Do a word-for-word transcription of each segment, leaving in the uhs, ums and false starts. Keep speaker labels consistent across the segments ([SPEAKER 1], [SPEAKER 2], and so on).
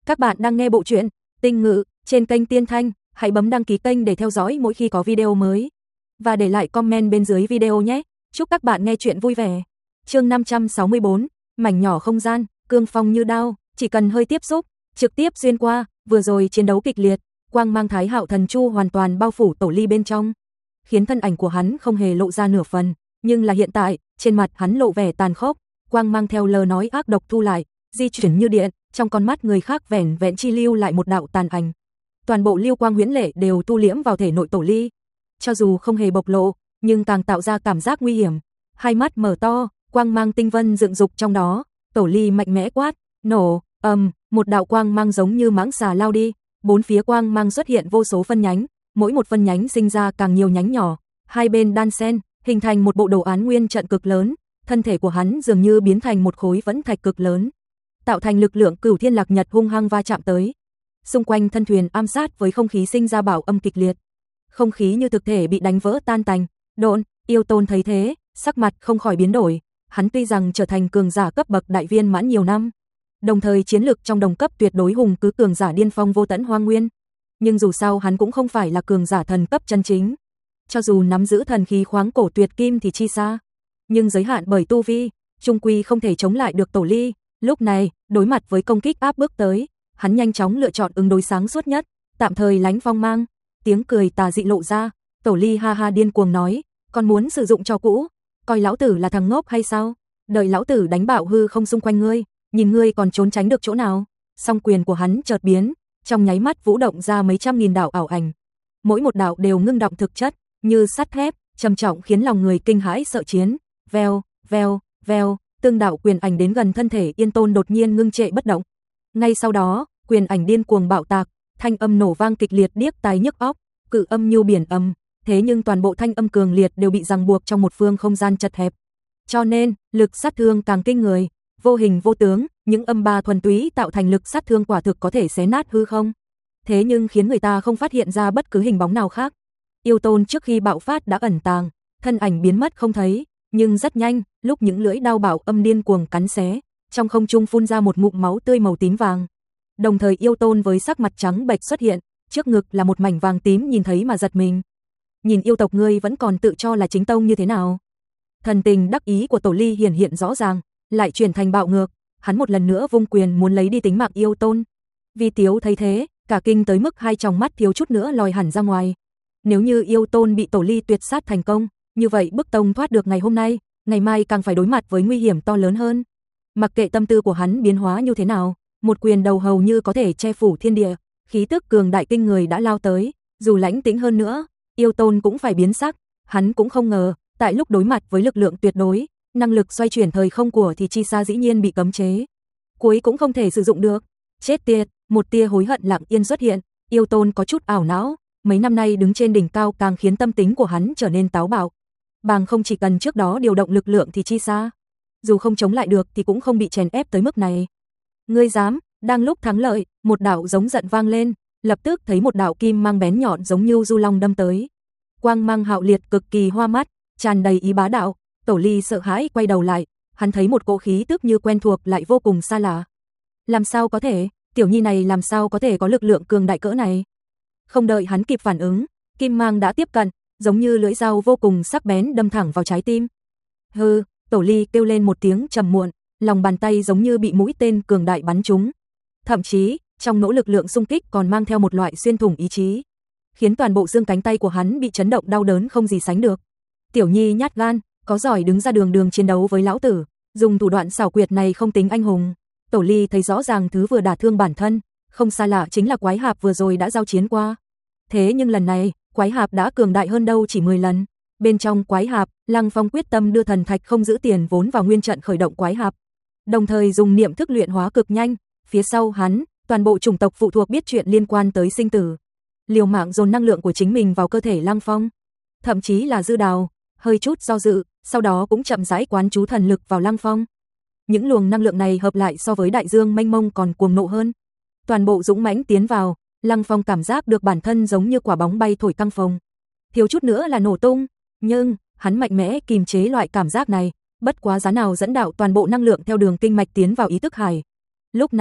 [SPEAKER 1] Các bạn đang nghe bộ truyện Tinh Ngữ trên kênh Tiên Thanh, hãy bấm đăng ký kênh để theo dõi mỗi khi có video mới. Và để lại comment bên dưới video nhé. Chúc các bạn nghe truyện vui vẻ. Chương năm trăm sáu mươi bốn, mảnh nhỏ không gian, cương phong như đao, chỉ cần hơi tiếp xúc, trực tiếp xuyên qua, vừa rồi chiến đấu kịch liệt, quang mang Thái Hạo Thần Chu hoàn toàn bao phủ Tổ Ly bên trong, khiến thân ảnh của hắn không hề lộ ra nửa phần, nhưng là hiện tại, trên mặt hắn lộ vẻ tàn khốc, quang mang theo lời nói ác độc thu lại, di chuyển như điện, trong con mắt người khác vẻn vẹn chi lưu lại một đạo tàn ảnh. Toàn bộ lưu quang huyễn lệ đều tu liễm vào thể nội Tổ Ly, cho dù không hề bộc lộ, nhưng càng tạo ra cảm giác nguy hiểm. Hai mắt mở to, quang mang tinh vân dựng dục trong đó, Tổ Ly mạnh mẽ quát, nổ, ầm, một đạo quang mang giống như mãng xà lao đi, bốn phía quang mang xuất hiện vô số phân nhánh, mỗi một phân nhánh sinh ra càng nhiều nhánh nhỏ, hai bên đan xen, hình thành một bộ đồ án nguyên trận cực lớn, thân thể của hắn dường như biến thành một khối vẫn thạch cực lớn, tạo thành lực lượng cửu thiên lạc nhật hung hăng va chạm tới. Xung quanh thân thuyền ám sát với không khí sinh ra bạo âm kịch liệt. Không khí như thực thể bị đánh vỡ tan tành. Độn, Yêu Tôn thấy thế, sắc mặt không khỏi biến đổi, hắn tuy rằng trở thành cường giả cấp bậc đại viên mãn nhiều năm, đồng thời chiến lực trong đồng cấp tuyệt đối hùng cứ cường giả điên phong vô tận hoang nguyên, nhưng dù sao hắn cũng không phải là cường giả thần cấp chân chính. Cho dù nắm giữ thần khí khoáng cổ tuyệt kim thì chi xa, nhưng giới hạn bởi tu vi, chung quy không thể chống lại được Tổ Ly. Lúc này, đối mặt với công kích áp bức tới, hắn nhanh chóng lựa chọn ứng đối sáng suốt nhất, tạm thời lánh phong mang. Tiếng cười tà dị lộ ra, Tổ Ly ha ha điên cuồng nói, còn muốn sử dụng trò cũ, coi lão tử là thằng ngốc hay sao? Đợi lão tử đánh bạo hư không xung quanh ngươi, nhìn ngươi còn trốn tránh được chỗ nào? Song quyền của hắn chợt biến, trong nháy mắt vũ động ra mấy trăm nghìn đạo ảo ảnh, mỗi một đạo đều ngưng động thực chất, như sắt thép, trầm trọng khiến lòng người kinh hãi sợ chiến. Veo, veo, veo, tương đạo quyền ảnh đến gần thân thể Yên Tôn đột nhiên ngưng trệ bất động. Ngay sau đó, quyền ảnh điên cuồng bạo tạc, thanh âm nổ vang kịch liệt điếc tai nhức óc, cự âm như biển âm, thế nhưng toàn bộ thanh âm cường liệt đều bị ràng buộc trong một phương không gian chật hẹp. Cho nên, lực sát thương càng kinh người, vô hình vô tướng, những âm ba thuần túy tạo thành lực sát thương quả thực có thể xé nát hư không. Thế nhưng khiến người ta không phát hiện ra bất cứ hình bóng nào khác. Yêu Tôn trước khi bạo phát đã ẩn tàng, thân ảnh biến mất không thấy, nhưng rất nhanh, lúc những lưỡi đao bạo âm điên cuồng cắn xé, trong không trung phun ra một ngụm máu tươi màu tím vàng. Đồng thời Yêu Tôn với sắc mặt trắng bệch xuất hiện, trước ngực là một mảnh vàng tím, nhìn thấy mà giật mình. Nhìn yêu tộc ngươi vẫn còn tự cho là chính tông như thế nào? Thần tình đắc ý của Tổ Ly hiển hiện rõ ràng, lại chuyển thành bạo ngược, hắn một lần nữa vung quyền muốn lấy đi tính mạng Yêu Tôn. Vi Tiếu thấy thế, cả kinh tới mức hai tròng mắt thiếu chút nữa lòi hẳn ra ngoài. Nếu như Yêu Tôn bị Tổ Ly tuyệt sát thành công, như vậy bức tông thoát được ngày hôm nay, ngày mai càng phải đối mặt với nguy hiểm to lớn hơn. Mặc kệ tâm tư của hắn biến hóa như thế nào, một quyền đầu hầu như có thể che phủ thiên địa, khí tức cường đại kinh người đã lao tới, dù lãnh tĩnh hơn nữa, Yêu Tôn cũng phải biến sắc, hắn cũng không ngờ, tại lúc đối mặt với lực lượng tuyệt đối, năng lực xoay chuyển thời không của thì chi xa dĩ nhiên bị cấm chế, cuối cũng không thể sử dụng được. Chết tiệt, một tia hối hận lặng yên xuất hiện, Yêu Tôn có chút ảo não, mấy năm nay đứng trên đỉnh cao càng khiến tâm tính của hắn trở nên táo bạo. Bằng không chỉ cần trước đó điều động lực lượng thì chi xa, dù không chống lại được thì cũng không bị chèn ép tới mức này. Ngươi dám? Đang lúc thắng lợi, một đạo giống giận vang lên, lập tức thấy một đạo kim mang bén nhọn giống như du long đâm tới. Quang mang hạo liệt cực kỳ hoa mắt, tràn đầy ý bá đạo. Tổ Ly sợ hãi quay đầu lại, hắn thấy một cỗ khí tức như quen thuộc lại vô cùng xa lạ. Làm sao có thể, tiểu nhi này làm sao có thể có lực lượng cường đại cỡ này? Không đợi hắn kịp phản ứng, kim mang đã tiếp cận, giống như lưỡi dao vô cùng sắc bén đâm thẳng vào trái tim. Hừ, Tổ Ly kêu lên một tiếng trầm muộn, lòng bàn tay giống như bị mũi tên cường đại bắn trúng. Thậm chí, trong nỗ lực lượng xung kích còn mang theo một loại xuyên thủng ý chí, khiến toàn bộ xương cánh tay của hắn bị chấn động đau đớn không gì sánh được. Tiểu nhi nhát gan, có giỏi đứng ra đường đường chiến đấu với lão tử, dùng thủ đoạn xảo quyệt này không tính anh hùng. Tổ Ly thấy rõ ràng thứ vừa đả thương bản thân, không xa lạ chính là quái hạp vừa rồi đã giao chiến qua. Thế nhưng lần này, quái hạp đã cường đại hơn đâu chỉ mười lần. Bên trong quái hạp, Lăng Phong quyết tâm đưa thần thạch không giữ tiền vốn vào nguyên trận khởi động quái hạp, đồng thời dùng niệm thức luyện hóa cực nhanh. Phía sau hắn, toàn bộ chủng tộc phụ thuộc biết chuyện liên quan tới sinh tử, liều mạng dồn năng lượng của chính mình vào cơ thể Lăng Phong. Thậm chí là Dư Đào, hơi chút do dự, sau đó cũng chậm rãi quán chú thần lực vào Lăng Phong. Những luồng năng lượng này hợp lại so với đại dương mênh mông còn cuồng nộ hơn. Toàn bộ dũng mãnh tiến vào, Lăng Phong cảm giác được bản thân giống như quả bóng bay thổi căng phồng, thiếu chút nữa là nổ tung, nhưng hắn mạnh mẽ kìm chế loại cảm giác này, bất quá giá nào dẫn đạo toàn bộ năng lượng theo đường kinh mạch tiến vào ý thức hải. Lúc này,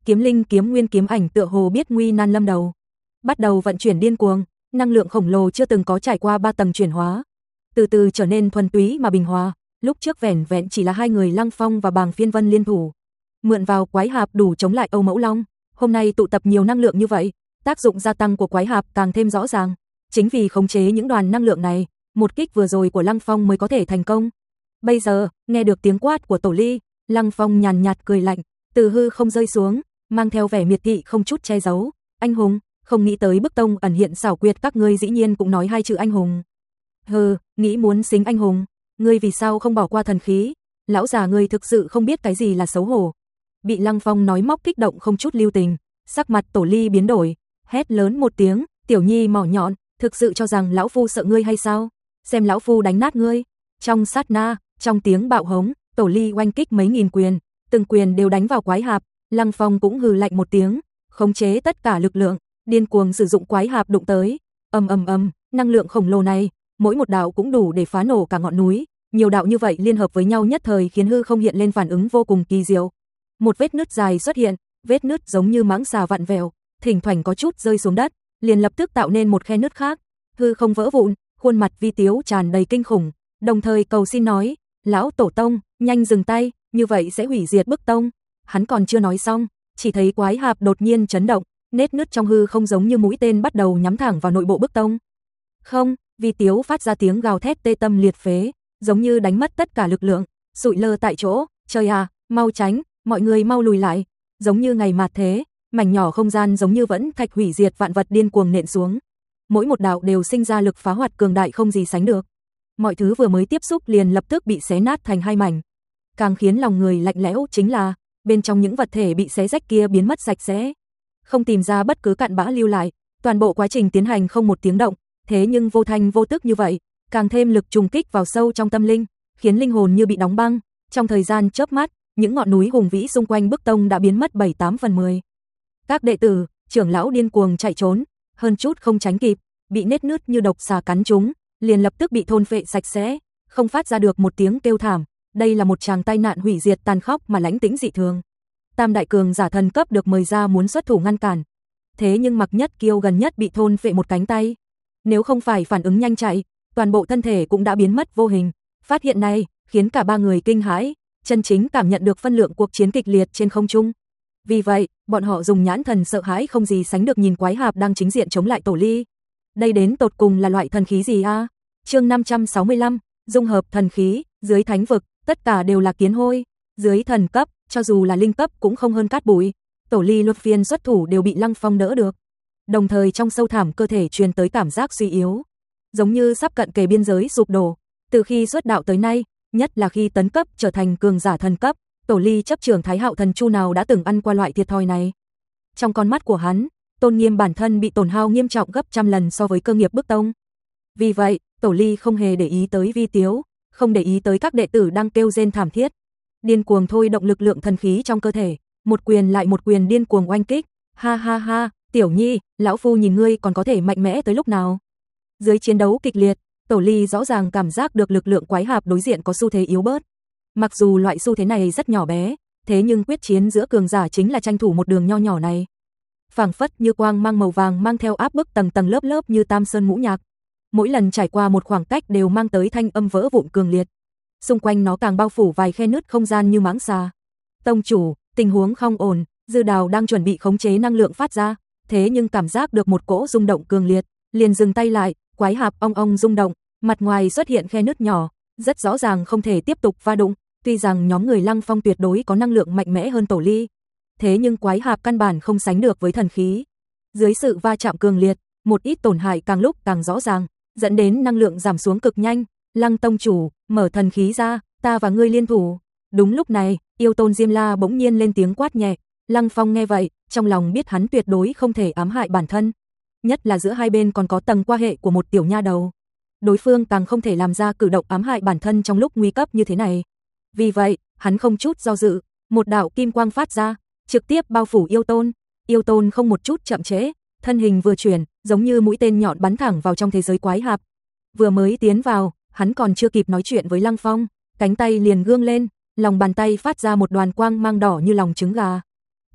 [SPEAKER 1] Kiếm linh kiếm nguyên kiếm ảnh tựa hồ biết nguy nan lâm đầu, bắt đầu vận chuyển điên cuồng, năng lượng khổng lồ chưa từng có trải qua ba tầng chuyển hóa, từ từ trở nên thuần túy mà bình hòa. Lúc trước vẻn vẹn chỉ là hai người Lăng Phong và Bàng Phiên Vân liên thủ, mượn vào quái hạp đủ chống lại Âu Mẫu Long, hôm nay tụ tập nhiều năng lượng như vậy, tác dụng gia tăng của quái hạp càng thêm rõ ràng. Chính vì khống chế những đoàn năng lượng này, một kích vừa rồi của Lăng Phong mới có thể thành công. Bây giờ, nghe được tiếng quát của Tổ Ly, Lăng Phong nhàn nhạt cười lạnh, từ hư không rơi xuống, mang theo vẻ miệt thị không chút che giấu. Anh hùng, không nghĩ tới bức tông ẩn hiện xảo quyệt các ngươi dĩ nhiên cũng nói hai chữ anh hùng. Hừ, nghĩ muốn xính anh hùng, ngươi vì sao không bỏ qua thần khí? Lão già ngươi thực sự không biết cái gì là xấu hổ. Bị Lăng Phong nói móc kích động không chút lưu tình, sắc mặt Tổ Ly biến đổi, hét lớn một tiếng, tiểu nhi mỏ nhọn, thực sự cho rằng lão phu sợ ngươi hay sao? Xem lão phu đánh nát ngươi. Trong sát na, trong tiếng bạo hống, Tổ Ly oanh kích mấy nghìn quyền, từng quyền đều đánh vào quái hạp. Lăng Phong cũng hừ lạnh một tiếng, khống chế tất cả lực lượng, điên cuồng sử dụng quái hạp đụng tới. Ầm ầm ầm, năng lượng khổng lồ này, mỗi một đạo cũng đủ để phá nổ cả ngọn núi, nhiều đạo như vậy liên hợp với nhau nhất thời khiến hư không hiện lên phản ứng vô cùng kỳ diệu. Một vết nứt dài xuất hiện, vết nứt giống như mãng xà vặn vẹo, thỉnh thoảng có chút rơi xuống đất, liền lập tức tạo nên một khe nứt khác. Hư không vỡ vụn, khuôn mặt Vi Tiếu tràn đầy kinh khủng, đồng thời cầu xin nói: "Lão tổ tông, nhanh dừng tay, như vậy sẽ hủy diệt bức tông." Hắn còn chưa nói xong, chỉ thấy quái hạp đột nhiên chấn động, nét nứt trong hư không giống như mũi tên bắt đầu nhắm thẳng vào nội bộ bức tông. Không, Vi Tiếu phát ra tiếng gào thét tê tâm liệt phế, giống như đánh mất tất cả lực lượng, sụi lơ tại chỗ. Trời à, mau tránh, mọi người mau lùi lại. Giống như ngày mạt thế, mảnh nhỏ không gian giống như vẫn thạch hủy diệt vạn vật điên cuồng nện xuống. Mỗi một đạo đều sinh ra lực phá hoại cường đại không gì sánh được. Mọi thứ vừa mới tiếp xúc liền lập tức bị xé nát thành hai mảnh. Càng khiến lòng người lạnh lẽo chính là, bên trong những vật thể bị xé rách kia biến mất sạch sẽ, không tìm ra bất cứ cặn bã lưu lại, toàn bộ quá trình tiến hành không một tiếng động, thế nhưng vô thanh vô tức như vậy, càng thêm lực trùng kích vào sâu trong tâm linh, khiến linh hồn như bị đóng băng. Trong thời gian chớp mắt, những ngọn núi hùng vĩ xung quanh bức tông đã biến mất bảy tám phần mười. Các đệ tử, trưởng lão điên cuồng chạy trốn, hơn chút không tránh kịp, bị nết nứt như độc xà cắn trúng, liền lập tức bị thôn phệ sạch sẽ, không phát ra được một tiếng kêu thảm. Đây là một tràng tai nạn hủy diệt tàn khốc mà lãnh tĩnh dị thường. Tam đại cường giả thần cấp được mời ra muốn xuất thủ ngăn cản, thế nhưng Mặc Nhất Kiêu gần nhất bị thôn phệ một cánh tay, nếu không phải phản ứng nhanh chạy, toàn bộ thân thể cũng đã biến mất vô hình. Phát hiện này khiến cả ba người kinh hãi, chân chính cảm nhận được phân lượng cuộc chiến kịch liệt trên không trung. Vì vậy, bọn họ dùng nhãn thần sợ hãi không gì sánh được nhìn quái hạp đang chính diện chống lại Tổ Ly. Đây đến tột cùng là loại thần khí gì a? Chương năm trăm sáu mươi lăm, dung hợp thần khí. Dưới thánh vực, tất cả đều là kiến hôi, dưới thần cấp, cho dù là linh cấp cũng không hơn cát bụi. Tổ Ly luân phiên xuất thủ đều bị Lăng Phong đỡ được. Đồng thời trong sâu thẳm cơ thể truyền tới cảm giác suy yếu, giống như sắp cận kề biên giới sụp đổ. Từ khi xuất đạo tới nay, nhất là khi tấn cấp trở thành cường giả thần cấp, Tổ Ly chấp trưởng Thái Hạo thần chu nào đã từng ăn qua loại thiệt thòi này. Trong con mắt của hắn, tôn nghiêm bản thân bị tổn hao nghiêm trọng gấp trăm lần so với cơ nghiệp bức tông. Vì vậy, Tổ Ly không hề để ý tới Vi Tiếu, không để ý tới các đệ tử đang kêu rên thảm thiết, điên cuồng thôi động lực lượng thần khí trong cơ thể, một quyền lại một quyền điên cuồng oanh kích. Ha ha ha, Tiểu Nhi, lão phu nhìn ngươi còn có thể mạnh mẽ tới lúc nào. Dưới chiến đấu kịch liệt, Tổ Ly rõ ràng cảm giác được lực lượng quái hạp đối diện có xu thế yếu bớt. Mặc dù loại xu thế này rất nhỏ bé, thế nhưng quyết chiến giữa cường giả chính là tranh thủ một đường nho nhỏ này. Phảng phất như quang mang màu vàng mang theo áp bức tầng tầng lớp lớp như tam sơn ngũ nhạc. Mỗi lần trải qua một khoảng cách đều mang tới thanh âm vỡ vụn cường liệt. Xung quanh nó càng bao phủ vài khe nứt không gian như mãng xà. Tông chủ, tình huống không ổn. Dư Đào đang chuẩn bị khống chế năng lượng phát ra, thế nhưng cảm giác được một cỗ rung động cường liệt, liền dừng tay lại. Quái hạp ong ong rung động, mặt ngoài xuất hiện khe nứt nhỏ, rất rõ ràng không thể tiếp tục va đụng. Tuy rằng nhóm người Lăng Phong tuyệt đối có năng lượng mạnh mẽ hơn Tổ Ly, thế nhưng quái hạp căn bản không sánh được với thần khí. Dưới sự va chạm cường liệt, một ít tổn hại càng lúc càng rõ ràng, dẫn đến năng lượng giảm xuống cực nhanh. Lăng tông chủ, mở thần khí ra, ta và ngươi liên thủ. Đúng lúc này, yêu tôn Diêm La bỗng nhiên lên tiếng quát nhẹ. Lăng Phong nghe vậy, trong lòng biết hắn tuyệt đối không thể ám hại bản thân. Nhất là giữa hai bên còn có tầng qua hệ của một tiểu nha đầu. Đối phương càng không thể làm ra cử động ám hại bản thân trong lúc nguy cấp như thế này. Vì vậy, hắn không chút do dự, một đạo kim quang phát ra, trực tiếp bao phủ yêu tôn. Yêu tôn không một chút chậm trễ, thân hình vừa chuyển, giống như mũi tên nhọn bắn thẳng vào trong thế giới quái hạp. Vừa mới tiến vào, hắn còn chưa kịp nói chuyện với Lăng Phong, cánh tay liền gương lên, lòng bàn tay phát ra một đoàn quang mang đỏ như lòng trứng gà.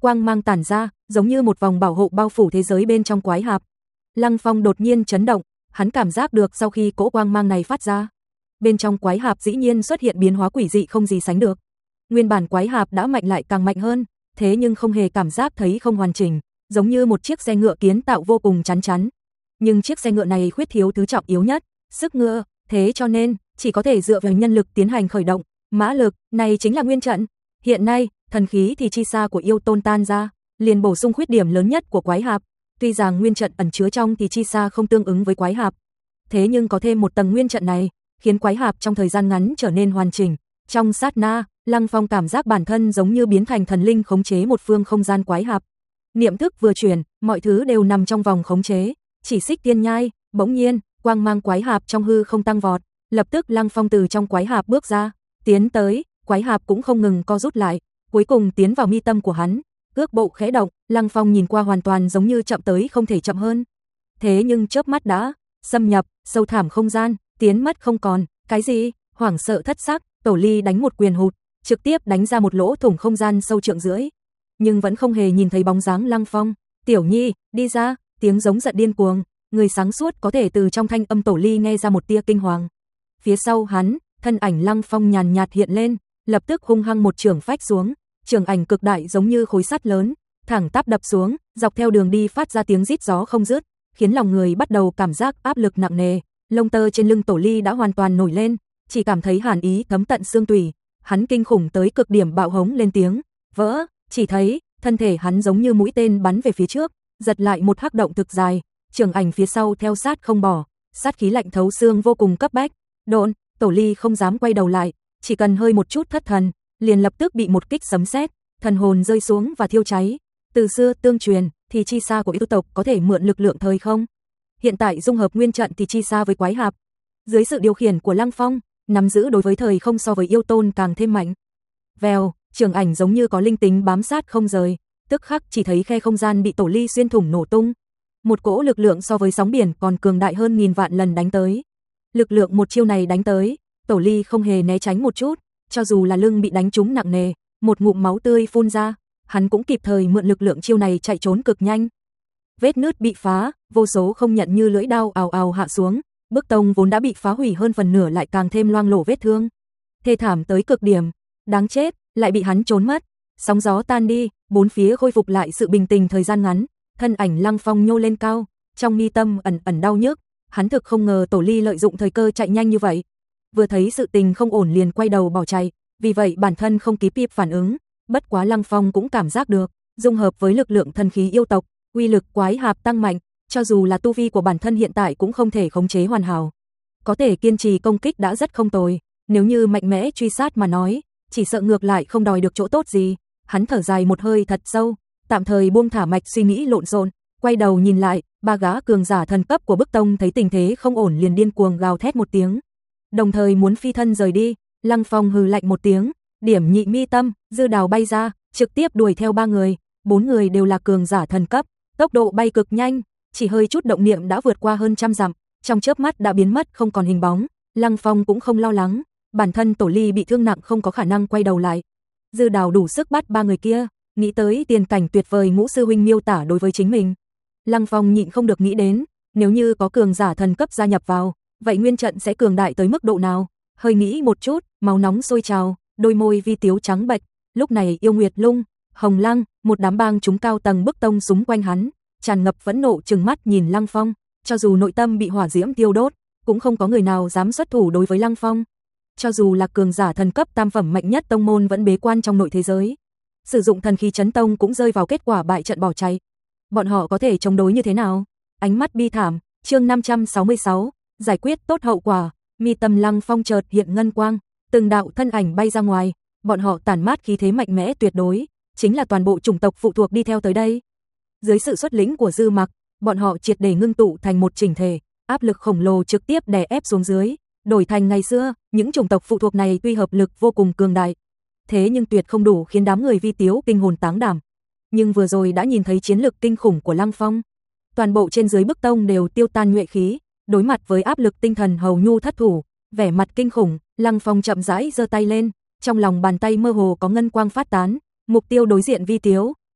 [SPEAKER 1] quang mang tản ra, giống như một vòng bảo hộ bao phủ thế giới bên trong quái hạp. Lăng Phong đột nhiên chấn động, hắn cảm giác được sau khi cỗ quang mang này phát ra, bên trong quái hạp dĩ nhiên xuất hiện biến hóa quỷ dị không gì sánh được. Nguyên bản quái hạp đã mạnh lại càng mạnh hơn, thế nhưng không hề cảm giác thấy không hoàn chỉnh, giống như một chiếc xe ngựa kiến tạo vô cùng chắn chắn. Nhưng chiếc xe ngựa này khuyết thiếu thứ trọng yếu nhất, sức ngựa, thế cho nên chỉ có thể dựa vào nhân lực tiến hành khởi động, mã lực, này chính là nguyên trận. Hiện nay, thần khí thì chi xa của yêu tôn tan ra, liền bổ sung khuyết điểm lớn nhất của quái hạp. Tuy rằng nguyên trận ẩn chứa trong thì chi xa không tương ứng với quái hạp, thế nhưng có thêm một tầng nguyên trận này, khiến quái hạp trong thời gian ngắn trở nên hoàn chỉnh. Trong sát na, Lăng Phong cảm giác bản thân giống như biến thành thần linh khống chế một phương không gian quái hạp. Niệm thức vừa chuyển, mọi thứ đều nằm trong vòng khống chế, chỉ xích tiên nhai, bỗng nhiên, quang mang quái hạp trong hư không tăng vọt, lập tức Lăng Phong từ trong quái hạp bước ra, tiến tới, quái hạp cũng không ngừng co rút lại, cuối cùng tiến vào mi tâm của hắn. Cước bộ khẽ động, Lăng Phong nhìn qua hoàn toàn giống như chậm tới không thể chậm hơn. Thế nhưng chớp mắt đã xâm nhập sâu thẳm không gian, tiến mất không còn. Cái gì? Hoảng sợ thất sắc, Tổ Ly đánh một quyền hụt, trực tiếp đánh ra một lỗ thủng không gian sâu trượng rưỡi, nhưng vẫn không hề nhìn thấy bóng dáng Lăng Phong. Tiểu Nhi, đi ra! Tiếng giống giận điên cuồng, người sáng suốt có thể từ trong thanh âm Tổ Ly nghe ra một tia kinh hoàng. Phía sau hắn, thân ảnh Lăng Phong nhàn nhạt hiện lên, lập tức hung hăng một chưởng phách xuống, trường ảnh cực đại giống như khối sắt lớn, thẳng tắp đập xuống, dọc theo đường đi phát ra tiếng rít gió không dứt, khiến lòng người bắt đầu cảm giác áp lực nặng nề. Lông tơ trên lưng Tổ Ly đã hoàn toàn nổi lên, chỉ cảm thấy hàn ý thấm tận xương tủy, hắn kinh khủng tới cực điểm bạo hống lên tiếng, vỡ, chỉ thấy, thân thể hắn giống như mũi tên bắn về phía trước, giật lại một hắc động thực dài, trường ảnh phía sau theo sát không bỏ, sát khí lạnh thấu xương vô cùng cấp bách. Độn, Tổ Ly không dám quay đầu lại, chỉ cần hơi một chút thất thần, liền lập tức bị một kích sấm sét, thần hồn rơi xuống và thiêu cháy. Từ xưa tương truyền, thì chi xa của yêu tộc có thể mượn lực lượng thời không. Hiện tại dung hợp nguyên trận thì chi xa với quái hạp, dưới sự điều khiển của Lăng Phong, nắm giữ đối với thời không so với yêu tôn càng thêm mạnh. Vèo, trường ảnh giống như có linh tính bám sát không rời, tức khắc chỉ thấy khe không gian bị Tổ Ly xuyên thủng nổ tung. Một cỗ lực lượng so với sóng biển còn cường đại hơn nghìn vạn lần đánh tới. Lực lượng một chiêu này đánh tới, Tổ Ly không hề né tránh một chút, cho dù là lưng bị đánh trúng nặng nề, một ngụm máu tươi phun ra, hắn cũng kịp thời mượn lực lượng chiêu này chạy trốn cực nhanh. Vết nứt bị phá, vô số không nhận như lưỡi đao ào ào hạ xuống, bức tông vốn đã bị phá hủy hơn phần nửa lại càng thêm loang lổ vết thương. Thê thảm tới cực điểm, đáng chết, lại bị hắn trốn mất. Sóng gió tan đi, bốn phía khôi phục lại sự bình tĩnh thời gian ngắn, thân ảnh Lăng Phong nhô lên cao, trong mi tâm ẩn ẩn đau nhức, hắn thực không ngờ Tổ Ly lợi dụng thời cơ chạy nhanh như vậy. Vừa thấy sự tình không ổn liền quay đầu bỏ chạy, vì vậy bản thân không kịp kịp phản ứng, bất quá Lăng Phong cũng cảm giác được, dung hợp với lực lượng thần khí yêu tộc, uy lực quái hạp tăng mạnh, cho dù là tu vi của bản thân hiện tại cũng không thể khống chế hoàn hảo. Có thể kiên trì công kích đã rất không tồi, nếu như mạnh mẽ truy sát mà nói, chỉ sợ ngược lại không đòi được chỗ tốt gì. Hắn thở dài một hơi thật sâu, tạm thời buông thả mạch suy nghĩ lộn xộn, quay đầu nhìn lại, ba gã cường giả thần cấp của Bức Tông thấy tình thế không ổn liền điên cuồng gào thét một tiếng, đồng thời muốn phi thân rời đi. Lăng Phong hừ lạnh một tiếng, điểm nhị mi tâm, dư đào bay ra, trực tiếp đuổi theo ba người, bốn người đều là cường giả thần cấp, tốc độ bay cực nhanh, chỉ hơi chút động niệm đã vượt qua hơn trăm dặm, trong chớp mắt đã biến mất không còn hình bóng. Lăng Phong cũng không lo lắng, bản thân Tổ Ly bị thương nặng không có khả năng quay đầu lại. Dư đào đủ sức bắt ba người kia, nghĩ tới tiền cảnh tuyệt vời ngũ sư huynh miêu tả đối với chính mình. Lăng Phong nhịn không được nghĩ đến, nếu như có cường giả thần cấp gia nhập vào, vậy nguyên trận sẽ cường đại tới mức độ nào? Hơi nghĩ một chút, máu nóng sôi trào, đôi môi vi tiếu trắng bệch. Lúc này Yêu Nguyệt Lung, Hồng Lăng, một đám bang chúng cao tầng Bức Tông xung quanh hắn, tràn ngập phẫn nộ trừng mắt nhìn Lăng Phong, cho dù nội tâm bị hỏa diễm thiêu đốt, cũng không có người nào dám xuất thủ đối với Lăng Phong. Cho dù là cường giả thần cấp tam phẩm mạnh nhất tông môn vẫn bế quan trong nội thế giới, sử dụng thần khí chấn tông cũng rơi vào kết quả bại trận bỏ chạy. Bọn họ có thể chống đối như thế nào? Ánh mắt bi thảm, chương năm trăm sáu mươi sáu, giải quyết tốt hậu quả. Mi tâm Lăng Phong chợt hiện ngân quang, từng đạo thân ảnh bay ra ngoài, bọn họ tản mát khí thế mạnh mẽ tuyệt đối, chính là toàn bộ chủng tộc phụ thuộc đi theo tới đây. Dưới sự xuất lĩnh của Dư Mặc, bọn họ triệt để ngưng tụ thành một chỉnh thể, áp lực khổng lồ trực tiếp đè ép xuống dưới, đổi thành ngày xưa, những chủng tộc phụ thuộc này tuy hợp lực vô cùng cường đại, thế nhưng tuyệt không đủ khiến đám người vi tiếu kinh hồn táng đảm. Nhưng vừa rồi đã nhìn thấy chiến lực kinh khủng của Lăng Phong, toàn bộ trên dưới Bức Tông đều tiêu tan nhuệ khí, đối mặt với áp lực tinh thần hầu nhu thất thủ, vẻ mặt kinh khủng, Lăng Phong chậm rãi giơ tay lên, trong lòng bàn tay mơ hồ có ngân quang phát tán, mục tiêu đối diện vi tiếu,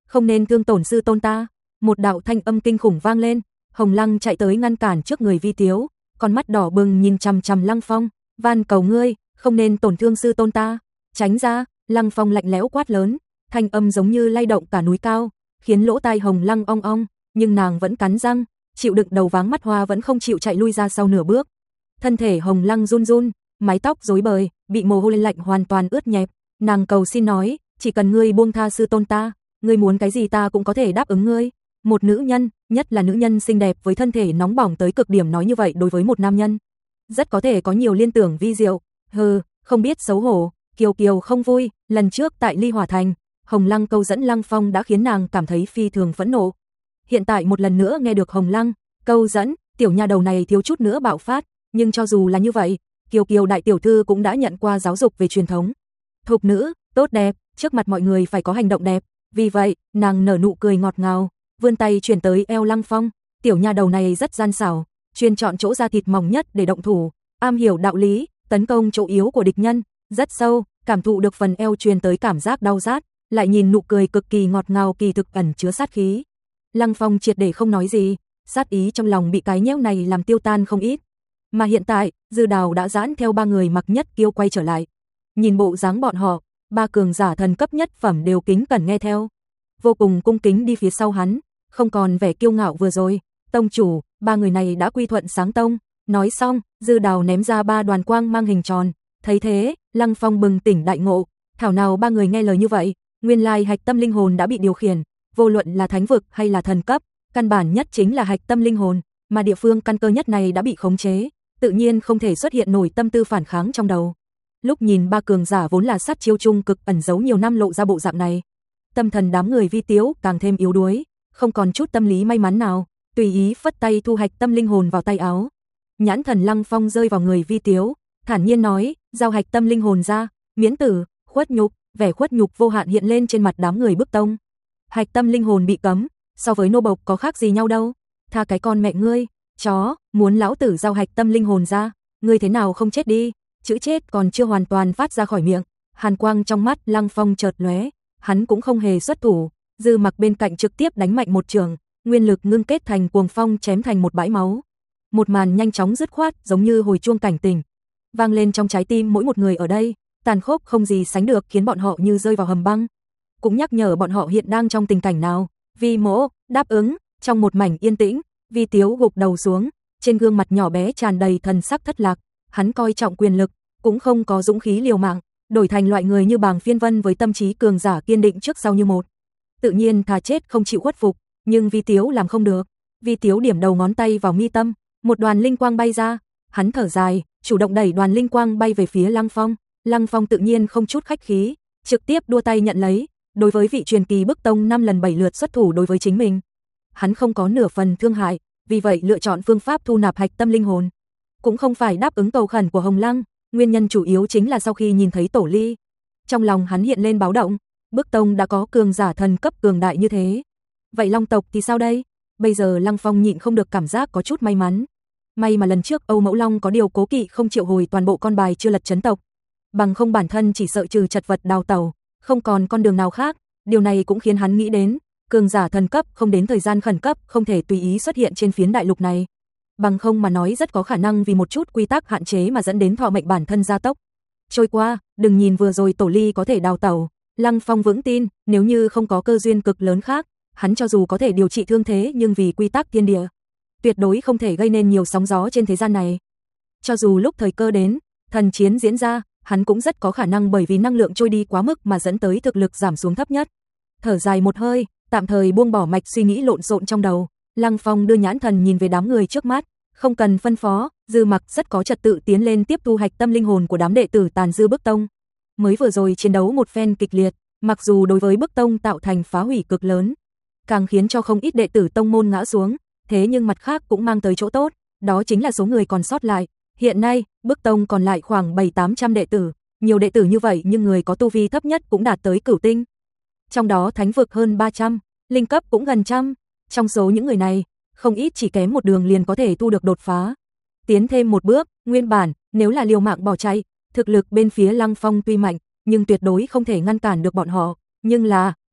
[SPEAKER 1] không nên thương tổn sư tôn ta. Một đạo thanh âm kinh khủng vang lên, Hồng Lăng chạy tới ngăn cản trước người Vi Tiếu, con mắt đỏ bừng nhìn chằm chằm Lăng Phong, van cầu ngươi, không nên tổn thương sư tôn ta, tránh ra. Lăng Phong lạnh lẽo quát lớn, thanh âm giống như lay động cả núi cao, khiến lỗ tai Hồng Lăng ong ong, nhưng nàng vẫn cắn răng, chịu đựng đầu váng mắt hoa vẫn không chịu chạy lui ra sau nửa bước. Thân thể Hồng Lăng run run, mái tóc rối bời, bị mồ hôi lạnh hoàn toàn ướt nhẹp, nàng cầu xin nói, chỉ cần ngươi buông tha sư tôn ta, ngươi muốn cái gì ta cũng có thể đáp ứng ngươi. Một nữ nhân, nhất là nữ nhân xinh đẹp với thân thể nóng bỏng tới cực điểm nói như vậy đối với một nam nhân, rất có thể có nhiều liên tưởng vi diệu. Hừ, không biết xấu hổ. Kiều Kiều không vui, lần trước tại Ly Hỏa Thành, Hồng Lăng câu dẫn Lăng Phong đã khiến nàng cảm thấy phi thường phẫn nộ. Hiện tại một lần nữa nghe được Hồng Lăng câu dẫn, tiểu nha đầu này thiếu chút nữa bạo phát, nhưng cho dù là như vậy, Kiều Kiều đại tiểu thư cũng đã nhận qua giáo dục về truyền thống thục nữ, tốt đẹp, trước mặt mọi người phải có hành động đẹp, vì vậy, nàng nở nụ cười ngọt ngào, vươn tay chuyển tới eo Lăng Phong, tiểu nha đầu này rất gian xảo, chuyên chọn chỗ da thịt mỏng nhất để động thủ, am hiểu đạo lý, tấn công chỗ yếu của địch nhân, rất sâu, cảm thụ được phần eo truyền tới cảm giác đau rát, lại nhìn nụ cười cực kỳ ngọt ngào kỳ thực ẩn chứa sát khí. Lăng Phong triệt để không nói gì, sát ý trong lòng bị cái nhéo này làm tiêu tan không ít. Mà hiện tại, Dư Đào đã giãn theo ba người mặc nhất kiêu quay trở lại. Nhìn bộ dáng bọn họ, ba cường giả thần cấp nhất phẩm đều kính cẩn nghe theo, vô cùng cung kính đi phía sau hắn, không còn vẻ kiêu ngạo vừa rồi. Tông chủ, ba người này đã quy thuận Sáng Tông. Nói xong, Dư Đào ném ra ba đoàn quang mang hình tròn. Thấy thế, Lăng Phong bừng tỉnh đại ngộ, thảo nào ba người nghe lời như vậy, nguyên lai hạch tâm linh hồn đã bị điều khiển, vô luận là thánh vực hay là thần cấp, căn bản nhất chính là hạch tâm linh hồn, mà địa phương căn cơ nhất này đã bị khống chế, tự nhiên không thể xuất hiện nổi tâm tư phản kháng trong đầu. Lúc nhìn ba cường giả vốn là sát chiêu chung cực ẩn giấu nhiều năm lộ ra bộ dạng này, tâm thần đám người Vi Tiếu càng thêm yếu đuối, không còn chút tâm lý may mắn nào, tùy ý phất tay thu hạch tâm linh hồn vào tay áo. Nhãn thần Lăng Phong rơi vào người Vi Tiếu, thản nhiên nói, giao hạch tâm linh hồn ra, miễn tử, khuất nhục, vẻ khuất nhục vô hạn hiện lên trên mặt đám người Bức Tông. Hạch tâm linh hồn bị cấm, so với nô bộc có khác gì nhau đâu, tha cái con mẹ ngươi, chó, muốn lão tử giao hạch tâm linh hồn ra, ngươi thế nào không chết đi. Chữ chết còn chưa hoàn toàn phát ra khỏi miệng, hàn quang trong mắt Lăng Phong chợt lóe, hắn cũng không hề xuất thủ, Dư Mặc bên cạnh trực tiếp đánh mạnh một trường, nguyên lực ngưng kết thành cuồng phong chém thành một bãi máu. Một màn nhanh chóng dứt khoát giống như hồi chuông cảnh tỉnh, vang lên trong trái tim mỗi một người ở đây, tàn khốc không gì sánh được khiến bọn họ như rơi vào hầm băng. Cũng nhắc nhở bọn họ hiện đang trong tình cảnh nào. Vi Mỗ đáp ứng. Trong một mảnh yên tĩnh, Vi Tiếu gục đầu xuống, trên gương mặt nhỏ bé tràn đầy thần sắc thất lạc, hắn coi trọng quyền lực, cũng không có dũng khí liều mạng, đổi thành loại người như Bàng Phiên Vân với tâm trí cường giả kiên định trước sau như một. Tự nhiên thà chết không chịu khuất phục, nhưng Vi Tiếu làm không được. Vi Tiếu điểm đầu ngón tay vào mi tâm, một đoàn linh quang bay ra, hắn thở dài, chủ động đẩy đoàn linh quang bay về phía Lăng Phong. Lăng Phong tự nhiên không chút khách khí, trực tiếp đua tay nhận lấy. Đối với vị truyền kỳ Bức Tông năm lần bảy lượt xuất thủ đối với chính mình, hắn không có nửa phần thương hại, vì vậy lựa chọn phương pháp thu nạp hạch tâm linh hồn. Cũng không phải đáp ứng cầu khẩn của Hồng Lăng, nguyên nhân chủ yếu chính là sau khi nhìn thấy Tổ Ly, trong lòng hắn hiện lên báo động, Bức Tông đã có cường giả thần cấp cường đại như thế, vậy Long tộc thì sao đây? Bây giờ Lăng Phong nhịn không được cảm giác có chút may mắn. May mà lần trước Âu Mẫu Long có điều cố kỵ không triệu hồi toàn bộ con bài chưa lật chấn tộc, bằng không bản thân chỉ sợ trừ chật vật đào tẩu, không còn con đường nào khác. Điều này cũng khiến hắn nghĩ đến, cường giả thần cấp không đến thời gian khẩn cấp không thể tùy ý xuất hiện trên phiến đại lục này. Bằng không mà nói rất có khả năng vì một chút quy tắc hạn chế mà dẫn đến thọ mệnh bản thân gia tốc trôi qua. Đừng nhìn vừa rồi Tổ Ly có thể đào tẩu, Lăng Phong vững tin, nếu như không có cơ duyên cực lớn khác, hắn cho dù có thể điều trị thương thế nhưng vì quy tắc thiên địa, tuyệt đối không thể gây nên nhiều sóng gió trên thế gian này. Cho dù lúc thời cơ đến, thần chiến diễn ra, hắn cũng rất có khả năng bởi vì năng lượng trôi đi quá mức mà dẫn tới thực lực giảm xuống thấp nhất. Thở dài một hơi, tạm thời buông bỏ mạch suy nghĩ lộn xộn trong đầu, Lăng Phong đưa nhãn thần nhìn về đám người trước mắt, không cần phân phó, Dư Mặc rất có trật tự tiến lên tiếp thu hạch tâm linh hồn của đám đệ tử tàn dư Bức Tông. Mới vừa rồi chiến đấu một phen kịch liệt, mặc dù đối với Bức Tông tạo thành phá hủy cực lớn, càng khiến cho không ít đệ tử tông môn ngã xuống, thế nhưng mặt khác cũng mang tới chỗ tốt, đó chính là số người còn sót lại. Hiện nay, Bức Tông còn lại khoảng bảy tám trăm đệ tử, nhiều đệ tử như vậy nhưng người có tu vi thấp nhất cũng đạt tới cửu tinh. Trong đó thánh vực hơn ba trăm, linh cấp cũng gần trăm. Trong số những người này, không ít chỉ kém một đường liền có thể tu được đột phá. Tiến thêm một bước, nguyên bản, nếu là liều mạng bỏ chạy, thực lực bên phía Lăng Phong tuy mạnh, nhưng tuyệt đối không thể ngăn cản được bọn họ. Nhưng là,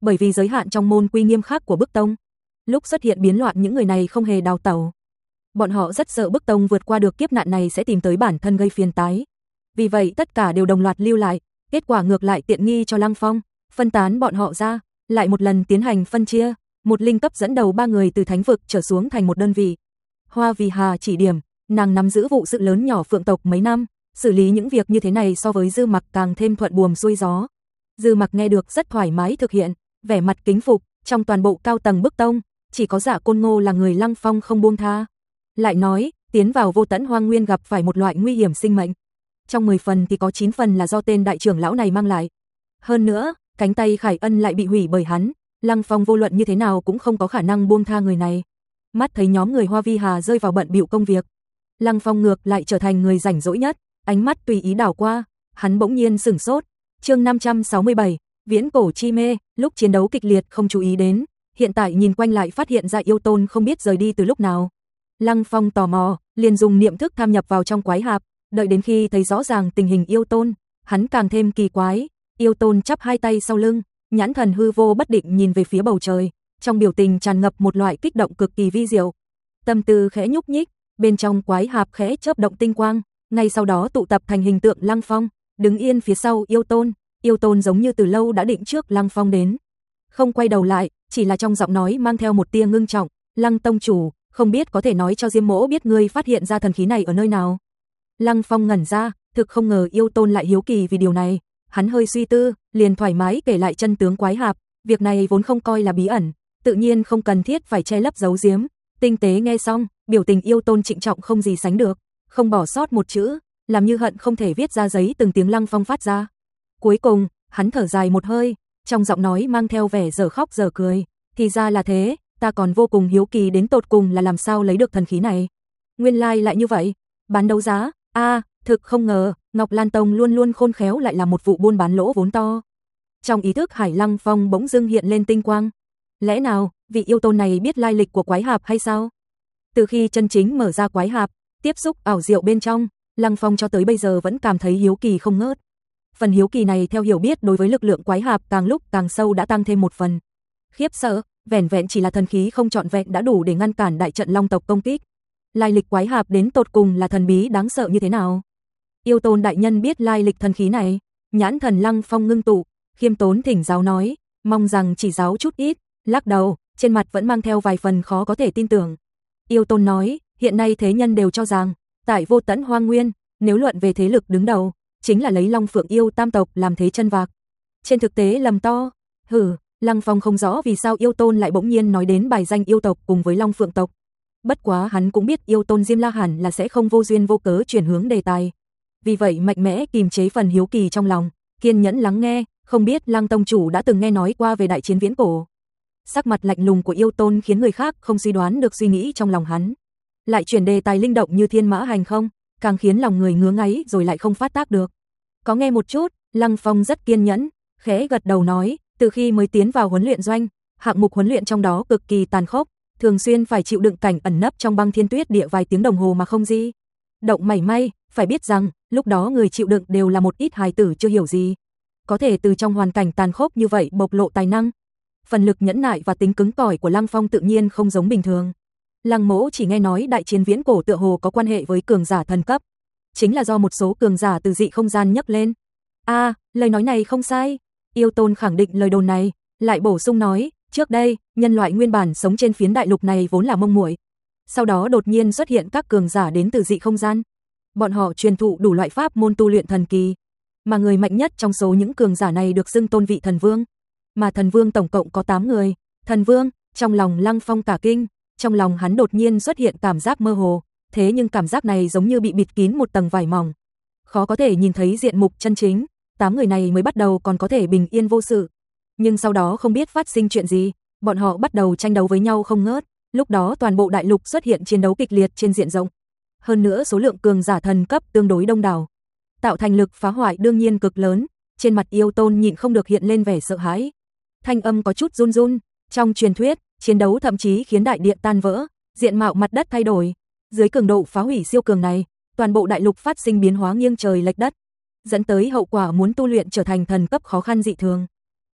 [SPEAKER 1] bởi vì giới hạn trong môn quy nghiêm khắc của Bức Tông. Lúc xuất hiện biến loạn những người này không hề đào tẩu. Bọn họ rất sợ Bức Tông vượt qua được kiếp nạn này sẽ tìm tới bản thân gây phiền toái. Vì vậy tất cả đều đồng loạt lưu lại, kết quả ngược lại tiện nghi cho Lăng Phong, phân tán bọn họ ra, lại một lần tiến hành phân chia, một linh cấp dẫn đầu ba người từ thánh vực trở xuống thành một đơn vị. Hoa Vì Hà chỉ điểm, nàng nắm giữ vụ sự lớn nhỏ Phượng tộc mấy năm, xử lý những việc như thế này so với Dư Mặc càng thêm thuận buồm xuôi gió. Dư Mặc nghe được rất thoải mái thực hiện, vẻ mặt kính phục, trong toàn bộ cao tầng Bức Tông, chỉ có Dạ Côn Ngô là người Lăng Phong không buông tha. Lại nói, tiến vào Vô Tẫn Hoang Nguyên gặp phải một loại nguy hiểm sinh mệnh. Trong mười phần thì có chín phần là do tên đại trưởng lão này mang lại. Hơn nữa, cánh tay Khải Ân lại bị hủy bởi hắn, Lăng Phong vô luận như thế nào cũng không có khả năng buông tha người này. Mắt thấy nhóm người Hoa Vi Hà rơi vào bận bịu công việc, Lăng Phong ngược lại trở thành người rảnh rỗi nhất, ánh mắt tùy ý đảo qua, hắn bỗng nhiên sửng sốt. Chương năm trăm sáu mươi bảy, Viễn cổ chi mê, lúc chiến đấu kịch liệt không chú ý đến, hiện tại nhìn quanh lại phát hiện ra Yêu Tôn không biết rời đi từ lúc nào. Lăng Phong tò mò, liền dùng niệm thức tham nhập vào trong quái hạp, đợi đến khi thấy rõ ràng tình hình Yêu Tôn, hắn càng thêm kỳ quái. Yêu Tôn chắp hai tay sau lưng, nhãn thần hư vô bất định nhìn về phía bầu trời, trong biểu tình tràn ngập một loại kích động cực kỳ vi diệu. Tâm tư khẽ nhúc nhích, bên trong quái hạp khẽ chớp động tinh quang, ngay sau đó tụ tập thành hình tượng Lăng Phong, đứng yên phía sau Yêu Tôn. Yêu Tôn giống như từ lâu đã định trước Lăng Phong đến, không quay đầu lại, chỉ là trong giọng nói mang theo một tia ngưng trọng. Lăng tông chủ, không biết có thể nói cho Diêm Mỗ biết ngươi phát hiện ra thần khí này ở nơi nào? Lăng Phong ngẩn ra, thực không ngờ Yêu Tôn lại hiếu kỳ vì điều này. Hắn hơi suy tư, liền thoải mái kể lại chân tướng quái hạp, việc này vốn không coi là bí ẩn, tự nhiên không cần thiết phải che lấp giấu giếm. Tinh tế nghe xong, biểu tình Yêu Tôn trịnh trọng không gì sánh được, không bỏ sót một chữ, làm như hận không thể viết ra giấy từng tiếng Lăng Phong phát ra. Cuối cùng, hắn thở dài một hơi, trong giọng nói mang theo vẻ dở khóc dở cười, thì ra là thế, ta còn vô cùng hiếu kỳ đến tột cùng là làm sao lấy được thần khí này. Nguyên lai like lại như vậy, bán đấu giá, a, à, thực không ngờ, Ngọc Lan Tông luôn luôn khôn khéo lại là một vụ buôn bán lỗ vốn to. Trong ý thức Hải Lăng Phong bỗng dưng hiện lên tinh quang. Lẽ nào, vị Yêu Tôn này biết lai lịch của quái hạp hay sao? Từ khi chân chính mở ra quái hạp, tiếp xúc ảo diệu bên trong, Lăng Phong cho tới bây giờ vẫn cảm thấy hiếu kỳ không ngớt. Phần hiếu kỳ này theo hiểu biết đối với lực lượng quái hạp càng lúc càng sâu đã tăng thêm một phần. Khiếp sợ, vẻn vẹn chỉ là thần khí không trọn vẹn đã đủ để ngăn cản đại trận Long tộc công kích. Lai lịch quái hạp đến tột cùng là thần bí đáng sợ như thế nào? Yêu Tôn đại nhân biết lai lịch thần khí này, nhãn thần Lăng Phong ngưng tụ, khiêm tốn thỉnh giáo nói, mong rằng chỉ giáo chút ít, lắc đầu, trên mặt vẫn mang theo vài phần khó có thể tin tưởng. Yêu Tôn nói, hiện nay thế nhân đều cho rằng, tại Vô Tẫn Hoang Nguyên, nếu luận về thế lực đứng đầu, chính là lấy Long Phượng Yêu tam tộc làm thế chân vạc. Trên thực tế lầm to. Hử, Lăng Phong không rõ vì sao Yêu Tôn lại bỗng nhiên nói đến bài danh yêu tộc cùng với Long Phượng tộc. Bất quá hắn cũng biết Yêu Tôn Diêm La hẳn là sẽ không vô duyên vô cớ chuyển hướng đề tài. Vì vậy mạnh mẽ kìm chế phần hiếu kỳ trong lòng, kiên nhẫn lắng nghe, không biết Lăng tông chủ đã từng nghe nói qua về đại chiến viễn cổ. Sắc mặt lạnh lùng của Yêu Tôn khiến người khác không suy đoán được suy nghĩ trong lòng hắn. Lại chuyển đề tài linh động như thiên mã hành không, càng khiến lòng người ngứa ngáy rồi lại không phát tác được. Có nghe một chút, Lăng Phong rất kiên nhẫn, khẽ gật đầu nói, từ khi mới tiến vào huấn luyện doanh, hạng mục huấn luyện trong đó cực kỳ tàn khốc, thường xuyên phải chịu đựng cảnh ẩn nấp trong băng thiên tuyết địa vài tiếng đồng hồ mà không di động mảy may, phải biết rằng, lúc đó người chịu đựng đều là một ít hài tử chưa hiểu gì. Có thể từ trong hoàn cảnh tàn khốc như vậy bộc lộ tài năng. Phần lực nhẫn nại và tính cứng cỏi của Lăng Phong tự nhiên không giống bình thường. Lăng Mỗ chỉ nghe nói đại chiến viễn cổ tựa hồ có quan hệ với cường giả thần cấp, chính là do một số cường giả từ dị không gian nhấc lên. A, à, lời nói này không sai. Yêu Tôn khẳng định lời đồn này, lại bổ sung nói, trước đây, nhân loại nguyên bản sống trên phiến đại lục này vốn là mông muội. Sau đó đột nhiên xuất hiện các cường giả đến từ dị không gian. Bọn họ truyền thụ đủ loại pháp môn tu luyện thần kỳ, mà người mạnh nhất trong số những cường giả này được xưng tôn vị thần vương. Mà thần vương tổng cộng có tám người. Thần vương, trong lòng Lăng Phong cả kinh, trong lòng hắn đột nhiên xuất hiện cảm giác mơ hồ, thế nhưng cảm giác này giống như bị bịt kín một tầng vải mỏng, khó có thể nhìn thấy diện mục chân chính. Tám người này mới bắt đầu còn có thể bình yên vô sự, nhưng sau đó không biết phát sinh chuyện gì, bọn họ bắt đầu tranh đấu với nhau không ngớt. Lúc đó toàn bộ đại lục xuất hiện chiến đấu kịch liệt trên diện rộng, hơn nữa số lượng cường giả thần cấp tương đối đông đảo, tạo thành lực phá hoại đương nhiên cực lớn. Trên mặt Yêu Tôn nhịn không được hiện lên vẻ sợ hãi, thanh âm có chút run run. Trong truyền thuyết, chiến đấu thậm chí khiến đại địa tan vỡ, diện mạo mặt đất thay đổi. Dưới cường độ phá hủy siêu cường này, toàn bộ đại lục phát sinh biến hóa nghiêng trời lệch đất, dẫn tới hậu quả muốn tu luyện trở thành thần cấp khó khăn dị thường.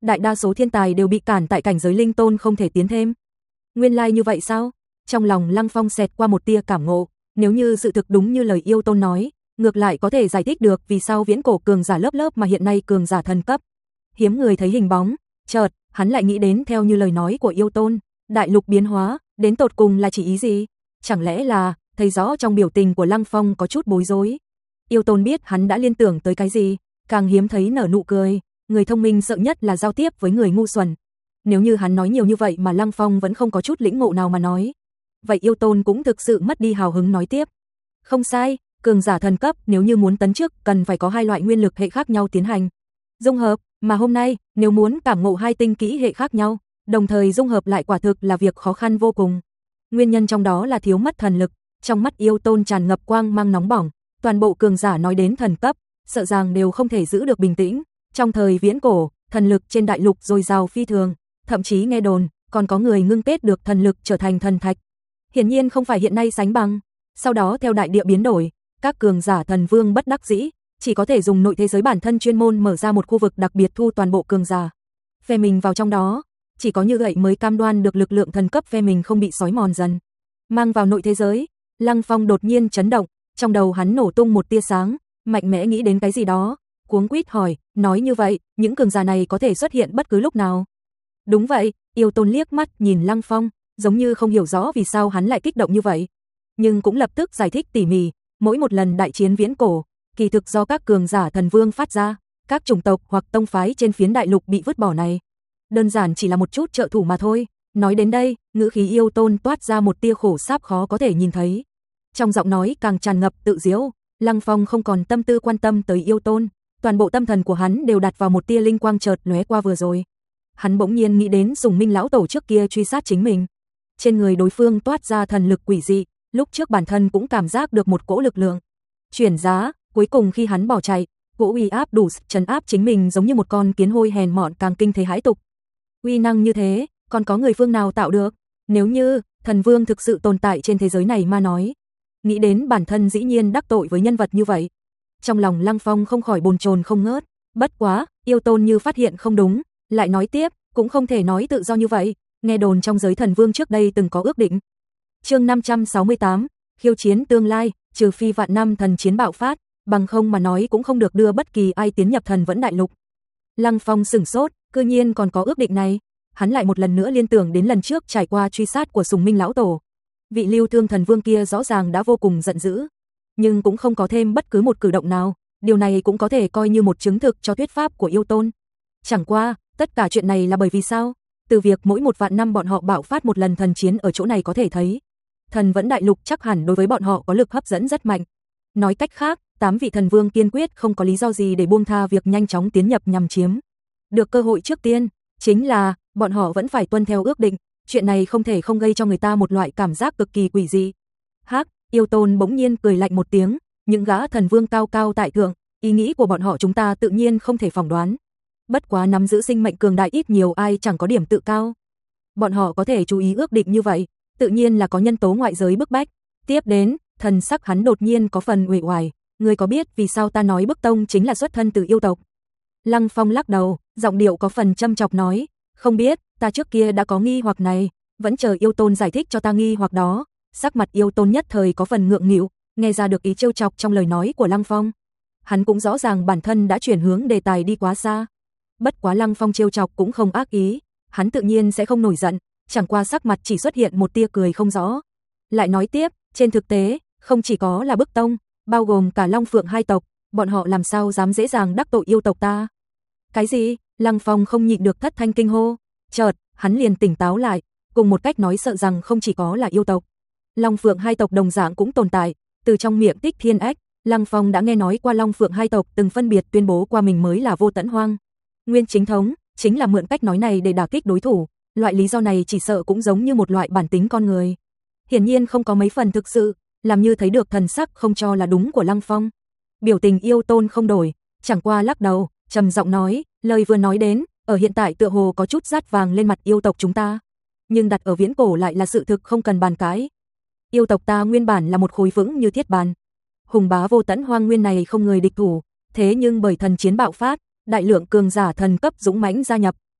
[SPEAKER 1] đại đa số thiên tài đều bị cản tại cảnh giới linh tôn không thể tiến thêm. Nguyên lai like như vậy sao? Trong lòng Lăng Phong xẹt qua một tia cảm ngộ, nếu như sự thực đúng như lời yêu tôn nói, ngược lại có thể giải thích được vì sao viễn cổ cường giả lớp lớp mà hiện nay cường giả thần cấp hiếm người thấy hình bóng. Chợt, hắn lại nghĩ đến theo như lời nói của yêu tôn, đại lục biến hóa, đến tột cùng là chỉ ý gì? Chẳng lẽ là, thấy rõ trong biểu tình của Lăng Phong có chút bối rối. Yêu tôn biết hắn đã liên tưởng tới cái gì, càng hiếm thấy nở nụ cười, người thông minh sợ nhất là giao tiếp với người ngu xuẩn. Nếu như hắn nói nhiều như vậy mà Lăng Phong vẫn không có chút lĩnh ngộ nào mà nói, vậy yêu tôn cũng thực sự mất đi hào hứng nói tiếp. Không sai, cường giả thần cấp nếu như muốn tấn chức cần phải có hai loại nguyên lực hệ khác nhau tiến hành dung hợp, mà hôm nay, nếu muốn cảm ngộ hai tinh kỹ hệ khác nhau, đồng thời dung hợp lại quả thực là việc khó khăn vô cùng. Nguyên nhân trong đó là thiếu mất thần lực, trong mắt yêu tôn tràn ngập quang mang nóng bỏng, toàn bộ cường giả nói đến thần cấp, sợ rằng đều không thể giữ được bình tĩnh. Trong thời viễn cổ, thần lực trên đại lục dồi dào phi thường, thậm chí nghe đồn, còn có người ngưng kết được thần lực trở thành thần thạch. Hiển nhiên không phải hiện nay sánh bằng. Sau đó theo đại địa biến đổi, các cường giả thần vương bất đắc dĩ, chỉ có thể dùng nội thế giới bản thân chuyên môn mở ra một khu vực đặc biệt thu toàn bộ cường giả phe mình vào trong đó, chỉ có như vậy mới cam đoan được lực lượng thần cấp phe mình không bị xói mòn dần. Mang vào nội thế giới, Lăng Phong đột nhiên chấn động, trong đầu hắn nổ tung một tia sáng, mạnh mẽ nghĩ đến cái gì đó, cuống quýt hỏi, nói như vậy, những cường giả này có thể xuất hiện bất cứ lúc nào? Đúng vậy, yêu tôn liếc mắt nhìn Lăng Phong, giống như không hiểu rõ vì sao hắn lại kích động như vậy, nhưng cũng lập tức giải thích tỉ mỉ, mỗi một lần đại chiến viễn cổ, kỳ thực do các cường giả thần vương phát ra, các chủng tộc hoặc tông phái trên phiến đại lục bị vứt bỏ này, đơn giản chỉ là một chút trợ thủ mà thôi. Nói đến đây, ngữ khí yêu tôn toát ra một tia khổ sáp khó có thể nhìn thấy. Trong giọng nói càng tràn ngập tự giễu, Lăng Phong không còn tâm tư quan tâm tới yêu tôn, toàn bộ tâm thần của hắn đều đặt vào một tia linh quang chợt lóe qua vừa rồi. Hắn bỗng nhiên nghĩ đến Sùng Minh lão tổ trước kia truy sát chính mình. Trên người đối phương toát ra thần lực quỷ dị, lúc trước bản thân cũng cảm giác được một cỗ lực lượng chuyển giá, cuối cùng khi hắn bỏ chạy, cỗ uy áp đủ trấn áp chính mình giống như một con kiến hôi hèn mọn càng kinh thế hãi tục. Uy năng như thế, còn có người phương nào tạo được? Nếu như thần vương thực sự tồn tại trên thế giới này mà nói, nghĩ đến bản thân dĩ nhiên đắc tội với nhân vật như vậy, trong lòng Lăng Phong không khỏi bồn chồn không ngớt. Bất quá, yêu tôn như phát hiện không đúng, lại nói tiếp, cũng không thể nói tự do như vậy, nghe đồn trong giới thần vương trước đây từng có ước định. Chương năm trăm sáu mươi tám, khiêu chiến tương lai, trừ phi vạn năm thần chiến bạo phát, bằng không mà nói cũng không được đưa bất kỳ ai tiến nhập thần vẫn đại lục. Lăng Phong sửng sốt, cư nhiên còn có ước định này. Hắn lại một lần nữa liên tưởng đến lần trước trải qua truy sát của Sùng Minh lão tổ. Vị Lưu Thương thần vương kia rõ ràng đã vô cùng giận dữ, nhưng cũng không có thêm bất cứ một cử động nào, điều này cũng có thể coi như một chứng thực cho thuyết pháp của yêu tôn. Chẳng qua, tất cả chuyện này là bởi vì sao? Từ việc mỗi một vạn năm bọn họ bạo phát một lần thần chiến ở chỗ này có thể thấy, thần vẫn đại lục chắc hẳn đối với bọn họ có lực hấp dẫn rất mạnh. Nói cách khác, tám vị thần vương kiên quyết không có lý do gì để buông tha việc nhanh chóng tiến nhập nhằm chiếm được cơ hội trước tiên, chính là bọn họ vẫn phải tuân theo ước định, chuyện này không thể không gây cho người ta một loại cảm giác cực kỳ quỷ dị. Hắc, yêu tôn bỗng nhiên cười lạnh một tiếng, những gã thần vương cao cao tại thượng, ý nghĩ của bọn họ chúng ta tự nhiên không thể phỏng đoán. Bất quá nắm giữ sinh mệnh cường đại ít nhiều ai chẳng có điểm tự cao. Bọn họ có thể chú ý ước định như vậy, tự nhiên là có nhân tố ngoại giới bức bách. Tiếp đến, thần sắc hắn đột nhiên có phần uể oải, ngươi có biết vì sao ta nói Bức Tông chính là xuất thân từ yêu tộc? Lăng Phong lắc đầu, giọng điệu có phần châm chọc nói, không biết, ta trước kia đã có nghi hoặc này, vẫn chờ yêu tôn giải thích cho ta nghi hoặc đó. Sắc mặt yêu tôn nhất thời có phần ngượng nghịu, nghe ra được ý trêu chọc trong lời nói của Lăng Phong. Hắn cũng rõ ràng bản thân đã chuyển hướng đề tài đi quá xa. Bất quá Lăng Phong trêu chọc cũng không ác ý, hắn tự nhiên sẽ không nổi giận, chẳng qua sắc mặt chỉ xuất hiện một tia cười không rõ. Lại nói tiếp, trên thực tế, không chỉ có là Bức Tông, bao gồm cả Long Phượng hai tộc, bọn họ làm sao dám dễ dàng đắc tội yêu tộc ta? Cái gì? Lăng Phong không nhịn được thất thanh kinh hô. Chợt, hắn liền tỉnh táo lại, cùng một cách nói sợ rằng không chỉ có là yêu tộc, Long Phượng hai tộc đồng dạng cũng tồn tại. Từ trong miệng Tích Thiên Ếch, Lăng Phong đã nghe nói qua Long Phượng hai tộc từng phân biệt tuyên bố qua mình mới là Vô Tẫn Hoang Nguyên chính thống, chính là mượn cách nói này để đả kích đối thủ. Loại lý do này chỉ sợ cũng giống như một loại bản tính con người, hiển nhiên không có mấy phần thực sự, làm như thấy được thần sắc không cho là đúng của Lăng Phong. Biểu tình yêu tôn không đổi, chẳng qua lắc đầu, trầm giọng nói, lời vừa nói đến, ở hiện tại tựa hồ có chút rát vàng lên mặt yêu tộc chúng ta, nhưng đặt ở viễn cổ lại là sự thực không cần bàn cãi. Yêu tộc ta nguyên bản là một khối vững như thiết bàn, hùng bá Vô Tẫn Hoang Nguyên này không người địch thủ, thế nhưng bởi thần chiến bạo phát, đại lượng cường giả thần cấp dũng mãnh gia nhập,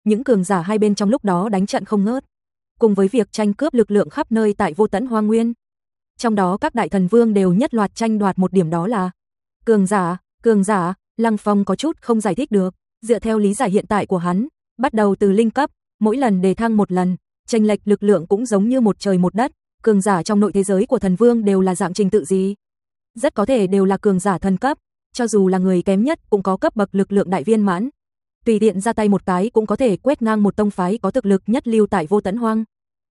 [SPEAKER 1] những cường giả hai bên trong lúc đó đánh trận không ngớt, cùng với việc tranh cướp lực lượng khắp nơi tại Vô Tận Hoang Nguyên. Trong đó các đại thần vương đều nhất loạt tranh đoạt một điểm, đó là cường giả, cường giả. Lăng Phong có chút không giải thích được, dựa theo lý giải hiện tại của hắn, bắt đầu từ linh cấp, mỗi lần đề thăng một lần, chênh lệch lực lượng cũng giống như một trời một đất, cường giả trong nội thế giới của thần vương đều là dạng trình tự gì? Rất có thể đều là cường giả thần cấp, cho dù là người kém nhất cũng có cấp bậc lực lượng đại viên mãn. Tùy tiện ra tay một cái cũng có thể quét ngang một tông phái có thực lực nhất lưu tại Vô Tận Hoang.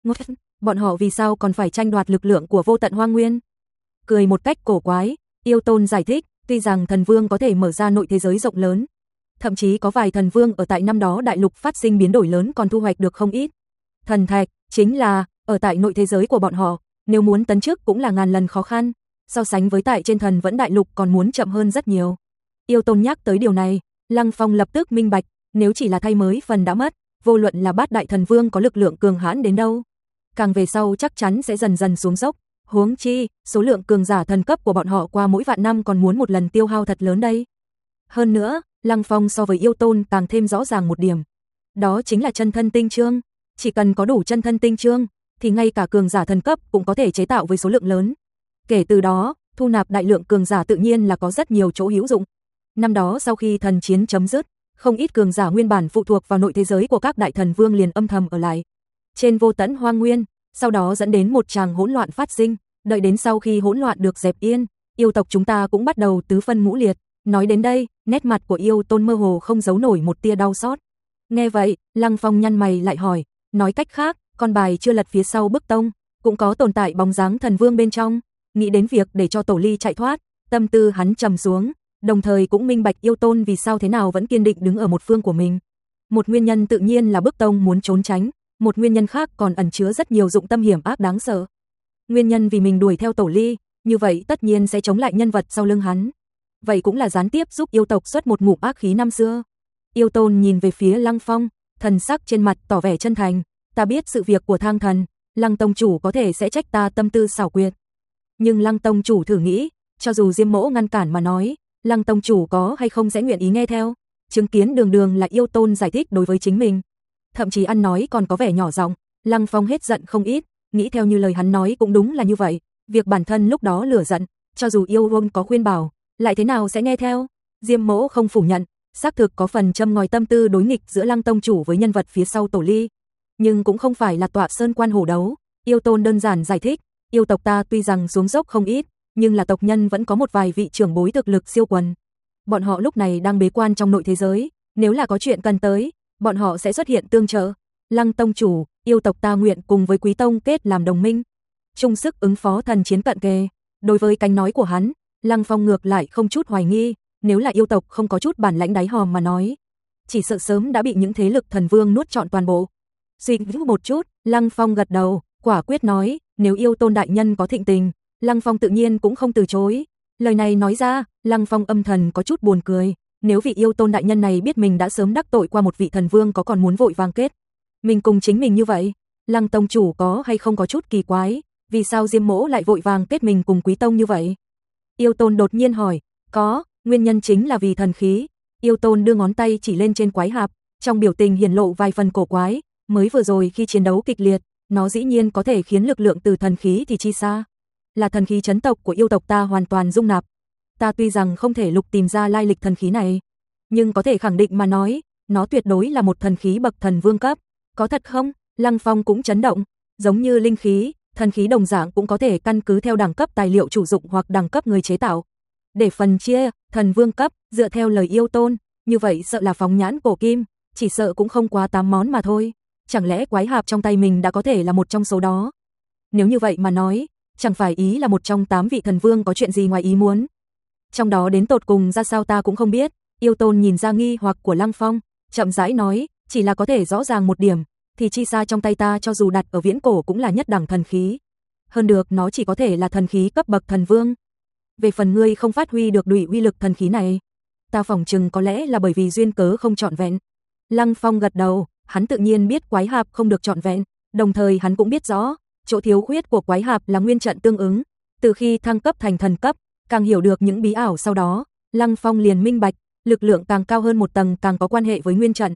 [SPEAKER 1] Bọn họ vì sao còn phải tranh đoạt lực lượng của Vô Tận Hoang Nguyên? Cười một cách cổ quái, Yêu Tôn giải thích, tuy rằng thần vương có thể mở ra nội thế giới rộng lớn, thậm chí có vài thần vương ở tại năm đó đại lục phát sinh biến đổi lớn còn thu hoạch được không ít thần thạch, chính là ở tại nội thế giới của bọn họ, nếu muốn tấn chức cũng là ngàn lần khó khăn, so sánh với tại trên thần vẫn đại lục còn muốn chậm hơn rất nhiều. Yêu Tôn nhắc tới điều này, Lăng Phong lập tức minh bạch, nếu chỉ là thay mới phần đã mất, vô luận là bát đại thần vương có lực lượng cường hãn đến đâu, càng về sau chắc chắn sẽ dần dần xuống dốc, huống chi, số lượng cường giả thần cấp của bọn họ qua mỗi vạn năm còn muốn một lần tiêu hao thật lớn đây. Hơn nữa, Lăng Phong so với Yêu Tôn càng thêm rõ ràng một điểm, đó chính là chân thân tinh chương, chỉ cần có đủ chân thân tinh chương, thì ngay cả cường giả thần cấp cũng có thể chế tạo với số lượng lớn. Kể từ đó, thu nạp đại lượng cường giả tự nhiên là có rất nhiều chỗ hữu dụng. Năm đó sau khi thần chiến chấm dứt, không ít cường giả nguyên bản phụ thuộc vào nội thế giới của các đại thần vương liền âm thầm ở lại trên Vô Tận Hoang Nguyên, sau đó dẫn đến một tràng hỗn loạn phát sinh, đợi đến sau khi hỗn loạn được dẹp yên, yêu tộc chúng ta cũng bắt đầu tứ phân ngũ liệt. Nói đến đây, nét mặt của Yêu Tôn mơ hồ không giấu nổi một tia đau xót. Nghe vậy, Lăng Phong nhăn mày lại hỏi, nói cách khác, con bài chưa lật phía sau bức tông, cũng có tồn tại bóng dáng thần vương bên trong. Nghĩ đến việc để cho Tổ Ly chạy thoát, tâm tư hắn trầm xuống, đồng thời cũng minh bạch Yêu Tôn vì sao thế nào vẫn kiên định đứng ở một phương của mình. Một nguyên nhân tự nhiên là bức tông muốn trốn tránh, một nguyên nhân khác còn ẩn chứa rất nhiều dụng tâm hiểm ác đáng sợ. Nguyên nhân vì mình đuổi theo Tổ Ly, như vậy tất nhiên sẽ chống lại nhân vật sau lưng hắn. Vậy cũng là gián tiếp giúp yêu tộc xuất một ngụm ác khí năm xưa. Yêu Tôn nhìn về phía Lăng Phong, thần sắc trên mặt tỏ vẻ chân thành, ta biết sự việc của Thang Thần, Lăng tông chủ có thể sẽ trách ta tâm tư xảo quyệt. Nhưng Lăng tông chủ thử nghĩ, cho dù Diêm Mỗ ngăn cản mà nói, Lăng tông chủ có hay không sẽ nguyện ý nghe theo? Chứng kiến đường đường là Yêu Tôn giải thích đối với chính mình, thậm chí ăn nói còn có vẻ nhỏ giọng. Lăng Phong hết giận không ít, nghĩ theo như lời hắn nói cũng đúng là như vậy, việc bản thân lúc đó lửa giận, cho dù Yêu Vương có khuyên bảo, lại thế nào sẽ nghe theo? Diêm Mỗ không phủ nhận, xác thực có phần châm ngòi tâm tư đối nghịch giữa Lăng tông chủ với nhân vật phía sau Tổ Ly, nhưng cũng không phải là tọa sơn quan hổ đấu. Yêu Tôn đơn giản giải thích, yêu tộc ta tuy rằng xuống dốc không ít, nhưng là tộc nhân vẫn có một vài vị trưởng bối thực lực siêu quần. Bọn họ lúc này đang bế quan trong nội thế giới, nếu là có chuyện cần tới, bọn họ sẽ xuất hiện tương trợ. Lăng tông chủ, yêu tộc ta nguyện cùng với Quý tông kết làm đồng minh, chung sức ứng phó thần chiến cận kề. Đối với cánh nói của hắn, Lăng Phong ngược lại không chút hoài nghi, nếu là yêu tộc không có chút bản lãnh đáy hòm mà nói, chỉ sợ sớm đã bị những thế lực thần vương nuốt trọn toàn bộ. Suy nghĩ một chút, Lăng Phong gật đầu, quả quyết nói, nếu Yêu Tôn đại nhân có thịnh tình, Lăng Phong tự nhiên cũng không từ chối. Lời này nói ra, Lăng Phong âm thầm có chút buồn cười, nếu vị Yêu Tôn đại nhân này biết mình đã sớm đắc tội qua một vị thần vương có còn muốn vội vàng kết mình cùng chính mình như vậy, Lăng tông chủ có hay không có chút kỳ quái, vì sao Diêm Mỗ lại vội vàng kết mình cùng Quý tông như vậy? Yêu Tôn đột nhiên hỏi, có, nguyên nhân chính là vì thần khí. Yêu Tôn đưa ngón tay chỉ lên trên quái hạp, trong biểu tình hiển lộ vài phần cổ quái, mới vừa rồi khi chiến đấu kịch liệt, nó dĩ nhiên có thể khiến lực lượng từ thần khí thì chi xa, là thần khí chấn tộc của yêu tộc ta hoàn toàn dung nạp. Ta tuy rằng không thể lục tìm ra lai lịch thần khí này, nhưng có thể khẳng định mà nói, nó tuyệt đối là một thần khí bậc thần vương cấp. Có thật không? Lăng Phong cũng chấn động, giống như linh khí, thần khí đồng dạng cũng có thể căn cứ theo đẳng cấp tài liệu chủ dụng hoặc đẳng cấp người chế tạo để phần chia. Thần vương cấp, dựa theo lời Yêu Tôn, như vậy sợ là phóng nhãn cổ kim, chỉ sợ cũng không quá tám món mà thôi. Chẳng lẽ quái hạp trong tay mình đã có thể là một trong số đó? Nếu như vậy mà nói, chẳng phải ý là một trong tám vị thần vương có chuyện gì ngoài ý muốn? Trong đó đến tột cùng ra sao ta cũng không biết. Yêu Tôn nhìn ra nghi hoặc của Lăng Phong, chậm rãi nói, chỉ là có thể rõ ràng một điểm, thì chi xa trong tay ta cho dù đặt ở viễn cổ cũng là nhất đẳng thần khí. Hơn được nó chỉ có thể là thần khí cấp bậc thần vương. Về phần ngươi không phát huy được đuổi uy lực thần khí này, ta phỏng chừng có lẽ là bởi vì duyên cớ không trọn vẹn. Lăng Phong gật đầu, hắn tự nhiên biết quái hạp không được trọn vẹn, đồng thời hắn cũng biết rõ, chỗ thiếu khuyết của quái hạp là nguyên trận tương ứng. Từ khi thăng cấp thành thần cấp, càng hiểu được những bí ảo sau đó, Lăng Phong liền minh bạch, lực lượng càng cao hơn một tầng càng có quan hệ với nguyên trận.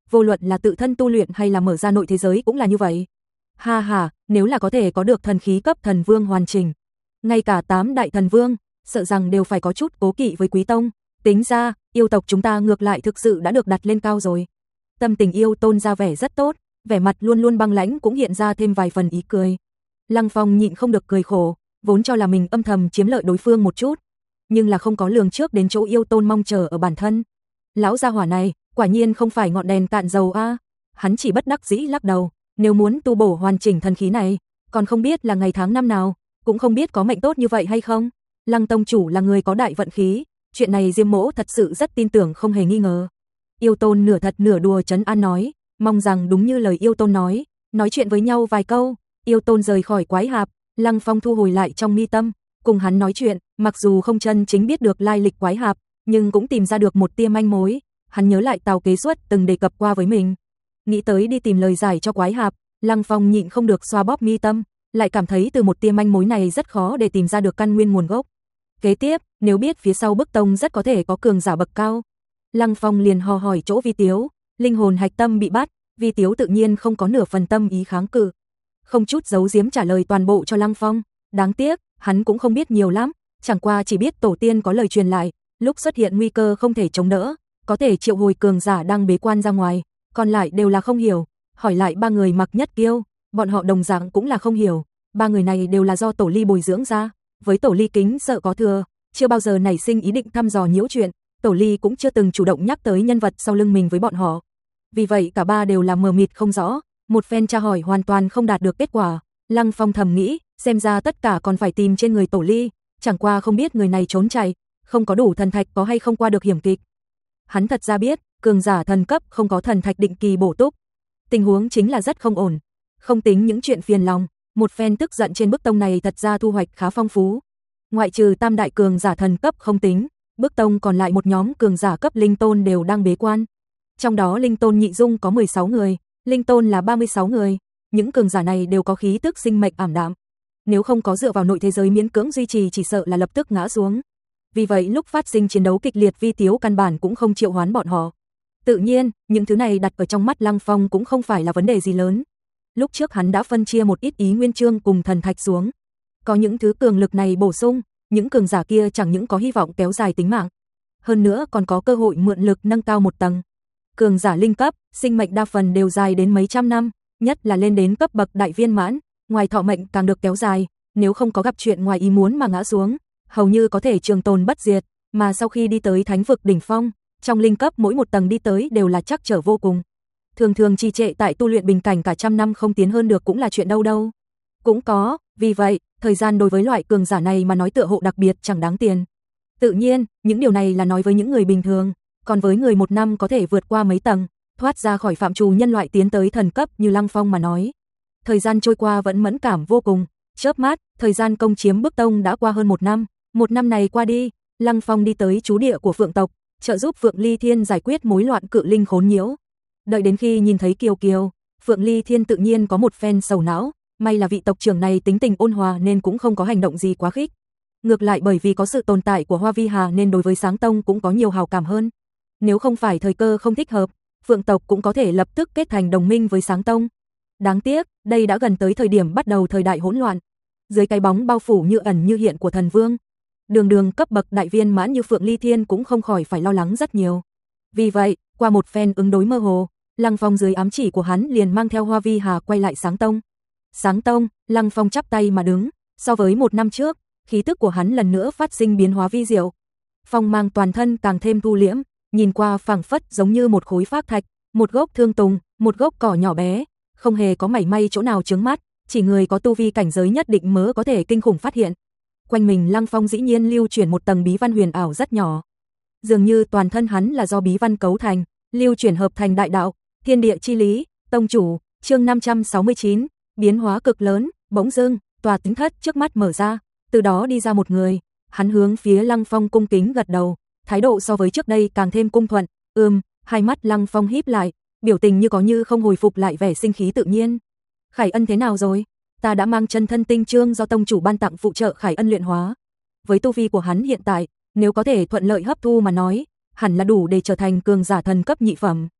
[SPEAKER 1] vô luận là tự thân tu luyện hay là mở ra nội thế giới cũng là như vậy. Ha ha, nếu là có thể có được thần khí cấp thần vương hoàn chỉnh, ngay cả tám đại thần vương, sợ rằng đều phải có chút cố kỵ với Quý tông. Tính ra, yêu tộc chúng ta ngược lại thực sự đã được đặt lên cao rồi. Tâm tình Yêu Tôn ra vẻ rất tốt, vẻ mặt luôn luôn băng lãnh cũng hiện ra thêm vài phần ý cười. Lăng Phong nhịn không được cười khổ, vốn cho là mình âm thầm chiếm lợi đối phương một chút, nhưng là không có lường trước đến chỗ Yêu Tôn mong chờ ở bản thân. Lão gia hỏa này, quả nhiên không phải ngọn đèn cạn dầu a. À. Hắn chỉ bất đắc dĩ lắc đầu, nếu muốn tu bổ hoàn chỉnh thần khí này, còn không biết là ngày tháng năm nào, cũng không biết có mệnh tốt như vậy hay không. Lăng tông chủ là người có đại vận khí, chuyện này Diêm Mỗ thật sự rất tin tưởng không hề nghi ngờ. Yêu Tôn nửa thật nửa đùa trấn an nói, mong rằng đúng như lời Yêu Tôn nói, nói chuyện với nhau vài câu, Yêu Tôn rời khỏi quái hạp, Lăng Phong thu hồi lại trong mi tâm, cùng hắn nói chuyện, mặc dù không chân chính biết được lai lịch quái hạp, nhưng cũng tìm ra được một tia manh mối. Hắn nhớ lại Tào Kế Xuất từng đề cập qua với mình, nghĩ tới đi tìm lời giải cho quái hạp, Lăng Phong nhịn không được xoa bóp mi tâm, lại cảm thấy từ một tia manh mối này rất khó để tìm ra được căn nguyên nguồn gốc. Kế tiếp, nếu biết phía sau bức tông rất có thể có cường giả bậc cao, Lăng Phong liền hò hỏi chỗ Vi Tiếu, linh hồn hạch tâm bị bắt, Vi Tiếu tự nhiên không có nửa phần tâm ý kháng cự, không chút giấu giếm trả lời toàn bộ cho Lăng Phong. Đáng tiếc, hắn cũng không biết nhiều lắm, chẳng qua chỉ biết tổ tiên có lời truyền lại, lúc xuất hiện nguy cơ không thể chống đỡ, có thể triệu hồi cường giả đang bế quan ra ngoài, còn lại đều là không hiểu. Hỏi lại ba người Mặc Nhất Kiêu, bọn họ đồng dạng cũng là không hiểu, ba người này đều là do Tổ Ly bồi dưỡng ra, với Tổ Ly kính sợ có thừa, chưa bao giờ nảy sinh ý định thăm dò nhiễu chuyện, Tổ Ly cũng chưa từng chủ động nhắc tới nhân vật sau lưng mình với bọn họ. Vì vậy cả ba đều là mờ mịt không rõ, một phen tra hỏi hoàn toàn không đạt được kết quả. Lăng Phong thầm nghĩ, xem ra tất cả còn phải tìm trên người Tổ Ly, chẳng qua không biết người này trốn chạy, không có đủ thần thạch có hay không qua được hiểm kịch. Hắn thật ra biết, cường giả thần cấp không có thần thạch định kỳ bổ túc, tình huống chính là rất không ổn. Không tính những chuyện phiền lòng, một phen tức giận trên bức tông này thật ra thu hoạch khá phong phú. Ngoại trừ tam đại cường giả thần cấp không tính, bức tông còn lại một nhóm cường giả cấp linh tôn đều đang bế quan. Trong đó linh tôn nhị dung có mười sáu người, linh tôn là ba mươi sáu người, những cường giả này đều có khí tức sinh mệnh ảm đạm. Nếu không có dựa vào nội thế giới miễn cưỡng duy trì chỉ sợ là lập tức ngã xuống. Vì vậy lúc phát sinh chiến đấu kịch liệt Vi Tiếu căn bản cũng không triệu hoán bọn họ. Tự nhiên, những thứ này đặt ở trong mắt Lăng Phong cũng không phải là vấn đề gì lớn. Lúc trước hắn đã phân chia một ít ý nguyên chương cùng thần thạch xuống. Có những thứ cường lực này bổ sung, những cường giả kia chẳng những có hy vọng kéo dài tính mạng, hơn nữa còn có cơ hội mượn lực nâng cao một tầng. Cường giả linh cấp, sinh mệnh đa phần đều dài đến mấy trăm năm, nhất là lên đến cấp bậc đại viên mãn, ngoài thọ mệnh càng được kéo dài, nếu không có gặp chuyện ngoài ý muốn mà ngã xuống, hầu như có thể trường tồn bất diệt, mà sau khi đi tới thánh vực đỉnh phong, trong linh cấp mỗi một tầng đi tới đều là trắc trở vô cùng. Thường thường trì trệ tại tu luyện bình cảnh cả trăm năm không tiến hơn được cũng là chuyện đâu đâu. Cũng có, vì vậy, thời gian đối với loại cường giả này mà nói tựa hộ đặc biệt chẳng đáng tiền. Tự nhiên, những điều này là nói với những người bình thường, còn với người một năm có thể vượt qua mấy tầng, thoát ra khỏi phạm trù nhân loại tiến tới thần cấp như Lăng Phong mà nói. Thời gian trôi qua vẫn mẫn cảm vô cùng, chớp mắt, thời gian công chiếm bức tông đã qua hơn một năm, một năm này qua đi, Lăng Phong đi tới trú địa của Phượng tộc, trợ giúp Phượng Ly Thiên giải quyết mối loạn cự linh khốn nhiễu. Đợi đến khi nhìn thấy Kiều Kiều, Phượng Ly Thiên tự nhiên có một phen sầu não, may là vị tộc trưởng này tính tình ôn hòa nên cũng không có hành động gì quá khích. Ngược lại bởi vì có sự tồn tại của Hoa Vi Hà nên đối với Sáng Tông cũng có nhiều hào cảm hơn. Nếu không phải thời cơ không thích hợp, Phượng tộc cũng có thể lập tức kết thành đồng minh với Sáng Tông. Đáng tiếc, đây đã gần tới thời điểm bắt đầu thời đại hỗn loạn. Dưới cái bóng bao phủ như ẩn như hiện của thần vương, đường đường cấp bậc đại viên mãn như Phượng Ly Thiên cũng không khỏi phải lo lắng rất nhiều. Vì vậy, qua một phen ứng đối mơ hồ, Lăng Phong dưới ám chỉ của hắn liền mang theo Hoa Vi Hà quay lại Sáng Tông. Sáng Tông, Lăng Phong chắp tay mà đứng, so với một năm trước, khí tức của hắn lần nữa phát sinh biến hóa vi diệu. Phong mang toàn thân càng thêm thu liễm, nhìn qua phảng phất giống như một khối phác thạch, một gốc thương tùng, một gốc cỏ nhỏ bé, không hề có mảy may chỗ nào chướng mắt, chỉ người có tu vi cảnh giới nhất định mới có thể kinh khủng phát hiện. Quanh mình Lăng Phong dĩ nhiên lưu chuyển một tầng bí văn huyền ảo rất nhỏ. Dường như toàn thân hắn là do bí văn cấu thành, lưu chuyển hợp thành đại đạo, thiên địa chi lý. Tông chủ, chương năm trăm sáu mươi chín, biến hóa cực lớn. Bỗng dưng, tòa tính thất trước mắt mở ra, từ đó đi ra một người, hắn hướng phía Lăng Phong cung kính gật đầu, thái độ so với trước đây càng thêm cung thuận. Ừm, hai mắt Lăng Phong híp lại, biểu tình như có như không hồi phục lại vẻ sinh khí tự nhiên. Khải Ân thế nào rồi? Ta đã mang chân thân tinh chương do tông chủ ban tặng phụ trợ Khải Ân luyện hóa. Với tu vi của hắn hiện tại, nếu có thể thuận lợi hấp thu mà nói, hẳn là đủ để trở thành cường giả thần cấp nhị phẩm.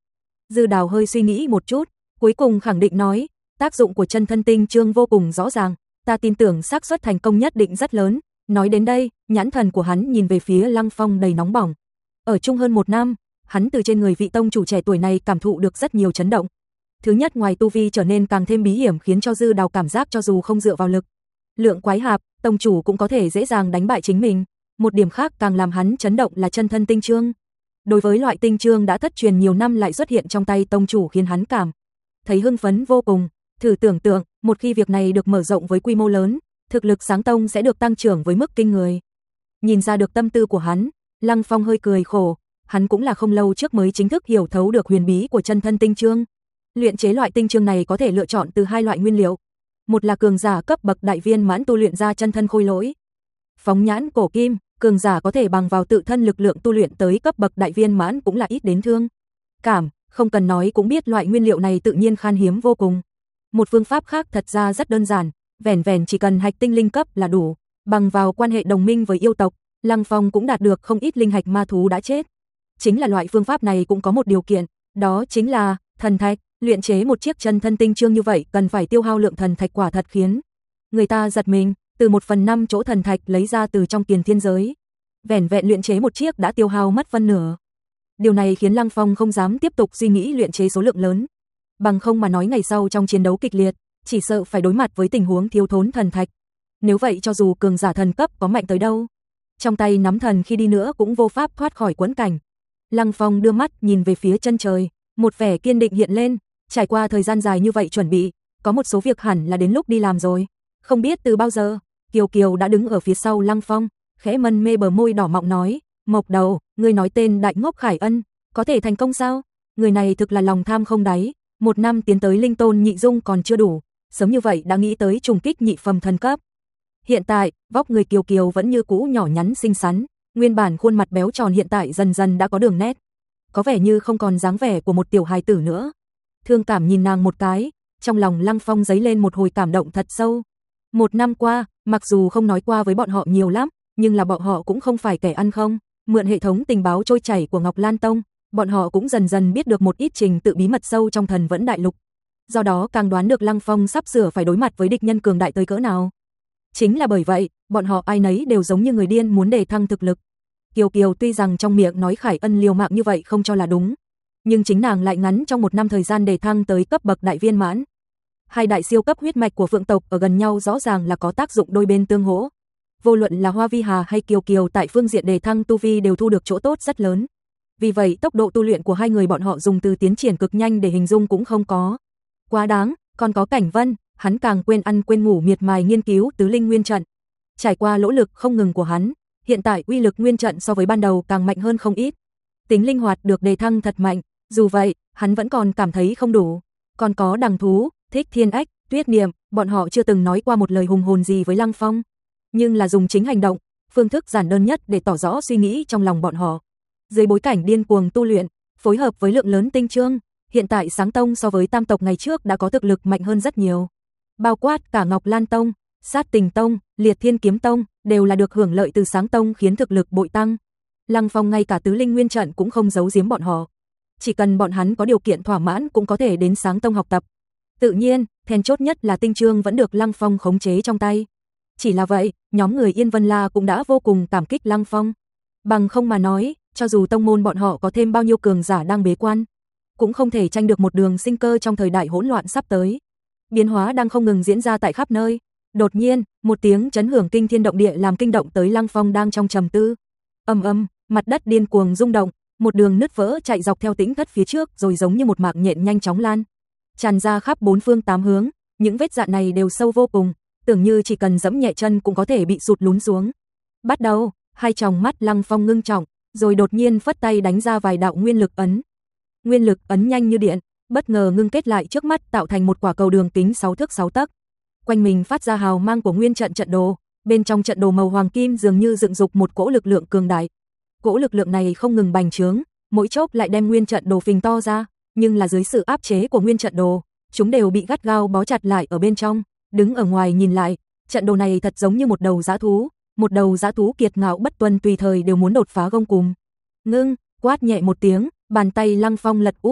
[SPEAKER 1] Dư Đào hơi suy nghĩ một chút, cuối cùng khẳng định nói, tác dụng của chân thân tinh chương vô cùng rõ ràng, ta tin tưởng xác suất thành công nhất định rất lớn. Nói đến đây, nhãn thần của hắn nhìn về phía Lăng Phong đầy nóng bỏng. Ở chung hơn một năm, hắn từ trên người vị tông chủ trẻ tuổi này cảm thụ được rất nhiều chấn động. Thứ nhất, ngoài tu vi trở nên càng thêm bí hiểm khiến cho Dư Đào cảm giác cho dù không dựa vào lực lượng quái hạp, tông chủ cũng có thể dễ dàng đánh bại chính mình. Một điểm khác càng làm hắn chấn động là chân thân tinh chương. Đối với loại tinh chương đã thất truyền nhiều năm lại xuất hiện trong tay tông chủ khiến hắn cảm thấy hưng phấn vô cùng. Thử tưởng tượng, một khi việc này được mở rộng với quy mô lớn, thực lực Sáng Tông sẽ được tăng trưởng với mức kinh người. Nhìn ra được tâm tư của hắn, Lăng Phong hơi cười khổ, hắn cũng là không lâu trước mới chính thức hiểu thấu được huyền bí của chân thân tinh chương. Luyện chế loại tinh chương này có thể lựa chọn từ hai loại nguyên liệu. Một là cường giả cấp bậc đại viên mãn tu luyện ra chân thân khôi lỗi. Phóng nhãn cổ kim, cường giả có thể bằng vào tự thân lực lượng tu luyện tới cấp bậc đại viên mãn cũng là ít đến thương cảm, không cần nói cũng biết loại nguyên liệu này tự nhiên khan hiếm vô cùng. Một phương pháp khác thật ra rất đơn giản, vẻn vẻn chỉ cần hạch tinh linh cấp là đủ, bằng vào quan hệ đồng minh với yêu tộc, Lăng Phong cũng đạt được không ít linh hạch ma thú đã chết. Chính là loại phương pháp này cũng có một điều kiện, đó chính là thần thạch. Luyện chế một chiếc chân thân tinh chương như vậy cần phải tiêu hao lượng thần thạch quả thật khiến người ta giật mình, từ một phần năm chỗ thần thạch lấy ra từ trong tiền thiên giới. Vẻn vẹn luyện chế một chiếc đã tiêu hao mất phân nửa. Điều này khiến Lăng Phong không dám tiếp tục suy nghĩ luyện chế số lượng lớn. Bằng không mà nói ngày sau trong chiến đấu kịch liệt, chỉ sợ phải đối mặt với tình huống thiếu thốn thần thạch. Nếu vậy cho dù cường giả thần cấp có mạnh tới đâu, trong tay nắm thần khi đi nữa cũng vô pháp thoát khỏi quẫn cảnh. Lăng Phong đưa mắt nhìn về phía chân trời, một vẻ kiên định hiện lên. Trải qua thời gian dài như vậy chuẩn bị, có một số việc hẳn là đến lúc đi làm rồi. Không biết từ bao giờ, Kiều Kiều đã đứng ở phía sau Lăng Phong, khẽ mân mê bờ môi đỏ mọng nói, Mộc Đầu, ngươi nói tên đại ngốc Khải Ân, có thể thành công sao? Người này thực là lòng tham không đáy, một năm tiến tới linh tôn nhị dung còn chưa đủ, sớm như vậy đã nghĩ tới trùng kích nhị phẩm thần cấp. Hiện tại, vóc người Kiều Kiều vẫn như cũ nhỏ nhắn xinh xắn, nguyên bản khuôn mặt béo tròn hiện tại dần dần đã có đường nét, có vẻ như không còn dáng vẻ của một tiểu hài tử nữa. Thương cảm nhìn nàng một cái, trong lòng Lăng Phong dấy lên một hồi cảm động thật sâu. Một năm qua, mặc dù không nói qua với bọn họ nhiều lắm, nhưng là bọn họ cũng không phải kẻ ăn không. Mượn hệ thống tình báo trôi chảy của Ngọc Lan Tông, bọn họ cũng dần dần biết được một ít trình tự bí mật sâu trong Thần Vẫn Đại Lục. Do đó càng đoán được Lăng Phong sắp sửa phải đối mặt với địch nhân cường đại tới cỡ nào. Chính là bởi vậy, bọn họ ai nấy đều giống như người điên muốn đề thăng thực lực. Kiều Kiều tuy rằng trong miệng nói Khải Ân liều mạng như vậy không cho là đúng, nhưng chính nàng lại ngắn trong một năm thời gian đề thăng tới cấp bậc đại viên mãn. Hai đại siêu cấp huyết mạch của Phượng tộc ở gần nhau rõ ràng là có tác dụng đôi bên tương hỗ. Vô luận là Hoa Vi Hà hay Kiều Kiều tại phương diện đề thăng tu vi đều thu được chỗ tốt rất lớn. Vì vậy tốc độ tu luyện của hai người bọn họ dùng từ tiến triển cực nhanh để hình dung cũng không có quá đáng. Còn có Cảnh Vân, hắn càng quên ăn quên ngủ miệt mài nghiên cứu tứ linh nguyên trận. Trải qua nỗ lực không ngừng của hắn, hiện tại uy lực nguyên trận so với ban đầu càng mạnh hơn không ít. Tính linh hoạt được đề thăng thật mạnh, dù vậy, hắn vẫn còn cảm thấy không đủ. Còn có Đằng Thú, Thích Thiên Ách, Tuyết Niệm, bọn họ chưa từng nói qua một lời hùng hồn gì với Lăng Phong, nhưng là dùng chính hành động, phương thức giản đơn nhất để tỏ rõ suy nghĩ trong lòng bọn họ. Dưới bối cảnh điên cuồng tu luyện, phối hợp với lượng lớn tinh chương, hiện tại Sáng Tông so với Tam tộc ngày trước đã có thực lực mạnh hơn rất nhiều. Bao quát cả Ngọc Lan Tông, Sát Tình Tông, Liệt Thiên Kiếm Tông đều là được hưởng lợi từ Sáng Tông khiến thực lực bội tăng. Lăng Phong ngay cả tứ linh nguyên trận cũng không giấu giếm bọn họ. Chỉ cần bọn hắn có điều kiện thỏa mãn cũng có thể đến Sáng Tông học tập. Tự nhiên, then chốt nhất là tinh chương vẫn được Lăng Phong khống chế trong tay. Chỉ là vậy, nhóm người Yên Vân La cũng đã vô cùng cảm kích Lăng Phong. Bằng không mà nói, cho dù tông môn bọn họ có thêm bao nhiêu cường giả đang bế quan, cũng không thể tranh được một đường sinh cơ trong thời đại hỗn loạn sắp tới. Biến hóa đang không ngừng diễn ra tại khắp nơi. Đột nhiên, một tiếng chấn hưởng kinh thiên động địa làm kinh động tới Lăng Phong đang trong trầm tư. Ầm ầm, mặt đất điên cuồng rung động, một đường nứt vỡ chạy dọc theo tĩnh thất phía trước rồi giống như một mạng nhện nhanh chóng lan tràn ra khắp bốn phương tám hướng, những vết rạn này đều sâu vô cùng, tưởng như chỉ cần giẫm nhẹ chân cũng có thể bị sụt lún xuống. Bắt đầu, hai tròng mắt Lăng Phong ngưng trọng, rồi đột nhiên phất tay đánh ra vài đạo nguyên lực ấn. Nguyên lực ấn nhanh như điện, bất ngờ ngưng kết lại trước mắt tạo thành một quả cầu đường kính sáu thước sáu tấc. Quanh mình phát ra hào mang của nguyên trận trận đồ, bên trong trận đồ màu hoàng kim dường như dựng dục một cỗ lực lượng cường đại. Cỗ lực lượng này không ngừng bành trướng, mỗi chốc lại đem nguyên trận đồ phình to ra, nhưng là dưới sự áp chế của nguyên trận đồ, chúng đều bị gắt gao bó chặt lại ở bên trong. Đứng ở ngoài nhìn lại, trận đồ này thật giống như một đầu dã thú, một đầu dã thú kiệt ngạo bất tuân tùy thời đều muốn đột phá gông cùm. Ngưng, quát nhẹ một tiếng, bàn tay Lăng Phong lật úp,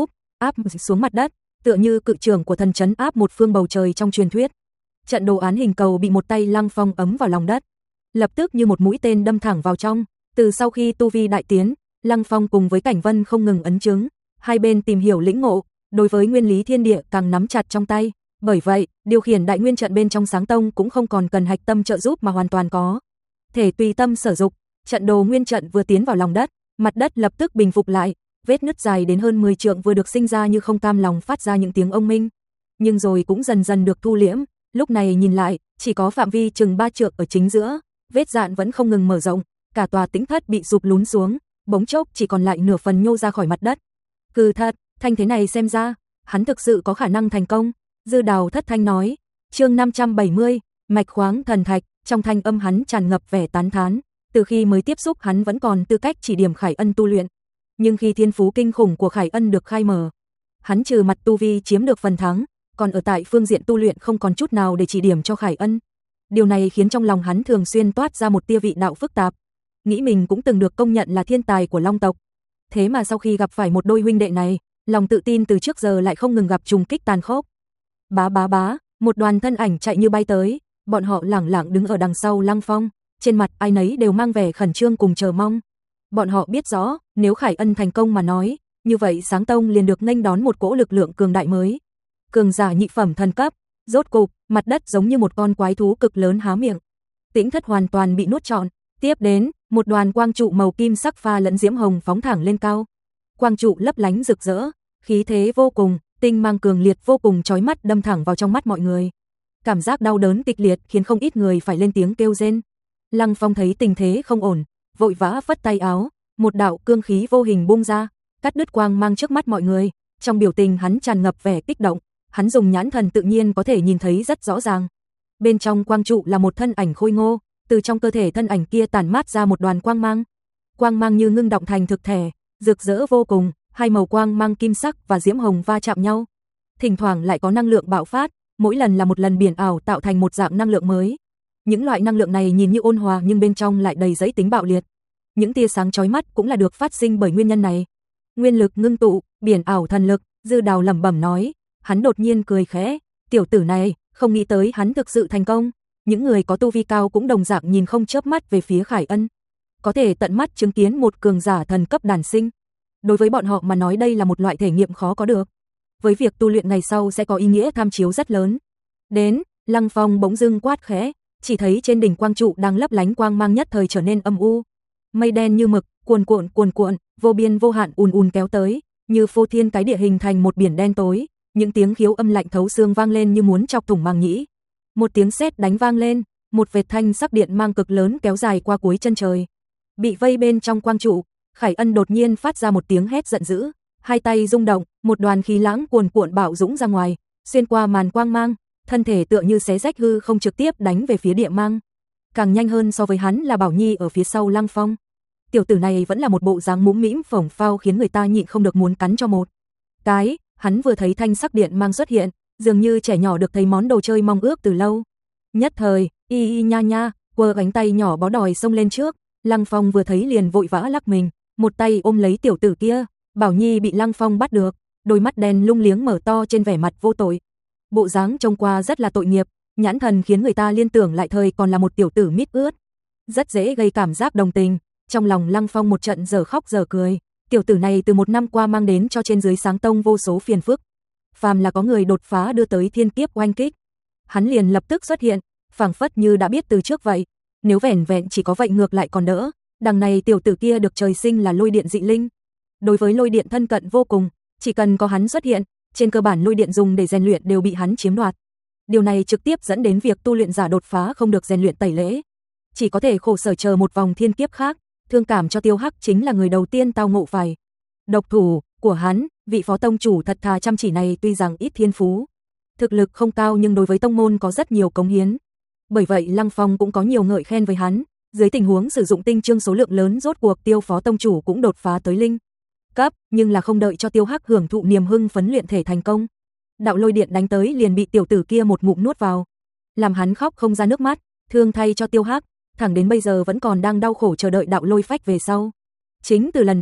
[SPEAKER 1] áp xuống mặt đất, tựa như cự trường của thần trấn áp một phương bầu trời trong truyền thuyết. Trận đồ án hình cầu bị một tay Lăng Phong ấm vào lòng đất, lập tức như một mũi tên đâm thẳng vào trong. Từ sau khi tu vi đại tiến, Lăng Phong cùng với Cảnh Vân không ngừng ấn chứng, hai bên tìm hiểu lĩnh ngộ, đối với nguyên lý thiên địa càng nắm chặt trong tay. Bởi vậy, điều khiển đại nguyên trận bên trong Sáng Tông cũng không còn cần hạch tâm trợ giúp mà hoàn toàn có thể tùy tâm sở dục. Trận đồ nguyên trận vừa tiến vào lòng đất, mặt đất lập tức bình phục lại, vết nứt dài đến hơn mười trượng vừa được sinh ra như không cam lòng phát ra những tiếng ông minh, nhưng rồi cũng dần dần được thu liễm. Lúc này nhìn lại, chỉ có phạm vi chừng ba trượng ở chính giữa, vết dạn vẫn không ngừng mở rộng, cả tòa tĩnh thất bị sụp lún xuống, bỗng chốc chỉ còn lại nửa phần nhô ra khỏi mặt đất. Cừ thật, thanh thế này xem ra, hắn thực sự có khả năng thành công. Dư Đào thất thanh nói. Chương năm trăm bảy mươi, mạch khoáng thần thạch. Trong thanh âm hắn tràn ngập vẻ tán thán. Từ khi mới tiếp xúc hắn vẫn còn tư cách chỉ điểm Khải Ân tu luyện, nhưng khi thiên phú kinh khủng của Khải Ân được khai mở, hắn trừ mặt tu vi chiếm được phần thắng, còn ở tại phương diện tu luyện không còn chút nào để chỉ điểm cho Khải Ân. Điều này khiến trong lòng hắn thường xuyên toát ra một tia vị đạo phức tạp, nghĩ mình cũng từng được công nhận là thiên tài của Long tộc. Thế mà sau khi gặp phải một đôi huynh đệ này, lòng tự tin từ trước giờ lại không ngừng gặp trùng kích tàn khốc. Bá bá bá, một đoàn thân ảnh chạy như bay tới, bọn họ lẳng lặng đứng ở đằng sau Lăng Phong, trên mặt ai nấy đều mang vẻ khẩn trương cùng chờ mong. Bọn họ biết rõ, nếu Khải Ân thành công mà nói, như vậy Sáng Tông liền được nghênh đón một cỗ lực lượng cường đại mới. Cường giả nhị phẩm thần cấp. Rốt cục, mặt đất giống như một con quái thú cực lớn há miệng. Tĩnh thất hoàn toàn bị nuốt trọn. Tiếp đến, một đoàn quang trụ màu kim sắc pha lẫn diễm hồng phóng thẳng lên cao. Quang trụ lấp lánh rực rỡ, khí thế vô cùng, tinh mang cường liệt vô cùng chói mắt đâm thẳng vào trong mắt mọi người. Cảm giác đau đớn kịch liệt khiến không ít người phải lên tiếng kêu rên. Lăng Phong thấy tình thế không ổn, vội vã phất tay áo, một đạo cương khí vô hình bung ra, cắt đứt quang mang trước mắt mọi người. Trong biểu tình hắn tràn ngập vẻ kích động, hắn dùng nhãn thần tự nhiên có thể nhìn thấy rất rõ ràng. Bên trong quang trụ là một thân ảnh khôi ngô, từ trong cơ thể thân ảnh kia tản mát ra một đoàn quang mang. Quang mang như ngưng động thành thực thể, rực rỡ vô cùng, hai màu quang mang kim sắc và diễm hồng va chạm nhau. Thỉnh thoảng lại có năng lượng bạo phát, mỗi lần là một lần biển ảo tạo thành một dạng năng lượng mới. Những loại năng lượng này nhìn như ôn hòa nhưng bên trong lại đầy dẫy tính bạo liệt. Những tia sáng chói mắt cũng là được phát sinh bởi nguyên nhân này. Nguyên lực ngưng tụ, biển ảo thần lực, Dư Đào lẩm bẩm nói. Hắn đột nhiên cười khẽ, tiểu tử này, không nghĩ tới hắn thực sự thành công. Những người có tu vi cao cũng đồng dạng nhìn không chớp mắt về phía Khải Ân. Có thể tận mắt chứng kiến một cường giả thần cấp đản sinh. Đối với bọn họ mà nói đây là một loại thể nghiệm khó có được. Với việc tu luyện ngày sau sẽ có ý nghĩa tham chiếu rất lớn. Đến, Lăng Phong bỗng dưng quát khẽ, chỉ thấy trên đỉnh quang trụ đang lấp lánh quang mang nhất thời trở nên âm u. Mây đen như mực, cuồn cuộn cuồn cuộn, vô biên vô hạn ùn ùn kéo tới, như phô thiên cái địa hình thành một biển đen tối. Những tiếng khiếu âm lạnh thấu xương vang lên như muốn chọc thủng màng nhĩ. Một tiếng sét đánh vang lên, một vệt thanh sắc điện mang cực lớn kéo dài qua cuối chân trời. Bị vây bên trong quang trụ, Khải Ân đột nhiên phát ra một tiếng hét giận dữ, hai tay rung động, một đoàn khí lãng cuồn cuộn bạo dũng ra ngoài, xuyên qua màn quang mang, thân thể tựa như xé rách hư không trực tiếp đánh về phía địa mang. Càng nhanh hơn so với hắn là Bảo Nhi ở phía sau Lăng Phong. Tiểu tử này vẫn là một bộ dáng mũm mĩm phổng phao khiến người ta nhịn không được muốn cắn cho một cái. Hắn vừa thấy thanh sắc điện mang xuất hiện, dường như trẻ nhỏ được thấy món đồ chơi mong ước từ lâu. Nhất thời, y y nha nha, quơ cánh tay nhỏ bó đòi xông lên trước. Lăng Phong vừa thấy liền vội vã lắc mình, một tay ôm lấy tiểu tử kia. Bảo Nhi bị Lăng Phong bắt được, đôi mắt đen lung liếng mở to trên vẻ mặt vô tội. Bộ dáng trông qua rất là tội nghiệp, nhãn thần khiến người ta liên tưởng lại thời còn là một tiểu tử mít ướt. Rất dễ gây cảm giác đồng tình, trong lòng Lăng Phong một trận giờ khóc giờ cười. Tiểu tử này từ một năm qua mang đến cho trên dưới Sáng Tông vô số phiền phức. Phàm là có người đột phá đưa tới thiên kiếp oanh kích, hắn liền lập tức xuất hiện, phảng phất như đã biết từ trước vậy. Nếu vẻn vẹn chỉ có vậy ngược lại còn đỡ, đằng này tiểu tử kia được trời sinh là lôi điện dị linh. Đối với lôi điện thân cận vô cùng, chỉ cần có hắn xuất hiện, trên cơ bản lôi điện dùng để rèn luyện đều bị hắn chiếm đoạt. Điều này trực tiếp dẫn đến việc tu luyện giả đột phá không được rèn luyện tẩy lễ, chỉ có thể khổ sở chờ một vòng thiên kiếp khác. Thương cảm cho Tiêu Hắc chính là người đầu tiên tao ngộ phải. Độc thủ của hắn, vị phó tông chủ thật thà chăm chỉ này tuy rằng ít thiên phú, thực lực không cao nhưng đối với tông môn có rất nhiều cống hiến. Bởi vậy Lăng Phong cũng có nhiều ngợi khen với hắn. Dưới tình huống sử dụng tinh chương số lượng lớn, rốt cuộc Tiêu phó tông chủ cũng đột phá tới linh cấp, nhưng là không đợi cho Tiêu Hắc hưởng thụ niềm hưng phấn luyện thể thành công, đạo lôi điện đánh tới liền bị tiểu tử kia một ngụm nuốt vào, làm hắn khóc không ra nước mắt, thương thay cho Tiêu Hắc, thẳng đến bây giờ vẫn còn đang đau khổ chờ đợi đạo lôi phách về sau. Chính từ lần đó,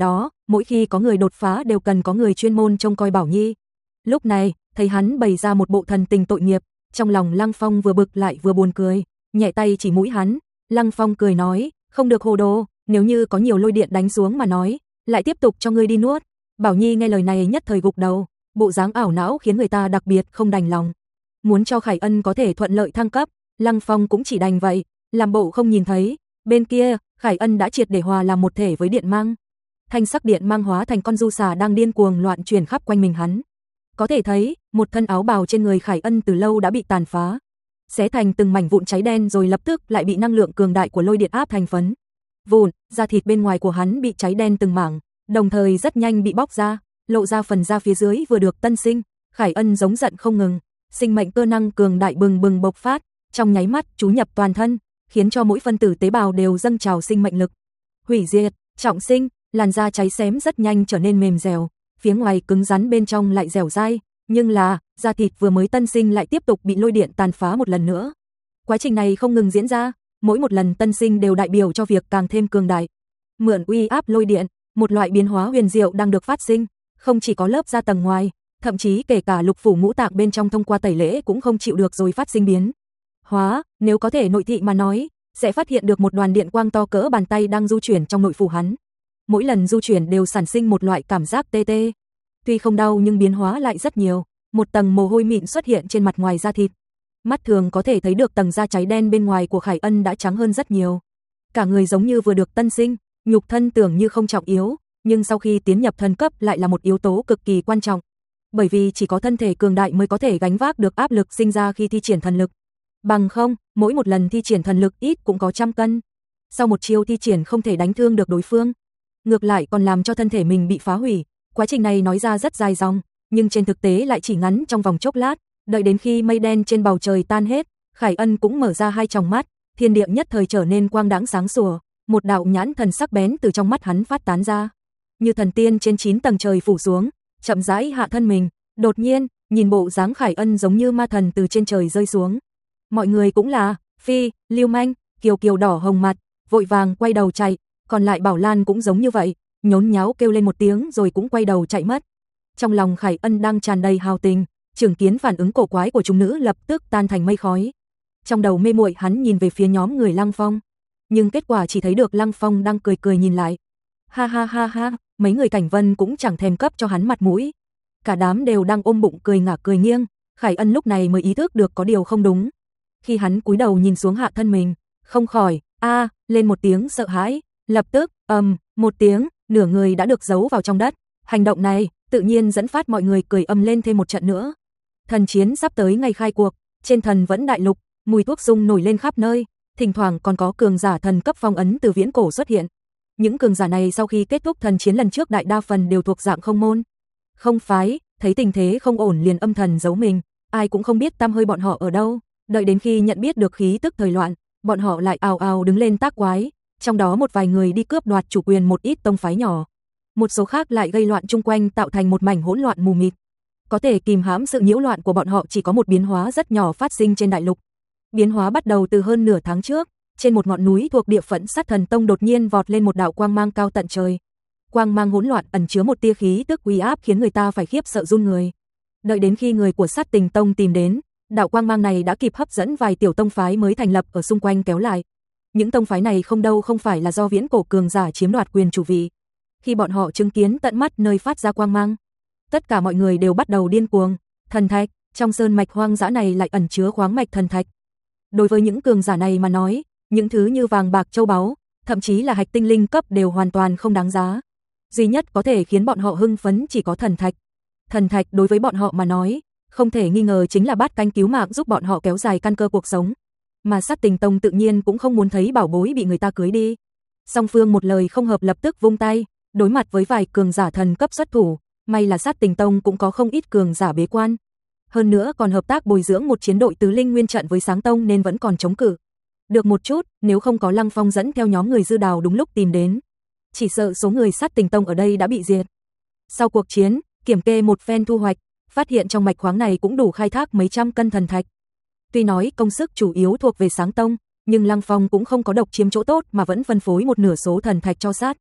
[SPEAKER 1] mỗi khi có người đột phá đều cần có người chuyên môn trông coi Bảo Nhi. Lúc này, thấy hắn bày ra một bộ thần tình tội nghiệp, trong lòng Lăng Phong vừa bực lại vừa buồn cười, nhẹ tay chỉ mũi hắn. Lăng Phong cười nói, không được hồ đồ, nếu như có nhiều lôi điện đánh xuống mà nói, lại tiếp tục cho ngươi đi nuốt. Bảo Nhi nghe lời này nhất thời gục đầu, bộ dáng ảo não khiến người ta đặc biệt không đành lòng. Muốn cho Khải Ân có thể thuận lợi thăng cấp, Lăng Phong cũng chỉ đành vậy, làm bộ không nhìn thấy. Bên kia, Khải Ân đã triệt để hòa làm một thể với điện mang. Thanh sắc điện mang hóa thành con du xà đang điên cuồng loạn chuyển khắp quanh mình hắn. Có thể thấy, một thân áo bào trên người Khải Ân từ lâu đã bị tàn phá, xé thành từng mảnh vụn cháy đen rồi lập tức lại bị năng lượng cường đại của lôi điện áp thành phấn vụn, da thịt bên ngoài của hắn bị cháy đen từng mảng, đồng thời rất nhanh bị bóc ra, lộ ra phần da phía dưới vừa được tân sinh. Khải Ân giống giận không ngừng, sinh mệnh cơ năng cường đại bừng bừng bộc phát, trong nháy mắt chú nhập toàn thân, khiến cho mỗi phân tử tế bào đều dâng trào sinh mệnh lực. Hủy diệt, trọng sinh, làn da cháy xém rất nhanh trở nên mềm dẻo, phía ngoài cứng rắn bên trong lại dẻo dai, nhưng là, da thịt vừa mới tân sinh lại tiếp tục bị lôi điện tàn phá một lần nữa. Quá trình này không ngừng diễn ra, mỗi một lần tân sinh đều đại biểu cho việc càng thêm cường đại. Mượn uy áp lôi điện, một loại biến hóa huyền diệu đang được phát sinh, không chỉ có lớp da tầng ngoài, thậm chí kể cả lục phủ ngũ tạng bên trong thông qua tẩy lễ cũng không chịu được rồi phát sinh biến hóa, nếu có thể nội thị mà nói, sẽ phát hiện được một đoàn điện quang to cỡ bàn tay đang du chuyển trong nội phủ hắn. Mỗi lần du chuyển đều sản sinh một loại cảm giác tê tê. Tuy không đau nhưng biến hóa lại rất nhiều, một tầng mồ hôi mịn xuất hiện trên mặt ngoài da thịt. Mắt thường có thể thấy được tầng da cháy đen bên ngoài của Khải Ân đã trắng hơn rất nhiều. Cả người giống như vừa được tân sinh, nhục thân tưởng như không trọng yếu, nhưng sau khi tiến nhập thần cấp lại là một yếu tố cực kỳ quan trọng. Bởi vì chỉ có thân thể cường đại mới có thể gánh vác được áp lực sinh ra khi thi triển thần lực. Bằng không, mỗi một lần thi triển thần lực ít cũng có trăm cân. Sau một chiêu thi triển không thể đánh thương được đối phương, ngược lại còn làm cho thân thể mình bị phá hủy. Quá trình này nói ra rất dài dòng, nhưng trên thực tế lại chỉ ngắn trong vòng chốc lát, đợi đến khi mây đen trên bầu trời tan hết, Khải Ân cũng mở ra hai tròng mắt, thiên địa nhất thời trở nên quang đãng sáng sủa, một đạo nhãn thần sắc bén từ trong mắt hắn phát tán ra, như thần tiên trên chín tầng trời phủ xuống, chậm rãi hạ thân mình. Đột nhiên, nhìn bộ dáng Khải Ân giống như ma thần từ trên trời rơi xuống. Mọi người cũng là, Phi, Lưu Manh, Kiều Kiều đỏ hồng mặt, vội vàng quay đầu chạy, còn lại Bảo Lan cũng giống như vậy, nhốn nháo kêu lên một tiếng rồi cũng quay đầu chạy mất. Trong lòng Khải Ân đang tràn đầy hào tình, chứng kiến phản ứng cổ quái của chúng nữ lập tức tan thành mây khói. Trong đầu mê muội hắn nhìn về phía nhóm người Lăng Phong, nhưng kết quả chỉ thấy được Lăng Phong đang cười cười nhìn lại. Ha ha ha ha, mấy người Cảnh Vân cũng chẳng thèm cấp cho hắn mặt mũi. Cả đám đều đang ôm bụng cười ngả cười nghiêng, Khải Ân lúc này mới ý thức được có điều không đúng. Khi hắn cúi đầu nhìn xuống hạ thân mình, không khỏi a lên một tiếng sợ hãi, lập tức ầm um, một tiếng, nửa người đã được giấu vào trong đất. Hành động này tự nhiên dẫn phát mọi người cười ầm lên thêm một trận nữa. Thần chiến sắp tới ngày khai cuộc, trên Thần Vẫn Đại Lục, mùi thuốc sung nổi lên khắp nơi, thỉnh thoảng còn có cường giả thần cấp phong ấn từ viễn cổ xuất hiện. Những cường giả này sau khi kết thúc thần chiến lần trước đại đa phần đều thuộc dạng không môn, không phái, thấy tình thế không ổn liền âm thầm giấu mình, ai cũng không biết tăm hơi bọn họ ở đâu. Đợi đến khi nhận biết được khí tức thời loạn, bọn họ lại ào ào đứng lên tác quái, trong đó một vài người đi cướp đoạt chủ quyền một ít tông phái nhỏ, một số khác lại gây loạn chung quanh tạo thành một mảnh hỗn loạn mù mịt. Có thể kìm hãm sự nhiễu loạn của bọn họ chỉ có một biến hóa rất nhỏ phát sinh trên đại lục. Biến hóa bắt đầu từ hơn nửa tháng trước, trên một ngọn núi thuộc địa phận Sát Thần Tông đột nhiên vọt lên một đạo quang mang cao tận trời. Quang mang hỗn loạn ẩn chứa một tia khí tức uy áp khiến người ta phải khiếp sợ run người. Đợi đến khi người của Sát Tình Tông tìm đến, đạo quang mang này đã kịp hấp dẫn vài tiểu tông phái mới thành lập ở xung quanh kéo lại. Những tông phái này không đâu không phải là do viễn cổ cường giả chiếm đoạt quyền chủ vị. Khi bọn họ chứng kiến tận mắt nơi phát ra quang mang, tất cả mọi người đều bắt đầu điên cuồng. Thần thạch, trong sơn mạch hoang dã này lại ẩn chứa khoáng mạch thần thạch. Đối với những cường giả này mà nói, những thứ như vàng bạc châu báu, thậm chí là hạch tinh linh cấp đều hoàn toàn không đáng giá. Duy nhất có thể khiến bọn họ hưng phấn chỉ có thần thạch. Thần thạch đối với bọn họ mà nói, không thể nghi ngờ chính là bát canh cứu mạng giúp bọn họ kéo dài căn cơ cuộc sống. Mà Sát Tình Tông tự nhiên cũng không muốn thấy bảo bối bị người ta cưới đi. Song phương một lời không hợp lập tức vung tay, đối mặt với vài cường giả thần cấp xuất thủ, may là Sát Tình Tông cũng có không ít cường giả bế quan. Hơn nữa còn hợp tác bồi dưỡng một chiến đội tứ linh nguyên trận với Sáng Tông nên vẫn còn chống cự được một chút, nếu không có Lăng Phong dẫn theo nhóm người dư đào đúng lúc tìm đến, chỉ sợ số người Sát Tình Tông ở đây đã bị diệt. Sau cuộc chiến, kiểm kê một phen thu hoạch, phát hiện trong mạch khoáng này cũng đủ khai thác mấy trăm cân thần thạch. Tuy nói công sức chủ yếu thuộc về Sáng Tông, nhưng Lăng Phong cũng không có độc chiếm chỗ tốt mà vẫn phân phối một nửa số thần thạch cho Sát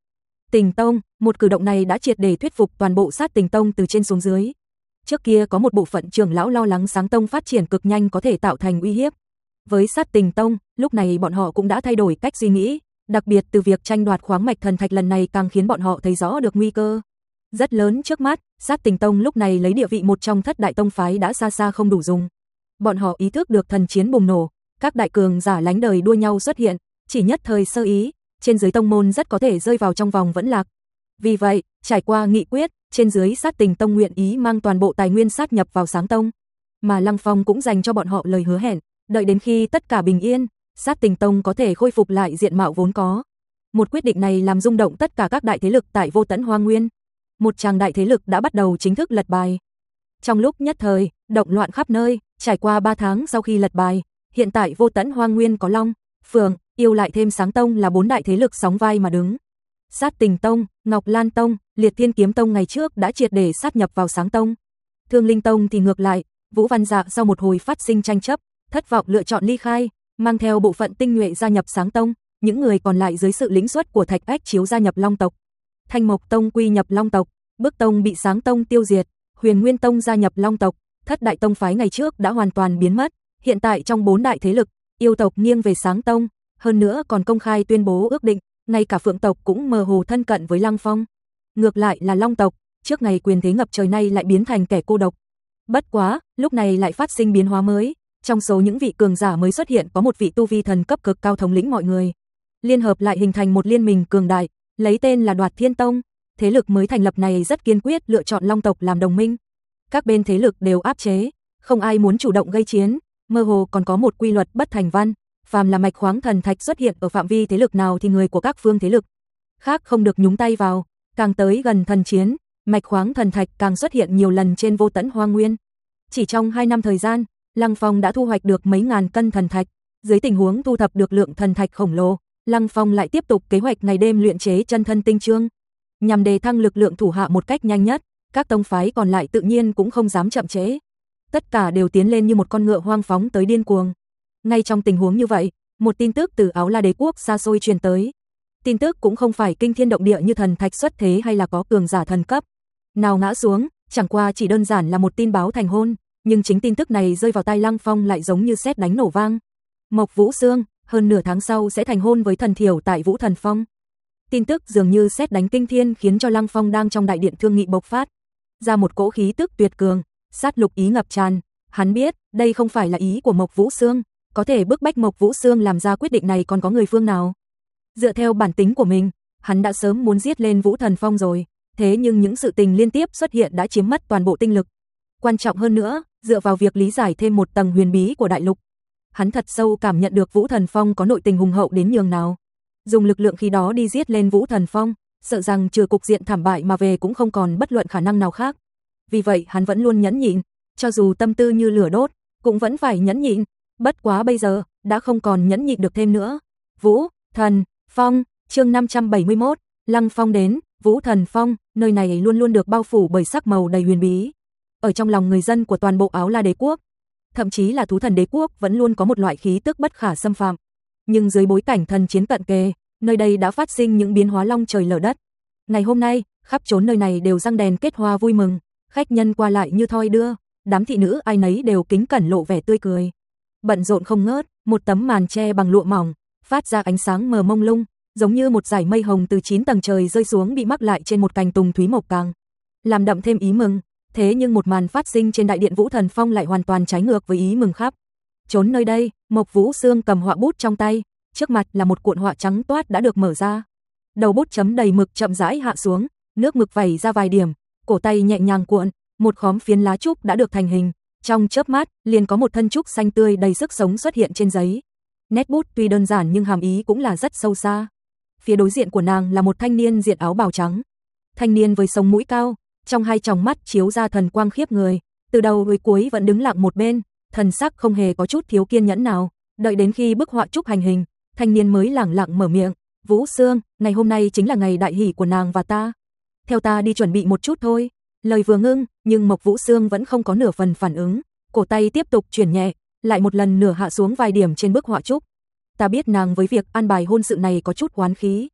[SPEAKER 1] Tình Tông, một cử động này đã triệt để thuyết phục toàn bộ Sát Tình Tông từ trên xuống dưới. Trước kia có một bộ phận trưởng lão lo lắng Sáng Tông phát triển cực nhanh có thể tạo thành uy hiếp. Với Sát Tình Tông, lúc này bọn họ cũng đã thay đổi cách suy nghĩ, đặc biệt từ việc tranh đoạt khoáng mạch thần thạch lần này càng khiến bọn họ thấy rõ được nguy cơ rất lớn trước mắt. Sát Tình Tông lúc này lấy địa vị một trong thất đại tông phái đã xa xa không đủ dùng. Bọn họ ý thức được thần chiến bùng nổ, các đại cường giả lánh đời đua nhau xuất hiện, chỉ nhất thời sơ ý, trên dưới tông môn rất có thể rơi vào trong vòng vẫn lạc. Vì vậy, trải qua nghị quyết, trên dưới Sát Tình Tông nguyện ý mang toàn bộ tài nguyên sát nhập vào Sáng Tông, mà Lăng Phong cũng dành cho bọn họ lời hứa hẹn, đợi đến khi tất cả bình yên, Sát Tình Tông có thể khôi phục lại diện mạo vốn có. Một quyết định này làm rung động tất cả các đại thế lực tại Vô Tẫn Hoang Nguyên. Một tràng đại thế lực đã bắt đầu chính thức lật bài. Trong lúc nhất thời, động loạn khắp nơi, trải qua ba tháng sau khi lật bài, hiện tại Vô Tẫn Hoang Nguyên có Long, Phượng, Yêu lại thêm Sáng Tông là bốn đại thế lực sóng vai mà đứng. Sát Tình Tông, Ngọc Lan Tông, Liệt Thiên Kiếm Tông ngày trước đã triệt để sát nhập vào Sáng Tông. Thương Linh Tông thì ngược lại, Vũ Văn Dạ sau một hồi phát sinh tranh chấp, thất vọng lựa chọn ly khai, mang theo bộ phận tinh nhuệ gia nhập Sáng Tông, những người còn lại dưới sự lĩnh xuất của Thạch Ách Chiếu gia nhập Long tộc. Thanh Mộc Tông quy nhập Long tộc, Bức Tông bị Sáng Tông tiêu diệt, Huyền Nguyên Tông gia nhập Long tộc, thất đại tông phái ngày trước đã hoàn toàn biến mất, hiện tại trong bốn đại thế lực, Yêu tộc nghiêng về Sáng Tông, hơn nữa còn công khai tuyên bố ước định, ngay cả Phượng tộc cũng mơ hồ thân cận với Lăng Phong. Ngược lại là Long tộc, trước ngày quyền thế ngập trời nay lại biến thành kẻ cô độc. Bất quá, lúc này lại phát sinh biến hóa mới, trong số những vị cường giả mới xuất hiện có một vị tu vi thần cấp cực cao thống lĩnh mọi người, liên hợp lại hình thành một liên minh cường đại, lấy tên là Đoạt Thiên Tông. Thế lực mới thành lập này rất kiên quyết lựa chọn Long tộc làm đồng minh. Các bên thế lực đều áp chế, không ai muốn chủ động gây chiến, mơ hồ còn có một quy luật bất thành văn, phàm là mạch khoáng thần thạch xuất hiện ở phạm vi thế lực nào thì người của các phương thế lực khác không được nhúng tay vào, càng tới gần thần chiến, mạch khoáng thần thạch càng xuất hiện nhiều lần trên Vô Tẫn Hoang Nguyên. Chỉ trong hai năm thời gian, Lăng Phong đã thu hoạch được mấy ngàn cân thần thạch, dưới tình huống thu thập được lượng thần thạch khổng lồ, Lăng Phong lại tiếp tục kế hoạch ngày đêm luyện chế chân thân tinh chương, nhằm đề thăng lực lượng thủ hạ một cách nhanh nhất. Các tông phái còn lại tự nhiên cũng không dám chậm trễ, tất cả đều tiến lên như một con ngựa hoang phóng tới điên cuồng. Ngay trong tình huống như vậy, một tin tức từ Áo La Đế quốc xa xôi truyền tới. Tin tức cũng không phải kinh thiên động địa như thần thạch xuất thế hay là có cường giả thần cấp nào ngã xuống, chẳng qua chỉ đơn giản là một tin báo thành hôn, nhưng chính tin tức này rơi vào tai Lăng Phong lại giống như sét đánh nổ vang. Mộc Vũ Sương, hơn nửa tháng sau sẽ thành hôn với Thần Thiểu tại Vũ Thần Phong. Tin tức dường như sét đánh kinh thiên khiến cho Lăng Phong đang trong đại điện thương nghị bộc phát ra một cỗ khí tức tuyệt cường, sát lục ý ngập tràn. Hắn biết, đây không phải là ý của Mộc Vũ Sương, có thể bức bách Mộc Vũ Sương làm ra quyết định này còn có người phương nào. Dựa theo bản tính của mình, hắn đã sớm muốn giết lên Vũ Thần Phong rồi, thế nhưng những sự tình liên tiếp xuất hiện đã chiếm mất toàn bộ tinh lực. Quan trọng hơn nữa, dựa vào việc lý giải thêm một tầng huyền bí của đại lục, hắn thật sâu cảm nhận được Vũ Thần Phong có nội tình hùng hậu đến nhường nào. Dùng lực lượng khi đó đi giết lên Vũ Thần Phong, sợ rằng trừ cục diện thảm bại mà về cũng không còn bất luận khả năng nào khác. Vì vậy hắn vẫn luôn nhẫn nhịn, cho dù tâm tư như lửa đốt, cũng vẫn phải nhẫn nhịn. Bất quá bây giờ, đã không còn nhẫn nhịn được thêm nữa. Vũ Thần Phong, chương năm trăm bảy mươi mốt, Lăng Phong đến. Vũ Thần Phong, nơi này luôn luôn được bao phủ bởi sắc màu đầy huyền bí. Ở trong lòng người dân của toàn bộ Áo La Đế quốc, thậm chí là Thú Thần Đế quốc vẫn luôn có một loại khí tức bất khả xâm phạm. Nhưng dưới bối cảnh thần chiến cận kề, nơi đây đã phát sinh những biến hóa long trời lở đất. Ngày hôm nay, khắp chốn nơi này đều răng đèn kết hoa vui mừng, khách nhân qua lại như thoi đưa, đám thị nữ ai nấy đều kính cẩn lộ vẻ tươi cười. Bận rộn không ngớt, một tấm màn che bằng lụa mỏng, phát ra ánh sáng mờ mông lung, giống như một dải mây hồng từ chín tầng trời rơi xuống bị mắc lại trên một cành tùng thúy mộc càng, làm đậm thêm ý mừng. Thế nhưng một màn phát sinh trên đại điện Vũ Thần Phong lại hoàn toàn trái ngược với ý mừng khắp chốn nơi đây. Mộc Vũ Sương cầm họa bút trong tay, trước mặt là một cuộn họa trắng toát đã được mở ra. Đầu bút chấm đầy mực chậm rãi hạ xuống, nước mực vẩy ra vài điểm, cổ tay nhẹ nhàng cuộn, một khóm phiến lá trúc đã được thành hình. Trong chớp mắt, liền có một thân trúc xanh tươi đầy sức sống xuất hiện trên giấy. Nét bút tuy đơn giản nhưng hàm ý cũng là rất sâu xa. Phía đối diện của nàng là một thanh niên diện áo bào trắng. Thanh niên với sống mũi cao, trong hai tròng mắt chiếu ra thần quang khiếp người, từ đầu tới cuối vẫn đứng lặng một bên, thần sắc không hề có chút thiếu kiên nhẫn nào. Đợi đến khi bức họa trúc hành hình, thanh niên mới lẳng lặng mở miệng, "Vũ Sương, ngày hôm nay chính là ngày đại hỷ của nàng và ta. Theo ta đi chuẩn bị một chút thôi." Lời vừa ngưng, nhưng Mộc Vũ Sương vẫn không có nửa phần phản ứng, cổ tay tiếp tục chuyển nhẹ, lại một lần nữa hạ xuống vài điểm trên bức họa trúc. "Ta biết nàng với việc an bài hôn sự này có chút oán khí.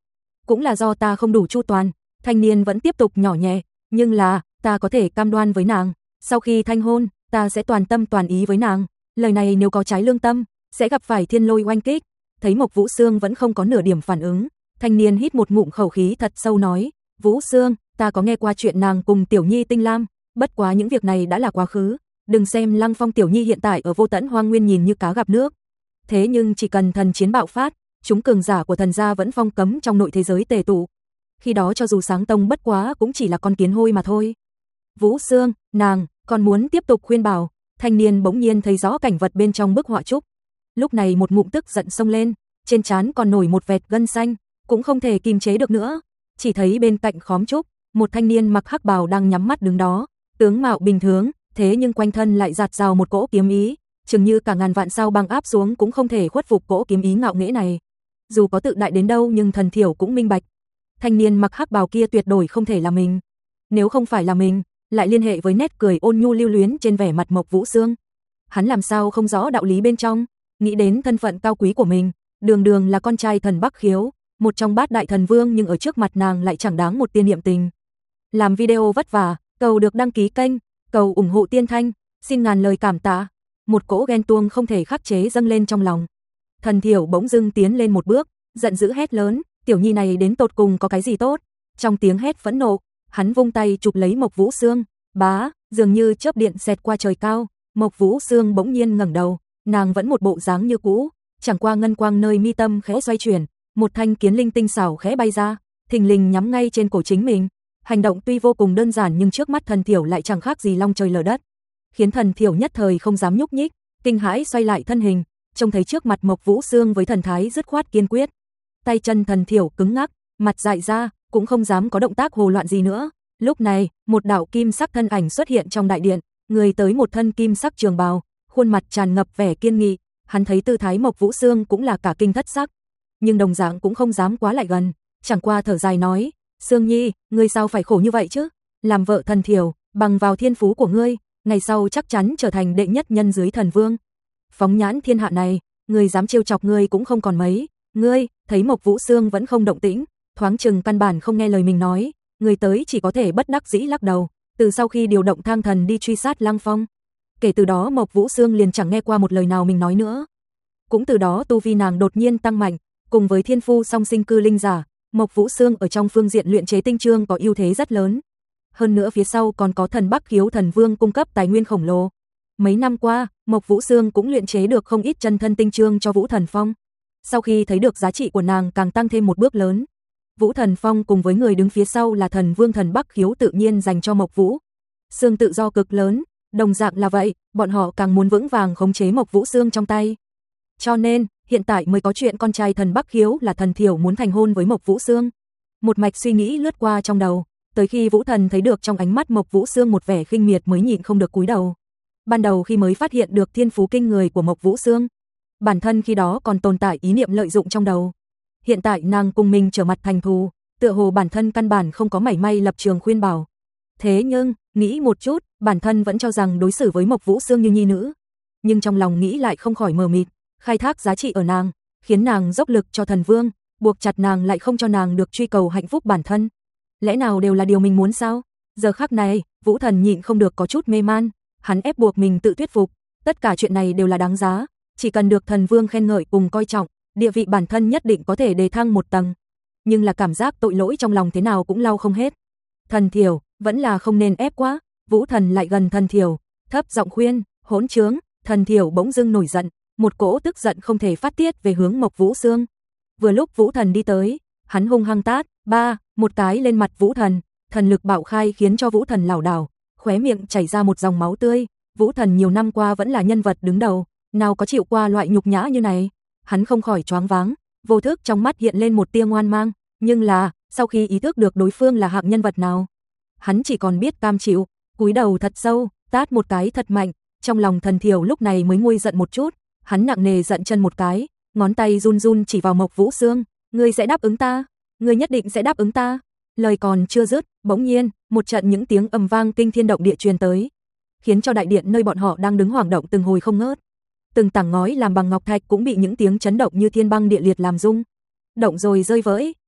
[SPEAKER 1] cũng là do ta không đủ chu toàn. Thanh niên vẫn tiếp tục nhỏ nhẹ, nhưng là, ta có thể cam đoan với nàng, sau khi thanh hôn, ta sẽ toàn tâm toàn ý với nàng. Lời này nếu có trái lương tâm, sẽ gặp phải thiên lôi oanh kích. Thấy Mộc Vũ Sương vẫn không có nửa điểm phản ứng, thanh niên hít một ngụm khẩu khí thật sâu nói, Vũ Sương, ta có nghe qua chuyện nàng cùng Tiểu Nhi Tinh Lam, bất quá những việc này đã là quá khứ. Đừng xem Lăng Phong Tiểu Nhi hiện tại ở Vô Tẫn Hoang Nguyên nhìn như cá gặp nước. Thế nhưng chỉ cần thần chiến bạo phát, chúng cường giả của thần gia vẫn phong cấm trong nội thế giới tề tụ. Khi đó cho dù sáng tông bất quá cũng chỉ là con kiến hôi mà thôi. Vũ Sương, nàng, còn muốn tiếp tục khuyên bảo. Thanh niên bỗng nhiên thấy rõ cảnh vật bên trong bức họa trúc. Lúc này một ngụm tức giận xông lên, trên trán còn nổi một vệt gân xanh, cũng không thể kìm chế được nữa. Chỉ thấy bên cạnh khóm trúc, một thanh niên mặc hắc bào đang nhắm mắt đứng đó, tướng mạo bình thường, thế nhưng quanh thân lại dạt dào một cỗ kiếm ý, chừng như cả ngàn vạn sao băng áp xuống cũng không thể khuất phục cỗ kiếm ý ngạo nghễ này. Dù có tự đại đến đâu nhưng Thần Thiểu cũng minh bạch, thanh niên mặc hắc bào kia tuyệt đối không thể là mình. Nếu không phải là mình, lại liên hệ với nét cười ôn nhu lưu luyến trên vẻ mặt Mộc Vũ Sương. Hắn làm sao không rõ đạo lý bên trong, nghĩ đến thân phận cao quý của mình, đường đường là con trai thần Bắc Khiếu, một trong bát đại thần vương, nhưng ở trước mặt nàng lại chẳng đáng một tia niệm tình. Làm video vất vả, cầu được đăng ký kênh, cầu ủng hộ Tiên Thanh, xin ngàn lời cảm tạ. Một cỗ ghen tuông không thể khắc chế dâng lên trong lòng. Thần Thiểu bỗng dưng tiến lên một bước, giận dữ hét lớn, Tiểu Nhi này đến tột cùng có cái gì tốt? Trong tiếng hét phẫn nộ, hắn vung tay chụp lấy Mộc Vũ Sương, bá, dường như chớp điện xẹt qua trời cao. Mộc Vũ Sương bỗng nhiên ngẩng đầu, nàng vẫn một bộ dáng như cũ, chẳng qua ngân quang nơi mi tâm khẽ xoay chuyển, một thanh kiếm linh tinh xảo khẽ bay ra, thình lình nhắm ngay trên cổ chính mình. Hành động tuy vô cùng đơn giản nhưng trước mắt Thần Thiểu lại chẳng khác gì long trời lở đất, khiến Thần Thiểu nhất thời không dám nhúc nhích, kinh hãi xoay lại thân hình, trông thấy trước mặt Mộc Vũ Sương với thần thái dứt khoát kiên quyết. Tay chân Thần Thiểu cứng ngắc, mặt dại ra, cũng không dám có động tác hồ loạn gì nữa. Lúc này, một đạo kim sắc thân ảnh xuất hiện trong đại điện, người tới một thân kim sắc trường bào, khuôn mặt tràn ngập vẻ kiên nghị. Hắn thấy tư thái Mộc Vũ Sương cũng là cả kinh thất sắc, nhưng đồng dạng cũng không dám quá lại gần, chẳng qua thở dài nói, Sương Nhi, ngươi sao phải khổ như vậy chứ? Làm vợ Thần Thiểu, bằng vào thiên phú của ngươi, ngày sau chắc chắn trở thành đệ nhất nhân dưới thần vương. Phóng nhãn thiên hạ này, người dám trêu chọc ngươi cũng không còn mấy. Ngươi, thấy Mộc Vũ Sương vẫn không động tĩnh, thoáng chừng căn bản không nghe lời mình nói, người tới chỉ có thể bất đắc dĩ lắc đầu. Từ sau khi điều động thang thần đi truy sát Lăng Phong, kể từ đó Mộc Vũ Sương liền chẳng nghe qua một lời nào mình nói nữa. Cũng từ đó tu vi nàng đột nhiên tăng mạnh, cùng với thiên phu song sinh cư linh giả, Mộc Vũ Sương ở trong phương diện luyện chế tinh chương có ưu thế rất lớn. Hơn nữa phía sau còn có thần Bắc Khiếu thần vương cung cấp tài nguyên khổng lồ. Mấy năm qua, Mộc Vũ Sương cũng luyện chế được không ít chân thân tinh chương cho Vũ Thần Phong. Sau khi thấy được giá trị của nàng càng tăng thêm một bước lớn, Vũ Thần Phong cùng với người đứng phía sau là thần vương thần Bắc Khiếu tự nhiên dành cho Mộc Vũ Sương tự do cực lớn, đồng dạng là vậy, bọn họ càng muốn vững vàng khống chế Mộc Vũ Sương trong tay. Cho nên, hiện tại mới có chuyện con trai thần Bắc Khiếu là Thần Thiểu muốn thành hôn với Mộc Vũ Sương. Một mạch suy nghĩ lướt qua trong đầu, tới khi Vũ Thần thấy được trong ánh mắt Mộc Vũ Sương một vẻ khinh miệt mới nhịn không được cúi đầu. Ban đầu khi mới phát hiện được thiên phú kinh người của Mộc Vũ Sương, bản thân khi đó còn tồn tại ý niệm lợi dụng trong đầu. Hiện tại nàng cùng mình trở mặt thành thù, tựa hồ bản thân căn bản không có mảy may lập trường khuyên bảo. Thế nhưng, nghĩ một chút, bản thân vẫn cho rằng đối xử với Mộc Vũ Sương như nhi nữ. Nhưng trong lòng nghĩ lại không khỏi mờ mịt, khai thác giá trị ở nàng, khiến nàng dốc lực cho thần vương, buộc chặt nàng lại không cho nàng được truy cầu hạnh phúc bản thân. Lẽ nào đều là điều mình muốn sao? Giờ khắc này, Vũ Thần nhịn không được có chút mê man, hắn ép buộc mình tự thuyết phục, tất cả chuyện này đều là đáng giá, chỉ cần được thần vương khen ngợi cùng coi trọng, địa vị bản thân nhất định có thể đề thăng một tầng. Nhưng là cảm giác tội lỗi trong lòng thế nào cũng lau không hết. Thần Thiểu, vẫn là không nên ép quá. Vũ Thần lại gần Thần Thiểu, thấp giọng khuyên, hỗn trướng. Thần Thiểu bỗng dưng nổi giận, một cỗ tức giận không thể phát tiết về hướng Mộc Vũ Sương. Vừa lúc Vũ Thần đi tới, hắn hung hăng tát, ba, một cái lên mặt Vũ Thần, thần lực bạo khai khiến cho Vũ Thần lảo đảo, khóe miệng chảy ra một dòng máu tươi. Vũ Thần nhiều năm qua vẫn là nhân vật đứng đầu, nào có chịu qua loại nhục nhã như này. Hắn không khỏi choáng váng, vô thức trong mắt hiện lên một tia ngoan mang, nhưng là, sau khi ý thức được đối phương là hạng nhân vật nào, hắn chỉ còn biết cam chịu, cúi đầu thật sâu, tát một cái thật mạnh. Trong lòng Thần Thiểu lúc này mới nguôi giận một chút, hắn nặng nề giận chân một cái, ngón tay run run chỉ vào Mộc Vũ Sương, ngươi sẽ đáp ứng ta, ngươi nhất định sẽ đáp ứng ta. Lời còn chưa dứt, bỗng nhiên, một trận những tiếng ầm vang kinh thiên động địa truyền tới, khiến cho đại điện nơi bọn họ đang đứng hoảng động từng hồi không ngớt. Từng tảng ngói làm bằng ngọc thạch cũng bị những tiếng chấn động như thiên băng địa liệt làm rung động rồi rơi vỡ,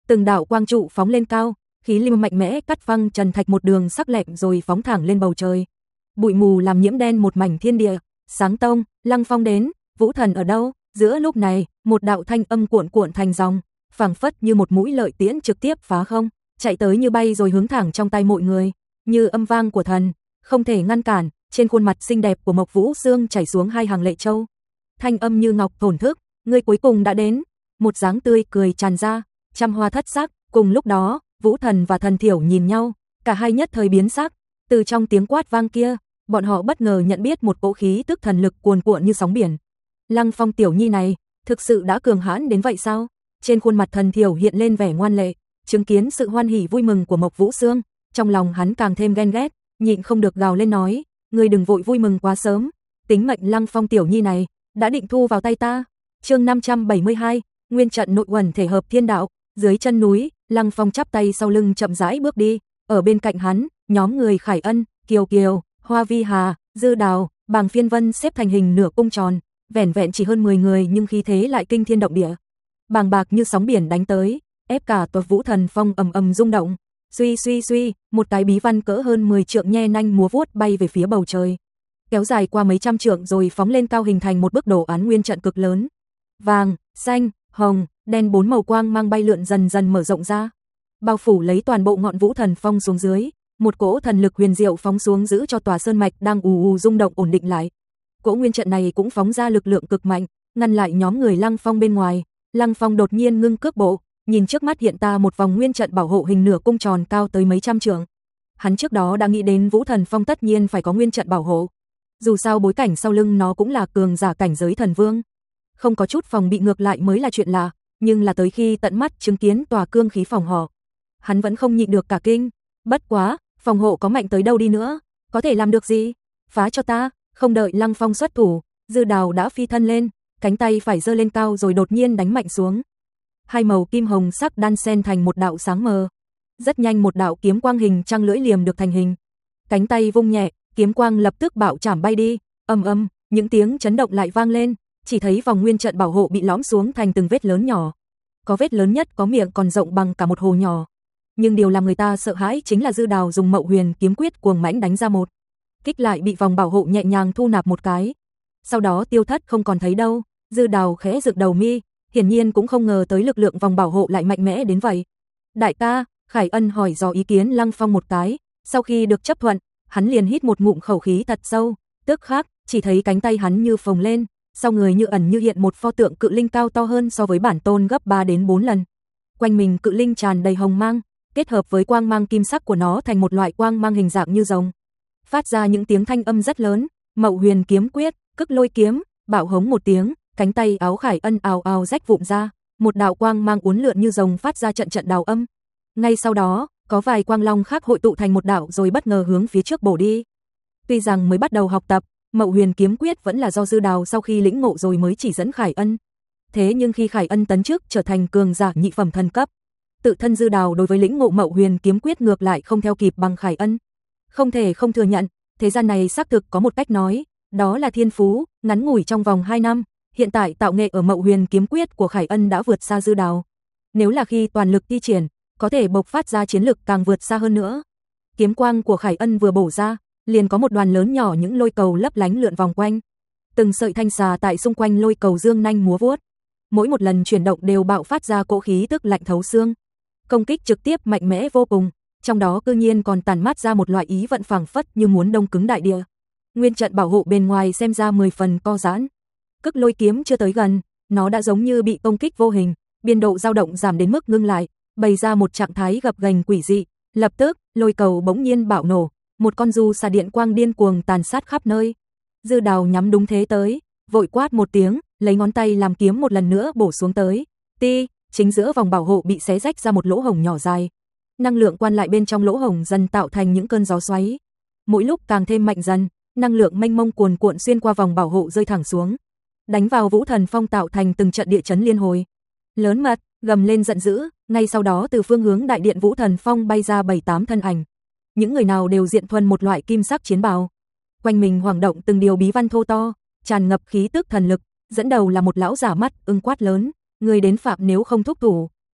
[SPEAKER 1] Từng đạo quang trụ phóng lên cao, khí lưu mạnh mẽ cắt phăng trần thạch một đường sắc lẹm rồi phóng thẳng lên bầu trời. Bụi mù làm nhiễm đen một mảnh thiên địa. Sáng tông, Lăng Phong đến, Vũ Thần ở đâu? Giữa lúc này, một đạo thanh âm cuộn cuộn thành dòng, phảng phất như một mũi lợi tiễn trực tiếp phá không, chạy tới như bay rồi hướng thẳng trong tay mọi người, như âm vang của thần, không thể ngăn cản. Trên khuôn mặt xinh đẹp của Mộc Vũ Sương chảy xuống hai hàng lệ châu. Thanh âm như ngọc thổn thức, ngươi cuối cùng đã đến. Một dáng tươi cười tràn ra, trăm hoa thất sắc. Cùng lúc đó, Vũ Thần và Thần Thiểu nhìn nhau, cả hai nhất thời biến sắc. Từ trong tiếng quát vang kia, bọn họ bất ngờ nhận biết một cỗ khí tức thần lực cuồn cuộn như sóng biển. Lăng Phong tiểu nhi này, thực sự đã cường hãn đến vậy sao? Trên khuôn mặt Thần Thiểu hiện lên vẻ ngoan lệ, chứng kiến sự hoan hỉ vui mừng của Mộc Vũ Sương, trong lòng hắn càng thêm ghen ghét, nhịn không được gào lên nói, ngươi đừng vội vui mừng quá sớm, tính mệnh Lăng Phong tiểu nhi này đã định thu vào tay ta. Chương năm trăm bảy mươi hai, nguyên trận nội uẩn thể hợp thiên đạo. Dưới chân núi, Lăng Phong chắp tay sau lưng chậm rãi bước đi, ở bên cạnh hắn, nhóm người Khải Ân, Kiều Kiều, Hoa Vi Hà, Dư Đào, Bàng Phiên Vân xếp thành hình nửa cung tròn, vẻn vẹn chỉ hơn mười người nhưng khí thế lại kinh thiên động địa. Bàng bạc như sóng biển đánh tới, ép cả tòa Vũ Thần Phong ầm ầm rung động. Suy suy suy, một cái bí văn cỡ hơn mười trượng nhe nanh múa vuốt bay về phía bầu trời, kéo dài qua mấy trăm trượng rồi phóng lên cao hình thành một bức đồ án nguyên trận cực lớn. Vàng, xanh, hồng, đen bốn màu quang mang bay lượn dần dần mở rộng ra, bao phủ lấy toàn bộ ngọn Vũ Thần Phong xuống dưới. Một cỗ thần lực huyền diệu phóng xuống giữ cho tòa sơn mạch đang ù ù rung động ổn định lại. Cỗ nguyên trận này cũng phóng ra lực lượng cực mạnh, ngăn lại nhóm người Lăng Phong bên ngoài. Lăng Phong đột nhiên ngưng cước bộ, nhìn trước mắt hiện ta một vòng nguyên trận bảo hộ hình nửa cung tròn cao tới mấy trăm trượng. Hắn trước đó đã nghĩ đến Vũ Thần Phong tất nhiên phải có nguyên trận bảo hộ. Dù sao bối cảnh sau lưng nó cũng là cường giả cảnh giới thần vương, không có chút phòng bị ngược lại mới là chuyện lạ, nhưng là tới khi tận mắt chứng kiến tòa cương khí phòng họ, hắn vẫn không nhịn được cả kinh. Bất quá, phòng hộ có mạnh tới đâu đi nữa, có thể làm được gì? Phá cho ta. Không đợi Lăng Phong xuất thủ, Dư Đào đã phi thân lên, cánh tay phải giơ lên cao rồi đột nhiên đánh mạnh xuống. Hai màu kim hồng sắc đan xen thành một đạo sáng mờ. Rất nhanh một đạo kiếm quang hình trăng lưỡi liềm được thành hình. Cánh tay vung nhẹ, kiếm quang lập tức bạo chảm bay đi, ầm ầm, những tiếng chấn động lại vang lên, chỉ thấy vòng nguyên trận bảo hộ bị lõm xuống thành từng vết lớn nhỏ. Có vết lớn nhất có miệng còn rộng bằng cả một hồ nhỏ. Nhưng điều làm người ta sợ hãi chính là Dư Đào dùng Mậu Huyền kiếm quyết cuồng mãnh đánh ra một kích lại bị vòng bảo hộ nhẹ nhàng thu nạp một cái. Sau đó tiêu thất không còn thấy đâu. Dư Đào khẽ dựng đầu mi, hiển nhiên cũng không ngờ tới lực lượng vòng bảo hộ lại mạnh mẽ đến vậy. Đại ca, Khải Ân hỏi dò ý kiến Lăng Phong một cái, sau khi được chấp thuận, hắn liền hít một ngụm khẩu khí thật sâu, tức khắc, chỉ thấy cánh tay hắn như phồng lên, sau người như ẩn như hiện một pho tượng cự linh cao to hơn so với bản tôn gấp ba đến bốn lần. Quanh mình cự linh tràn đầy hồng mang, kết hợp với quang mang kim sắc của nó thành một loại quang mang hình dạng như rồng, phát ra những tiếng thanh âm rất lớn. Mậu Huyền kiếm quyết, Cức Lôi kiếm, bạo hống một tiếng, cánh tay áo Khải Ân ào ào rách vụn ra, một đạo quang mang uốn lượn như rồng phát ra trận trận đào âm. Ngay sau đó, có vài quang long khác hội tụ thành một đạo rồi bất ngờ hướng phía trước bổ đi. Tuy rằng mới bắt đầu học tập, Mậu Huyền kiếm quyết vẫn là do Dư Đào sau khi lĩnh ngộ rồi mới chỉ dẫn Khải Ân. Thế nhưng khi Khải Ân tấn chức trở thành cường giả nhị phẩm thần cấp, tự thân Dư Đào đối với lĩnh ngộ Mậu Huyền kiếm quyết ngược lại không theo kịp bằng Khải Ân. Không thể không thừa nhận, thế gian này xác thực có một cách nói, đó là thiên phú. Ngắn ngủi trong vòng hai năm, hiện tại tạo nghệ ở Mậu Huyền kiếm quyết của Khải Ân đã vượt xa Dư Đào. Nếu là khi toàn lực thi triển, có thể bộc phát ra chiến lực càng vượt xa hơn nữa. Kiếm quang của Khải Ân vừa bổ ra, liền có một đoàn lớn nhỏ những lôi cầu lấp lánh lượn vòng quanh. Từng sợi thanh xà tại xung quanh lôi cầu dương nanh múa vuốt, mỗi một lần chuyển động đều bạo phát ra cỗ khí tức lạnh thấu xương. Công kích trực tiếp mạnh mẽ vô cùng, trong đó cư nhiên còn tản mát ra một loại ý vận phảng phất như muốn đông cứng đại địa. Nguyên trận bảo hộ bên ngoài xem ra mười phần co giãn. Cức Lôi kiếm chưa tới gần, nó đã giống như bị công kích vô hình, biên độ dao động giảm đến mức ngưng lại, bày ra một trạng thái gập ghềnh quỷ dị. Lập tức, lôi cầu bỗng nhiên bạo nổ, một con du xà điện quang điên cuồng tàn sát khắp nơi. Dư Đào nhắm đúng thế tới, vội quát một tiếng, lấy ngón tay làm kiếm một lần nữa bổ xuống tới. Ti, chính giữa vòng bảo hộ bị xé rách ra một lỗ hổng nhỏ dài. Năng lượng quan lại bên trong lỗ hổng dần tạo thành những cơn gió xoáy. Mỗi lúc càng thêm mạnh dần, năng lượng mênh mông cuồn cuộn xuyên qua vòng bảo hộ rơi thẳng xuống, đánh vào Vũ Thần Phong tạo thành từng trận địa chấn liên hồi. Lớn mật, gầm lên giận dữ, ngay sau đó từ phương hướng đại điện Vũ Thần Phong bay ra bảy tám thân ảnh. Những người nào đều diện thuần một loại kim sắc chiến bào. Quanh mình hoảng động từng điều bí văn thô to, tràn ngập khí tức thần lực, dẫn đầu là một lão giả mắt ưng quát lớn, người đến phạm nếu không thúc thủ,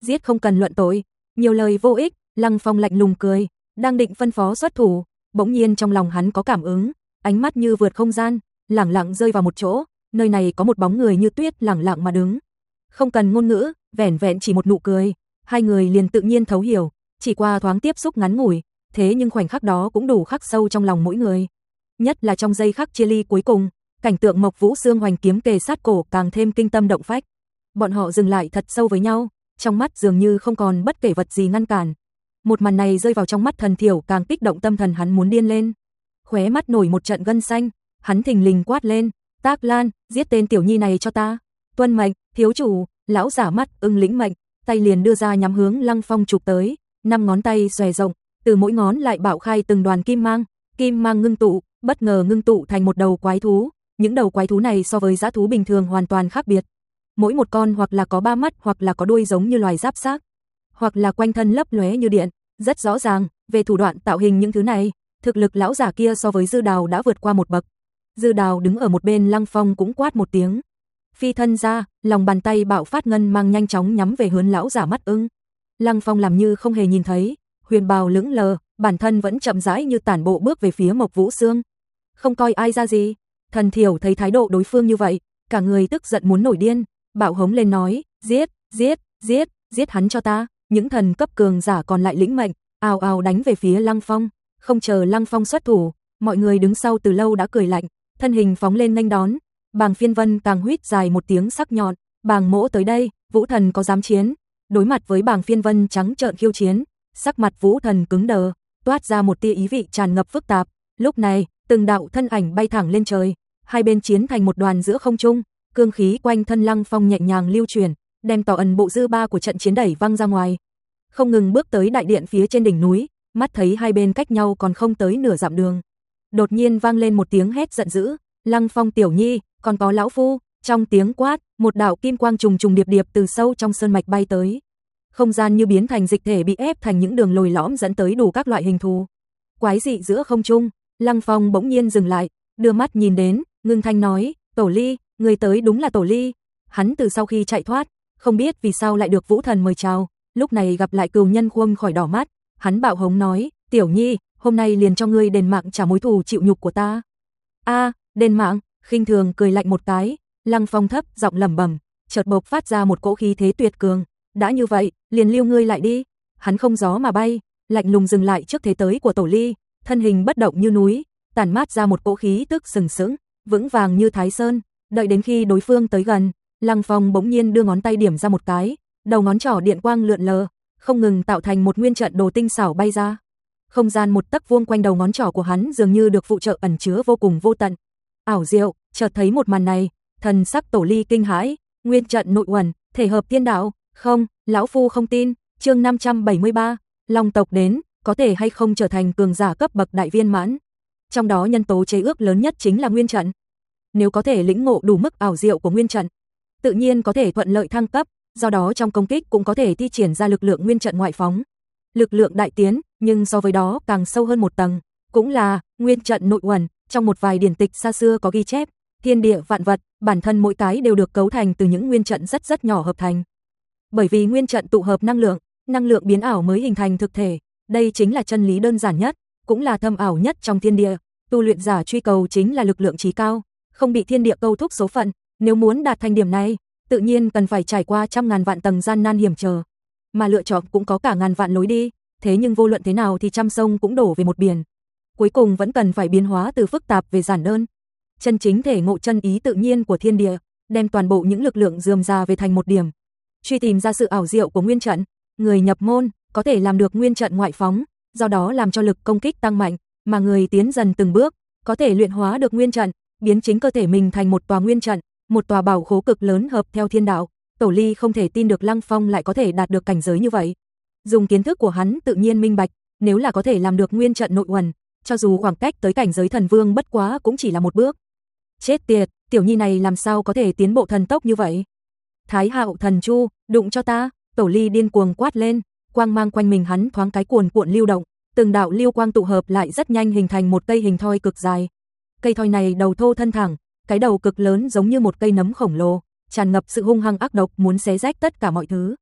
[SPEAKER 1] giết không cần luận tội, nhiều lời vô ích. Lăng Phong lạnh lùng cười, đang định phân phó xuất thủ, bỗng nhiên trong lòng hắn có cảm ứng, ánh mắt như vượt không gian, lẳng lặng rơi vào một chỗ, nơi này có một bóng người như tuyết lẳng lặng mà đứng. Không cần ngôn ngữ, vẻn vẹn chỉ một nụ cười, hai người liền tự nhiên thấu hiểu, chỉ qua thoáng tiếp xúc ngắn ngủi, thế nhưng khoảnh khắc đó cũng đủ khắc sâu trong lòng mỗi người. Nhất là trong giây khắc chia ly cuối cùng, cảnh tượng Mộc Vũ Xương hoành kiếm kề sát cổ càng thêm kinh tâm động phách. Bọn họ dừng lại thật sâu với nhau, trong mắt dường như không còn bất kể vật gì ngăn cản. Một màn này rơi vào trong mắt Thần Thiểu càng kích động tâm thần hắn muốn điên lên. Khóe mắt nổi một trận gân xanh, hắn thình lình quát lên, Tác Lan, giết tên tiểu nhi này cho ta. Tuân mệnh, thiếu chủ. Lão giả mắt ưng lĩnh mệnh, tay liền đưa ra nhắm hướng Lăng Phong chụp tới, năm ngón tay xòe rộng, từ mỗi ngón lại bạo khai từng đoàn kim mang, kim mang ngưng tụ, bất ngờ ngưng tụ thành một đầu quái thú, những đầu quái thú này so với dã thú bình thường hoàn toàn khác biệt. Mỗi một con hoặc là có ba mắt hoặc là có đuôi giống như loài giáp xác, hoặc là quanh thân lấp lóe như điện, rất rõ ràng, về thủ đoạn tạo hình những thứ này, thực lực lão giả kia so với Dư Đào đã vượt qua một bậc. Dư Đào đứng ở một bên, Lăng Phong cũng quát một tiếng. Phi thân ra, lòng bàn tay bạo phát ngân mang nhanh chóng nhắm về hướng lão giả mắt ưng. Lăng Phong làm như không hề nhìn thấy, huyền bào lững lờ, bản thân vẫn chậm rãi như tản bộ bước về phía Mộc Vũ Xương. Không coi ai ra gì. Thần Thiểu thấy thái độ đối phương như vậy, cả người tức giận muốn nổi điên, bạo hống lên nói, giết, giết, giết, giết hắn cho ta. Những thần cấp cường giả còn lại lĩnh mệnh, ào ào đánh về phía Lăng Phong. Không chờ Lăng Phong xuất thủ, mọi người đứng sau từ lâu đã cười lạnh, thân hình phóng lên nghênh đón. Bàng Phiên Vân càng huýt dài một tiếng sắc nhọn, Bàng Mỗ tới đây, Vũ Thần có dám chiến? Đối mặt với Bàng Phiên Vân trắng trợn khiêu chiến, sắc mặt Vũ Thần cứng đờ, toát ra một tia ý vị tràn ngập phức tạp. Lúc này, từng đạo thân ảnh bay thẳng lên trời, hai bên chiến thành một đoàn giữa không trung, cương khí quanh thân Lăng Phong nhẹ nhàng lưu chuyển, đem tỏ ẩn bộ dư ba của trận chiến đẩy văng ra ngoài. Không ngừng bước tới đại điện phía trên đỉnh núi, mắt thấy hai bên cách nhau còn không tới nửa dặm đường. Đột nhiên vang lên một tiếng hét giận dữ, Lăng Phong tiểu nhi, còn có lão phu. Trong tiếng quát, một đạo kim quang trùng trùng điệp điệp từ sâu trong sơn mạch bay tới. Không gian như biến thành dịch thể bị ép thành những đường lồi lõm dẫn tới đủ các loại hình thù. Quái dị giữa không trung, Lăng Phong bỗng nhiên dừng lại, đưa mắt nhìn đến, ngưng thanh nói, Tổ Ly, người tới đúng là Tổ Ly. Hắn từ sau khi chạy thoát, không biết vì sao lại được Vũ Thần mời chào, lúc này gặp lại cừu nhân khuông khỏi đỏ mắt, hắn bạo hống nói, tiểu nhi, hôm nay liền cho ngươi đền mạng trả mối thù chịu nhục của ta. A, đền mạng, khinh thường cười lạnh một cái, Lăng Phong thấp giọng lẩm bẩm, chợt bộc phát ra một cỗ khí thế tuyệt cường, đã như vậy, liền lưu ngươi lại đi. Hắn không gió mà bay, lạnh lùng dừng lại trước thế tới của Tổ Ly, thân hình bất động như núi, tản mát ra một cỗ khí tức sừng sững, vững vàng như Thái Sơn. Đợi đến khi đối phương tới gần, Lăng Phong bỗng nhiên đưa ngón tay điểm ra một cái, đầu ngón trỏ điện quang lượn lờ, không ngừng tạo thành một nguyên trận đồ tinh xảo bay ra. Không gian một tấc vuông quanh đầu ngón trỏ của hắn dường như được phụ trợ ẩn chứa vô cùng vô tận. Ảo diệu, chợt thấy một màn này, thần sắc Tổ Ly kinh hãi, nguyên trận nội uẩn, thể hợp tiên đạo, không, lão phu không tin. Chương năm trăm bảy mươi ba, Long tộc đến, có thể hay không trở thành cường giả cấp bậc đại viên mãn. Trong đó nhân tố chế ước lớn nhất chính là nguyên trận. Nếu có thể lĩnh ngộ đủ mức ảo diệu của nguyên trận, tự nhiên có thể thuận lợi thăng cấp, do đó trong công kích cũng có thể thi triển ra lực lượng nguyên trận ngoại phóng. Lực lượng đại tiến, nhưng so với đó càng sâu hơn một tầng, cũng là nguyên trận nội uẩn. Trong một vài điển tịch xa xưa có ghi chép, thiên địa vạn vật, bản thân mỗi cái đều được cấu thành từ những nguyên trận rất rất nhỏ hợp thành. Bởi vì nguyên trận tụ hợp năng lượng, năng lượng biến ảo mới hình thành thực thể, đây chính là chân lý đơn giản nhất, cũng là thâm ảo nhất trong thiên địa. Tu luyện giả truy cầu chính là lực lượng chí cao, không bị thiên địa câu thúc số phận, nếu muốn đạt thành điểm này, tự nhiên cần phải trải qua trăm ngàn vạn tầng gian nan hiểm trở, mà lựa chọn cũng có cả ngàn vạn lối đi, thế nhưng vô luận thế nào thì trăm sông cũng đổ về một biển. Cuối cùng vẫn cần phải biến hóa từ phức tạp về giản đơn. Chân chính thể ngộ chân ý tự nhiên của thiên địa, đem toàn bộ những lực lượng rườm rà về thành một điểm. Truy tìm ra sự ảo diệu của nguyên trận, người nhập môn có thể làm được nguyên trận ngoại phóng, do đó làm cho lực công kích tăng mạnh, mà người tiến dần từng bước, có thể luyện hóa được nguyên trận, biến chính cơ thể mình thành một tòa nguyên trận, một tòa bảo khố cực lớn hợp theo thiên đạo. Tổ Ly không thể tin được Lăng Phong lại có thể đạt được cảnh giới như vậy. Dùng kiến thức của hắn tự nhiên minh bạch, nếu là có thể làm được nguyên trận nội uẩn, cho dù khoảng cách tới cảnh giới thần vương bất quá cũng chỉ là một bước. Chết tiệt, tiểu nhi này làm sao có thể tiến bộ thần tốc như vậy? Thái Hạo Thần Chu, đụng cho ta! Tổ Ly điên cuồng quát lên, quang mang quanh mình hắn thoáng cái cuồn cuộn lưu động, từng đạo lưu quang tụ hợp lại rất nhanh hình thành một cây hình thoi cực dài. Cây thoi này đầu thô thân thẳng, cái đầu cực lớn giống như một cây nấm khổng lồ, tràn ngập sự hung hăng ác độc muốn xé rách tất cả mọi thứ.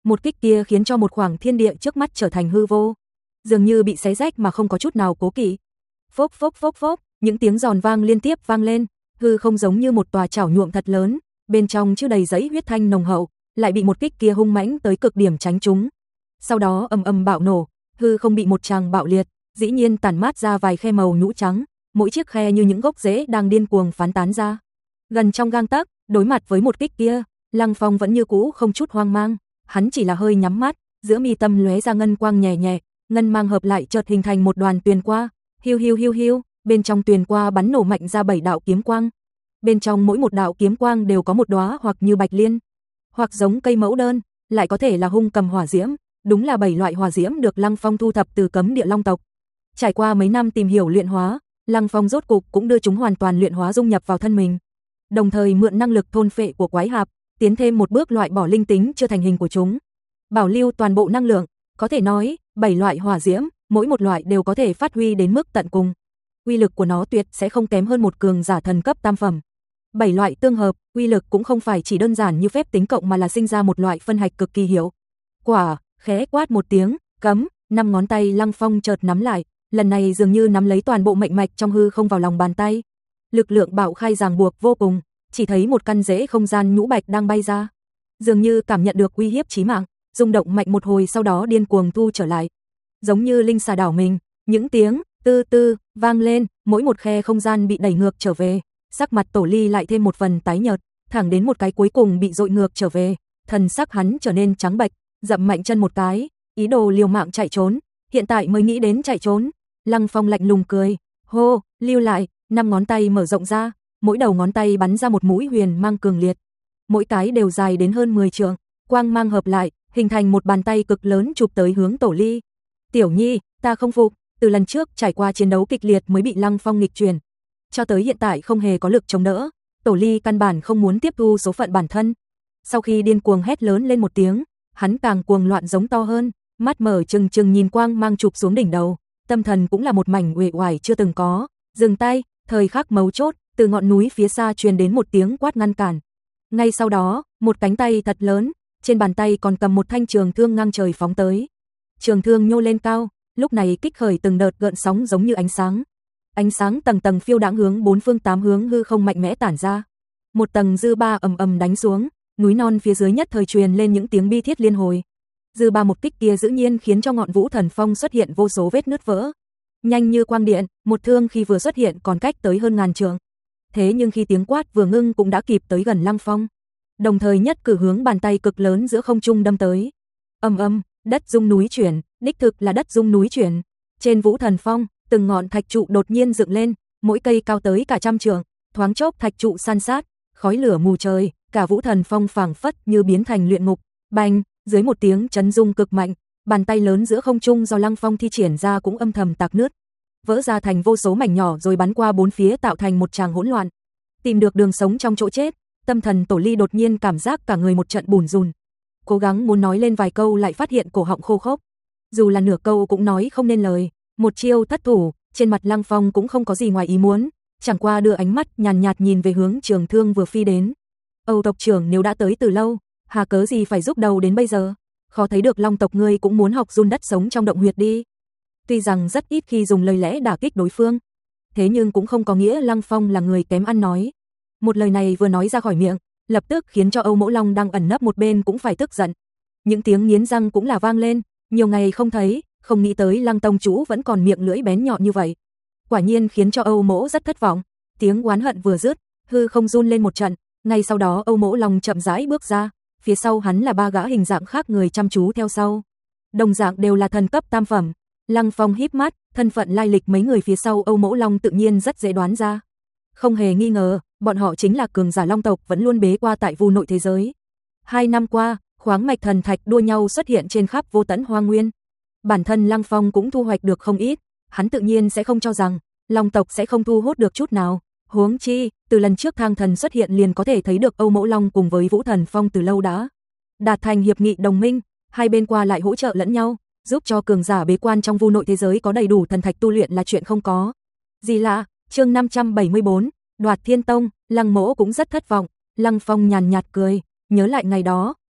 [SPEAKER 1] Một kích kia khiến cho một khoảng thiên địa trước mắt trở thành hư vô, dường như bị xé rách mà không có chút nào cố kỵ. Phốc phốc phốc phốc, những tiếng giòn vang liên tiếp vang lên, hư không giống như một tòa chảo nhuộm thật lớn, bên trong chứa đầy giấy huyết thanh nồng hậu, lại bị một kích kia hung mãnh tới cực điểm tránh trúng. Sau đó ầm ầm bạo nổ, hư không bị một tràng bạo liệt, dĩ nhiên tản mát ra vài khe màu nhũ trắng, mỗi chiếc khe như những gốc rễ đang điên cuồng phán tán ra. Gần trong gang tấc, đối mặt với một kích kia, Lăng Phong vẫn như cũ không chút hoang mang, hắn chỉ là hơi nhắm mắt, giữa mi tâm lóe ra ngân quang nhẹ nhẹ, ngân mang hợp lại chợt hình thành một đoàn tuyền qua, hiu hiu hiu hiu, bên trong tuyền qua bắn nổ mạnh ra bảy đạo kiếm quang. Bên trong mỗi một đạo kiếm quang đều có một đóa hoặc như bạch liên, hoặc giống cây mẫu đơn, lại có thể là hung cầm hỏa diễm, đúng là bảy loại hỏa diễm được Lăng Phong thu thập từ cấm địa long tộc. Trải qua mấy năm tìm hiểu luyện hóa, Lăng Phong rốt cục cũng đưa chúng hoàn toàn luyện hóa dung nhập vào thân mình, đồng thời mượn năng lực thôn phệ của quái hạp, tiến thêm một bước loại bỏ linh tính chưa thành hình của chúng, bảo lưu toàn bộ năng lượng. Có thể nói, bảy loại hỏa diễm, mỗi một loại đều có thể phát huy đến mức tận cùng. Uy lực của nó tuyệt sẽ không kém hơn một cường giả thần cấp tam phẩm. Bảy loại tương hợp, uy lực cũng không phải chỉ đơn giản như phép tính cộng mà là sinh ra một loại phân hạch cực kỳ hiệu quả. Khẽ quát một tiếng, cấm, năm ngón tay Lăng Phong chợt nắm lại, lần này dường như nắm lấy toàn bộ mệnh mạch trong hư không vào lòng bàn tay. Lực lượng bạo khai ràng buộc vô cùng, chỉ thấy một căn rễ không gian nhũ bạch đang bay ra, dường như cảm nhận được uy hiếp chí mạng, rung động mạnh một hồi sau đó điên cuồng thu trở lại. Giống như linh xà đảo mình, những tiếng tư tư vang lên, mỗi một khe không gian bị đẩy ngược trở về, sắc mặt Tổ Ly lại thêm một phần tái nhợt, thẳng đến một cái cuối cùng bị dội ngược trở về, thần sắc hắn trở nên trắng bệch, dậm mạnh chân một cái, ý đồ liều mạng chạy trốn, hiện tại mới nghĩ đến chạy trốn. Lăng Phong lạnh lùng cười, hô, lưu lại, năm ngón tay mở rộng ra, mỗi đầu ngón tay bắn ra một mũi huyền mang cường liệt, mỗi cái đều dài đến hơn mười trượng, quang mang hợp lại, hình thành một bàn tay cực lớn chụp tới hướng Tổ Ly. Tiểu Nhi, ta không phục, từ lần trước trải qua chiến đấu kịch liệt mới bị Lăng Phong nghịch truyền, cho tới hiện tại không hề có lực chống đỡ, Tổ Ly căn bản không muốn tiếp thu số phận bản thân. Sau khi điên cuồng hét lớn lên một tiếng, hắn càng cuồng loạn giống to hơn, mắt mở trừng trừng nhìn quang mang chụp xuống đỉnh đầu, tâm thần cũng là một mảnh uể oải chưa từng có. Dừng tay, thời khắc mấu chốt, từ ngọn núi phía xa truyền đến một tiếng quát ngăn cản. Ngay sau đó, một cánh tay thật lớn, trên bàn tay còn cầm một thanh trường thương ngang trời phóng tới. Trường thương nhô lên cao, lúc này kích khởi từng đợt gợn sóng giống như ánh sáng. Ánh sáng tầng tầng phiêu đãng hướng bốn phương tám hướng hư không mạnh mẽ tản ra. Một tầng dư ba ầm ầm đánh xuống, núi non phía dưới nhất thời truyền lên những tiếng bi thiết liên hồi. Dư ba một kích kia dĩ nhiên khiến cho ngọn Vũ Thần Phong xuất hiện vô số vết nứt vỡ. Nhanh như quang điện, một thương khi vừa xuất hiện còn cách tới hơn ngàn trượng. Thế nhưng khi tiếng quát vừa ngưng cũng đã kịp tới gần Lăng Phong. Đồng thời nhất cử hướng bàn tay cực lớn giữa không trung đâm tới. Ầm ầm, đất rung núi chuyển, đích thực là đất rung núi chuyển. Trên Vũ Thần Phong, từng ngọn thạch trụ đột nhiên dựng lên, mỗi cây cao tới cả trăm trượng, thoáng chốc thạch trụ san sát, khói lửa mù trời, cả Vũ Thần Phong phảng phất như biến thành luyện ngục. Bành, dưới một tiếng chấn rung cực mạnh, bàn tay lớn giữa không trung do Lăng Phong thi triển ra cũng âm thầm tạc nứt, vỡ ra thành vô số mảnh nhỏ rồi bắn qua bốn phía tạo thành một tràng hỗn loạn. Tìm được đường sống trong chỗ chết, tâm thần Tổ Ly đột nhiên cảm giác cả người một trận bùn rùn. Cố gắng muốn nói lên vài câu lại phát hiện cổ họng khô khốc. Dù là nửa câu cũng nói không nên lời, một chiêu thất thủ, trên mặt Lăng Phong cũng không có gì ngoài ý muốn, chẳng qua đưa ánh mắt nhàn nhạt nhìn về hướng trường thương vừa phi đến. Âu tộc trưởng nếu đã tới từ lâu, hà cớ gì phải giúp đầu đến bây giờ? Khó thấy được Long tộc ngươi cũng muốn học run đất sống trong động huyệt đi. Tuy rằng rất ít khi dùng lời lẽ đả kích đối phương, thế nhưng cũng không có nghĩa Lăng Phong là người kém ăn nói. Một lời này vừa nói ra khỏi miệng, lập tức khiến cho Âu Mẫu Long đang ẩn nấp một bên cũng phải tức giận. Những tiếng nghiến răng cũng là vang lên, nhiều ngày không thấy, không nghĩ tới Lăng tông chủ vẫn còn miệng lưỡi bén nhọn như vậy. Quả nhiên khiến cho Âu Mẫu rất thất vọng. Tiếng oán hận vừa dứt, hư không run lên một trận, ngay sau đó Âu Mẫu Long chậm rãi bước ra, phía sau hắn là ba gã hình dạng khác người chăm chú theo sau. Đồng dạng đều là thần cấp tam phẩm. Lăng Phong híp mắt, thân phận lai lịch mấy người phía sau Âu Mẫu Long tự nhiên rất dễ đoán ra. Không hề nghi ngờ, bọn họ chính là cường giả Long tộc vẫn luôn bế qua tại Vu nội thế giới. Hai năm qua, khoáng mạch thần thạch đua nhau xuất hiện trên khắp vô tận hoang nguyên. Bản thân Lăng Phong cũng thu hoạch được không ít, hắn tự nhiên sẽ không cho rằng Long tộc sẽ không thu hút được chút nào. Huống chi, từ lần trước Thang Thần xuất hiện liền có thể thấy được Âu Mẫu Long cùng với Vũ Thần Phong từ lâu đã đạt thành hiệp nghị đồng minh, hai bên qua lại hỗ trợ lẫn nhau, giúp cho cường giả bế quan trong Vu nội thế giới có đầy đủ thần thạch tu luyện là chuyện không có gì lạ. Chương năm trăm bảy mươi bốn, Đoạt Thiên Tông. Lăng Mỗ cũng rất thất vọng. Lăng Phong nhàn nhạt cười, nhớ lại ngày đó,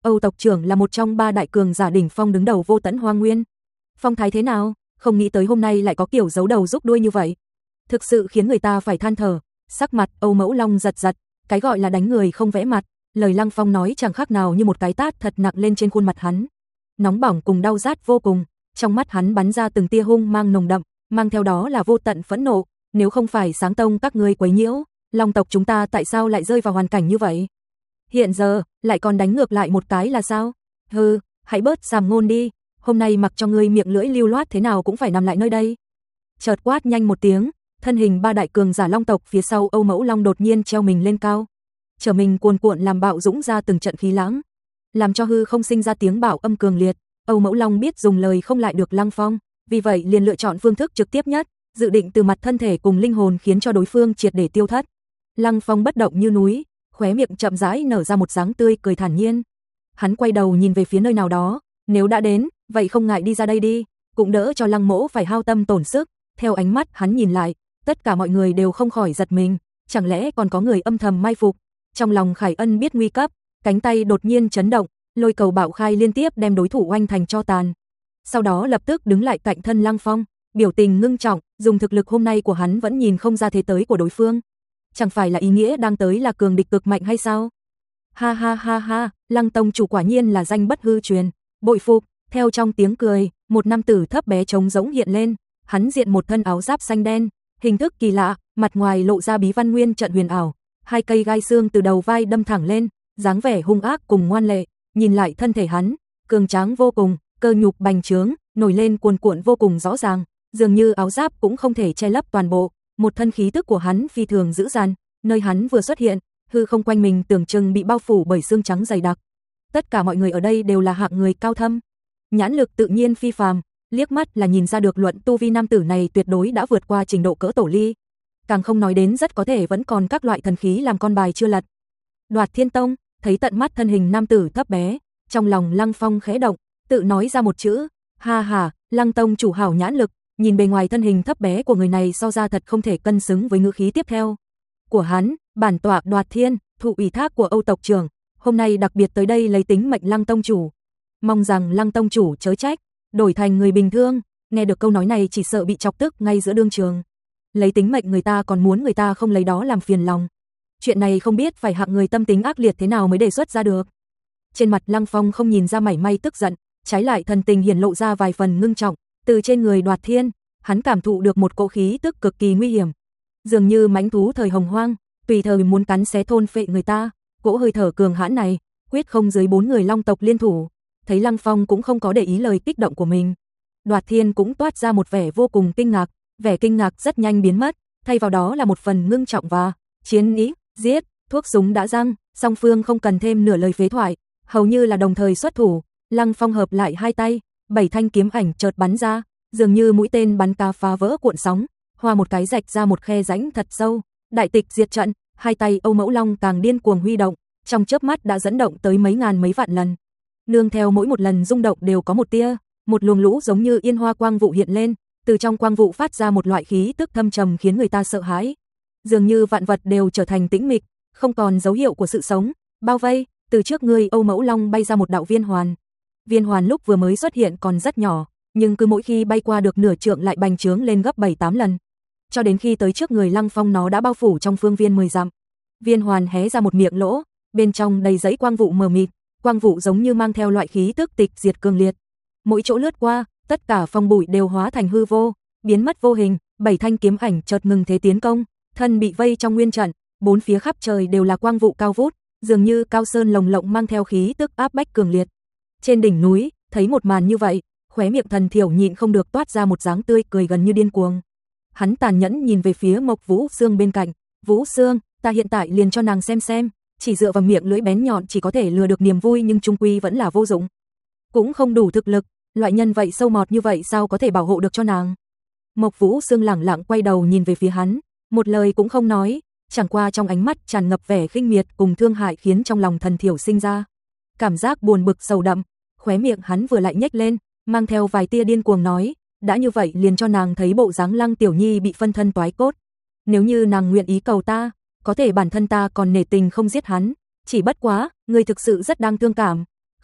[SPEAKER 1] Âu tộc trưởng là một trong ba đại cường giả đỉnh phong đứng đầu vô tận hoang nguyên. Phong thái thế nào, không nghĩ tới hôm nay lại có kiểu giấu đầu rúc đuôi như vậy. Thực sự khiến người ta phải than thở. Sắc mặt Âu Mẫu Long giật giật, cái gọi là đánh người không vẽ mặt, lời Lăng Phong nói chẳng khác nào như một cái tát thật nặng lên trên khuôn mặt hắn. Nóng bỏng cùng đau rát vô cùng, trong mắt hắn bắn ra từng tia hung mang nồng đậm, mang theo đó là vô tận phẫn nộ, nếu không phải Sáng Tông các ngươi quấy nhiễu, Long tộc chúng ta tại sao lại rơi vào hoàn cảnh như vậy? Hiện giờ, lại còn đánh ngược lại một cái là sao? Hừ, hãy bớt sàm ngôn đi, hôm nay mặc cho ngươi miệng lưỡi lưu loát thế nào cũng phải nằm lại nơi đây. Chợt quát nhanh một tiếng, thân hình ba đại cường giả Long tộc phía sau Âu Mẫu Long đột nhiên treo mình lên cao. Trở mình cuồn cuộn làm bạo dũng ra từng trận khí lãng, làm cho hư không sinh ra tiếng bạo âm cường liệt. Âu Mẫu Long biết dùng lời không lại được Lăng Phong, vì vậy liền lựa chọn phương thức trực tiếp nhất, dự định từ mặt thân thể cùng linh hồn khiến cho đối phương triệt để tiêu thất. Lăng Phong bất động như núi, khóe miệng chậm rãi nở ra một dáng tươi cười thản nhiên. Hắn quay đầu nhìn về phía nơi nào đó, nếu đã đến, vậy không ngại đi ra đây đi, cũng đỡ cho Lăng Mỗ phải hao tâm tổn sức. Theo ánh mắt hắn nhìn lại, tất cả mọi người đều không khỏi giật mình, chẳng lẽ còn có người âm thầm mai phục. Trong lòng Khải Ân biết nguy cấp, cánh tay đột nhiên chấn động, lôi cầu bạo khai liên tiếp đem đối thủ oanh thành tro tàn. Sau đó lập tức đứng lại cạnh thân Lăng Phong, biểu tình ngưng trọng, dùng thực lực hôm nay của hắn vẫn nhìn không ra thế tới của đối phương. Chẳng phải là ý nghĩa đang tới là cường địch cực mạnh hay sao? Ha ha ha ha, Lăng tông chủ quả nhiên là danh bất hư truyền, bội phục. Theo trong tiếng cười, một nam tử thấp bé trống rỗng hiện lên, hắn diện một thân áo giáp xanh đen, hình thức kỳ lạ, mặt ngoài lộ ra bí văn nguyên trận huyền ảo, hai cây gai xương từ đầu vai đâm thẳng lên, dáng vẻ hung ác cùng ngoan lệ, nhìn lại thân thể hắn, cường tráng vô cùng, cơ nhục bành trướng, nổi lên cuồn cuộn vô cùng rõ ràng, dường như áo giáp cũng không thể che lấp toàn bộ, một thân khí tức của hắn phi thường dữ dằn, nơi hắn vừa xuất hiện, hư không quanh mình tưởng chừng bị bao phủ bởi xương trắng dày đặc. Tất cả mọi người ở đây đều là hạng người cao thâm, nhãn lực tự nhiên phi phàm, liếc mắt là nhìn ra được luận tu vi nam tử này tuyệt đối đã vượt qua trình độ cỡ tổ ly, càng không nói đến rất có thể vẫn còn các loại thần khí làm con bài chưa lật. Đoạt Thiên Tông, thấy tận mắt thân hình nam tử thấp bé, trong lòng Lăng Phong khẽ động, tự nói ra một chữ, ha ha, Lăng tông chủ hảo nhãn lực, nhìn bề ngoài thân hình thấp bé của người này so ra thật không thể cân xứng với ngữ khí tiếp theo của hắn. Bản tọa Đoạt Thiên, thụ ủy thác của Âu tộc trưởng, hôm nay đặc biệt tới đây lấy tính mệnh Lăng tông chủ, mong rằng Lăng tông chủ chớ trách. Đổi thành người bình thường, nghe được câu nói này chỉ sợ bị chọc tức ngay giữa đương trường. Lấy tính mệnh người ta còn muốn người ta không lấy đó làm phiền lòng. Chuyện này không biết phải hạng người tâm tính ác liệt thế nào mới đề xuất ra được. Trên mặt Lăng Phong không nhìn ra mảy may tức giận, trái lại thần tình hiển lộ ra vài phần ngưng trọng, từ trên người Đoạt Thiên, hắn cảm thụ được một cỗ khí tức cực kỳ nguy hiểm, dường như mãnh thú thời hồng hoang, tùy thời muốn cắn xé thôn phệ người ta. Cỗ hơi thở cường hãn này, quyết không dưới bốn người Long tộc liên thủ. Thấy Lăng Phong cũng không có để ý lời kích động của mình, Đoạt Thiên cũng toát ra một vẻ vô cùng kinh ngạc, vẻ kinh ngạc rất nhanh biến mất, thay vào đó là một phần ngưng trọng và chiến ý. Giết, thuốc súng đã răng, song phương không cần thêm nửa lời phế thoại, hầu như là đồng thời xuất thủ. Lăng Phong hợp lại hai tay, bảy thanh kiếm ảnh chợt bắn ra, dường như mũi tên bắn cá phá vỡ cuộn sóng, hoa một cái rạch ra một khe rãnh thật sâu. Đại tịch diệt trận, hai tay Âu Mẫu Long càng điên cuồng huy động, trong chớp mắt đã dẫn động tới mấy ngàn mấy vạn lần. Nương theo mỗi một lần rung động đều có một tia, một luồng lũ giống như yên hoa quang vụ hiện lên, từ trong quang vụ phát ra một loại khí tức thâm trầm khiến người ta sợ hãi. Dường như vạn vật đều trở thành tĩnh mịch, không còn dấu hiệu của sự sống. Bao vây, từ trước người Âu Mẫu Long bay ra một đạo viên hoàn. Viên hoàn lúc vừa mới xuất hiện còn rất nhỏ, nhưng cứ mỗi khi bay qua được nửa trượng lại bành trướng lên gấp bảy tám lần. Cho đến khi tới trước người Lăng Phong nó đã bao phủ trong phương viên mười dặm. Viên hoàn hé ra một miệng lỗ, bên trong đầy giấy quang vụ mờ mịt, quang vụ giống như mang theo loại khí tức tịch diệt cường liệt. Mỗi chỗ lướt qua, tất cả phong bụi đều hóa thành hư vô, biến mất vô hình. Bảy thanh kiếm ảnh chợt ngừng thế tiến công, thân bị vây trong nguyên trận, bốn phía khắp trời đều là quang vụ cao vút, dường như cao sơn lồng lộng mang theo khí tức áp bách cường liệt. Trên đỉnh núi, thấy một màn như vậy, khóe miệng Thần Thiểu nhịn không được toát ra một dáng tươi cười gần như điên cuồng. Hắn tàn nhẫn nhìn về phía Mộc Vũ Sương bên cạnh, "Vũ Sương, ta hiện tại liền cho nàng xem xem." Chỉ dựa vào miệng lưỡi bén nhọn chỉ có thể lừa được niềm vui nhưng chung quy vẫn là vô dụng. Cũng không đủ thực lực, loại nhân vậy sâu mọt như vậy sao có thể bảo hộ được cho nàng. Mộc Vũ Sương lẳng lặng quay đầu nhìn về phía hắn, một lời cũng không nói, chẳng qua trong ánh mắt tràn ngập vẻ khinh miệt cùng thương hại khiến trong lòng Thần Thiểu sinh ra cảm giác buồn bực sầu đậm. Khóe miệng hắn vừa lại nhếch lên, mang theo vài tia điên cuồng nói, đã như vậy liền cho nàng thấy bộ dáng Lăng Tiểu Nhi bị phân thân toái cốt. Nếu như nàng nguyện ý cầu ta, có thể bản thân ta còn nể tình không giết hắn, chỉ bất quá, ngươi thực sự rất đang thương cảm.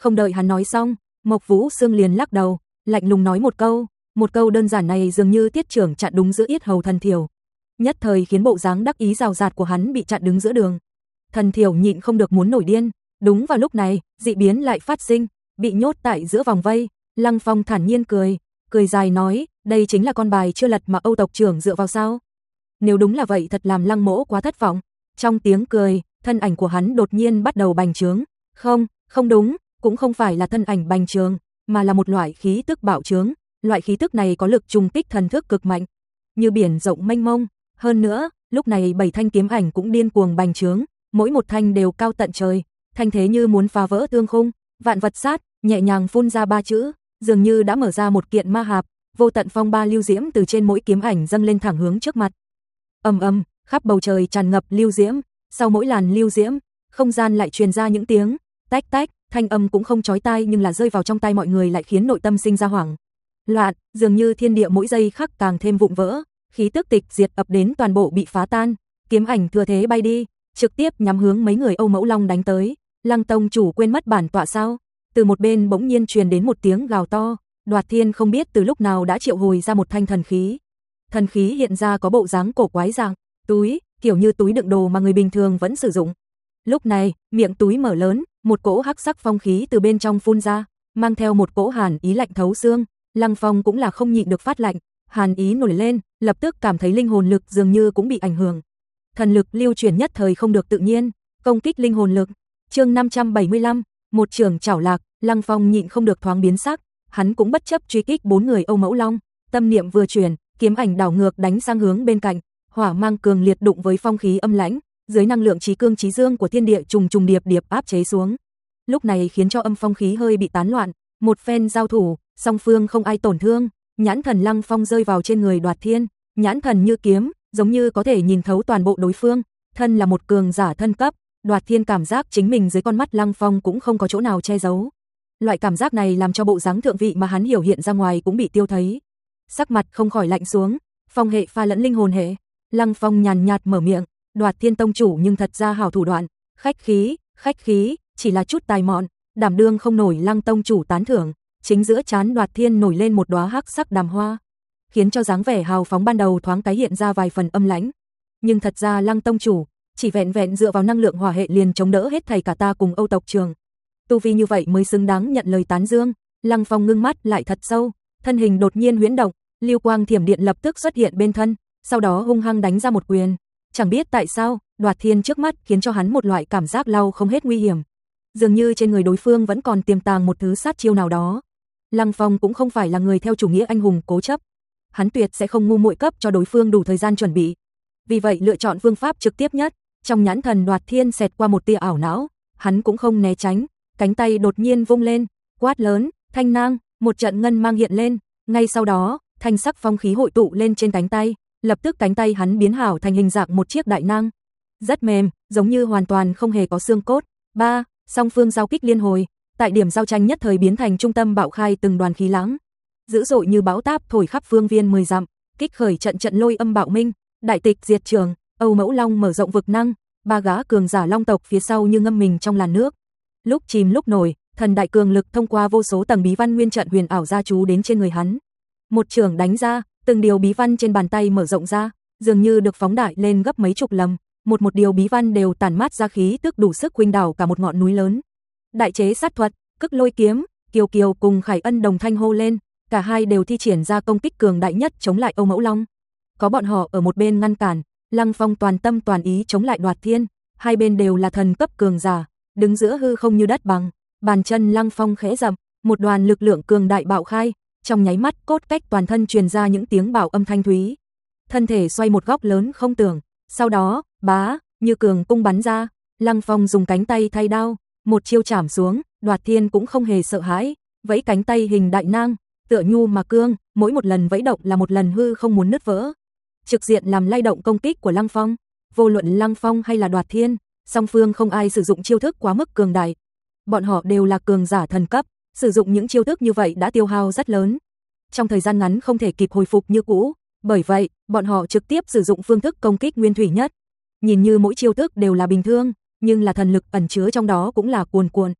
[SPEAKER 1] Không đợi hắn nói xong, Mộc Vũ Sương liền lắc đầu, lạnh lùng nói một câu, một câu đơn giản này dường như tiết trưởng chặn đúng giữa yết hầu Thần Thiểu. Nhất thời khiến bộ dáng đắc ý rào rạt của hắn bị chặn đứng giữa đường. Thần Thiểu nhịn không được muốn nổi điên, đúng vào lúc này, dị biến lại phát sinh, bị nhốt tại giữa vòng vây, Lăng Phong thản nhiên cười, cười dài nói, đây chính là con bài chưa lật mà Âu tộc trưởng dựa vào sao? Nếu đúng là vậy thật làm Lăng Mỗ quá thất vọng. Trong tiếng cười, thân ảnh của hắn đột nhiên bắt đầu bành trướng, không, không đúng, cũng không phải là thân ảnh bành trướng, mà là một loại khí tức bạo trướng, loại khí tức này có lực trùng kích thần thức cực mạnh, như biển rộng mênh mông, hơn nữa, lúc này bảy thanh kiếm ảnh cũng điên cuồng bành trướng, mỗi một thanh đều cao tận trời, thanh thế như muốn phá vỡ tương khung, vạn vật sát, nhẹ nhàng phun ra ba chữ, dường như đã mở ra một kiện ma hạp, vô tận phong ba lưu diễm từ trên mỗi kiếm ảnh dâng lên thẳng hướng trước mặt. Ầm ầm, khắp bầu trời tràn ngập lưu diễm, sau mỗi làn lưu diễm, không gian lại truyền ra những tiếng tách tách, thanh âm cũng không chói tai nhưng là rơi vào trong tai mọi người lại khiến nội tâm sinh ra hoảng loạn, dường như thiên địa mỗi giây khắc càng thêm vụn vỡ, khí tức tịch diệt ập đến toàn bộ bị phá tan, kiếm ảnh thừa thế bay đi, trực tiếp nhắm hướng mấy người Âu Mẫu Long đánh tới. Lăng tông chủ quên mất bản tọa sao? Từ một bên bỗng nhiên truyền đến một tiếng gào to, Đoạt Thiên không biết từ lúc nào đã triệu hồi ra một thanh thần khí. Thần khí hiện ra có bộ dáng cổ quái dạng túi, kiểu như túi đựng đồ mà người bình thường vẫn sử dụng. Lúc này, miệng túi mở lớn, một cỗ hắc sắc phong khí từ bên trong phun ra, mang theo một cỗ hàn ý lạnh thấu xương. Lăng Phong cũng là không nhịn được phát lạnh, hàn ý nổi lên, lập tức cảm thấy linh hồn lực dường như cũng bị ảnh hưởng. Thần lực lưu chuyển nhất thời không được tự nhiên, công kích linh hồn lực. Chương năm trăm bảy mươi lăm, một trường chảo lạc, Lăng Phong nhịn không được thoáng biến sắc, hắn cũng bất chấp truy kích bốn người Âu Mẫu Long, tâm niệm vừa chuyển, kiếm ảnh đảo ngược đánh sang hướng bên cạnh, hỏa mang cường liệt đụng với phong khí âm lãnh, dưới năng lượng chí cương chí dương của thiên địa trùng trùng điệp điệp áp chế xuống. Lúc này khiến cho âm phong khí hơi bị tán loạn, một phen giao thủ, song phương không ai tổn thương, nhãn thần Lăng Phong rơi vào trên người Đoạt Thiên, nhãn thần như kiếm, giống như có thể nhìn thấu toàn bộ đối phương, thân là một cường giả thân cấp, Đoạt Thiên cảm giác chính mình dưới con mắt Lăng Phong cũng không có chỗ nào che giấu. Loại cảm giác này làm cho bộ dáng thượng vị mà hắn hiểu hiện ra ngoài cũng bị tiêu thấy. Sắc mặt không khỏi lạnh xuống, phong hệ pha lẫn linh hồn hệ. Lăng Phong nhàn nhạt mở miệng, Đoạt Thiên tông chủ nhưng thật ra hảo thủ đoạn, khách khí, khách khí, chỉ là chút tài mọn, đảm đương không nổi Lăng tông chủ tán thưởng. Chính giữa trán Đoạt Thiên nổi lên một đóa hắc sắc đàm hoa, khiến cho dáng vẻ hào phóng ban đầu thoáng cái hiện ra vài phần âm lãnh. Nhưng thật ra Lăng tông chủ chỉ vẹn vẹn dựa vào năng lượng hỏa hệ liền chống đỡ hết thảy cả ta cùng Âu tộc trường. Tu vi như vậy mới xứng đáng nhận lời tán dương. Lăng Phong ngưng mắt lại thật sâu, thân hình đột nhiên huyễn động, lưu quang thiểm điện lập tức xuất hiện bên thân, sau đó hung hăng đánh ra một quyền. Chẳng biết tại sao, Đoạt Thiên trước mắt khiến cho hắn một loại cảm giác lau không hết nguy hiểm, dường như trên người đối phương vẫn còn tiềm tàng một thứ sát chiêu nào đó. Lăng Phong cũng không phải là người theo chủ nghĩa anh hùng cố chấp, hắn tuyệt sẽ không ngu muội cấp cho đối phương đủ thời gian chuẩn bị. Vì vậy lựa chọn phương pháp trực tiếp nhất, trong nhãn thần Đoạt Thiên xẹt qua một tia ảo não, hắn cũng không né tránh, cánh tay đột nhiên vung lên, quát lớn, thanh nang, một trận ngân mang hiện lên, ngay sau đó, thanh sắc phong khí hội tụ lên trên cánh tay, lập tức cánh tay hắn biến hảo thành hình dạng một chiếc đại nang, rất mềm, giống như hoàn toàn không hề có xương cốt. Ba, song phương giao kích liên hồi, tại điểm giao tranh nhất thời biến thành trung tâm bạo khai từng đoàn khí lãng, dữ dội như bão táp thổi khắp phương viên mười dặm, kích khởi trận trận lôi âm bạo minh, đại tịch diệt trường, Âu Mẫu Long mở rộng vực năng, ba gã cường giả long tộc phía sau như ngâm mình trong làn nước, lúc chìm lúc nổi, thần đại cường lực thông qua vô số tầng bí văn nguyên trận huyền ảo gia chú đến trên người hắn. Một trường đánh ra, từng điều bí văn trên bàn tay mở rộng ra, dường như được phóng đại lên gấp mấy chục lần, một một điều bí văn đều tản mát ra khí tức đủ sức huynh đảo cả một ngọn núi lớn. Đại chế sát thuật, Cức Lôi kiếm, Kiều Kiều cùng Khải Ân đồng thanh hô lên, cả hai đều thi triển ra công kích cường đại nhất chống lại Âu Mẫu Long. Có bọn họ ở một bên ngăn cản, Lăng Phong toàn tâm toàn ý chống lại Đoạt Thiên, hai bên đều là thần cấp cường giả, đứng giữa hư không như đất bằng, bàn chân Lăng Phong khẽ dậm, một đoàn lực lượng cường đại bạo khai, trong nháy mắt cốt cách toàn thân truyền ra những tiếng bạo âm thanh thúy. Thân thể xoay một góc lớn không tưởng, sau đó, bá, như cường cung bắn ra, Lăng Phong dùng cánh tay thay đao, một chiêu chảm xuống, Đoạt Thiên cũng không hề sợ hãi, vẫy cánh tay hình đại nang, tựa nhu mà cương, mỗi một lần vẫy động là một lần hư không muốn nứt vỡ, trực diện làm lay động công kích của Lăng Phong. Vô luận Lăng Phong hay là Đoạt Thiên, song phương không ai sử dụng chiêu thức quá mức cường đại. Bọn họ đều là cường giả thần cấp, sử dụng những chiêu thức như vậy đã tiêu hao rất lớn, trong thời gian ngắn không thể kịp hồi phục như cũ, bởi vậy, bọn họ trực tiếp sử dụng phương thức công kích nguyên thủy nhất. Nhìn như mỗi chiêu thức đều là bình thường, nhưng là thần lực ẩn chứa trong đó cũng là cuồn cuộn.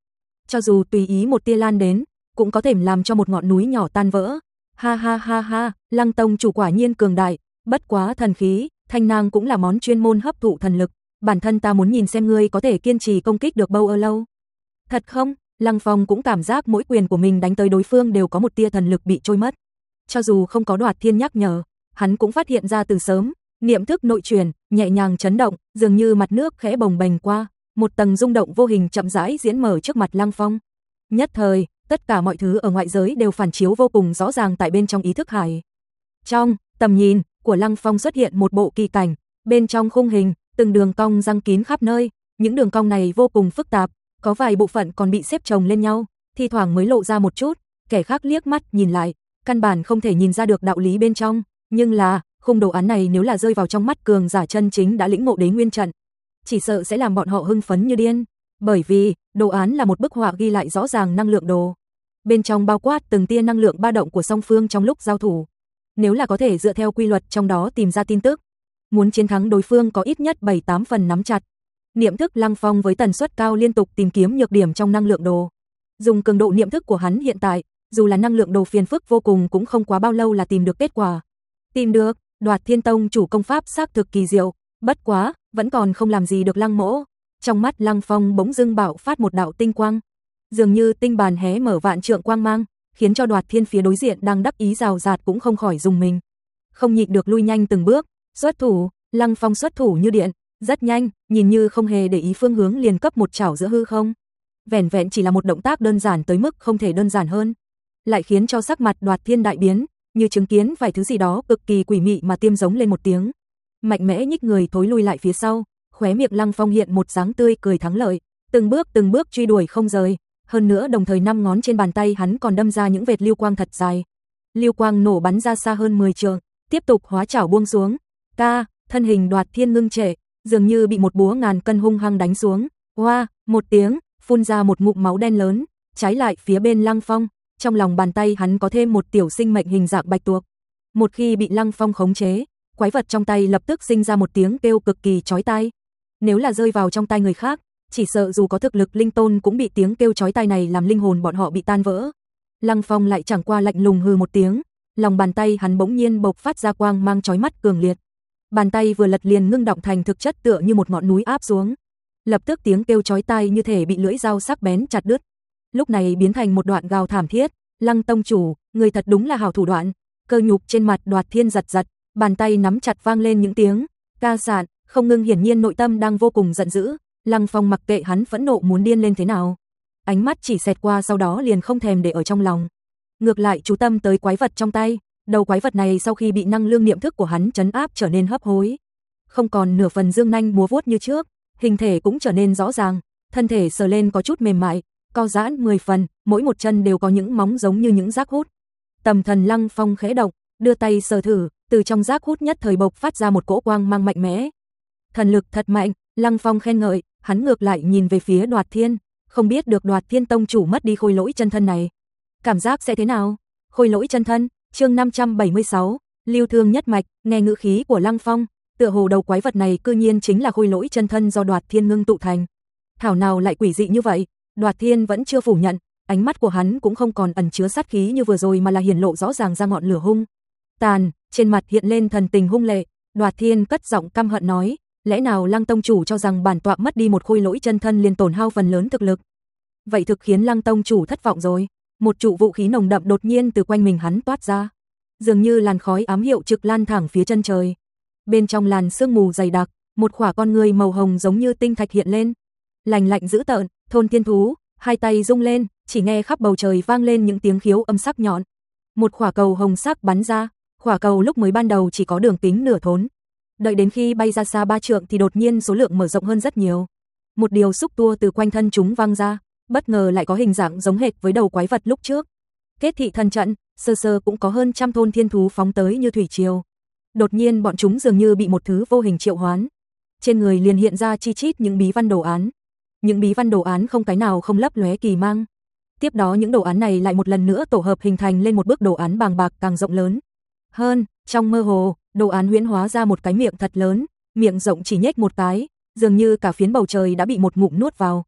[SPEAKER 1] cho dù tùy ý một tia lan đến, cũng có thể làm cho một ngọn núi nhỏ tan vỡ. Ha ha ha ha, Lăng tông chủ quả nhiên cường đại, bất quá thần khí, thanh nang cũng là món chuyên môn hấp thụ thần lực, bản thân ta muốn nhìn xem ngươi có thể kiên trì công kích được bao lâu. Thật không? Lăng Phong cũng cảm giác mỗi quyền của mình đánh tới đối phương đều có một tia thần lực bị trôi mất. Cho dù không có Đoạt Thiên nhắc nhở, hắn cũng phát hiện ra từ sớm, niệm thức nội truyền, nhẹ nhàng chấn động, dường như mặt nước khẽ bồng bềnh qua, một tầng rung động vô hình chậm rãi diễn mở trước mặt Lăng Phong. Nhất thời, tất cả mọi thứ ở ngoại giới đều phản chiếu vô cùng rõ ràng tại bên trong ý thức hải. Trong tầm nhìn của Lăng Phong xuất hiện một bộ kỳ cảnh, bên trong khung hình, từng đường cong răng kín khắp nơi, những đường cong này vô cùng phức tạp, có vài bộ phận còn bị xếp chồng lên nhau, thi thoảng mới lộ ra một chút, kẻ khác liếc mắt nhìn lại, căn bản không thể nhìn ra được đạo lý bên trong, nhưng là, khung đồ án này nếu là rơi vào trong mắt cường giả chân chính đã lĩnh ngộ Đế Nguyên trận, chỉ sợ sẽ làm bọn họ hưng phấn như điên, bởi vì, đồ án là một bức họa ghi lại rõ ràng năng lượng đồ. Bên trong bao quát từng tia năng lượng ba động của song phương trong lúc giao thủ. Nếu là có thể dựa theo quy luật trong đó tìm ra tin tức, muốn chiến thắng đối phương có ít nhất bảy tám phần nắm chặt. Niệm thức Lăng Phong với tần suất cao liên tục tìm kiếm nhược điểm trong năng lượng đồ. Dùng cường độ niệm thức của hắn hiện tại, dù là năng lượng đồ phiền phức vô cùng cũng không quá bao lâu là tìm được kết quả. Tìm được, Đoạt Thiên Tông chủ công pháp xác thực kỳ diệu, bất quá, vẫn còn không làm gì được Lăng Mỗ. Trong mắt Lăng Phong bỗng dưng bạo phát một đạo tinh quang, dường như tinh bàn hé mở vạn trượng quang mang, khiến cho Đoạt Thiên phía đối diện đang đắc ý rào rạt cũng không khỏi dùng mình. Không nhịn được lui nhanh từng bước, xuất thủ, Lăng Phong xuất thủ như điện, rất nhanh, nhìn như không hề để ý phương hướng liền cấp một chảo giữa hư không. Vẻn vẹn chỉ là một động tác đơn giản tới mức không thể đơn giản hơn, lại khiến cho sắc mặt Đoạt Thiên đại biến, như chứng kiến vài thứ gì đó cực kỳ quỷ mị mà tiêm giống lên một tiếng. Mạnh mẽ nhích người thối lui lại phía sau, khóe miệng Lăng Phong hiện một dáng tươi cười thắng lợi, từng bước từng bước truy đuổi không rời, hơn nữa đồng thời năm ngón trên bàn tay hắn còn đâm ra những vệt lưu quang thật dài. Lưu quang nổ bắn ra xa hơn mười trượng, tiếp tục hóa chảo buông xuống. Ta, thân hình Đoạt Thiên ngưng trệ, dường như bị một búa ngàn cân hung hăng đánh xuống. Oa, một tiếng, phun ra một ngụm máu đen lớn, trái lại phía bên Lăng Phong, trong lòng bàn tay hắn có thêm một tiểu sinh mệnh hình dạng bạch tuộc. Một khi bị Lăng Phong khống chế, quái vật trong tay lập tức sinh ra một tiếng kêu cực kỳ chói tai. Nếu là rơi vào trong tay người khác, chỉ sợ dù có thực lực linh tôn cũng bị tiếng kêu chói tai này làm linh hồn bọn họ bị tan vỡ. Lăng Phong lại chẳng qua lạnh lùng hừ một tiếng, lòng bàn tay hắn bỗng nhiên bộc phát ra quang mang chói mắt cường liệt. Bàn tay vừa lật liền ngưng động thành thực chất tựa như một ngọn núi áp xuống. Lập tức tiếng kêu chói tai như thể bị lưỡi dao sắc bén chặt đứt. Lúc này biến thành một đoạn gào thảm thiết, Lăng tông chủ, người thật đúng là hảo thủ đoạn. Cơ nhục trên mặt Đoạt Thiên giật giật, bàn tay nắm chặt vang lên những tiếng ca sạn, không ngưng, hiển nhiên nội tâm đang vô cùng giận dữ. Lăng Phong mặc kệ hắn phẫn nộ muốn điên lên thế nào, ánh mắt chỉ xẹt qua sau đó liền không thèm để ở trong lòng. Ngược lại chú tâm tới quái vật trong tay, đầu quái vật này sau khi bị năng lượng niệm thức của hắn trấn áp trở nên hấp hối, không còn nửa phần dương nanh múa vuốt như trước, hình thể cũng trở nên rõ ràng, thân thể sờ lên có chút mềm mại, co giãn mười phần, mỗi một chân đều có những móng giống như những rác hút. Tầm thần Lăng Phong khẽ động, đưa tay sờ thử, từ trong rác hút nhất thời bộc phát ra một cỗ quang mang mạnh mẽ. Thần lực thật mạnh, Lăng Phong khen ngợi, hắn ngược lại nhìn về phía Đoạt Thiên, không biết được Đoạt Thiên tông chủ mất đi khôi lỗi chân thân này, cảm giác sẽ thế nào? Khôi lỗi chân thân, chương năm trăm bảy mươi sáu, lưu thương nhất mạch, nghe ngữ khí của Lăng Phong, tựa hồ đầu quái vật này cư nhiên chính là khôi lỗi chân thân do Đoạt Thiên ngưng tụ thành. Thảo nào lại quỷ dị như vậy? Đoạt Thiên vẫn chưa phủ nhận, ánh mắt của hắn cũng không còn ẩn chứa sát khí như vừa rồi mà là hiển lộ rõ ràng ra ngọn lửa hung tàn, trên mặt hiện lên thần tình hung lệ. Đoạt Thiên cất giọng căm hận nói, lẽ nào Lăng tông chủ cho rằng bản tọa mất đi một khôi lỗi chân thân liền tổn hao phần lớn thực lực? Vậy thực khiến Lăng tông chủ thất vọng rồi. Một trụ vũ khí nồng đậm đột nhiên từ quanh mình hắn toát ra, dường như làn khói ám hiệu trực lan thẳng phía chân trời. Bên trong làn sương mù dày đặc, một khỏa con người màu hồng giống như tinh thạch hiện lên, lạnh lạnh dữ tợn, thôn thiên thú, hai tay rung lên, chỉ nghe khắp bầu trời vang lên những tiếng khiếu âm sắc nhọn. Một khỏa cầu hồng sắc bắn ra, khỏa cầu lúc mới ban đầu chỉ có đường kính nửa thốn, đợi đến khi bay ra xa ba trượng thì đột nhiên số lượng mở rộng hơn rất nhiều. Một điều xúc tua từ quanh thân chúng vang ra, bất ngờ lại có hình dạng giống hệt với đầu quái vật lúc trước. Kết thị thần trận, sơ sơ cũng có hơn trăm thôn thiên thú phóng tới như thủy triều. Đột nhiên bọn chúng dường như bị một thứ vô hình triệu hoán, trên người liền hiện ra chi chít những bí văn đồ án. Những bí văn đồ án không cái nào không lấp lóe kỳ mang. Tiếp đó những đồ án này lại một lần nữa tổ hợp hình thành lên một bức đồ án bàng bạc càng rộng lớn hơn. Trong mơ hồ, đồ án huyễn hóa ra một cái miệng thật lớn, miệng rộng chỉ nhếch một cái, dường như cả phiến bầu trời đã bị một ngụm nuốt vào.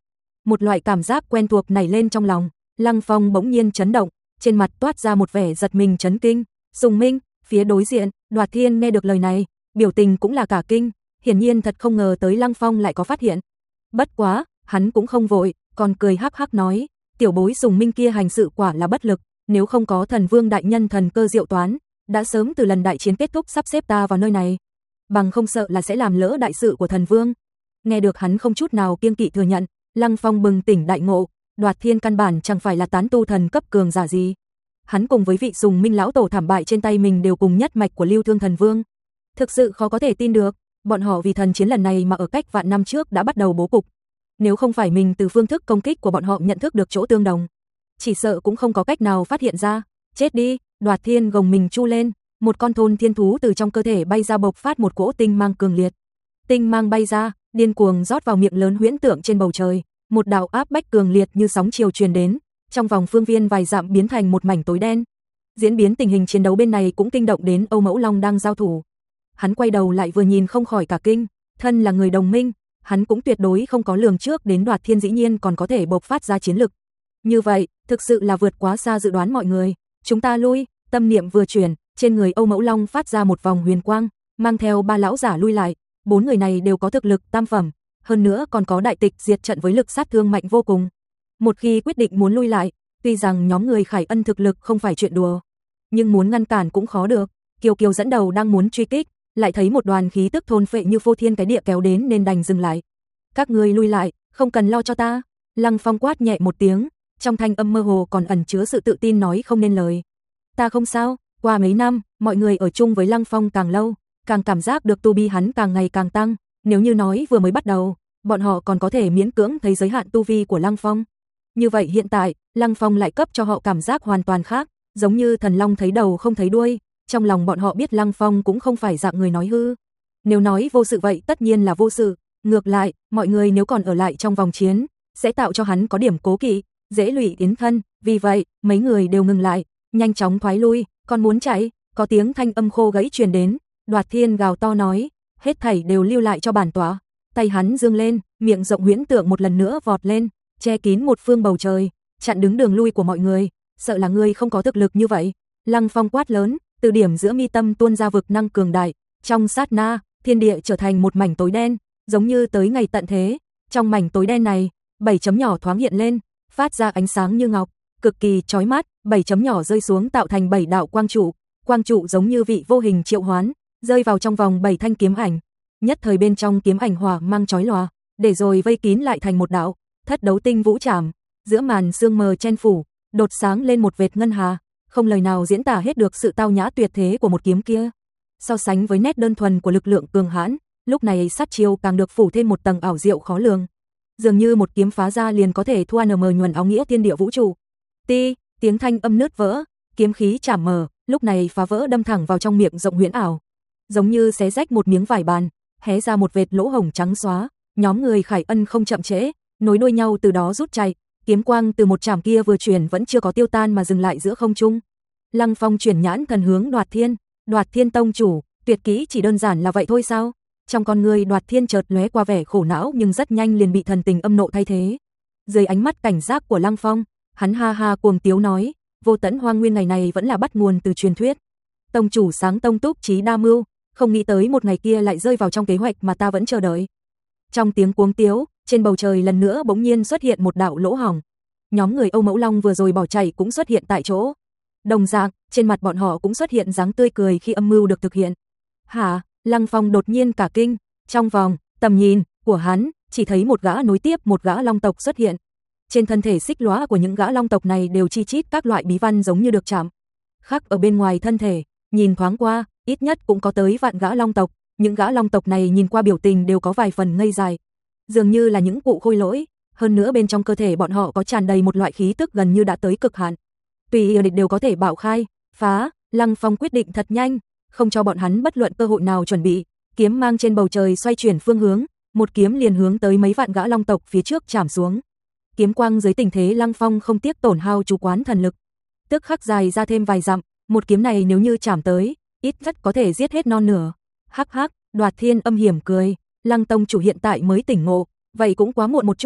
[SPEAKER 1] một loại cảm giác quen thuộc nảy lên trong lòng. Lăng Phong bỗng nhiên chấn động, trên mặt toát ra một vẻ giật mình chấn kinh. Sùng Minh, phía đối diện, Đoạt Thiên nghe được lời này, biểu tình cũng là cả kinh, hiển nhiên thật không ngờ tới Lăng Phong lại có phát hiện. Bất quá, hắn cũng không vội, còn cười hắc hắc nói, tiểu bối Sùng Minh kia hành sự quả là bất lực, nếu không có Thần Vương đại nhân thần cơ diệu toán, đã sớm từ lần đại chiến kết thúc sắp xếp ta vào nơi này, bằng không sợ là sẽ làm lỡ đại sự của Thần Vương. Nghe được hắn không chút nào kiêng kỵ thừa nhận, Lăng Phong bừng tỉnh đại ngộ, Đoạt Thiên căn bản chẳng phải là tán tu thần cấp cường giả gì. Hắn cùng với vị Sùng Minh lão tổ thảm bại trên tay mình đều cùng nhất mạch của Lưu Thương Thần Vương. Thực sự khó có thể tin được, bọn họ vì thần chiến lần này mà ở cách vạn năm trước đã bắt đầu bố cục. Nếu không phải mình từ phương thức công kích của bọn họ nhận thức được chỗ tương đồng, chỉ sợ cũng không có cách nào phát hiện ra. Chết đi, Đoạt Thiên gồng mình chu lên, một con thôn thiên thú từ trong cơ thể bay ra bộc phát một cỗ tinh mang cường liệt. Tinh mang bay ra, điên cuồng rót vào miệng lớn huyễn tượng trên bầu trời, một đạo áp bách cường liệt như sóng chiều truyền đến, trong vòng phương viên vài dặm biến thành một mảnh tối đen. Diễn biến tình hình chiến đấu bên này cũng kinh động đến Âu Mẫu Long đang giao thủ. Hắn quay đầu lại vừa nhìn không khỏi cả kinh, thân là người đồng minh, hắn cũng tuyệt đối không có lường trước đến Đoạt Thiên dĩ nhiên còn có thể bộc phát ra chiến lực. Như vậy, thực sự là vượt quá xa dự đoán mọi người. Chúng ta lui, tâm niệm vừa chuyển, trên người Âu Mẫu Long phát ra một vòng huyền quang, mang theo ba lão giả lui lại. Bốn người này đều có thực lực tam phẩm, hơn nữa còn có đại tịch diệt trận với lực sát thương mạnh vô cùng. Một khi quyết định muốn lui lại, tuy rằng nhóm người Khải Ân thực lực không phải chuyện đùa, nhưng muốn ngăn cản cũng khó được. Kiều Kiều dẫn đầu đang muốn truy kích, lại thấy một đoàn khí tức thôn phệ như phô thiên cái địa kéo đến nên đành dừng lại. Các ngươi lui lại, không cần lo cho ta. Lăng Phong quát nhẹ một tiếng, trong thanh âm mơ hồ còn ẩn chứa sự tự tin nói không nên lời. Ta không sao, qua mấy năm, mọi người ở chung với Lăng Phong càng lâu, càng cảm giác được tu vi hắn càng ngày càng tăng. Nếu như nói vừa mới bắt đầu, bọn họ còn có thể miễn cưỡng thấy giới hạn tu vi của Lăng Phong. Như vậy hiện tại, Lăng Phong lại cấp cho họ cảm giác hoàn toàn khác, giống như thần long thấy đầu không thấy đuôi. Trong lòng bọn họ biết Lăng Phong cũng không phải dạng người nói hư. Nếu nói vô sự vậy tất nhiên là vô sự. Ngược lại, mọi người nếu còn ở lại trong vòng chiến, sẽ tạo cho hắn có điểm cố kỵ, dễ lụy đến thân. Vì vậy, mấy người đều ngừng lại, nhanh chóng thoái lui. Còn muốn chạy, có tiếng thanh âm khô gãy truyền đến. Đoạt Thiên gào to nói, hết thảy đều lưu lại cho bản tọa. Tay hắn dương lên, miệng rộng huyễn tượng một lần nữa vọt lên, che kín một phương bầu trời, chặn đứng đường lui của mọi người. Sợ là ngươi không có thực lực như vậy. Lăng Phong quát lớn, từ điểm giữa mi tâm tuôn ra vực năng cường đại, trong sát na, thiên địa trở thành một mảnh tối đen, giống như tới ngày tận thế. Trong mảnh tối đen này, bảy chấm nhỏ thoáng hiện lên, phát ra ánh sáng như ngọc, cực kỳ chói mắt. Bảy chấm nhỏ rơi xuống tạo thành bảy đạo quang trụ, quang trụ giống như vị vô hình triệu hoán, rơi vào trong vòng bảy thanh kiếm ảnh. Nhất thời bên trong kiếm ảnh hỏa mang chói lòa, để rồi vây kín lại thành một đạo Thất Đấu Tinh Vũ Trảm, giữa màn sương mờ chen phủ, đột sáng lên một vệt ngân hà, không lời nào diễn tả hết được sự tao nhã tuyệt thế của một kiếm kia. So sánh với nét đơn thuần của lực lượng cường hãn, lúc này sát chiêu càng được phủ thêm một tầng ảo diệu khó lường. Dường như một kiếm phá ra liền có thể thua nm nhuần áo nghĩa thiên địa vũ trụ. Ti, tiếng thanh âm nứt vỡ, kiếm khí chảm mờ, lúc này phá vỡ đâm thẳng vào trong miệng rộng huyễn ảo, giống như xé rách một miếng vải bàn, hé ra một vệt lỗ hổng trắng xóa. Nhóm người Khải Ân không chậm trễ, nối đuôi nhau từ đó rút chạy, kiếm quang từ một chảm kia vừa chuyển vẫn chưa có tiêu tan mà dừng lại giữa không trung. Lăng Phong chuyển nhãn thần hướng Đoạt Thiên, Đoạt Thiên tông chủ, tuyệt kỹ chỉ đơn giản là vậy thôi sao? Trong con người Đoạt Thiên chợt lóe qua vẻ khổ não nhưng rất nhanh liền bị thần tình âm nộ thay thế. Dưới ánh mắt cảnh giác của Lăng Phong, hắn ha ha cuồng tiếu nói, vô tận hoang nguyên ngày này vẫn là bắt nguồn từ truyền thuyết. Tông chủ sáng tông túc trí đa mưu, không nghĩ tới một ngày kia lại rơi vào trong kế hoạch mà ta vẫn chờ đợi. Trong tiếng cuống tiếu, trên bầu trời lần nữa bỗng nhiên xuất hiện một đạo lỗ hổng. Nhóm người Âu Mẫu Long vừa rồi bỏ chạy cũng xuất hiện tại chỗ. Đồng dạng, trên mặt bọn họ cũng xuất hiện dáng tươi cười khi âm mưu được thực hiện. Hả? Lăng Phong đột nhiên cả kinh, trong vòng tầm nhìn của hắn, chỉ thấy một gã nối tiếp một gã long tộc xuất hiện. Trên thân thể xích lóa của những gã long tộc này đều chi chít các loại bí văn giống như được chạm khắc ở bên ngoài thân thể, nhìn thoáng qua, ít nhất cũng có tới vạn gã long tộc. Những gã long tộc này nhìn qua biểu tình đều có vài phần ngây dại, dường như là những cụ khôi lỗi, hơn nữa bên trong cơ thể bọn họ có tràn đầy một loại khí tức gần như đã tới cực hạn. Tùy địch đều có thể bạo khai, phá. Lăng Phong quyết định thật nhanh, không cho bọn hắn bất luận cơ hội nào chuẩn bị, kiếm mang trên bầu trời xoay chuyển phương hướng, một kiếm liền hướng tới mấy vạn gã long tộc phía trước chạm xuống. Kiếm quang dưới tình thế Lăng Phong không tiếc tổn hao chú quán thần lực, tức khắc dài ra thêm vài dặm, một kiếm này nếu như chạm tới, ít nhất có thể giết hết non nửa. Hắc hắc, Đoạt Thiên âm hiểm cười, Lăng tông chủ hiện tại mới tỉnh ngộ, vậy cũng quá muộn một chút,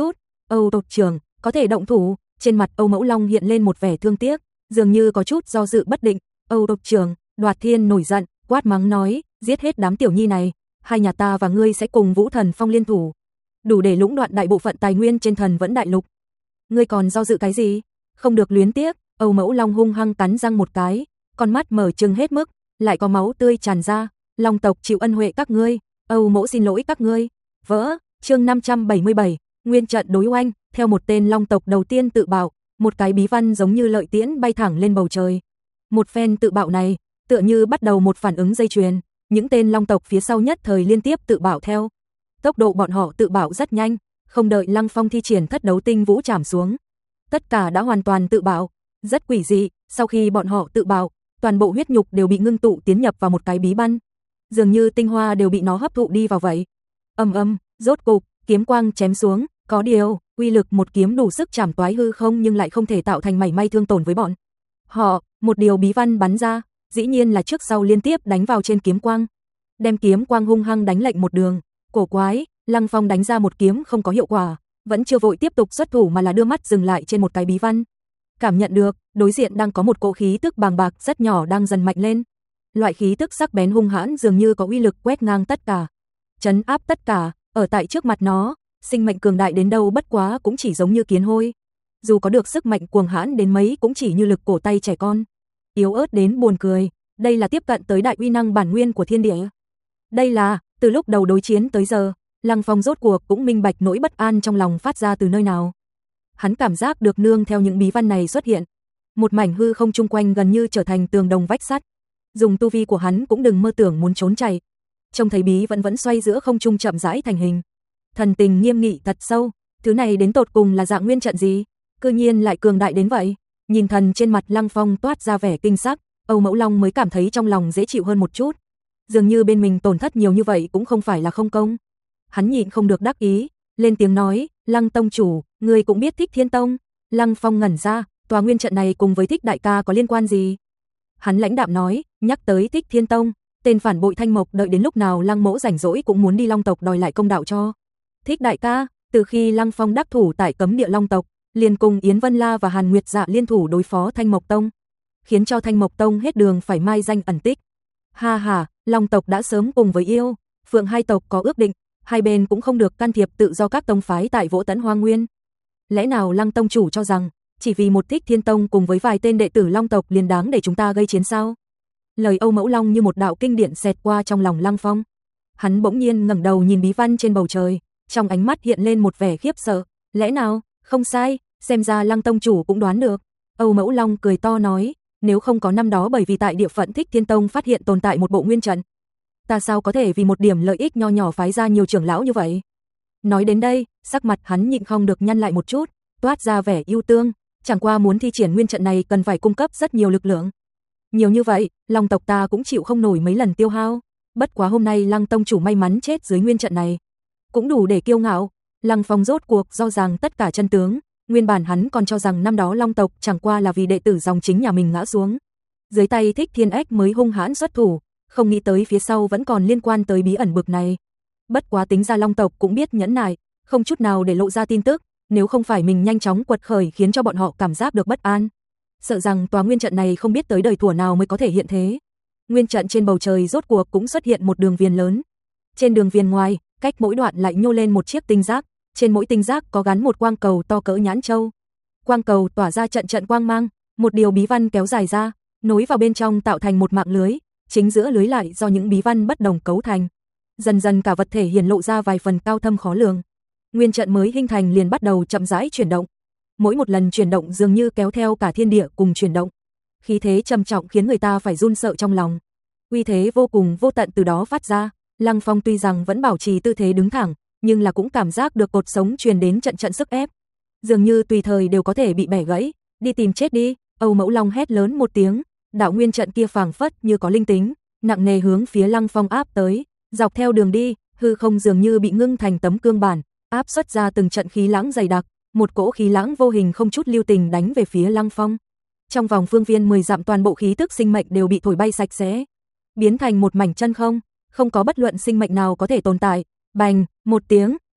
[SPEAKER 1] Âu tộc trưởng, có thể động thủ. Trên mặt Âu Mẫu Long hiện lên một vẻ thương tiếc, dường như có chút do dự bất định. Âu tộc trưởng, Đoạt Thiên nổi giận, quát mắng nói, giết hết đám tiểu nhi này, hai nhà ta và ngươi sẽ cùng Vũ Thần Phong liên thủ, đủ để lũng đoạn đại bộ phận tài nguyên trên Thần Vẫn Đại Lục. Ngươi còn do dự cái gì? Không được luyến tiếc. Âu Mẫu Long hung hăng cắn răng một cái, con mắt mở trừng hết mức, lại có máu tươi tràn ra. Long tộc chịu ân huệ các ngươi, Âu mẫu xin lỗi các ngươi. Vỡ. Chương năm trăm bảy mươi bảy, nguyên trận đối oanh. Theo một tên long tộc đầu tiên tự bạo, một cái bí văn giống như lợi tiễn bay thẳng lên bầu trời. Một phen tự bạo này, tựa như bắt đầu một phản ứng dây chuyền, những tên long tộc phía sau nhất thời liên tiếp tự bạo theo. Tốc độ bọn họ tự bạo rất nhanh, không đợi Lăng Phong thi triển Thất Đấu Tinh Vũ chảm xuống, tất cả đã hoàn toàn tự bạo. Rất quỷ dị, sau khi bọn họ tự bạo, toàn bộ huyết nhục đều bị ngưng tụ tiến nhập vào một cái bí văn, dường như tinh hoa đều bị nó hấp thụ đi vào vậy. Ầm ầm, rốt cục, kiếm quang chém xuống, có điều, uy lực một kiếm đủ sức chảm toái hư không nhưng lại không thể tạo thành mảy may thương tổn với bọn họ. Một điều bí văn bắn ra, dĩ nhiên là trước sau liên tiếp đánh vào trên kiếm quang, đem kiếm quang hung hăng đánh lệch một đường. Cổ quái, Lăng Phong đánh ra một kiếm không có hiệu quả, vẫn chưa vội tiếp tục xuất thủ mà là đưa mắt dừng lại trên một cái bí văn. Cảm nhận được, đối diện đang có một cỗ khí tức bàng bạc rất nhỏ đang dần mạnh lên. Loại khí tức sắc bén hung hãn dường như có uy lực quét ngang tất cả, trấn áp tất cả, ở tại trước mặt nó, sinh mệnh cường đại đến đâu bất quá cũng chỉ giống như kiến hôi. Dù có được sức mạnh cuồng hãn đến mấy cũng chỉ như lực cổ tay trẻ con, yếu ớt đến buồn cười. Đây là tiếp cận tới đại uy năng bản nguyên của thiên địa. Đây là, từ lúc đầu đối chiến tới giờ, Lăng Phong rốt cuộc cũng minh bạch nỗi bất an trong lòng phát ra từ nơi nào. Hắn cảm giác được nương theo những bí văn này xuất hiện, một mảnh hư không chung quanh gần như trở thành tường đồng vách sắt. Dùng tu vi của hắn cũng đừng mơ tưởng muốn trốn chạy. Trông thấy bí vẫn vẫn xoay giữa không trung chậm rãi thành hình. Thần tình nghiêm nghị thật sâu, thứ này đến tột cùng là dạng nguyên trận gì, cư nhiên lại cường đại đến vậy. Nhìn thần trên mặt Lăng Phong toát ra vẻ kinh sắc, Âu Mẫu Long mới cảm thấy trong lòng dễ chịu hơn một chút. Dường như bên mình tổn thất nhiều như vậy cũng không phải là không công. Hắn nhịn không được đắc ý, lên tiếng nói, Lăng tông chủ, người cũng biết Thích Thiên Tông. Lăng Phong ngẩn ra, tòa nguyên trận này cùng với Thích đại ca có liên quan gì? Hắn lãnh đạm nói, nhắc tới Thích Thiên Tông, tên phản bội Thanh Mộc đợi đến lúc nào Lăng mỗ rảnh rỗi cũng muốn đi Long tộc đòi lại công đạo cho Thích đại ca. Từ khi Lăng Phong đắc thủ tại cấm địa Long tộc, liền cùng Yến Vân La và Hàn Nguyệt Dạ liên thủ đối phó Thanh Mộc Tông, khiến cho Thanh Mộc Tông hết đường phải mai danh ẩn tích. Ha ha, Long tộc đã sớm cùng với Yêu, Phượng hai tộc có ước định, hai bên cũng không được can thiệp tự do các tông phái tại Vỗ Tẫn Hoang Nguyên. Lẽ nào Lăng tông chủ cho rằng chỉ vì một Thích Thiên Tông cùng với vài tên đệ tử Long tộc liền đáng để chúng ta gây chiến sao? Lời Âu Mẫu Long như một đạo kinh điển xẹt qua trong lòng Lăng Phong. Hắn bỗng nhiên ngẩng đầu nhìn bí văn trên bầu trời, trong ánh mắt hiện lên một vẻ khiếp sợ. Lẽ nào? Không sai, xem ra Lăng tông chủ cũng đoán được. Âu Mẫu Long cười to nói, nếu không có năm đó bởi vì tại địa phận Thích Thiên Tông phát hiện tồn tại một bộ nguyên trận, ta sao có thể vì một điểm lợi ích nho nhỏ phái ra nhiều trưởng lão như vậy? Nói đến đây, sắc mặt hắn nhịn không được nhăn lại một chút, toát ra vẻ ưu tương, chẳng qua muốn thi triển nguyên trận này cần phải cung cấp rất nhiều lực lượng. Nhiều như vậy, Long tộc ta cũng chịu không nổi mấy lần tiêu hao, bất quá hôm nay Lăng tông chủ may mắn chết dưới nguyên trận này, cũng đủ để kiêu ngạo. Lăng Phong rốt cuộc do rằng tất cả chân tướng, nguyên bản hắn còn cho rằng năm đó Long tộc chẳng qua là vì đệ tử dòng chính nhà mình ngã xuống, dưới tay Thích Thiên Ếch mới hung hãn xuất thủ, không nghĩ tới phía sau vẫn còn liên quan tới bí ẩn bực này. Bất quá tính ra Long tộc cũng biết nhẫn nại, không chút nào để lộ ra tin tức, nếu không phải mình nhanh chóng quật khởi khiến cho bọn họ cảm giác được bất an, sợ rằng tòa nguyên trận này không biết tới đời thuở nào mới có thể hiện thế. Nguyên trận trên bầu trời rốt cuộc cũng xuất hiện một đường viền lớn. Trên đường viền ngoài, cách mỗi đoạn lại nhô lên một chiếc tinh giác, trên mỗi tinh giác có gắn một quang cầu to cỡ nhãn châu. Quang cầu tỏa ra trận trận quang mang, một điều bí văn kéo dài ra, nối vào bên trong tạo thành một mạng lưới, chính giữa lưới lại do những bí văn bất đồng cấu thành. Dần dần cả vật thể hiển lộ ra vài phần cao thâm khó lường. Nguyên trận mới hình thành liền bắt đầu chậm rãi chuyển động. Mỗi một lần chuyển động dường như kéo theo cả thiên địa cùng chuyển động. Khí thế trầm trọng khiến người ta phải run sợ trong lòng. Uy thế vô cùng vô tận từ đó phát ra. Lăng Phong tuy rằng vẫn bảo trì tư thế đứng thẳng, nhưng là cũng cảm giác được cột sống truyền đến trận trận sức ép, dường như tùy thời đều có thể bị bẻ gãy. Đi tìm chết đi! Âu Mẫu Long hét lớn một tiếng, đạo nguyên trận kia phảng phất như có linh tính, nặng nề hướng phía Lăng Phong áp tới. Dọc theo đường đi, hư không dường như bị ngưng thành tấm cương bản, áp xuất ra từng trận khí lãng dày đặc, một cỗ khí lãng vô hình không chút lưu tình đánh về phía Lăng Phong. Trong vòng phương viên mười dặm toàn bộ khí tức sinh mệnh đều bị thổi bay sạch sẽ, biến thành một mảnh chân không, không có bất luận sinh mệnh nào có thể tồn tại. Bành, một tiếng,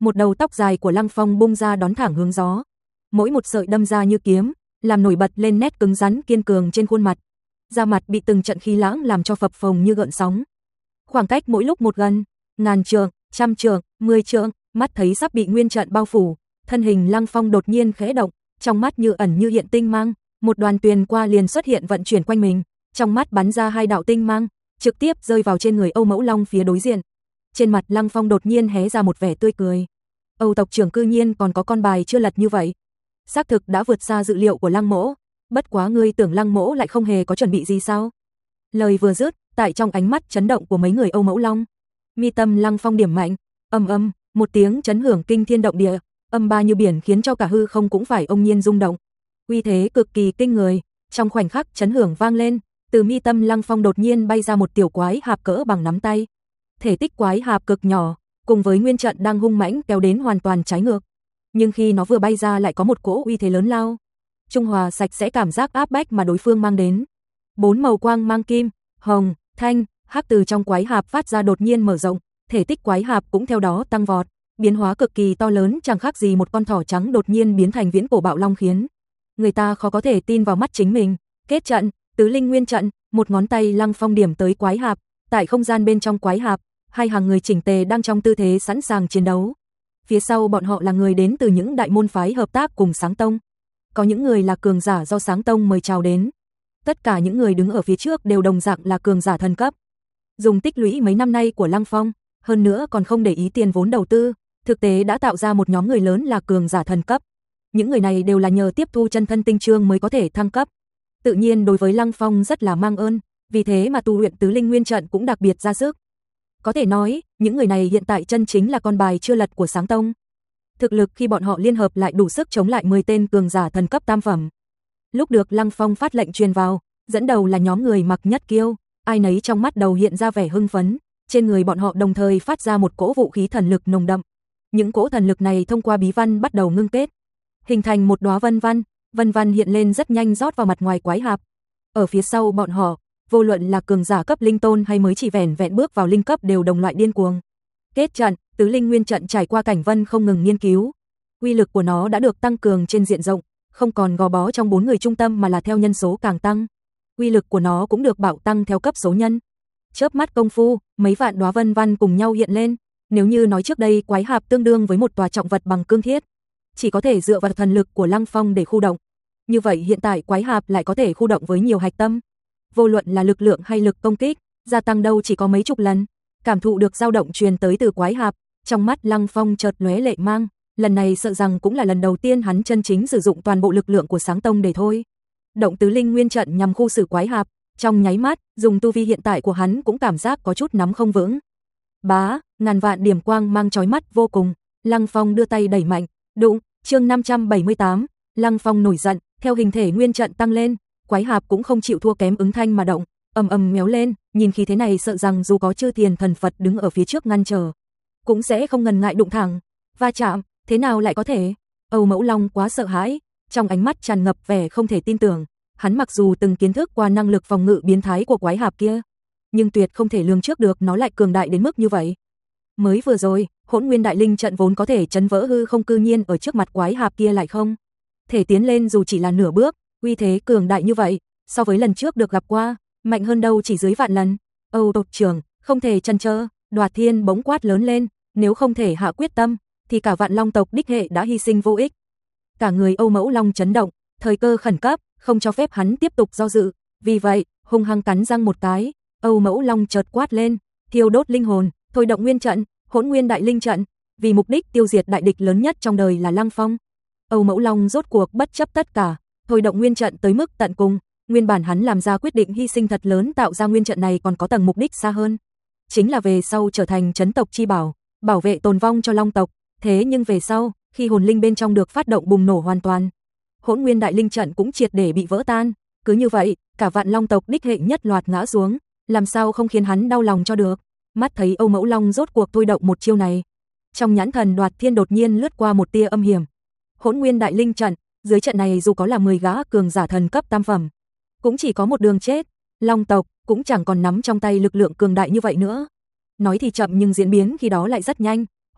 [SPEAKER 1] một đầu tóc dài của Lăng Phong bung ra đón thẳng hướng gió. Mỗi một sợi đâm ra như kiếm, làm nổi bật lên nét cứng rắn kiên cường trên khuôn mặt. Da mặt bị từng trận khí lãng làm cho phập phồng như gợn sóng. Khoảng cách mỗi lúc một gần, ngàn trượng, trăm trượng, mười trượng, mắt thấy sắp bị nguyên trận bao phủ, thân hình Lăng Phong đột nhiên khẽ động, trong mắt như ẩn như hiện tinh mang, một đoàn tuyền qua liền xuất hiện vận chuyển quanh mình, trong mắt bắn ra hai đạo tinh mang, trực tiếp rơi vào trên người Âu Mẫu Long phía đối diện. Trên mặt Lăng Phong đột nhiên hé ra một vẻ tươi cười. Âu tộc trưởng cư nhiên còn có con bài chưa lật như vậy. Xác thực đã vượt xa dự liệu của Lăng Mỗ, bất quá ngươi tưởng Lăng Mỗ lại không hề có chuẩn bị gì sao? Lời vừa dứt, tại trong ánh mắt chấn động của mấy người Âu Mẫu Long, mi tâm Lăng Phong điểm mạnh, ầm ầm, một tiếng chấn hưởng kinh thiên động địa, âm ba như biển khiến cho cả hư không cũng phải ông nhiên rung động. Uy thế cực kỳ kinh người, trong khoảnh khắc chấn hưởng vang lên, từ mi tâm Lăng Phong đột nhiên bay ra một tiểu quái hạp cỡ bằng nắm tay. Thể tích quái hạp cực nhỏ, cùng với nguyên trận đang hung mãnh kéo đến hoàn toàn trái ngược. Nhưng khi nó vừa bay ra lại có một cỗ uy thế lớn lao, trung hòa sạch sẽ cảm giác áp bách mà đối phương mang đến. Bốn màu quang mang kim, hồng, thanh, hắc từ trong quái hạp phát ra đột nhiên mở rộng, thể tích quái hạp cũng theo đó tăng vọt, biến hóa cực kỳ to lớn, chẳng khác gì một con thỏ trắng đột nhiên biến thành viễn cổ bạo long, khiến người ta khó có thể tin vào mắt chính mình. Kết trận, tứ linh nguyên trận, một ngón tay Lăng Phong điểm tới quái hạp, tại không gian bên trong quái hạp, hai hàng người chỉnh tề đang trong tư thế sẵn sàng chiến đấu. Phía sau bọn họ là người đến từ những đại môn phái hợp tác cùng Sáng Tông. Có những người là cường giả do Sáng Tông mời chào đến. Tất cả những người đứng ở phía trước đều đồng dạng là cường giả thần cấp. Dùng tích lũy mấy năm nay của Lăng Phong, hơn nữa còn không để ý tiền vốn đầu tư, thực tế đã tạo ra một nhóm người lớn là cường giả thần cấp. Những người này đều là nhờ tiếp thu chân thân tinh chương mới có thể thăng cấp. Tự nhiên đối với Lăng Phong rất là mang ơn, vì thế mà tu luyện tứ linh nguyên trận cũng đặc biệt ra sức. Có thể nói, những người này hiện tại chân chính là con bài chưa lật của Sáng Tông. Thực lực khi bọn họ liên hợp lại đủ sức chống lại mười tên cường giả thần cấp tam phẩm. Lúc được Lăng Phong phát lệnh truyền vào, dẫn đầu là nhóm người mặc nhất kiêu, ai nấy trong mắt đầu hiện ra vẻ hưng phấn, trên người bọn họ đồng thời phát ra một cỗ vũ khí thần lực nồng đậm. Những cỗ thần lực này thông qua bí văn bắt đầu ngưng kết, hình thành một đóa vân văn, vân văn hiện lên rất nhanh rót vào mặt ngoài quái hạp. Ở phía sau bọn họ, vô luận là cường giả cấp linh tôn hay mới chỉ vẻn vẹn bước vào linh cấp đều đồng loại điên cuồng. Kết trận, tứ linh nguyên trận trải qua cảnh vân không ngừng nghiên cứu, uy lực của nó đã được tăng cường trên diện rộng, không còn gò bó trong bốn người trung tâm mà là theo nhân số càng tăng. Uy lực của nó cũng được bạo tăng theo cấp số nhân. Chớp mắt công phu, mấy vạn đóa vân văn cùng nhau hiện lên, nếu như nói trước đây quái hạp tương đương với một tòa trọng vật bằng cương thiết, chỉ có thể dựa vào thần lực của Lăng Phong để khu động. Như vậy hiện tại quái hạp lại có thể khu động với nhiều hạch tâm. Vô luận là lực lượng hay lực công kích, gia tăng đâu chỉ có mấy chục lần. Cảm thụ được dao động truyền tới từ quái hạp, trong mắt Lăng Phong chợt lóe lệ mang, lần này sợ rằng cũng là lần đầu tiên hắn chân chính sử dụng toàn bộ lực lượng của Sáng Tông để thôi. Động tứ linh nguyên trận nhằm khu xử quái hạp, trong nháy mắt, dùng tu vi hiện tại của hắn cũng cảm giác có chút nắm không vững. Bá, ngàn vạn điểm quang mang chói mắt vô cùng, Lăng Phong đưa tay đẩy mạnh, đụng, chương năm trăm bảy mươi tám, Lăng Phong nổi giận, theo hình thể nguyên trận tăng lên, quái hạp cũng không chịu thua kém ứng thanh mà động, ầm ầm méo lên, nhìn khí thế này sợ rằng dù có chư tiền thần Phật đứng ở phía trước ngăn trở, cũng sẽ không ngần ngại đụng thẳng, va chạm, thế nào lại có thể? Âu Mẫu Long quá sợ hãi, trong ánh mắt tràn ngập vẻ không thể tin tưởng, hắn mặc dù từng kiến thức qua năng lực phòng ngự biến thái của quái hạp kia, nhưng tuyệt không thể lường trước được nó lại cường đại đến mức như vậy. Mới vừa rồi, Hỗn Nguyên Đại Linh trận vốn có thể chấn vỡ hư không, cư nhiên ở trước mặt quái hạp kia lại không thể tiến lên dù chỉ là nửa bước, uy thế cường đại như vậy, so với lần trước được gặp qua, mạnh hơn đâu chỉ dưới vạn lần. Âu tộc trưởng, không thể chần chờ, Đoạt Thiên bỗng quát lớn lên, nếu không thể hạ quyết tâm, thì cả Vạn Long tộc đích hệ đã hy sinh vô ích. Cả người Âu Mẫu Long chấn động, thời cơ khẩn cấp, không cho phép hắn tiếp tục do dự, vì vậy, hung hăng cắn răng một cái, Âu Mẫu Long chợt quát lên, thiêu đốt linh hồn, thôi động nguyên trận, Hỗn Nguyên Đại Linh trận, vì mục đích tiêu diệt đại địch lớn nhất trong đời là Lăng Phong. Âu Mẫu Long rốt cuộc bất chấp tất cả, thôi động nguyên trận tới mức tận cùng, nguyên bản hắn làm ra quyết định hy sinh thật lớn tạo ra nguyên trận này còn có tầng mục đích xa hơn, chính là về sau trở thành trấn tộc chi bảo, bảo vệ tồn vong cho Long tộc, thế nhưng về sau, khi hồn linh bên trong được phát động bùng nổ hoàn toàn, Hỗn Nguyên Đại Linh trận cũng triệt để bị vỡ tan, cứ như vậy, cả Vạn Long tộc đích hệ nhất loạt ngã xuống, làm sao không khiến hắn đau lòng cho được. Mắt thấy Âu Mẫu Long rốt cuộc thôi động một chiêu này, trong nhãn thần Đoạt Thiên đột nhiên lướt qua một tia âm hiểm. Hỗn Nguyên Đại Linh trận, dưới trận này dù có là mười gã cường giả thần cấp tam phẩm, cũng chỉ có một đường chết, Long tộc cũng chẳng còn nắm trong tay lực lượng cường đại như vậy nữa. Nói thì chậm nhưng diễn biến khi đó lại rất nhanh,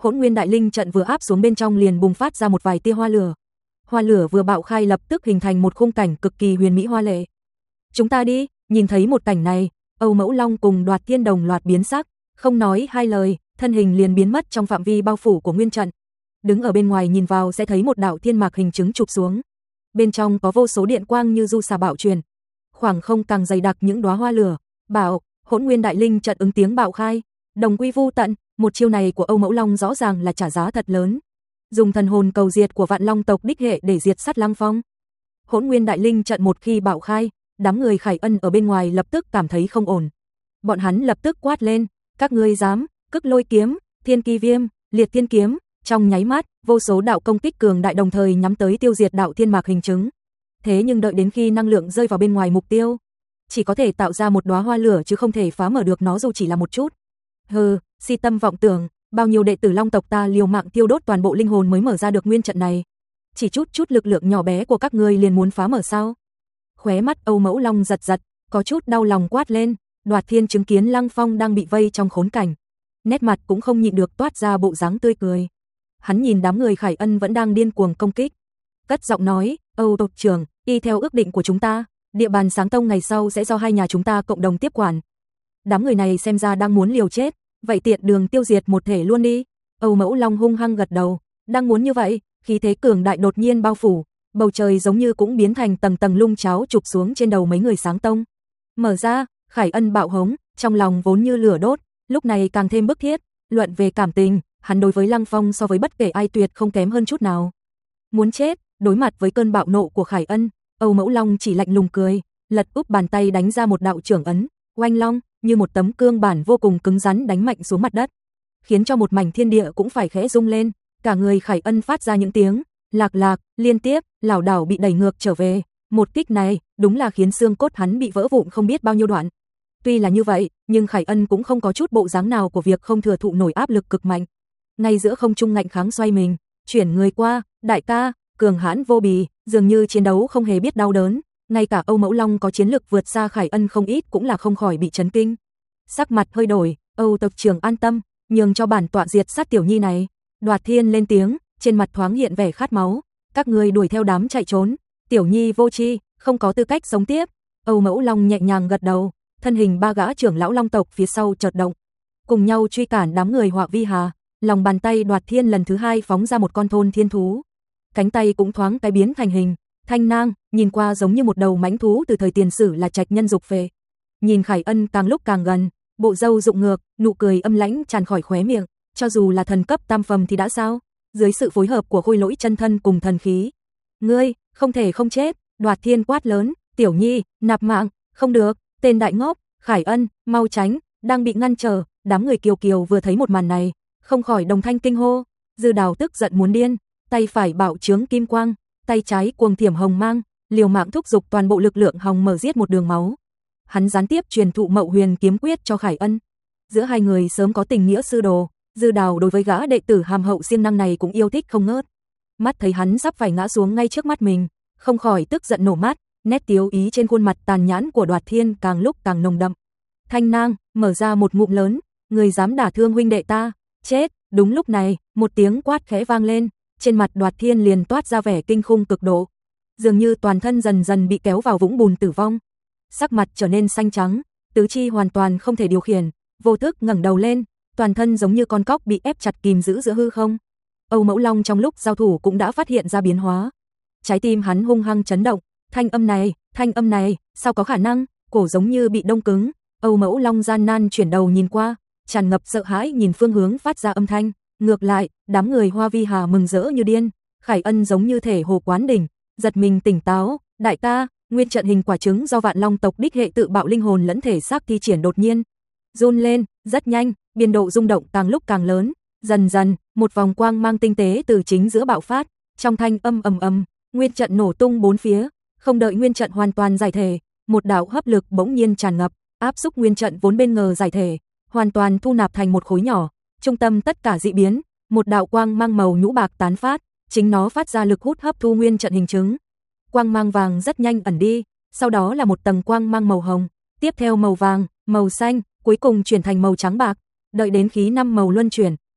[SPEAKER 1] Hỗn Nguyên Đại Linh trận vừa áp xuống bên trong liền bùng phát ra một vài tia hoa lửa. Hoa lửa vừa bạo khai lập tức hình thành một khung cảnh cực kỳ huyền mỹ hoa lệ. Chúng ta đi, nhìn thấy một cảnh này, Âu Mẫu Long cùng Đoạt Thiên đồng loạt biến sắc, không nói hai lời, thân hình liền biến mất trong phạm vi bao phủ của nguyên trận. Đứng ở bên ngoài nhìn vào sẽ thấy một đạo thiên mạc hình chứng chụp xuống. Bên trong có vô số điện quang như du xà bạo truyền. Khoảng không càng dày đặc những đóa hoa lửa. Bảo, Hỗn Nguyên Đại Linh trận ứng tiếng bạo khai, đồng quy vu tận, một chiêu này của Âu Mẫu Long rõ ràng là trả giá thật lớn. Dùng thần hồn cầu diệt của Vạn Long tộc đích hệ để diệt sát Lăng Phong. Hỗn Nguyên Đại Linh trận một khi bạo khai, đám người Khải Ân ở bên ngoài lập tức cảm thấy không ổn. Bọn hắn lập tức quát lên, các ngươi dám, Cực Lôi kiếm, Thiên Kỳ viêm, Liệt Thiên kiếm, trong nháy mắt, vô số đạo công kích cường đại đồng thời nhắm tới tiêu diệt đạo thiên mạc hình chứng. Thế nhưng đợi đến khi năng lượng rơi vào bên ngoài mục tiêu, chỉ có thể tạo ra một đóa hoa lửa chứ không thể phá mở được nó dù chỉ là một chút. Hừ, si tâm vọng tưởng, bao nhiêu đệ tử Long tộc ta liều mạng tiêu đốt toàn bộ linh hồn mới mở ra được nguyên trận này. Chỉ chút chút lực lượng nhỏ bé của các ngươi liền muốn phá mở sao? Khóe mắt Âu Mẫu Long giật giật, có chút đau lòng quát lên. Đoạt Thiên chứng kiến Lăng Phong đang bị vây trong khốn cảnh, nét mặt cũng không nhịn được toát ra bộ dáng tươi cười. Hắn nhìn đám người Khải Ân vẫn đang điên cuồng công kích, cất giọng nói, Âu tộc trưởng, y theo ước định của chúng ta, địa bàn Sáng Tông ngày sau sẽ do hai nhà chúng ta cộng đồng tiếp quản. Đám người này xem ra đang muốn liều chết, vậy tiện đường tiêu diệt một thể luôn đi. Âu Mẫu Long hung hăng gật đầu, đang muốn như vậy, khí thế cường đại đột nhiên bao phủ, bầu trời giống như cũng biến thành tầng tầng lung cháo chụp xuống trên đầu mấy người Sáng Tông. Mở ra, Khải Ân bạo hống, trong lòng vốn như lửa đốt, lúc này càng thêm bức thiết, luận về cảm tình, hắn đối với Lăng Phong so với bất kể ai tuyệt không kém hơn chút nào. Muốn chết, đối mặt với cơn bạo nộ của Khải Ân, Âu Mẫu Long chỉ lạnh lùng cười, lật úp bàn tay đánh ra một đạo trưởng ấn, oanh long, như một tấm cương bản vô cùng cứng rắn đánh mạnh xuống mặt đất, khiến cho một mảnh thiên địa cũng phải khẽ rung lên, cả người Khải Ân phát ra những tiếng lạc lạc, liên tiếp, lảo đảo bị đẩy ngược trở về. Một kích này, đúng là khiến xương cốt hắn bị vỡ vụn không biết bao nhiêu đoạn. Tuy là như vậy, nhưng Khải Ân cũng không có chút bộ dáng nào của việc không thừa thụ nổi áp lực cực mạnh. Ngay giữa không trung ngạnh kháng xoay mình, chuyển người qua, đại ca, cường hãn vô bì, dường như chiến đấu không hề biết đau đớn, ngay cả Âu Mẫu Long có chiến lực vượt xa Khải Ân không ít cũng là không khỏi bị chấn kinh. Sắc mặt hơi đổi, Âu tộc trưởng an tâm, nhường cho bản tọa diệt sát tiểu nhi này. Đoạt Thiên lên tiếng, trên mặt thoáng hiện vẻ khát máu, các ngươi đuổi theo đám chạy trốn, tiểu nhi vô tri, không có tư cách sống tiếp. Âu Mẫu Long nhẹ nhàng gật đầu, thân hình ba gã trưởng lão Long tộc phía sau chợt động, cùng nhau truy cản đám người Họa Vi Hà. Lòng bàn tay Đoạt Thiên lần thứ hai phóng ra một con thôn thiên thú, cánh tay cũng thoáng cái biến thành hình thanh nang, nhìn qua giống như một đầu mãnh thú từ thời tiền sử là trạch nhân dục phệ. Nhìn Khải Ân càng lúc càng gần, bộ râu rụng ngược, nụ cười âm lãnh tràn khỏi khóe miệng, cho dù là thần cấp tam phẩm thì đã sao? Dưới sự phối hợp của khôi lỗi chân thân cùng thần khí, ngươi không thể không chết. Đoạt Thiên quát lớn, tiểu nhi, nạp mạng, không được, tên đại ngốc, Khải Ân, mau tránh, đang bị ngăn trở. Đám người Kiều Kiều vừa thấy một màn này, không khỏi đồng thanh kinh hô. Dư Đào tức giận muốn điên, tay phải bạo trướng kim quang, tay trái cuồng thiểm hồng mang, liều mạng thúc giục toàn bộ lực lượng hồng mở giết một đường máu. Hắn gián tiếp truyền thụ Mậu Huyền kiếm quyết cho Khải Ân. Giữa hai người sớm có tình nghĩa sư đồ, Dư Đào đối với gã đệ tử hàm hậu siêng năng này cũng yêu thích không ngớt. Mắt thấy hắn sắp phải ngã xuống ngay trước mắt mình, không khỏi tức giận nổ mắt, nét tiếu ý trên khuôn mặt tàn nhẫn của Đoạt Thiên càng lúc càng nồng đậm. Thanh nang, mở ra một ngụm lớn, người dám đả thương huynh đệ ta, chết. Đúng lúc này, một tiếng quát khẽ vang lên, trên mặt Đoạt Thiên liền toát ra vẻ kinh khủng cực độ, dường như toàn thân dần dần bị kéo vào vũng bùn tử vong. Sắc mặt trở nên xanh trắng, tứ chi hoàn toàn không thể điều khiển, vô thức ngẩng đầu lên, toàn thân giống như con cóc bị ép chặt kìm giữ giữa hư không. Âu Mẫu Long trong lúc giao thủ cũng đã phát hiện ra biến hóa, trái tim hắn hung hăng chấn động, thanh âm này, thanh âm này, sao có khả năng? Cổ giống như bị đông cứng. Âu Mẫu Long gian nan chuyển đầu nhìn qua, tràn ngập sợ hãi nhìn phương hướng phát ra âm thanh. Ngược lại, đám người Hoa Vi Hà mừng rỡ như điên. Khải Ân giống như thể hồ quán đỉnh, giật mình tỉnh táo, đại ca, nguyên trận hình quả trứng do Vạn Long tộc đích hệ tự bạo linh hồn lẫn thể xác thi triển đột nhiên run lên, rất nhanh, biên độ rung động càng lúc càng lớn, dần dần, một vòng quang mang tinh tế từ chính giữa bạo phát, trong thanh âm ầm ầm, nguyên trận nổ tung bốn phía, không đợi nguyên trận hoàn toàn giải thể, một đạo hấp lực bỗng nhiên tràn ngập, áp xúc nguyên trận vốn bên ngờ giải thể, hoàn toàn thu nạp thành một khối nhỏ, trung tâm tất cả dị biến, một đạo quang mang màu nhũ bạc tán phát, chính nó phát ra lực hút hấp thu nguyên trận hình chứng. Quang mang vàng rất nhanh ẩn đi, sau đó là một tầng quang mang màu hồng, tiếp theo màu vàng, màu xanh, cuối cùng chuyển thành màu trắng bạc, đợi đến khí năm màu luân chuyển,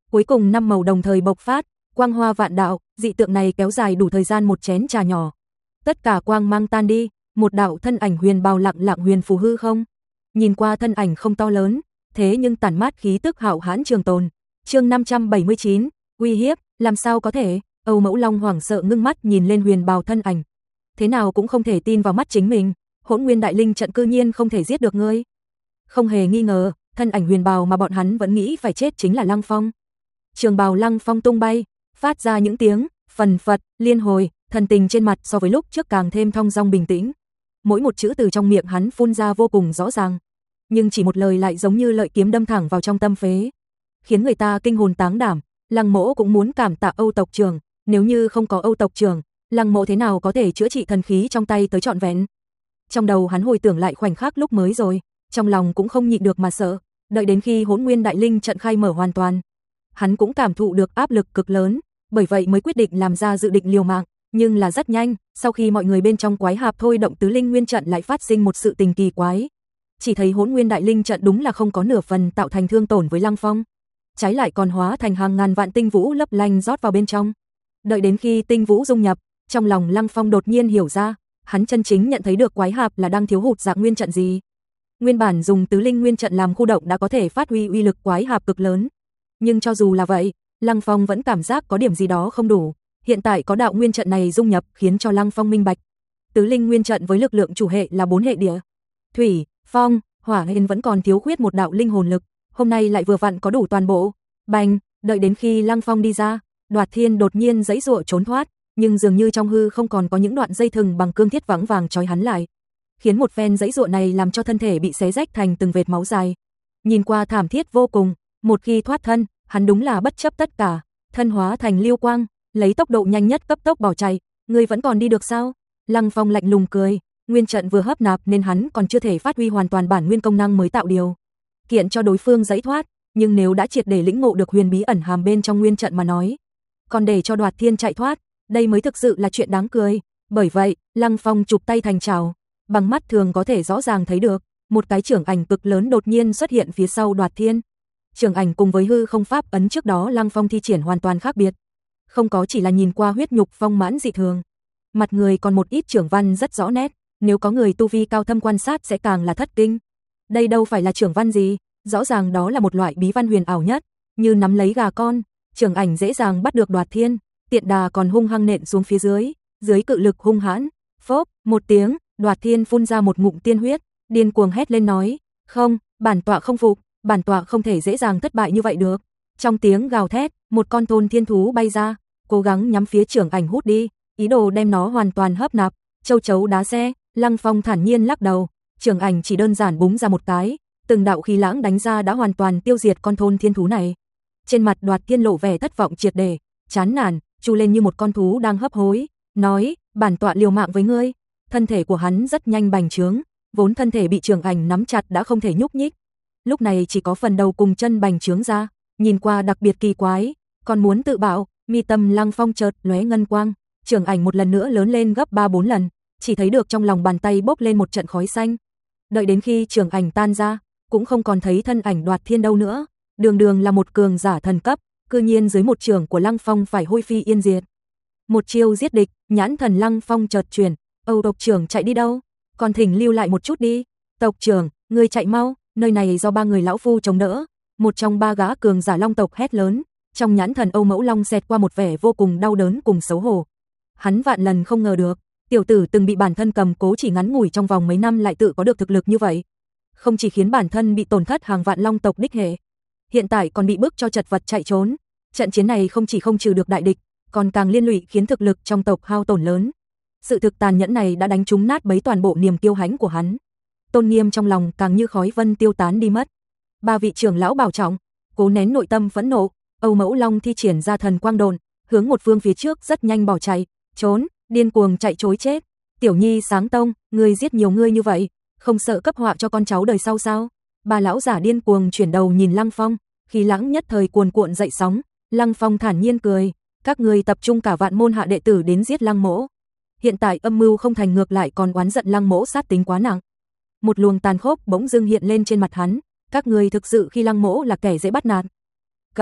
[SPEAKER 1] Cuối cùng năm màu đồng thời bộc phát, quang hoa vạn đạo, dị tượng này kéo dài đủ thời gian một chén trà nhỏ. Tất cả quang mang tan đi, một đạo thân ảnh huyền bào lặng lặng huyền phù hư không. Nhìn qua thân ảnh không to lớn, thế nhưng tản mát khí tức hạo hãn trường tồn. Chương năm trăm bảy mươi chín, uy hiếp, làm sao có thể? Âu Mẫu Long hoảng sợ ngưng mắt nhìn lên huyền bào thân ảnh. Thế nào cũng không thể tin vào mắt chính mình, Hỗn Nguyên Đại Linh trận cư nhiên không thể giết được ngươi. Không hề nghi ngờ, thân ảnh huyền bào mà bọn hắn vẫn nghĩ phải chết chính là Lăng Phong. Trường bào Lăng Phong tung bay, phát ra những tiếng phần phật, liên hồi, thần tình trên mặt so với lúc trước càng thêm thong dong bình tĩnh. Mỗi một chữ từ trong miệng hắn phun ra vô cùng rõ ràng, nhưng chỉ một lời lại giống như lợi kiếm đâm thẳng vào trong tâm phế, khiến người ta kinh hồn táng đảm. Lăng Mỗ cũng muốn cảm tạ Âu tộc trưởng, nếu như không có Âu tộc trưởng, Lăng Mỗ thế nào có thể chữa trị thần khí trong tay tới trọn vẹn. Trong đầu hắn hồi tưởng lại khoảnh khắc lúc mới rồi, trong lòng cũng không nhịn được mà sợ, đợi đến khi Hỗn Nguyên Đại Linh trận khai mở hoàn toàn, hắn cũng cảm thụ được áp lực cực lớn, bởi vậy mới quyết định làm ra dự định liều mạng, nhưng là rất nhanh, sau khi mọi người bên trong quái hạp thôi động tứ linh nguyên trận lại phát sinh một sự tình kỳ quái. Chỉ thấy Hỗn Nguyên Đại Linh trận đúng là không có nửa phần tạo thành thương tổn với Lăng Phong, trái lại còn hóa thành hàng ngàn vạn tinh vũ lấp lánh rót vào bên trong. Đợi đến khi tinh vũ dung nhập, trong lòng Lăng Phong đột nhiên hiểu ra, hắn chân chính nhận thấy được quái hạp là đang thiếu hụt dạng nguyên trận gì. Nguyên bản dùng tứ linh nguyên trận làm khu động đã có thể phát huy uy lực quái hạp cực lớn, nhưng cho dù là vậy, Lăng Phong vẫn cảm giác có điểm gì đó không đủ. Hiện tại có đạo nguyên trận này dung nhập khiến cho Lăng Phong minh bạch, tứ linh nguyên trận với lực lượng chủ hệ là bốn hệ địa, thủy, phong, hỏa nên vẫn còn thiếu khuyết một đạo linh hồn lực, hôm nay lại vừa vặn có đủ toàn bộ. Bành, đợi đến khi Lăng Phong đi ra, Đoạt Thiên đột nhiên giãy giụa trốn thoát, nhưng dường như trong hư không còn có những đoạn dây thừng bằng cương thiết vững vàng trói hắn lại, khiến một phen giãy giụa này làm cho thân thể bị xé rách thành từng vệt máu dài. Nhìn qua thảm thiết vô cùng, một khi thoát thân, hắn đúng là bất chấp tất cả, thân hóa thành lưu quang, lấy tốc độ nhanh nhất cấp tốc bỏ chạy. Ngươi vẫn còn đi được sao? Lăng Phong lạnh lùng cười, nguyên trận vừa hấp nạp nên hắn còn chưa thể phát huy hoàn toàn bản nguyên công năng mới tạo điều kiện cho đối phương giãy thoát, nhưng nếu đã triệt để lĩnh ngộ được huyền bí ẩn hàm bên trong nguyên trận mà nói, còn để cho Đoạt Thiên chạy thoát, đây mới thực sự là chuyện đáng cười. Bởi vậy, Lăng Phong chụp tay thành chảo, bằng mắt thường có thể rõ ràng thấy được, một cái trưởng ảnh cực lớn đột nhiên xuất hiện phía sau Đoạt Thiên. Trưởng ảnh cùng với hư không pháp ấn trước đó Lăng Phong thi triển hoàn toàn khác biệt, không có chỉ là nhìn qua huyết nhục phong mãn dị thường, mặt người còn một ít trưởng văn rất rõ nét, nếu có người tu vi cao thâm quan sát sẽ càng là thất kinh. Đây đâu phải là trưởng văn gì, rõ ràng đó là một loại bí văn huyền ảo nhất, như nắm lấy gà con, trưởng ảnh dễ dàng bắt được Đoạt Thiên, tiện đà còn hung hăng nện xuống phía dưới, dưới cự lực hung hãn, phốp, một tiếng, Đoạt Thiên phun ra một ngụm tiên huyết, điên cuồng hét lên nói, không, bản tọa không phục, bản tọa không thể dễ dàng thất bại như vậy được. Trong tiếng gào thét, một con thôn thiên thú bay ra, cố gắng nhắm phía trưởng ảnh hút đi, ý đồ đem nó hoàn toàn hấp nạp. Châu chấu đá xe, Lăng Phong thản nhiên lắc đầu, trưởng ảnh chỉ đơn giản búng ra một cái, từng đạo khí lãng đánh ra đã hoàn toàn tiêu diệt con thôn thiên thú này. Trên mặt Đoạt Thiên lộ vẻ thất vọng triệt để, chán nản, chu lên như một con thú đang hấp hối, nói, bản tọa liều mạng với ngươi. Thân thể của hắn rất nhanh bành trướng, vốn thân thể bị trưởng ảnh nắm chặt đã không thể nhúc nhích, lúc này chỉ có phần đầu cùng chân bành trướng ra, nhìn qua đặc biệt kỳ quái, còn muốn tự bạo. Mi tâm Lăng Phong chợt lóe ngân quang, trưởng ảnh một lần nữa lớn lên gấp ba bốn lần, chỉ thấy được trong lòng bàn tay bốc lên một trận khói xanh. Đợi đến khi trưởng ảnh tan ra, cũng không còn thấy thân ảnh Đoạt Thiên đâu nữa, đường đường là một cường giả thần cấp, cư nhiên dưới một trường của Lăng Phong phải hôi phi yên diệt. Một chiêu giết địch, nhãn thần Lăng Phong chợt chuyển, Âu tộc trưởng chạy đi đâu? Còn thỉnh lưu lại một chút đi. Tộc trưởng, ngươi chạy mau, nơi này do ba người lão phu chống đỡ. Một trong ba gã cường giả Long tộc hét lớn, trong nhãn thần Âu Mẫu Long xẹt qua một vẻ vô cùng đau đớn cùng xấu hổ. Hắn vạn lần không ngờ được, tiểu tử từng bị bản thân cầm cố chỉ ngắn ngủi trong vòng mấy năm lại tự có được thực lực như vậy. Không chỉ khiến bản thân bị tổn thất hàng vạn Long tộc đích hệ, hiện tại còn bị bức cho chật vật chạy trốn. Trận chiến này không chỉ không trừ được đại địch, còn càng liên lụy khiến thực lực trong tộc hao tổn lớn. Sự thực tàn nhẫn này đã đánh trúng nát bấy toàn bộ niềm kiêu hãnh của hắn. Tôn nghiêm trong lòng càng như khói vân tiêu tán đi mất. Ba vị trưởng lão bảo trọng, cố nén nội tâm phẫn nộ, Âu Mẫu Long thi triển ra thần quang độn, hướng một phương phía trước rất nhanh bỏ chạy, trốn, điên cuồng chạy trối chết. Tiểu Nhi Sáng Tông, ngươi giết nhiều ngươi như vậy, không sợ cấp họa cho con cháu đời sau sao? Ba lão giả điên cuồng chuyển đầu nhìn Lăng Phong, khí lãng nhất thời cuồn cuộn dậy sóng. Lăng Phong thản nhiên cười, các ngươi tập trung cả vạn môn hạ đệ tử đến giết Lăng Mỗ. Hiện tại âm mưu không thành ngược lại còn oán giận Lăng Mỗ sát tính quá nặng. Một luồng tàn khốc bỗng dưng hiện lên trên mặt hắn, các ngươi thực sự khi Lăng Mỗ là kẻ dễ bắt nạt. Cấm,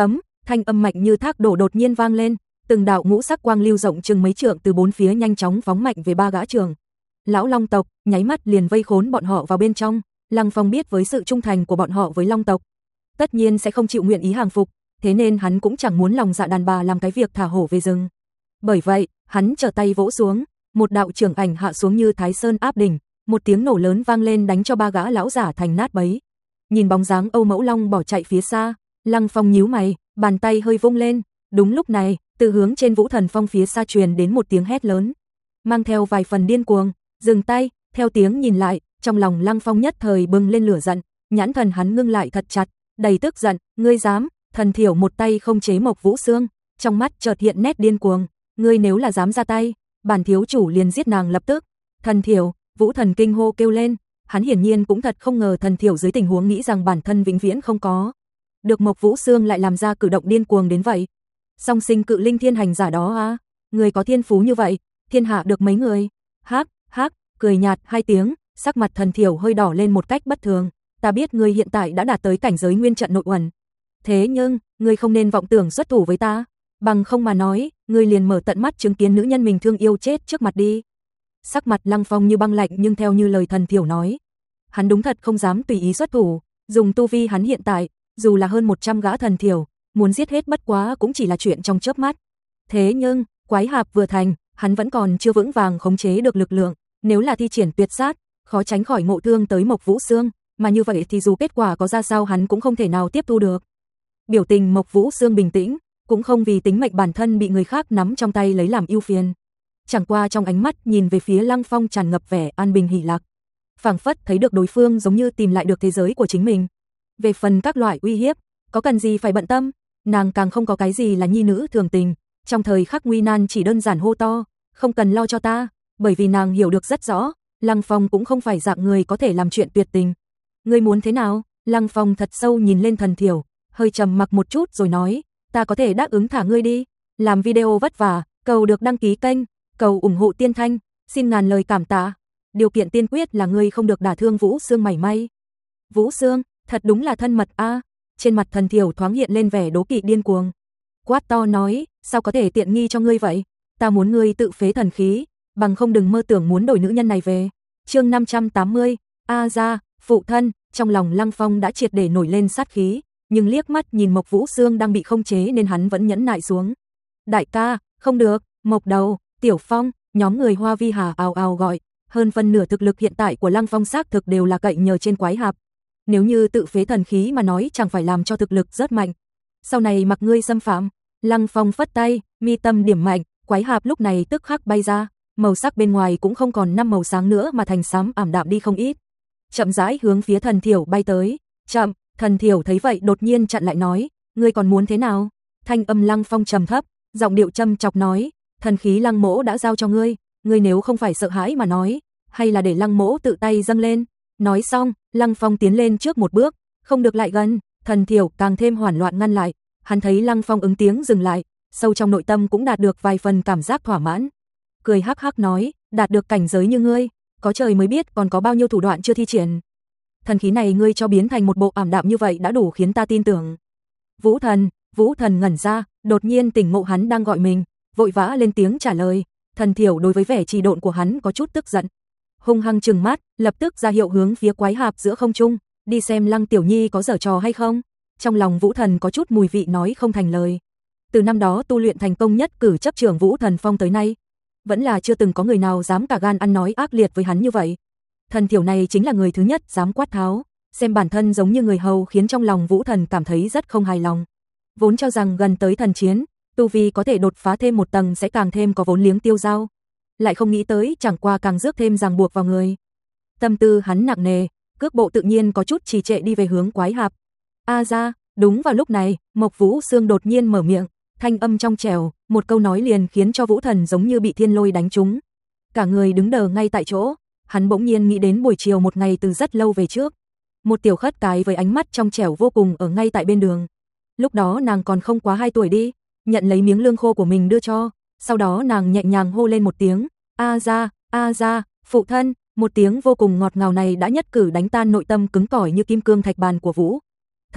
[SPEAKER 1] thanh âm mạnh như thác đổ đột nhiên vang lên, từng đạo ngũ sắc quang lưu rộng chừng mấy trượng từ bốn phía nhanh chóng phóng mạnh về ba gã trưởng lão Long tộc, nháy mắt liền vây khốn bọn họ vào bên trong. Lăng Phong biết với sự trung thành của bọn họ với Long tộc, tất nhiên sẽ không chịu nguyện ý hàng phục, thế nên hắn cũng chẳng muốn lòng dạ đàn bà làm cái việc thả hổ về rừng. Bởi vậy, hắn trở tay vỗ xuống, một đạo trưởng ảnh hạ xuống như Thái Sơn áp đỉnh, một tiếng nổ lớn vang lên đánh cho ba gã lão giả thành nát bấy. Nhìn bóng dáng Âu Mẫu Long bỏ chạy phía xa, Lăng Phong nhíu mày, bàn tay hơi vung lên. Đúng lúc này, từ hướng trên Vũ Thần Phong phía xa truyền đến một tiếng hét lớn, mang theo vài phần điên cuồng, dừng tay. Theo tiếng nhìn lại, trong lòng Lăng Phong nhất thời bừng lên lửa giận, nhãn thần hắn ngưng lại thật chặt, đầy tức giận. Ngươi dám? Thần Thiểu một tay không chế Mộc Vũ Xương, trong mắt chợt hiện nét điên cuồng. Ngươi nếu là dám ra tay, bản thiếu chủ liền giết nàng lập tức. Thần Thiểu, Vũ Thần kinh hô kêu lên, hắn hiển nhiên cũng thật không ngờ Thần Thiểu dưới tình huống nghĩ rằng bản thân vĩnh viễn không có được Mộc Vũ Xương lại làm ra cử động điên cuồng đến vậy. Song sinh cự linh thiên hành giả đó à? Người có thiên phú như vậy, thiên hạ được mấy người? Hắc, hắc, cười nhạt hai tiếng, sắc mặt Thần Thiểu hơi đỏ lên một cách bất thường. Ta biết ngươi hiện tại đã đạt tới cảnh giới nguyên trận nội uẩn, thế nhưng, ngươi không nên vọng tưởng xuất thủ với ta, bằng không mà nói, ngươi liền mở tận mắt chứng kiến nữ nhân mình thương yêu chết trước mặt đi. Sắc mặt Lăng Phong như băng lạnh, nhưng theo như lời Thần Thiểu nói, hắn đúng thật không dám tùy ý xuất thủ, dùng tu vi hắn hiện tại, dù là hơn một trăm gã Thần Thiểu, muốn giết hết bất quá cũng chỉ là chuyện trong chớp mắt. Thế nhưng, quái hạp vừa thành, hắn vẫn còn chưa vững vàng khống chế được lực lượng, nếu là thi triển tuyệt sát, khó tránh khỏi ngộ thương tới Mộc Vũ Xương, mà như vậy thì dù kết quả có ra sao hắn cũng không thể nào tiếp thu được. Biểu tình Mộc Vũ Xương bình tĩnh, cũng không vì tính mệnh bản thân bị người khác nắm trong tay lấy làm ưu phiền. Chẳng qua trong ánh mắt nhìn về phía Lăng Phong tràn ngập vẻ an bình hỉ lạc, phảng phất thấy được đối phương giống như tìm lại được thế giới của chính mình. Về phần các loại uy hiếp, có cần gì phải bận tâm, nàng càng không có cái gì là nhi nữ thường tình, trong thời khắc nguy nan chỉ đơn giản hô to, không cần lo cho ta, bởi vì nàng hiểu được rất rõ, Lăng Phong cũng không phải dạng người có thể làm chuyện tuyệt tình. Ngươi muốn thế nào? Lăng Phong thật sâu nhìn lên Thần Thiểu, hơi trầm mặc một chút rồi nói, ta có thể đáp ứng thả ngươi đi, làm video vất vả, cầu được đăng ký kênh, cầu ủng hộ Tiên Thanh, xin ngàn lời cảm tạ. Điều kiện tiên quyết là ngươi không được đả thương Vũ Xương mảy may. Vũ Xương, thật đúng là thân mật a. Trên mặt Thần Thiểu thoáng hiện lên vẻ đố kỵ điên cuồng. Quát to nói, sao có thể tiện nghi cho ngươi vậy? Ta muốn ngươi tự phế thần khí, bằng không đừng mơ tưởng muốn đổi nữ nhân này về. Chương năm trăm tám mươi, a gia, phụ thân. Trong lòng Lăng Phong đã triệt để nổi lên sát khí, nhưng liếc mắt nhìn Mộc Vũ Xương đang bị không chế nên hắn vẫn nhẫn nại xuống. Đại ca, không được, Mộc Đầu, Tiểu Phong, nhóm người Hoa Vi Hà ào ào gọi, hơn phân nửa thực lực hiện tại của Lăng Phong xác thực đều là cậy nhờ trên quái hạp. Nếu như tự phế thần khí mà nói chẳng phải làm cho thực lực rất mạnh. Sau này mặc ngươi xâm phạm. Lăng Phong phất tay, mi tâm điểm mạnh, quái hạp lúc này tức khắc bay ra, màu sắc bên ngoài cũng không còn năm màu sáng nữa mà thành xám ảm đạm đi không ít. Chậm rãi hướng phía Thần Thiểu bay tới. Chậm, Thần Thiểu thấy vậy đột nhiên chặn lại nói, ngươi còn muốn thế nào? Thanh âm Lăng Phong trầm thấp, giọng điệu châm chọc nói, thần khí Lăng Mỗ đã giao cho ngươi, ngươi nếu không phải sợ hãi mà nói, hay là để Lăng Mỗ tự tay dâng lên. Nói xong, Lăng Phong tiến lên trước một bước, không được lại gần. Thần Thiểu càng thêm hoảng loạn ngăn lại, hắn thấy Lăng Phong ứng tiếng dừng lại, sâu trong nội tâm cũng đạt được vài phần cảm giác thỏa mãn. Cười hắc hắc nói, đạt được cảnh giới như ngươi, có trời mới biết còn có bao nhiêu thủ đoạn chưa thi triển. Thần khí này ngươi cho biến thành một bộ ảm đạm như vậy đã đủ khiến ta tin tưởng. Vũ Thần, Vũ Thần ngẩn ra, đột nhiên tỉnh ngộ hắn đang gọi mình, vội vã lên tiếng trả lời. Thần Thiểu đối với vẻ trì độn của hắn có chút tức giận, hung hăng trừng mắt, lập tức ra hiệu hướng phía quái hạp giữa không trung, đi xem Lăng Tiểu Nhi có giở trò hay không. Trong lòng Vũ Thần có chút mùi vị nói không thành lời. Từ năm đó tu luyện thành công nhất cử chấp trưởng Vũ Thần Phong tới nay, vẫn là chưa từng có người nào dám cả gan ăn nói ác liệt với hắn như vậy. Thần Thiểu này chính là người thứ nhất dám quát tháo, xem bản thân giống như người hầu, khiến trong lòng Vũ Thần cảm thấy rất không hài lòng. Vốn cho rằng gần tới thần chiến, tu vi có thể đột phá thêm một tầng sẽ càng thêm có vốn liếng tiêu dao, lại không nghĩ tới chẳng qua càng rước thêm ràng buộc vào người. Tâm tư hắn nặng nề, cước bộ tự nhiên có chút trì trệ đi về hướng quái hạp. A gia, đúng vào lúc này, Mộc Vũ Xương đột nhiên mở miệng, thanh âm trong trẻo, một câu nói liền khiến cho Vũ Thần giống như bị thiên lôi đánh trúng. Cả người đứng đờ ngay tại chỗ, hắn bỗng nhiên nghĩ đến buổi chiều một ngày từ rất lâu về trước. Một tiểu khất cái với ánh mắt trong trẻo vô cùng ở ngay tại bên đường. Lúc đó nàng còn không quá hai tuổi đi, nhận lấy miếng lương khô của mình đưa cho, sau đó nàng nhẹ nhàng hô lên một tiếng, a gia, a gia, phụ thân. Một tiếng vô cùng ngọt ngào này đã nhất cử đánh tan nội tâm cứng cỏi như kim cương thạch bàn của Vũ Thần.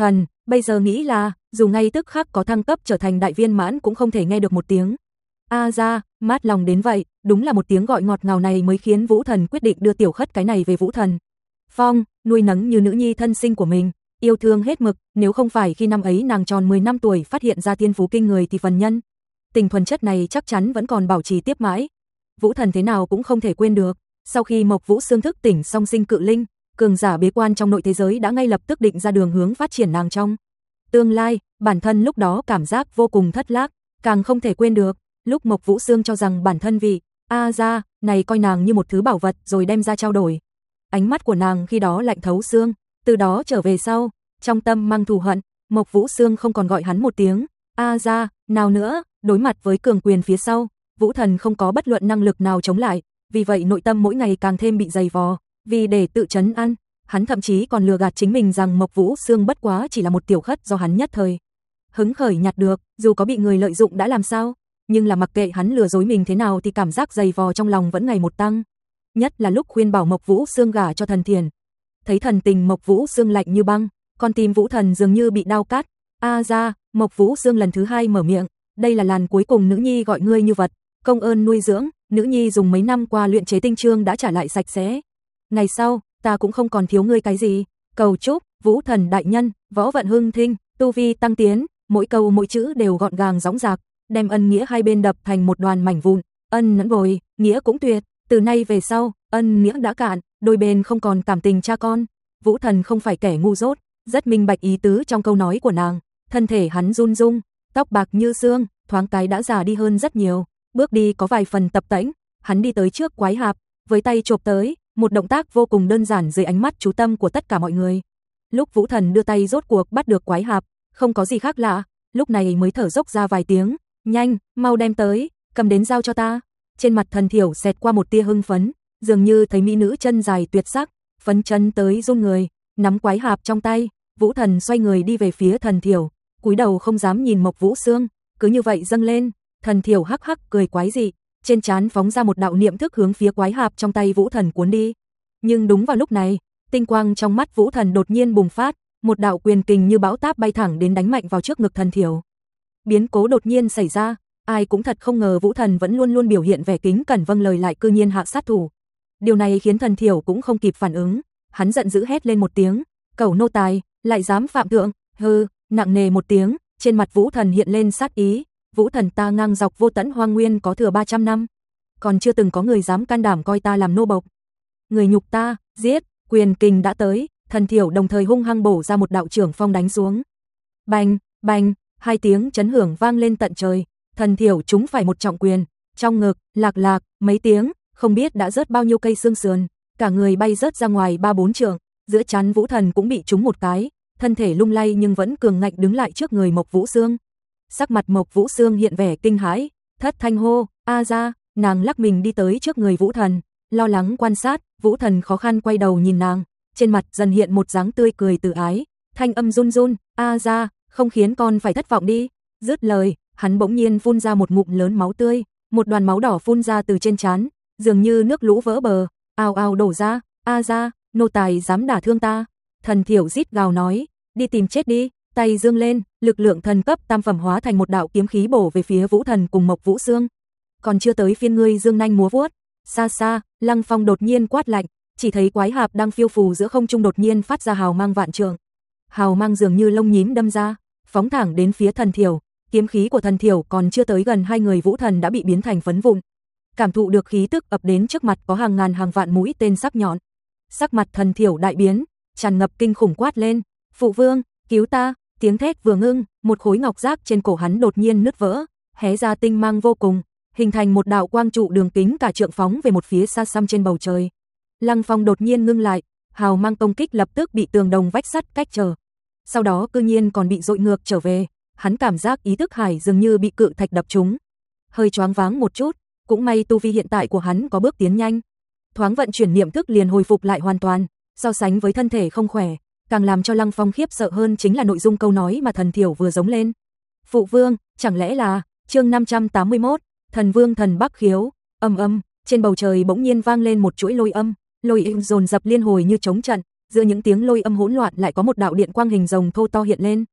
[SPEAKER 1] Bây giờ nghĩ là, dù ngay tức khắc có thăng cấp trở thành đại viên mãn cũng không thể nghe được một tiếng a ra, mát lòng đến vậy, đúng là một tiếng gọi ngọt ngào này mới khiến Vũ Thần quyết định đưa tiểu khất cái này về Vũ Thần Phong, nuôi nấng như nữ nhi thân sinh của mình, yêu thương hết mực, nếu không phải khi năm ấy nàng tròn mười năm tuổi phát hiện ra thiên phú kinh người thì phần nhân tình thuần chất này chắc chắn vẫn còn bảo trì tiếp mãi. Vũ Thần thế nào cũng không thể quên được, sau khi Mộc Vũ Xương thức tỉnh song sinh cự linh, cường giả bế quan trong nội thế giới đã ngay lập tức định ra đường hướng phát triển nàng trong tương lai, bản thân lúc đó cảm giác vô cùng thất lạc, càng không thể quên được, lúc Mộc Vũ Xương cho rằng bản thân vị a ra này coi nàng như một thứ bảo vật rồi đem ra trao đổi. Ánh mắt của nàng khi đó lạnh thấu xương, từ đó trở về sau, trong tâm mang thù hận, Mộc Vũ Xương không còn gọi hắn một tiếng a ra nào nữa, đối mặt với cường quyền phía sau, Vũ Thần không có bất luận năng lực nào chống lại, vì vậy nội tâm mỗi ngày càng thêm bị dày vò, vì để tự trấn an, hắn thậm chí còn lừa gạt chính mình rằng Mộc Vũ Xương bất quá chỉ là một tiểu khất do hắn nhất thời hứng khởi nhặt được, dù có bị người lợi dụng đã làm sao, nhưng là mặc kệ hắn lừa dối mình thế nào thì cảm giác dày vò trong lòng vẫn ngày một tăng, nhất là lúc khuyên bảo Mộc Vũ Xương gả cho Thần Thiền. Thấy thần tình Mộc Vũ Xương lạnh như băng, con tim Vũ Thần dường như bị đau cắt. A ra, Mộc Vũ Xương lần thứ hai mở miệng, đây là lần cuối cùng nữ nhi gọi ngươi như vật, công ơn nuôi dưỡng, nữ nhi dùng mấy năm qua luyện chế tinh chương đã trả lại sạch sẽ. Ngày sau, ta cũng không còn thiếu ngươi cái gì, cầu chúc Vũ Thần đại nhân, võ vận hưng thinh, tu vi tăng tiến, mỗi câu mỗi chữ đều gọn gàng dõng dạc, đem ân nghĩa hai bên đập thành một đoàn mảnh vụn, ân nẫn bồi, nghĩa cũng tuyệt, từ nay về sau, ân nghĩa đã cạn, đôi bên không còn cảm tình cha con. Vũ Thần không phải kẻ ngu dốt, rất minh bạch ý tứ trong câu nói của nàng, thân thể hắn run rung, tóc bạc như xương, thoáng cái đã già đi hơn rất nhiều, bước đi có vài phần tập tễnh, hắn đi tới trước quái hạp, với tay chộp tới, một động tác vô cùng đơn giản dưới ánh mắt chú tâm của tất cả mọi người. Lúc Vũ Thần đưa tay rốt cuộc bắt được quái hạp, không có gì khác lạ, lúc này mới thở dốc ra vài tiếng, nhanh, mau đem tới, cầm đến giao cho ta. Trên mặt Thần Thiểu xẹt qua một tia hưng phấn, dường như thấy mỹ nữ chân dài tuyệt sắc, phấn chân tới run người, nắm quái hạp trong tay, Vũ Thần xoay người đi về phía Thần Thiểu, cúi đầu không dám nhìn Mộc Vũ Xương, cứ như vậy dâng lên. Thần Thiểu hắc hắc cười quái dị, trên trán phóng ra một đạo niệm thức hướng phía quái hạp trong tay Vũ Thần cuốn đi. Nhưng đúng vào lúc này, tinh quang trong mắt Vũ Thần đột nhiên bùng phát, một đạo quyền kình như bão táp bay thẳng đến đánh mạnh vào trước ngực Thần Thiểu. Biến cố đột nhiên xảy ra, ai cũng thật không ngờ Vũ Thần vẫn luôn luôn biểu hiện vẻ kính cẩn vâng lời lại cư nhiên hạ sát thủ. Điều này khiến Thần Thiểu cũng không kịp phản ứng, hắn giận dữ hét lên một tiếng, cẩu nô tài, lại dám phạm thượng, hừ, nặng nề một tiếng, trên mặt Vũ Thần hiện lên sát ý, Vũ Thần ta ngang dọc vô tận hoang nguyên có thừa ba trăm năm, còn chưa từng có người dám can đảm coi ta làm nô bộc. Người nhục ta, giết, quyền kình đã tới, Thần Thiểu đồng thời hung hăng bổ ra một đạo trưởng phong đánh xuống. Bành, bành, hai tiếng chấn hưởng vang lên tận trời, Thần Thiểu trúng phải một trọng quyền, trong ngực, lạc lạc, mấy tiếng, không biết đã rớt bao nhiêu cây xương sườn, cả người bay rớt ra ngoài ba bốn trượng, giữa trán Vũ Thần cũng bị trúng một cái, thân thể lung lay nhưng vẫn cường ngạnh đứng lại trước người Mộc Vũ Xương. Sắc mặt Mộc Vũ Xương hiện vẻ kinh hãi, thất thanh hô, a ra, nàng lắc mình đi tới trước người Vũ Thần, lo lắng quan sát, Vũ Thần khó khăn quay đầu nhìn nàng, trên mặt dần hiện một dáng tươi cười từ ái, thanh âm run run, a ra, không khiến con phải thất vọng đi. Dứt lời, hắn bỗng nhiên phun ra một ngụm lớn máu tươi, một đoàn máu đỏ phun ra từ trên trán, dường như nước lũ vỡ bờ, ào ào đổ ra, a ra, nô tài dám đả thương ta. Thần Thiểu rít gào nói, đi tìm chết đi, tay dương lên, lực lượng thần cấp tam phẩm hóa thành một đạo kiếm khí bổ về phía Vũ Thần cùng Mộc Vũ Xương. Còn chưa tới phiên ngươi dương nanh múa vuốt, xa xa, Lăng Phong đột nhiên quát lạnh, chỉ thấy quái hạp đang phiêu phù giữa không trung đột nhiên phát ra hào mang vạn trượng. Hào mang dường như lông nhím đâm ra, phóng thẳng đến phía Thần Thiểu, kiếm khí của Thần Thiểu còn chưa tới gần hai người Vũ Thần đã bị biến thành phấn vụn. Cảm thụ được khí tức ập đến trước mặt có hàng ngàn hàng vạn mũi tên sắc nhọn. Sắc mặt Thần Thiểu đại biến, tràn ngập kinh khủng quát lên, "Phụ vương, cứu ta!" Tiếng thét vừa ngưng, một khối ngọc giác trên cổ hắn đột nhiên nứt vỡ, hé ra tinh mang vô cùng, hình thành một đạo quang trụ đường kính cả trượng phóng về một phía xa xăm trên bầu trời. Lăng Phong đột nhiên ngưng lại, hào mang công kích lập tức bị tường đồng vách sắt cách trở. Sau đó cư nhiên còn bị dội ngược trở về, hắn cảm giác ý thức hải dường như bị cự thạch đập trúng. Hơi choáng váng một chút, cũng may tu vi hiện tại của hắn có bước tiến nhanh. Thoáng vận chuyển niệm thức liền hồi phục lại hoàn toàn, so sánh với thân thể không khỏe, càng làm cho Lăng Phong khiếp sợ hơn chính là nội dung câu nói mà Thần Thiểu vừa giống lên. Phụ vương, chẳng lẽ là, chương năm trăm tám mươi mốt, Thần Vương Thần Bắc Khiếu, âm âm, trên bầu trời bỗng nhiên vang lên một chuỗi lôi âm, lôi âm dồn dập liên hồi như chống trận, giữa những tiếng lôi âm hỗn loạn lại có một đạo điện quang hình rồng thô to hiện lên,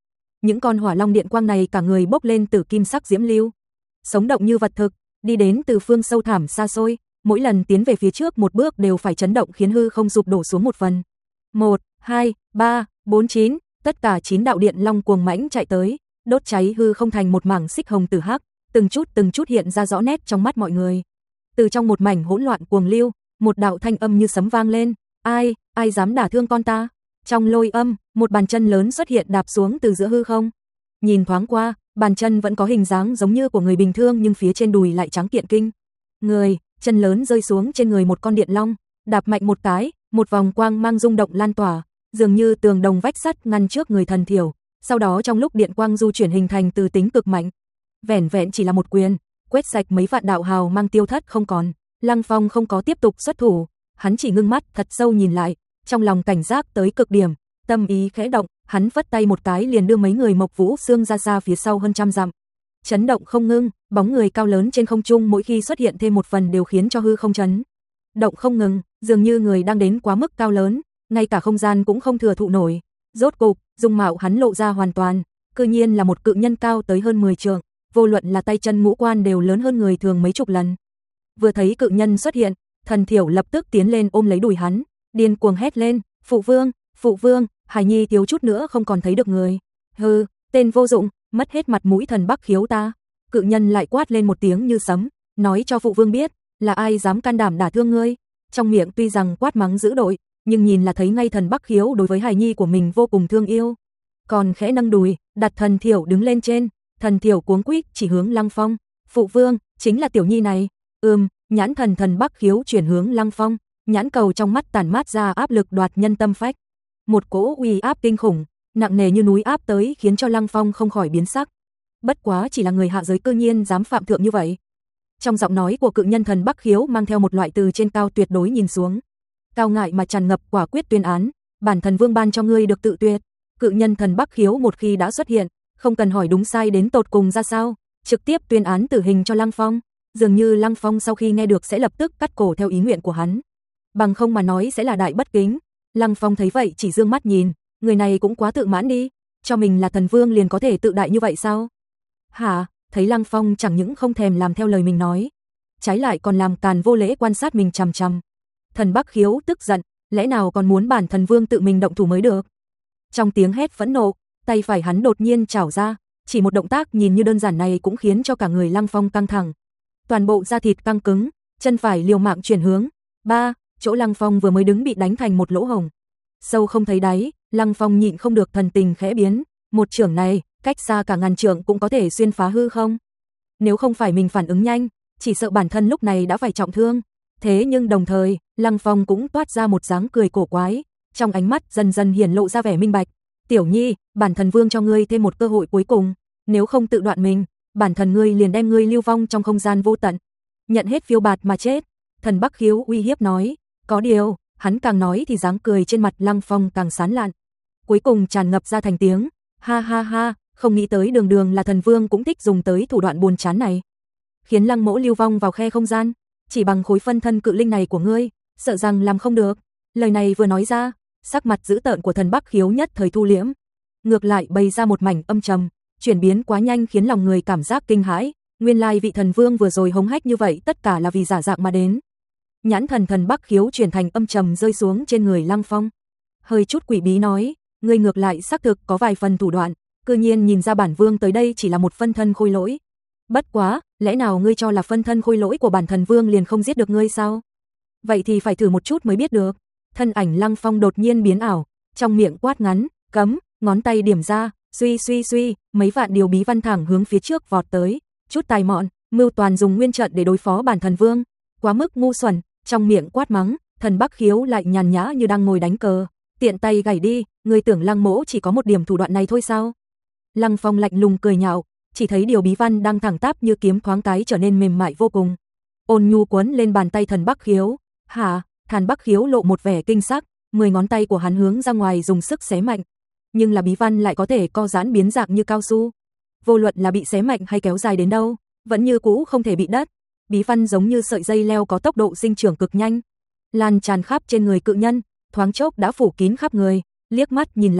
[SPEAKER 1] những con hỏa long điện quang này cả người bốc lên từ kim sắc diễm lưu, sống động như vật thực, đi đến từ phương sâu thẳm xa xôi, mỗi lần tiến về phía trước một bước đều phải chấn động khiến hư không sụp đổ xuống một phần. Một, hai, ba, bốn, chín, tất cả chín đạo điện long cuồng mãnh chạy tới, đốt cháy hư không thành một mảng xích hồng tử hắc, từng chút từng chút hiện ra rõ nét trong mắt mọi người. Từ trong một mảnh hỗn loạn cuồng lưu, một đạo thanh âm như sấm vang lên, ai, ai dám đả thương con ta? Trong lôi âm, một bàn chân lớn xuất hiện đạp xuống từ giữa hư không. Nhìn thoáng qua, bàn chân vẫn có hình dáng giống như của người bình thường nhưng phía trên đùi lại trắng kiện kinh. Người, chân lớn rơi xuống trên người một con điện long, đạp mạnh một cái, một vòng quang mang rung động lan tỏa, dường như tường đồng vách sắt ngăn trước người Thần Thiểu, sau đó trong lúc điện quang du chuyển hình thành từ tính cực mạnh. Vẻn vẹn chỉ là một quyền, quét sạch mấy vạn đạo hào mang tiêu thất không còn. Lăng Phong không có tiếp tục xuất thủ, hắn chỉ ngưng mắt thật sâu nhìn lại, trong lòng cảnh giác tới cực điểm, tâm ý khẽ động, hắn vất tay một cái liền đưa mấy người Mộc Vũ Xương ra xa phía sau hơn trăm dặm. Chấn động không ngưng, bóng người cao lớn trên không trung mỗi khi xuất hiện thêm một phần đều khiến cho hư không chấn động không ngừng, dường như người đang đến quá mức cao lớn, ngay cả không gian cũng không thừa thụ nổi. Rốt cục, dung mạo hắn lộ ra hoàn toàn, cư nhiên là một cự nhân cao tới hơn mười trượng, vô luận là tay chân ngũ quan đều lớn hơn người thường mấy chục lần. Vừa thấy cự nhân xuất hiện, Thần Thiểu lập tức tiến lên ôm lấy đùi hắn, điên cuồng hét lên, "Phụ vương, phụ vương, Hải Nhi thiếu chút nữa không còn thấy được người." "Hừ, tên vô dụng, mất hết mặt mũi Thần Bắc Khiếu ta." Cự nhân lại quát lên một tiếng như sấm, "Nói cho phụ vương biết, là ai dám can đảm đả thương ngươi?" Trong miệng tuy rằng quát mắng dữ dội, nhưng nhìn là thấy ngay Thần Bắc Khiếu đối với Hải Nhi của mình vô cùng thương yêu. Còn khẽ nâng đùi, đặt Thần Thiểu đứng lên trên, Thần Thiểu cuống quýt chỉ hướng Lăng Phong, "Phụ vương, chính là tiểu nhi này." Ừm, nhãn thần Thần Bắc Khiếu chuyển hướng Lăng Phong, nhãn cầu trong mắt tản mát ra áp lực đoạt nhân tâm phách. Một cỗ uy áp kinh khủng, nặng nề như núi áp tới khiến cho Lăng Phong không khỏi biến sắc. Bất quá chỉ là người hạ giới cư nhiên dám phạm thượng như vậy. Trong giọng nói của cự nhân Thần Bắc Khiếu mang theo một loại từ trên cao tuyệt đối nhìn xuống, cao ngạo mà tràn ngập quả quyết tuyên án, "Bản thần vương ban cho ngươi được tự tuyệt." Cự nhân Thần Bắc Khiếu một khi đã xuất hiện, không cần hỏi đúng sai đến tột cùng ra sao, trực tiếp tuyên án tử hình cho Lăng Phong. Dường như Lăng Phong sau khi nghe được sẽ lập tức cắt cổ theo ý nguyện của hắn, bằng không mà nói sẽ là đại bất kính. Lăng Phong thấy vậy chỉ dương mắt nhìn, người này cũng quá tự mãn đi, cho mình là thần vương liền có thể tự đại như vậy sao? Hả? Thấy Lăng Phong chẳng những không thèm làm theo lời mình nói, trái lại còn làm càn vô lễ quan sát mình chằm chằm. Thần Bắc Khiếu tức giận, lẽ nào còn muốn bản thần vương tự mình động thủ mới được? Trong tiếng hét phẫn nộ, tay phải hắn đột nhiên chảo ra, chỉ một động tác nhìn như đơn giản này cũng khiến cho cả người Lăng Phong căng thẳng. Toàn bộ da thịt căng cứng, chân phải liều mạng chuyển hướng. Ba, chỗ Lăng Phong vừa mới đứng bị đánh thành một lỗ hổng. Sâu không thấy đáy, Lăng Phong nhịn không được thần tình khẽ biến, một chưởng này, cách xa cả ngàn trượng cũng có thể xuyên phá hư không. Nếu không phải mình phản ứng nhanh, chỉ sợ bản thân lúc này đã phải trọng thương. Thế nhưng đồng thời, Lăng Phong cũng toát ra một dáng cười cổ quái, trong ánh mắt dần dần hiển lộ ra vẻ minh bạch. "Tiểu Nhi, bản thần vương cho ngươi thêm một cơ hội cuối cùng, nếu không tự đoạn mình, bản thần ngươi liền đem ngươi lưu vong trong không gian vô tận, nhận hết phiêu bạt mà chết." Thần Bắc Khiếu uy hiếp nói. Có điều, hắn càng nói thì dáng cười trên mặt Lăng Phong càng sán lạn, cuối cùng tràn ngập ra thành tiếng ha ha ha, không nghĩ tới đường đường là thần vương cũng thích dùng tới thủ đoạn buồn chán này, khiến Lăng mỗ lưu vong vào khe không gian, chỉ bằng khối phân thân cự linh này của ngươi, sợ rằng làm không được. Lời này vừa nói ra, sắc mặt dữ tợn của Thần Bắc Khiếu nhất thời thu liễm, ngược lại bày ra một mảnh âm trầm, chuyển biến quá nhanh khiến lòng người cảm giác kinh hãi. Nguyên lai vị thần vương vừa rồi hống hách như vậy tất cả là vì giả dạng mà đến. Nhãn thần Thần Bắc Khiếu chuyển thành âm trầm rơi xuống trên người Lăng Phong, hơi chút quỷ bí nói, ngươi ngược lại xác thực có vài phần thủ đoạn, cư nhiên nhìn ra bản vương tới đây chỉ là một phân thân khôi lỗi. Bất quá, lẽ nào ngươi cho là phân thân khôi lỗi của bản thần vương liền không giết được ngươi sao? Vậy thì phải thử một chút mới biết được. Thân ảnh Lăng Phong đột nhiên biến ảo, trong miệng quát ngắn, cấm, ngón tay điểm ra, suy suy suy, mấy vạn điều bí văn thẳng hướng phía trước vọt tới, chút tài mọn, mưu toàn dùng nguyên trận để đối phó bản thần vương, quá mức ngu xuẩn. Trong miệng quát mắng, Thần Bắc Khiếu lại nhàn nhã như đang ngồi đánh cờ, tiện tay gảy đi, ngươi tưởng Lăng mỗ chỉ có một điểm thủ đoạn này thôi sao? Lăng Phong lạnh lùng cười nhạo, chỉ thấy điều bí văn đang thẳng tắp như kiếm thoáng cái trở nên mềm mại vô cùng, ôn nhu quấn lên bàn tay Thần Bắc Khiếu. Hả? Thần Bắc Khiếu lộ một vẻ kinh sắc, mười ngón tay của hắn hướng ra ngoài dùng sức xé mạnh, nhưng là bí văn lại có thể co giãn biến dạng như cao su, vô luận là bị xé mạnh hay kéo dài đến đâu, vẫn như cũ không thể bị đứt. Bí văn giống như sợi dây leo có tốc độ sinh trưởng cực nhanh, lan tràn khắp trên người cự nhân, thoáng chốc đã phủ kín khắp người. Liếc mắt nhìn lại,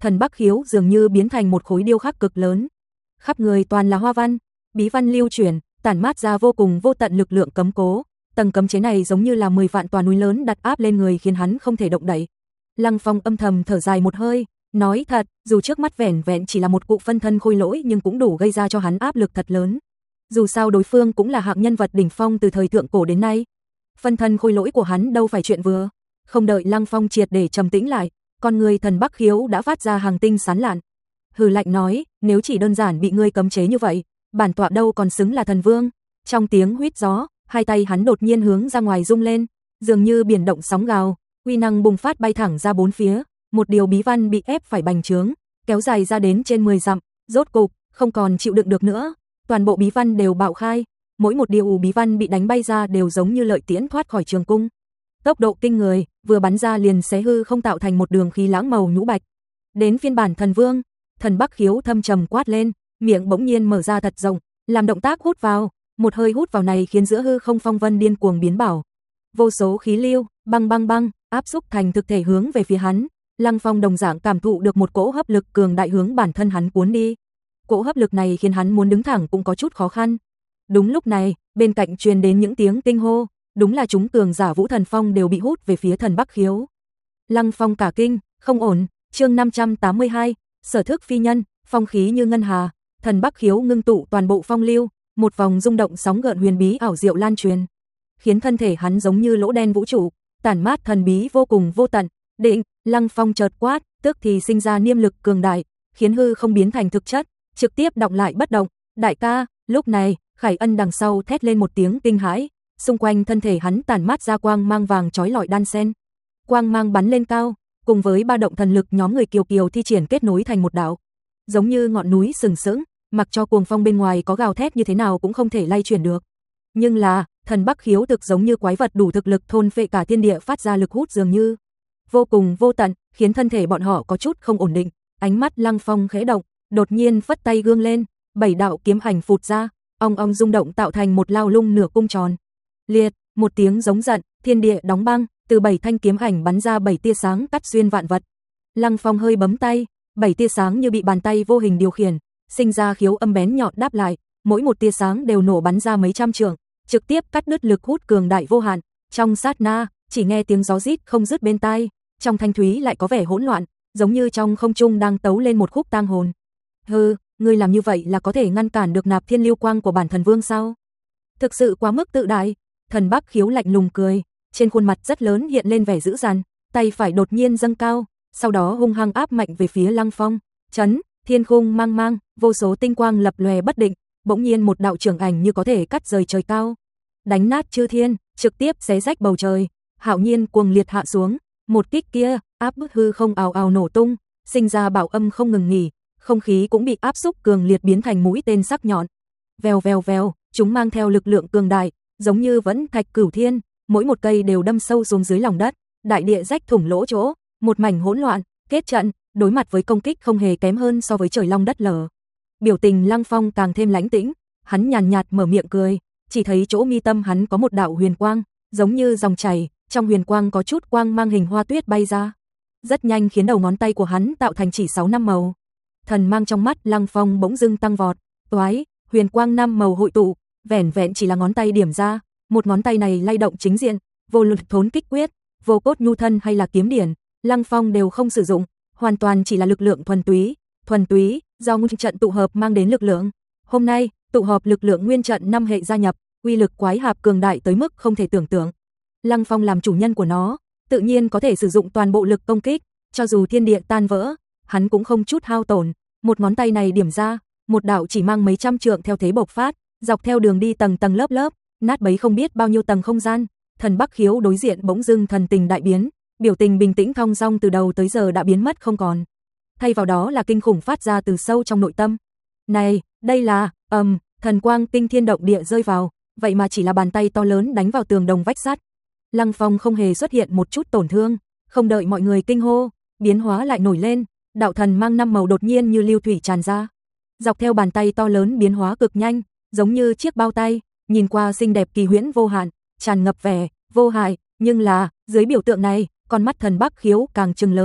[SPEAKER 1] Thần Bắc Khiếu dường như biến thành một khối điêu khắc cực lớn. Khắp người toàn là hoa văn, bí văn lưu chuyển, tản mát ra vô cùng vô tận lực lượng cấm cố. Tầng cấm chế này giống như là mười vạn tòa núi lớn đặt áp lên người khiến hắn không thể động đậy. Lăng Phong âm thầm thở dài một hơi, nói thật, dù trước mắt vẻn vẹn chỉ là một cụ phân thân khôi lỗi nhưng cũng đủ gây ra cho hắn áp lực thật lớn. Dù sao đối phương cũng là hạng nhân vật đỉnh phong từ thời thượng cổ đến nay. Phân thân khôi lỗi của hắn đâu phải chuyện vừa. Không đợi Lăng Phong triệt để trầm tĩnh lại, con người Thần Bắc Khiếu đã phát ra hàng tinh sán lạn. Hừ lạnh nói, nếu chỉ đơn giản bị ngươi cấm chế như vậy, bản tọa đâu còn xứng là thần vương. Trong tiếng huýt gió, hai tay hắn đột nhiên hướng ra ngoài rung lên, dường như biển động sóng gào, uy năng bùng phát bay thẳng ra bốn phía, một điều bí văn bị ép phải bành trướng, kéo dài ra đến trên mười dặm, rốt cục không còn chịu đựng được nữa, toàn bộ bí văn đều bạo khai, mỗi một điều bí văn bị đánh bay ra đều giống như lợi tiễn thoát khỏi trường cung. Tốc độ kinh người, vừa bắn ra liền xé hư không tạo thành một đường khí lãng màu nhũ bạch. Đến phiên bản thần vương, Thần Bắc Khiếu thâm trầm quát lên, miệng bỗng nhiên mở ra thật rộng, làm động tác hút vào, một hơi hút vào này khiến giữa hư không phong vân điên cuồng biến bảo. Vô số khí lưu, băng băng băng, áp xúc thành thực thể hướng về phía hắn. Lăng Phong đồng dạng cảm thụ được một cỗ hấp lực cường đại hướng bản thân hắn cuốn đi. Cỗ hấp lực này khiến hắn muốn đứng thẳng cũng có chút khó khăn. Đúng lúc này, bên cạnh truyền đến những tiếng kinh hô, đúng là chúng cường giả Vũ Thần Phong đều bị hút về phía Thần Bắc Khiếu. Lăng Phong cả kinh, không ổn, chương năm trăm tám mươi hai, sở thức phi nhân, phong khí như ngân hà, Thần Bắc Khiếu ngưng tụ toàn bộ phong lưu, một vòng rung động sóng gợn huyền bí ảo diệu lan truyền, khiến thân thể hắn giống như lỗ đen vũ trụ, tản mát thần bí vô cùng vô tận. Định, Lăng Phong chợt quát, tức thì sinh ra niêm lực cường đại, khiến hư không biến thành thực chất, trực tiếp đọng lại bất động. Đại ca, lúc này, Khải Ân đằng sau thét lên một tiếng kinh hãi, xung quanh thân thể hắn tản mát ra quang mang vàng chói lọi đan sen. Quang mang bắn lên cao, cùng với ba động thần lực nhóm người kiều kiều thi triển kết nối thành một đạo, giống như ngọn núi sừng sững, mặc cho cuồng phong bên ngoài có gào thét như thế nào cũng không thể lay chuyển được. Nhưng là, Thần Bắc Khiếu thực giống như quái vật đủ thực lực thôn phệ cả thiên địa phát ra lực hút dường như vô cùng vô tận, khiến thân thể bọn họ có chút không ổn định. Ánh mắt Lăng Phong khẽ động, đột nhiên phất tay gương lên, bảy đạo kiếm ảnh phụt ra, ong ong rung động tạo thành một lao lung nửa cung tròn. Liệt, một tiếng giống giận, thiên địa đóng băng, từ bảy thanh kiếm ảnh bắn ra bảy tia sáng cắt xuyên vạn vật. Lăng Phong hơi bấm tay, bảy tia sáng như bị bàn tay vô hình điều khiển, sinh ra khiếu âm bén nhọn đáp lại, mỗi một tia sáng đều nổ bắn ra mấy trăm trượng, trực tiếp cắt đứt lực hút cường đại vô hạn. Trong sát na, chỉ nghe tiếng gió rít không dứt bên tai, trong thanh thúy lại có vẻ hỗn loạn, giống như trong không trung đang tấu lên một khúc tang hồn. Hừ, ngươi làm như vậy là có thể ngăn cản được nạp thiên lưu quang của bản thần vương sao? Thực sự quá mức tự đại. Thần Bắc Khiếu lạnh lùng cười, trên khuôn mặt rất lớn hiện lên vẻ dữ dằn, tay phải đột nhiên dâng cao, sau đó hung hăng áp mạnh về phía Lăng Phong. Chấn, thiên khung mang mang, vô số tinh quang lập lòe bất định, bỗng nhiên một đạo trưởng ảnh như có thể cắt rời trời cao, đánh nát chư thiên, trực tiếp xé rách bầu trời, hạo nhiên cuồng liệt hạ xuống, một kích kia, áp bức hư không ào ào nổ tung, sinh ra bạo âm không ngừng nghỉ, không khí cũng bị áp xúc cường liệt biến thành mũi tên sắc nhọn. Vèo vèo vèo, chúng mang theo lực lượng cường đại, giống như vẫn thạch cửu thiên, mỗi một cây đều đâm sâu xuống dưới lòng đất, đại địa rách thủng lỗ chỗ, một mảnh hỗn loạn, kết trận, đối mặt với công kích không hề kém hơn so với trời long đất lở. Biểu tình Lăng Phong càng thêm lãnh tĩnh, hắn nhàn nhạt mở miệng cười, chỉ thấy chỗ mi tâm hắn có một đạo huyền quang, giống như dòng chảy, trong huyền quang có chút quang mang hình hoa tuyết bay ra, rất nhanh khiến đầu ngón tay của hắn tạo thành chỉ sáu năm màu. Thần mang trong mắt Lăng Phong bỗng dưng tăng vọt, toái, huyền quang năm màu hội tụ, vẻn vẹn chỉ là ngón tay điểm ra, một ngón tay này lay động chính diện, vô lực thốn kích quyết, vô cốt nhu thân hay là kiếm điển, Lăng Phong đều không sử dụng, hoàn toàn chỉ là lực lượng thuần túy, thuần túy, do nguyên trận tụ hợp mang đến lực lượng. Hôm nay, tụ họp lực lượng nguyên trận năm hệ gia nhập, uy lực quái hạp cường đại tới mức không thể tưởng tượng. Lăng Phong làm chủ nhân của nó, tự nhiên có thể sử dụng toàn bộ lực công kích, cho dù thiên địa tan vỡ, hắn cũng không chút hao tổn. Một ngón tay này điểm ra, một đạo chỉ mang mấy trăm trượng theo thế bộc phát, dọc theo đường đi tầng tầng lớp lớp, nát bấy không biết bao nhiêu tầng không gian. Thần Bắc Khiếu đối diện bỗng dưng thần tình đại biến, biểu tình bình tĩnh thong dong từ đầu tới giờ đã biến mất không còn. Thay vào đó là kinh khủng phát ra từ sâu trong nội tâm. Này, đây là, ầm, um, thần quang kinh thiên động địa rơi vào, vậy mà chỉ là bàn tay to lớn đánh vào tường đồng vách sắt. Lăng Phong không hề xuất hiện một chút tổn thương, không đợi mọi người kinh hô, biến hóa lại nổi lên, đạo thần mang năm màu đột nhiên như lưu thủy tràn ra. Dọc theo bàn tay to lớn biến hóa cực nhanh, giống như chiếc bao tay, nhìn qua xinh đẹp kỳ huyễn vô hạn, tràn ngập vẻ vô hại, nhưng là, dưới biểu tượng này, con mắt Thần Bắc Khiếu càng trừng lớn,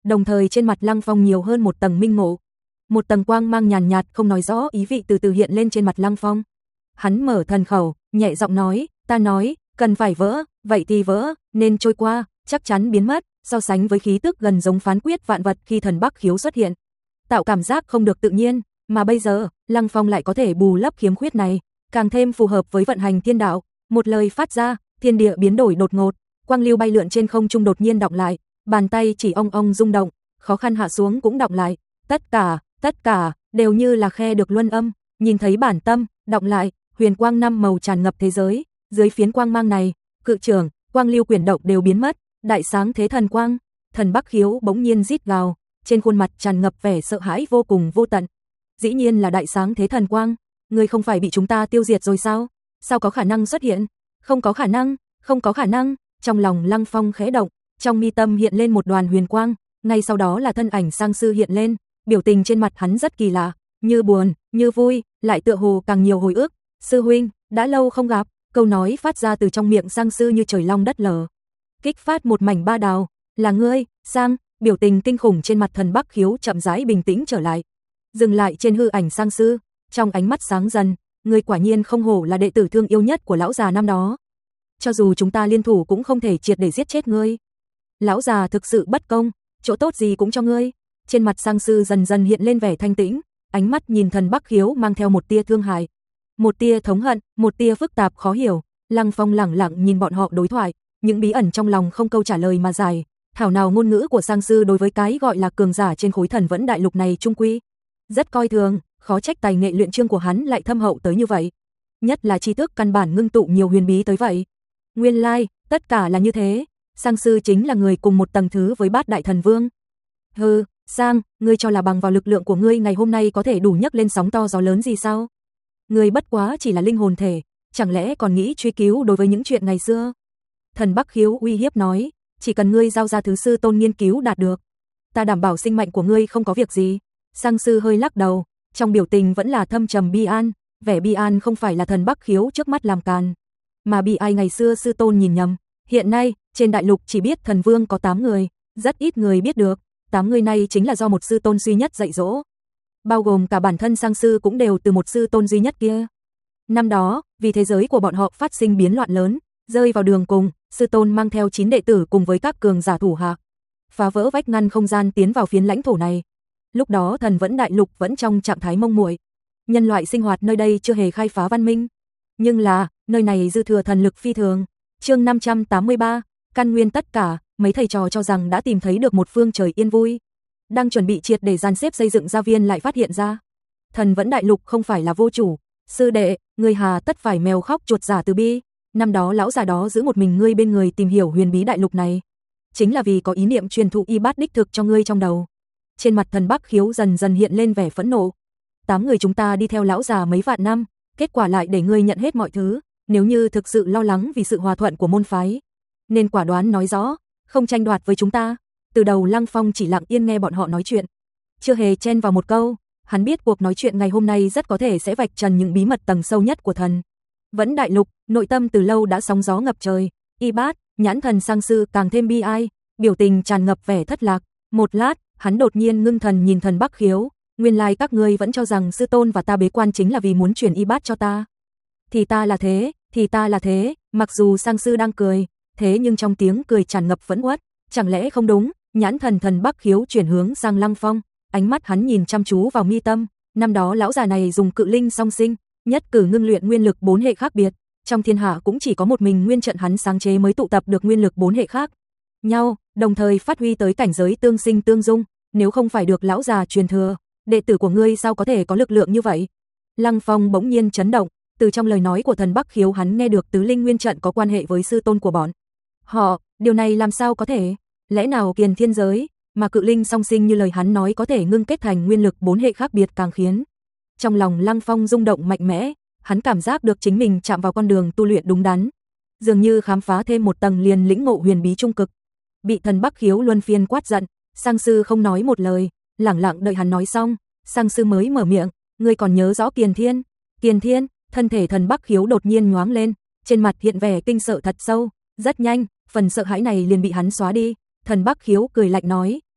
[SPEAKER 1] đồng thời trên mặt Lăng Phong nhiều hơn một tầng minh ngộ. Một tầng quang mang nhàn nhạt không nói rõ ý vị từ từ hiện lên trên mặt Lăng Phong. Hắn mở thần khẩu, nhẹ giọng nói, ta nói, cần phải vỡ, vậy thì vỡ, nên trôi qua, chắc chắn biến mất, so sánh với khí tức gần giống phán quyết vạn vật khi thần Bắc Khiếu xuất hiện. Tạo cảm giác không được tự nhiên, mà bây giờ, Lăng Phong lại có thể bù lấp khiếm khuyết này, càng thêm phù hợp với vận hành thiên đạo. Một lời phát ra, thiên địa biến đổi đột ngột, quang lưu bay lượn trên không trung đột nhiên đọng lại, bàn tay chỉ ong ong rung động, khó khăn hạ xuống cũng đọng lại, tất cả, tất cả đều như là khe được luân âm, nhìn thấy bản tâm, đọng lại, huyền quang năm màu tràn ngập thế giới, dưới phiến quang mang này, cự trưởng, quang lưu quyển động đều biến mất, đại sáng thế thần quang, thần Bắc Khiếu bỗng nhiên rít gào, trên khuôn mặt tràn ngập vẻ sợ hãi vô cùng vô tận. Dĩ nhiên là đại sáng thế thần quang, ngươi không phải bị chúng ta tiêu diệt rồi sao? Sao có khả năng xuất hiện? Không có khả năng, không có khả năng. Trong lòng Lăng Phong khẽ động, trong mi tâm hiện lên một đoàn huyền quang, ngay sau đó là thân ảnh Sang Sư hiện lên, biểu tình trên mặt hắn rất kỳ lạ, như buồn, như vui, lại tựa hồ càng nhiều hồi ức. Sư huynh, đã lâu không gặp, câu nói phát ra từ trong miệng Sang Sư như trời long đất lở, kích phát một mảnh ba đào, là ngươi, Sang, biểu tình kinh khủng trên mặt thần Bắc Khiếu chậm rãi bình tĩnh trở lại. Dừng lại trên hư ảnh Sang Sư, trong ánh mắt sáng dần, ngươi quả nhiên không hổ là đệ tử thương yêu nhất của lão già năm đó. Cho dù chúng ta liên thủ cũng không thể triệt để giết chết ngươi. Lão già thực sự bất công, chỗ tốt gì cũng cho ngươi. Trên mặt Sang Sư dần dần hiện lên vẻ thanh tĩnh, ánh mắt nhìn thần Bắc Khiếu mang theo một tia thương hại, một tia thống hận, một tia phức tạp khó hiểu. Lăng Phong lẳng lặng nhìn bọn họ đối thoại, những bí ẩn trong lòng không câu trả lời mà giải. Thảo nào ngôn ngữ của Sang Sư đối với cái gọi là cường giả trên khối thần vẫn đại lục này trung quy rất coi thường, khó trách tài nghệ luyện chương của hắn lại thâm hậu tới như vậy. Nhất là tri thức căn bản ngưng tụ nhiều huyền bí tới vậy. Nguyên lai, like, tất cả là như thế, Sang Sư chính là người cùng một tầng thứ với Bát Đại Thần Vương. Hừ, Sang, ngươi cho là bằng vào lực lượng của ngươi ngày hôm nay có thể đủ nhấc lên sóng to gió lớn gì sao? Ngươi bất quá chỉ là linh hồn thể, chẳng lẽ còn nghĩ truy cứu đối với những chuyện ngày xưa? Thần Bắc Khiếu uy hiếp nói, chỉ cần ngươi giao ra thứ sư tôn nghiên cứu đạt được, ta đảm bảo sinh mệnh của ngươi không có việc gì. Sang Sư hơi lắc đầu, trong biểu tình vẫn là thâm trầm bi an, vẻ bi an không phải là thần Bắc Khiếu trước mắt làm càn, mà bị ai ngày xưa sư tôn nhìn nhầm. Hiện nay, trên đại lục chỉ biết thần vương có tám người, rất ít người biết được, tám người này chính là do một sư tôn duy nhất dạy dỗ. Bao gồm cả bản thân Sang Sư cũng đều từ một sư tôn duy nhất kia. Năm đó, vì thế giới của bọn họ phát sinh biến loạn lớn, rơi vào đường cùng, sư tôn mang theo chín đệ tử cùng với các cường giả thủ hạ, phá vỡ vách ngăn không gian tiến vào phiến lãnh thổ này. Lúc đó thần vẫn đại lục vẫn trong trạng thái mông muội, nhân loại sinh hoạt nơi đây chưa hề khai phá văn minh, nhưng là nơi này dư thừa thần lực phi thường. Chương năm trăm tám mươi ba, căn nguyên tất cả. Mấy thầy trò cho rằng đã tìm thấy được một phương trời yên vui, đang chuẩn bị triệt để dàn xếp xây dựng gia viên lại phát hiện ra thần vẫn đại lục không phải là vô chủ. Sư đệ, người hà tất phải mèo khóc chuột giả từ bi. Năm đó lão già đó giữ một mình ngươi bên người tìm hiểu huyền bí đại lục này, chính là vì có ý niệm truyền thụ y bát đích thực cho ngươi trong đầu. Trên mặt thần Bắc Khiếu dần dần hiện lên vẻ phẫn nộ. Tám người chúng ta đi theo lão già mấy vạn năm, kết quả lại để ngươi nhận hết mọi thứ. Nếu như thực sự lo lắng vì sự hòa thuận của môn phái, nên quả đoán nói rõ, không tranh đoạt với chúng ta. Từ đầu Lăng Phong chỉ lặng yên nghe bọn họ nói chuyện, chưa hề chen vào một câu. Hắn biết cuộc nói chuyện ngày hôm nay rất có thể sẽ vạch trần những bí mật tầng sâu nhất của thần vẫn đại lục. Nội tâm từ lâu đã sóng gió ngập trời. Y bát, nhãn thần Sang Sư càng thêm bi ai, biểu tình tràn ngập vẻ thất lạc. Một lát, hắn đột nhiên ngưng thần nhìn thần Bắc Khiếu, nguyên lai các ngươi vẫn cho rằng sư tôn và ta bế quan chính là vì muốn truyền y bát cho ta. Thì ta là thế, thì ta là thế. Mặc dù Sang Sư đang cười, thế nhưng trong tiếng cười tràn ngập phẫn uất. Chẳng lẽ không đúng? Nhãn thần thần Bắc Khiếu chuyển hướng sang Lăng Phong, ánh mắt hắn nhìn chăm chú vào mi tâm. Năm đó lão già này dùng cự linh song sinh, nhất cử ngưng luyện nguyên lực bốn hệ khác biệt. Trong thiên hạ cũng chỉ có một mình nguyên trận hắn sáng chế mới tụ tập được nguyên lực bốn hệ khác nhau, đồng thời phát huy tới cảnh giới tương sinh tương dung. Nếu không phải được lão già truyền thừa, đệ tử của ngươi sao có thể có lực lượng như vậy? Lăng Phong bỗng nhiên chấn động, từ trong lời nói của thần Bắc Khiếu hắn nghe được tứ linh nguyên trận có quan hệ với sư tôn của bọn họ. Điều này làm sao có thể? Lẽ nào kiền thiên giới mà cự linh song sinh như lời hắn nói có thể ngưng kết thành nguyên lực bốn hệ khác biệt, càng khiến trong lòng Lăng Phong rung động mạnh mẽ. Hắn cảm giác được chính mình chạm vào con đường tu luyện đúng đắn, dường như khám phá thêm một tầng liền lĩnh ngộ huyền bí trung cực. Bị thần Bắc Khiếu luân phiên quát giận, Sang Sư không nói một lời, lẳng lặng đợi hắn nói xong, Sang Sư mới mở miệng, ngươi còn nhớ rõ Kiền Thiên? Kiền Thiên? Thân thể thần Bắc Khiếu đột nhiên nhoáng lên, trên mặt hiện vẻ kinh sợ thật sâu. Rất nhanh, phần sợ hãi này liền bị hắn xóa đi. Thần Bắc Khiếu cười lạnh nói,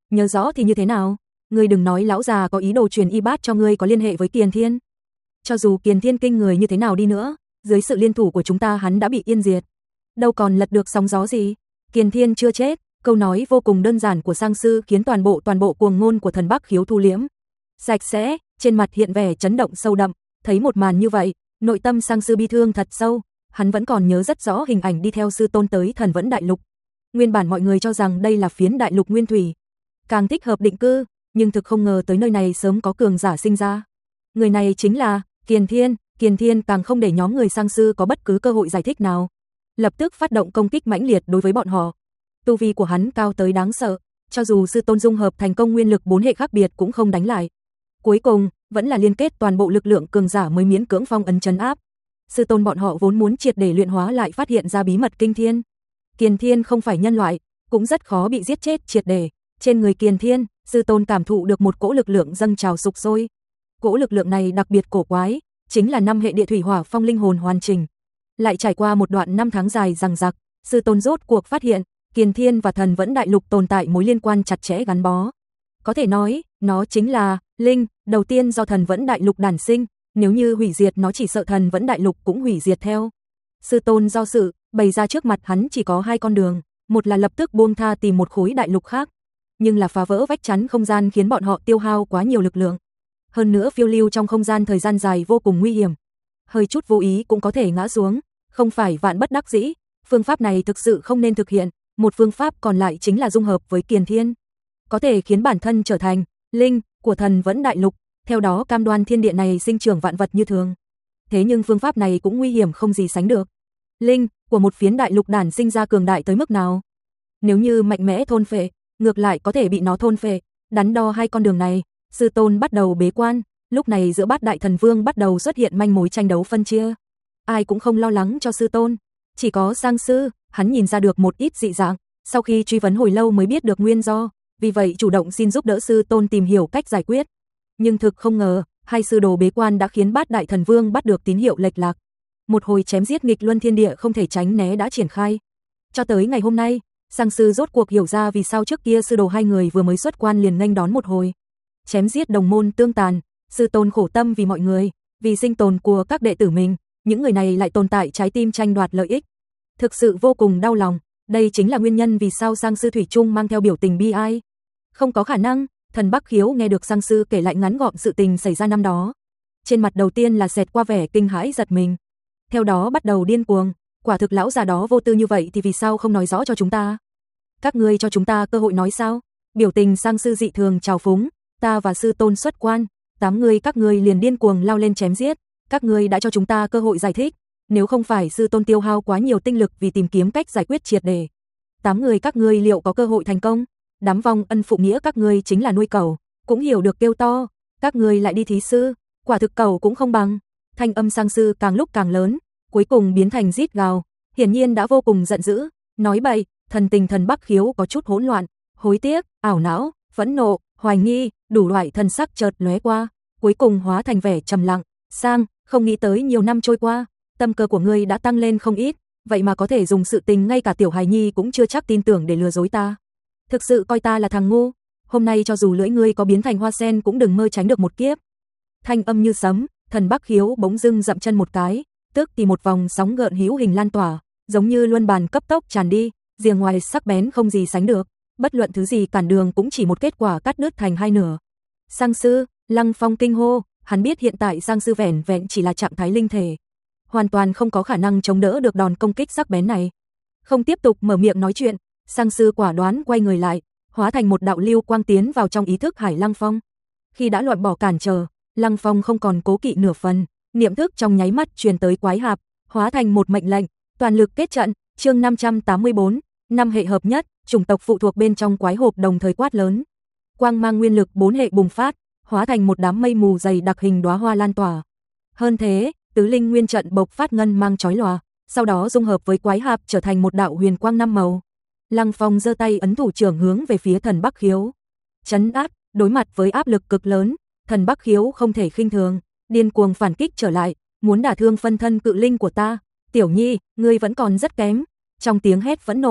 [SPEAKER 1] Nhớ rõ thì như thế nào? Ngươi đừng nói lão già có ý đồ truyền y bát cho ngươi có liên hệ với Kiền Thiên. Cho dù Kiền Thiên kinh người như thế nào đi nữa, dưới sự liên thủ của chúng ta hắn đã bị yên diệt. Đâu còn lật được sóng gió gì. Kiền Thiên chưa chết, câu nói vô cùng đơn giản của sang sư khiến toàn bộ toàn bộ cuồng ngôn của thần Bắc Khiếu thu liễm. Sạch sẽ, trên mặt hiện vẻ chấn động sâu đậm, thấy một màn như vậy, nội tâm sang sư bi thương thật sâu, hắn vẫn còn nhớ rất rõ hình ảnh đi theo sư tôn tới Thần Vẫn Đại Lục. Nguyên bản mọi người cho rằng đây là phiến đại lục nguyên thủy, càng thích hợp định cư, nhưng thực không ngờ tới nơi này sớm có cường giả sinh ra. Người này chính là Kiền Thiên, Kiền Thiên càng không để nhóm người sang sư có bất cứ cơ hội giải thích nào. Lập tức phát động công kích mãnh liệt đối với bọn họ. Tu vi của hắn cao tới đáng sợ, cho dù sư tôn dung hợp thành công nguyên lực bốn hệ khác biệt cũng không đánh lại. Cuối cùng, vẫn là liên kết toàn bộ lực lượng cường giả mới miễn cưỡng phong ấn trấn áp. Sư tôn bọn họ vốn muốn triệt để luyện hóa lại phát hiện ra bí mật kinh thiên. Kiền Thiên không phải nhân loại, cũng rất khó bị giết chết triệt để. Trên người Kiền Thiên, sư tôn cảm thụ được một cỗ lực lượng dâng trào sục sôi. Cỗ lực lượng này đặc biệt cổ quái, chính là năm hệ địa thủy hỏa phong linh hồn hoàn chỉnh. Lại trải qua một đoạn năm tháng dài dằng dặc, sư tôn rốt cuộc phát hiện, Kiền Thiên và Thần Vẫn Đại Lục tồn tại mối liên quan chặt chẽ gắn bó. Có thể nói, nó chính là linh đầu tiên do Thần Vẫn Đại Lục đản sinh, nếu như hủy diệt nó chỉ sợ Thần Vẫn Đại Lục cũng hủy diệt theo. Sư tôn do sự, bày ra trước mặt hắn chỉ có hai con đường, một là lập tức buông tha tìm một khối đại lục khác, nhưng là phá vỡ vách chắn không gian khiến bọn họ tiêu hao quá nhiều lực lượng. Hơn nữa phiêu lưu trong không gian thời gian dài vô cùng nguy hiểm, hơi chút vô ý cũng có thể ngã xuống, không phải vạn bất đắc dĩ, phương pháp này thực sự không nên thực hiện, một phương pháp còn lại chính là dung hợp với Kiền Thiên, có thể khiến bản thân trở thành linh của Thần Vẫn Đại Lục, theo đó cam đoan thiên địa này sinh trưởng vạn vật như thường. Thế nhưng phương pháp này cũng nguy hiểm không gì sánh được. Linh của một phiến đại lục đản sinh ra cường đại tới mức nào? Nếu như mạnh mẽ thôn phệ, ngược lại có thể bị nó thôn phệ. Đắn đo hai con đường này, sư tôn bắt đầu bế quan, lúc này giữa Bát Đại Thần Vương bắt đầu xuất hiện manh mối tranh đấu phân chia. Ai cũng không lo lắng cho sư tôn, chỉ có Sang sư, hắn nhìn ra được một ít dị dạng, sau khi truy vấn hồi lâu mới biết được nguyên do, vì vậy chủ động xin giúp đỡ sư tôn tìm hiểu cách giải quyết. Nhưng thực không ngờ, hai sư đồ bế quan đã khiến Bát Đại Thần Vương bắt được tín hiệu lệch lạc. Một hồi chém giết nghịch luân thiên địa không thể tránh né đã triển khai. Cho tới ngày hôm nay, Sang sư rốt cuộc hiểu ra vì sao trước kia sư đồ hai người vừa mới xuất quan liền nghênh đón một hồi chém giết đồng môn tương tàn. Sư tôn khổ tâm vì mọi người, vì sinh tồn của các đệ tử mình, những người này lại tồn tại trái tim tranh đoạt lợi ích. Thực sự vô cùng đau lòng, đây chính là nguyên nhân vì sao Sang sư thủy chung mang theo biểu tình bi ai. Không có khả năng, Thần Bắc Khiếu nghe được Sang sư kể lại ngắn gọn sự tình xảy ra năm đó. Trên mặt đầu tiên là xẹt qua vẻ kinh hãi giật mình. Theo đó bắt đầu điên cuồng, quả thực lão già đó vô tư như vậy thì vì sao không nói rõ cho chúng ta? Các ngươi cho chúng ta cơ hội nói sao? Biểu tình Sang sư dị thường trào phúng, ta và sư tôn xuất quan, tám người các ngươi liền điên cuồng lao lên chém giết, các ngươi đã cho chúng ta cơ hội giải thích, nếu không phải sư tôn tiêu hao quá nhiều tinh lực vì tìm kiếm cách giải quyết triệt để, tám người các ngươi liệu có cơ hội thành công? Đám vong ân phụ nghĩa các ngươi chính là nuôi cẩu, cũng hiểu được kêu to, các ngươi lại đi thí sư, quả thực cẩu cũng không bằng. Thanh âm Sang sư càng lúc càng lớn, cuối cùng biến thành rít gào, hiển nhiên đã vô cùng giận dữ, nói bậy. Thần tình Thần Bắc Khiếu có chút hỗn loạn, hối tiếc, ảo não, phẫn nộ, hoài nghi, đủ loại thần sắc chợt lóe qua, cuối cùng hóa thành vẻ trầm lặng. Sang, không nghĩ tới nhiều năm trôi qua, tâm cơ của ngươi đã tăng lên không ít, vậy mà có thể dùng sự tình ngay cả tiểu hài nhi cũng chưa chắc tin tưởng để lừa dối ta. Thực sự coi ta là thằng ngu, hôm nay cho dù lưỡi ngươi có biến thành hoa sen cũng đừng mơ tránh được một kiếp. Thanh âm như sấm, Thần Bắc Khiếu bỗng dưng dậm chân một cái, tức thì một vòng sóng gợn hữu hình lan tỏa, giống như luân bàn cấp tốc tràn đi, rìa ngoài sắc bén không gì sánh được, bất luận thứ gì cản đường cũng chỉ một kết quả cắt đứt thành hai nửa. Sang sư, Lăng Phong kinh hô, hắn biết hiện tại Sang sư vẻn vẹn chỉ là trạng thái linh thể, hoàn toàn không có khả năng chống đỡ được đòn công kích sắc bén này. Không tiếp tục mở miệng nói chuyện, Sang sư quả đoán quay người lại, hóa thành một đạo lưu quang tiến vào trong ý thức Hải Lăng Phong. Khi đã loại bỏ cản trở, Lăng Phong không còn cố kỵ nửa phần, niệm thức trong nháy mắt truyền tới quái hạp, hóa thành một mệnh lệnh, toàn lực kết trận. Chương năm trăm tám mươi bốn, năm hệ hợp nhất, chủng tộc phụ thuộc bên trong quái hộp đồng thời quát lớn. Quang mang nguyên lực bốn hệ bùng phát, hóa thành một đám mây mù dày đặc hình đóa hoa lan tỏa. Hơn thế, tứ linh nguyên trận bộc phát ngân mang chói lòa, sau đó dung hợp với quái hạp trở thành một đạo huyền quang năm màu. Lăng Phong giơ tay ấn thủ trưởng hướng về phía Thần Bắc Khiếu. Chấn áp, đối mặt với áp lực cực lớn, Thần Bắc Khiếu không thể khinh thường, điên cuồng phản kích trở lại, muốn đả thương phân thân cự linh của ta. Tiểu Nhi, ngươi vẫn còn rất kém. Trong tiếng hét phẫn nộ,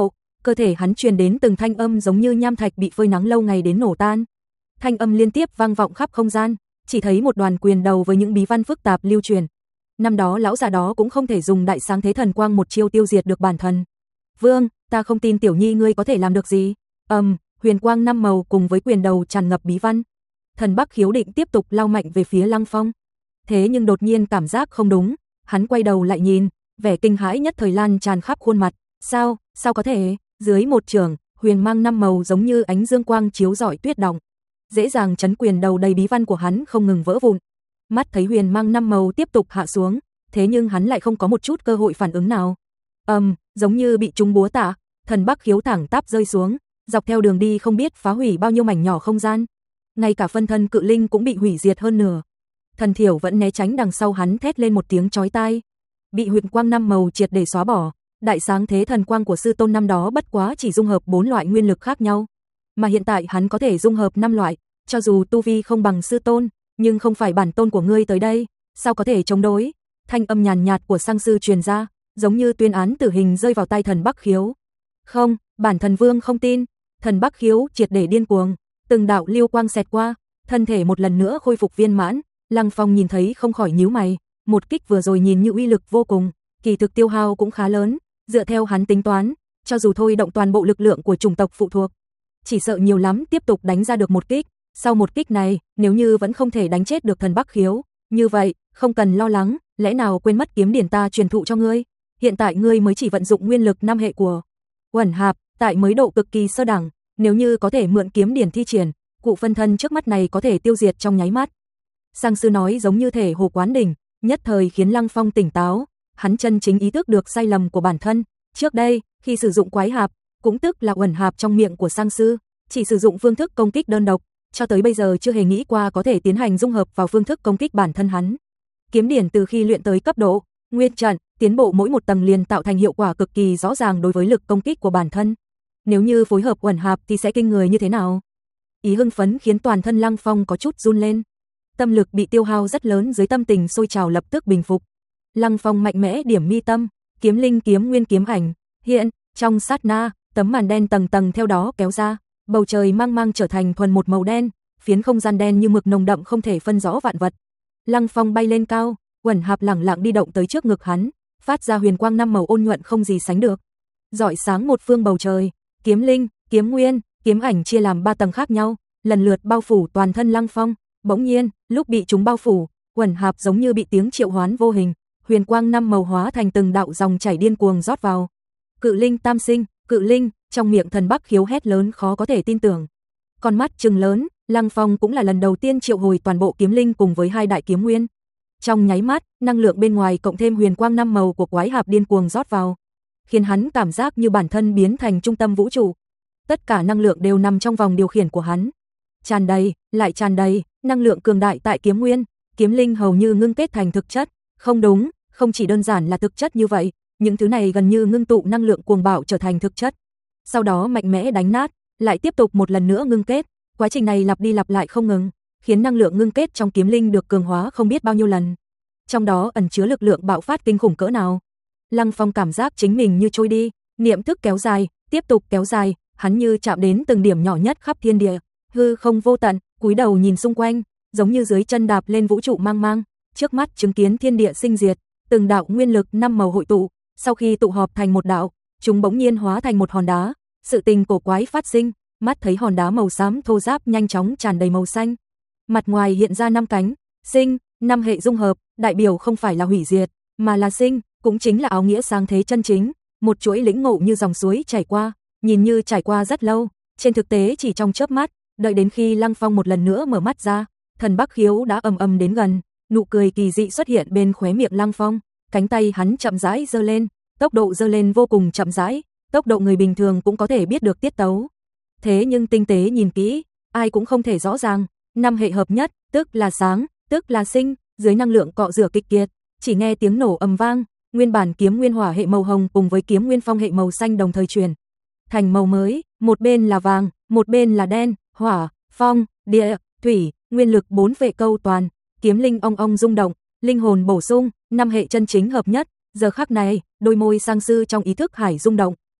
[SPEAKER 1] cơ thể hắn truyền đến từng thanh âm giống như nham thạch bị phơi nắng lâu ngày đến nổ tan. Thanh âm liên tiếp vang vọng khắp không gian, chỉ thấy một đoàn quyền đầu với những bí văn phức tạp lưu truyền. Năm đó lão già đó cũng không thể dùng đại sáng thế thần quang một chiêu tiêu diệt được bản thân. Vương, ta không tin tiểu nhi ngươi có thể làm được gì. Ầm, um, huyền quang năm màu cùng với quyền đầu tràn ngập bí văn. Thần Bắc Khiếu định tiếp tục lao mạnh về phía Lăng Phong. Thế nhưng đột nhiên cảm giác không đúng, hắn quay đầu lại nhìn, vẻ kinh hãi nhất thời lan tràn khắp khuôn mặt. Sao, sao có thể? Dưới một chưởng, huyền mang năm màu giống như ánh dương quang chiếu rọi tuyết động, dễ dàng chấn quyền đầu đầy bí văn của hắn không ngừng vỡ vụn. Mắt thấy huyền mang năm màu tiếp tục hạ xuống, thế nhưng hắn lại không có một chút cơ hội phản ứng nào. Ầm, um, giống như bị trúng búa tạ, Thần Bắc Khiếu thẳng tắp rơi xuống, dọc theo đường đi không biết phá hủy bao nhiêu mảnh nhỏ không gian. Ngay cả phân thân cự linh cũng bị hủy diệt hơn nửa. Thần Thiểu vẫn né tránh đằng sau hắn thét lên một tiếng chói tai. Bị huyền quang năm màu triệt để xóa bỏ, đại sáng thế thần quang của sư tôn năm đó bất quá chỉ dung hợp bốn loại nguyên lực khác nhau, mà hiện tại hắn có thể dung hợp năm loại, cho dù tu vi không bằng sư tôn, nhưng không phải bản tôn của ngươi tới đây, sao có thể chống đối? Thanh âm nhàn nhạt của sang sư truyền ra, giống như tuyên án tử hình rơi vào tai Thần Bắc Khiếu. Không, bản thần vương không tin. Thần Bắc Khiếu triệt để điên cuồng, từng đạo lưu quang xẹt qua, thân thể một lần nữa khôi phục viên mãn. Lăng Phong nhìn thấy không khỏi nhíu mày, một kích vừa rồi nhìn như uy lực vô cùng, kỳ thực tiêu hao cũng khá lớn, dựa theo hắn tính toán, cho dù thôi động toàn bộ lực lượng của chủng tộc phụ thuộc, chỉ sợ nhiều lắm tiếp tục đánh ra được một kích. Sau một kích này, nếu như vẫn không thể đánh chết được Thần Bắc Khiếu, như vậy, không cần lo lắng, lẽ nào quên mất kiếm điển ta truyền thụ cho ngươi? Hiện tại ngươi mới chỉ vận dụng nguyên lực năm hệ của Uẩn Hạp, tại mới độ cực kỳ sơ đẳng, nếu như có thể mượn kiếm điển thi triển, cụ phân thân trước mắt này có thể tiêu diệt trong nháy mắt. Sang sư nói giống như thể hồ quán đỉnh, nhất thời khiến Lăng Phong tỉnh táo, hắn chân chính ý thức được sai lầm của bản thân. Trước đây, khi sử dụng quái hạp, cũng tức là Uẩn Hạp trong miệng của sang sư, chỉ sử dụng phương thức công kích đơn độc, cho tới bây giờ chưa hề nghĩ qua có thể tiến hành dung hợp vào phương thức công kích bản thân hắn. Kiếm điển từ khi luyện tới cấp độ nguyên trận, tiến bộ mỗi một tầng liền tạo thành hiệu quả cực kỳ rõ ràng đối với lực công kích của bản thân. Nếu như phối hợp Uẩn Hạp thì sẽ kinh người như thế nào? Ý hưng phấn khiến toàn thân Lăng Phong có chút run lên. Tâm lực bị tiêu hao rất lớn dưới tâm tình sôi trào lập tức bình phục. Lăng Phong mạnh mẽ điểm mi tâm, kiếm linh kiếm nguyên kiếm ảnh hiện, trong sát na, tấm màn đen tầng tầng theo đó kéo ra, bầu trời mang mang trở thành thuần một màu đen, phiến không gian đen như mực nồng đậm không thể phân rõ vạn vật. Lăng Phong bay lên cao, Uẩn Hạp lẳng lặng đi động tới trước ngực hắn, phát ra huyền quang năm màu ôn nhuận không gì sánh được, rọi sáng một phương bầu trời. Kiếm linh, kiếm nguyên, kiếm ảnh chia làm ba tầng khác nhau, lần lượt bao phủ toàn thân Lăng Phong. Bỗng nhiên, lúc bị chúng bao phủ, Uẩn Hạp giống như bị tiếng triệu hoán vô hình, huyền quang năm màu hóa thành từng đạo dòng chảy điên cuồng rót vào. Cự linh tam sinh, cự linh, trong miệng Thần Bắc Khiếu hét lớn khó có thể tin tưởng. Con mắt trừng lớn, Lăng Phong cũng là lần đầu tiên triệu hồi toàn bộ kiếm linh cùng với hai đại kiếm nguyên. Trong nháy mắt, năng lượng bên ngoài cộng thêm huyền quang năm màu của quái hạp điên cuồng rót vào, khiến hắn cảm giác như bản thân biến thành trung tâm vũ trụ. Tất cả năng lượng đều nằm trong vòng điều khiển của hắn. Tràn đầy, lại tràn đầy, năng lượng cường đại tại kiếm nguyên, kiếm linh hầu như ngưng kết thành thực chất. Không đúng, không chỉ đơn giản là thực chất như vậy, những thứ này gần như ngưng tụ năng lượng cuồng bạo trở thành thực chất. Sau đó mạnh mẽ đánh nát, lại tiếp tục một lần nữa ngưng kết. Quá trình này lặp đi lặp lại không ngừng, khiến năng lượng ngưng kết trong kiếm linh được cường hóa không biết bao nhiêu lần. Trong đó ẩn chứa lực lượng bạo phát kinh khủng cỡ nào. Lăng Phong cảm giác chính mình như trôi đi, niệm thức kéo dài, tiếp tục kéo dài, hắn như chạm đến từng điểm nhỏ nhất khắp thiên địa, hư không vô tận, cúi đầu nhìn xung quanh, giống như dưới chân đạp lên vũ trụ mang mang, trước mắt chứng kiến thiên địa sinh diệt, từng đạo nguyên lực năm màu hội tụ, sau khi tụ họp thành một đạo, chúng bỗng nhiên hóa thành một hòn đá, sự tình cổ quái phát sinh, mắt thấy hòn đá màu xám thô ráp nhanh chóng tràn đầy màu xanh. Mặt ngoài hiện ra năm cánh, sinh, năm hệ dung hợp, đại biểu không phải là hủy diệt, mà là sinh, cũng chính là áo nghĩa sáng thế chân chính, một chuỗi lĩnh ngộ như dòng suối chảy qua, nhìn như trải qua rất lâu, trên thực tế chỉ trong chớp mắt, đợi đến khi Lăng Phong một lần nữa mở mắt ra, Thần Bắc Khiếu đã ầm ầm đến gần, nụ cười kỳ dị xuất hiện bên khóe miệng Lăng Phong, cánh tay hắn chậm rãi giơ lên, tốc độ giơ lên vô cùng chậm rãi, tốc độ người bình thường cũng có thể biết được tiết tấu. Thế nhưng tinh tế nhìn kỹ, ai cũng không thể rõ ràng, năm hệ hợp nhất, tức là sáng, tức là sinh, dưới năng lượng cọ rửa kịch kiệt, chỉ nghe tiếng nổ ầm vang, nguyên bản kiếm nguyên hỏa hệ màu hồng cùng với kiếm nguyên phong hệ màu xanh đồng thời chuyển thành màu mới, một bên là vàng, một bên là đen, hỏa, phong, địa, thủy, nguyên lực bốn vệ câu toàn, kiếm linh ong ong rung động, linh hồn bổ sung, năm hệ chân chính hợp nhất. Giờ khắc này, đôi môi sang sư trong ý thức hải rung động,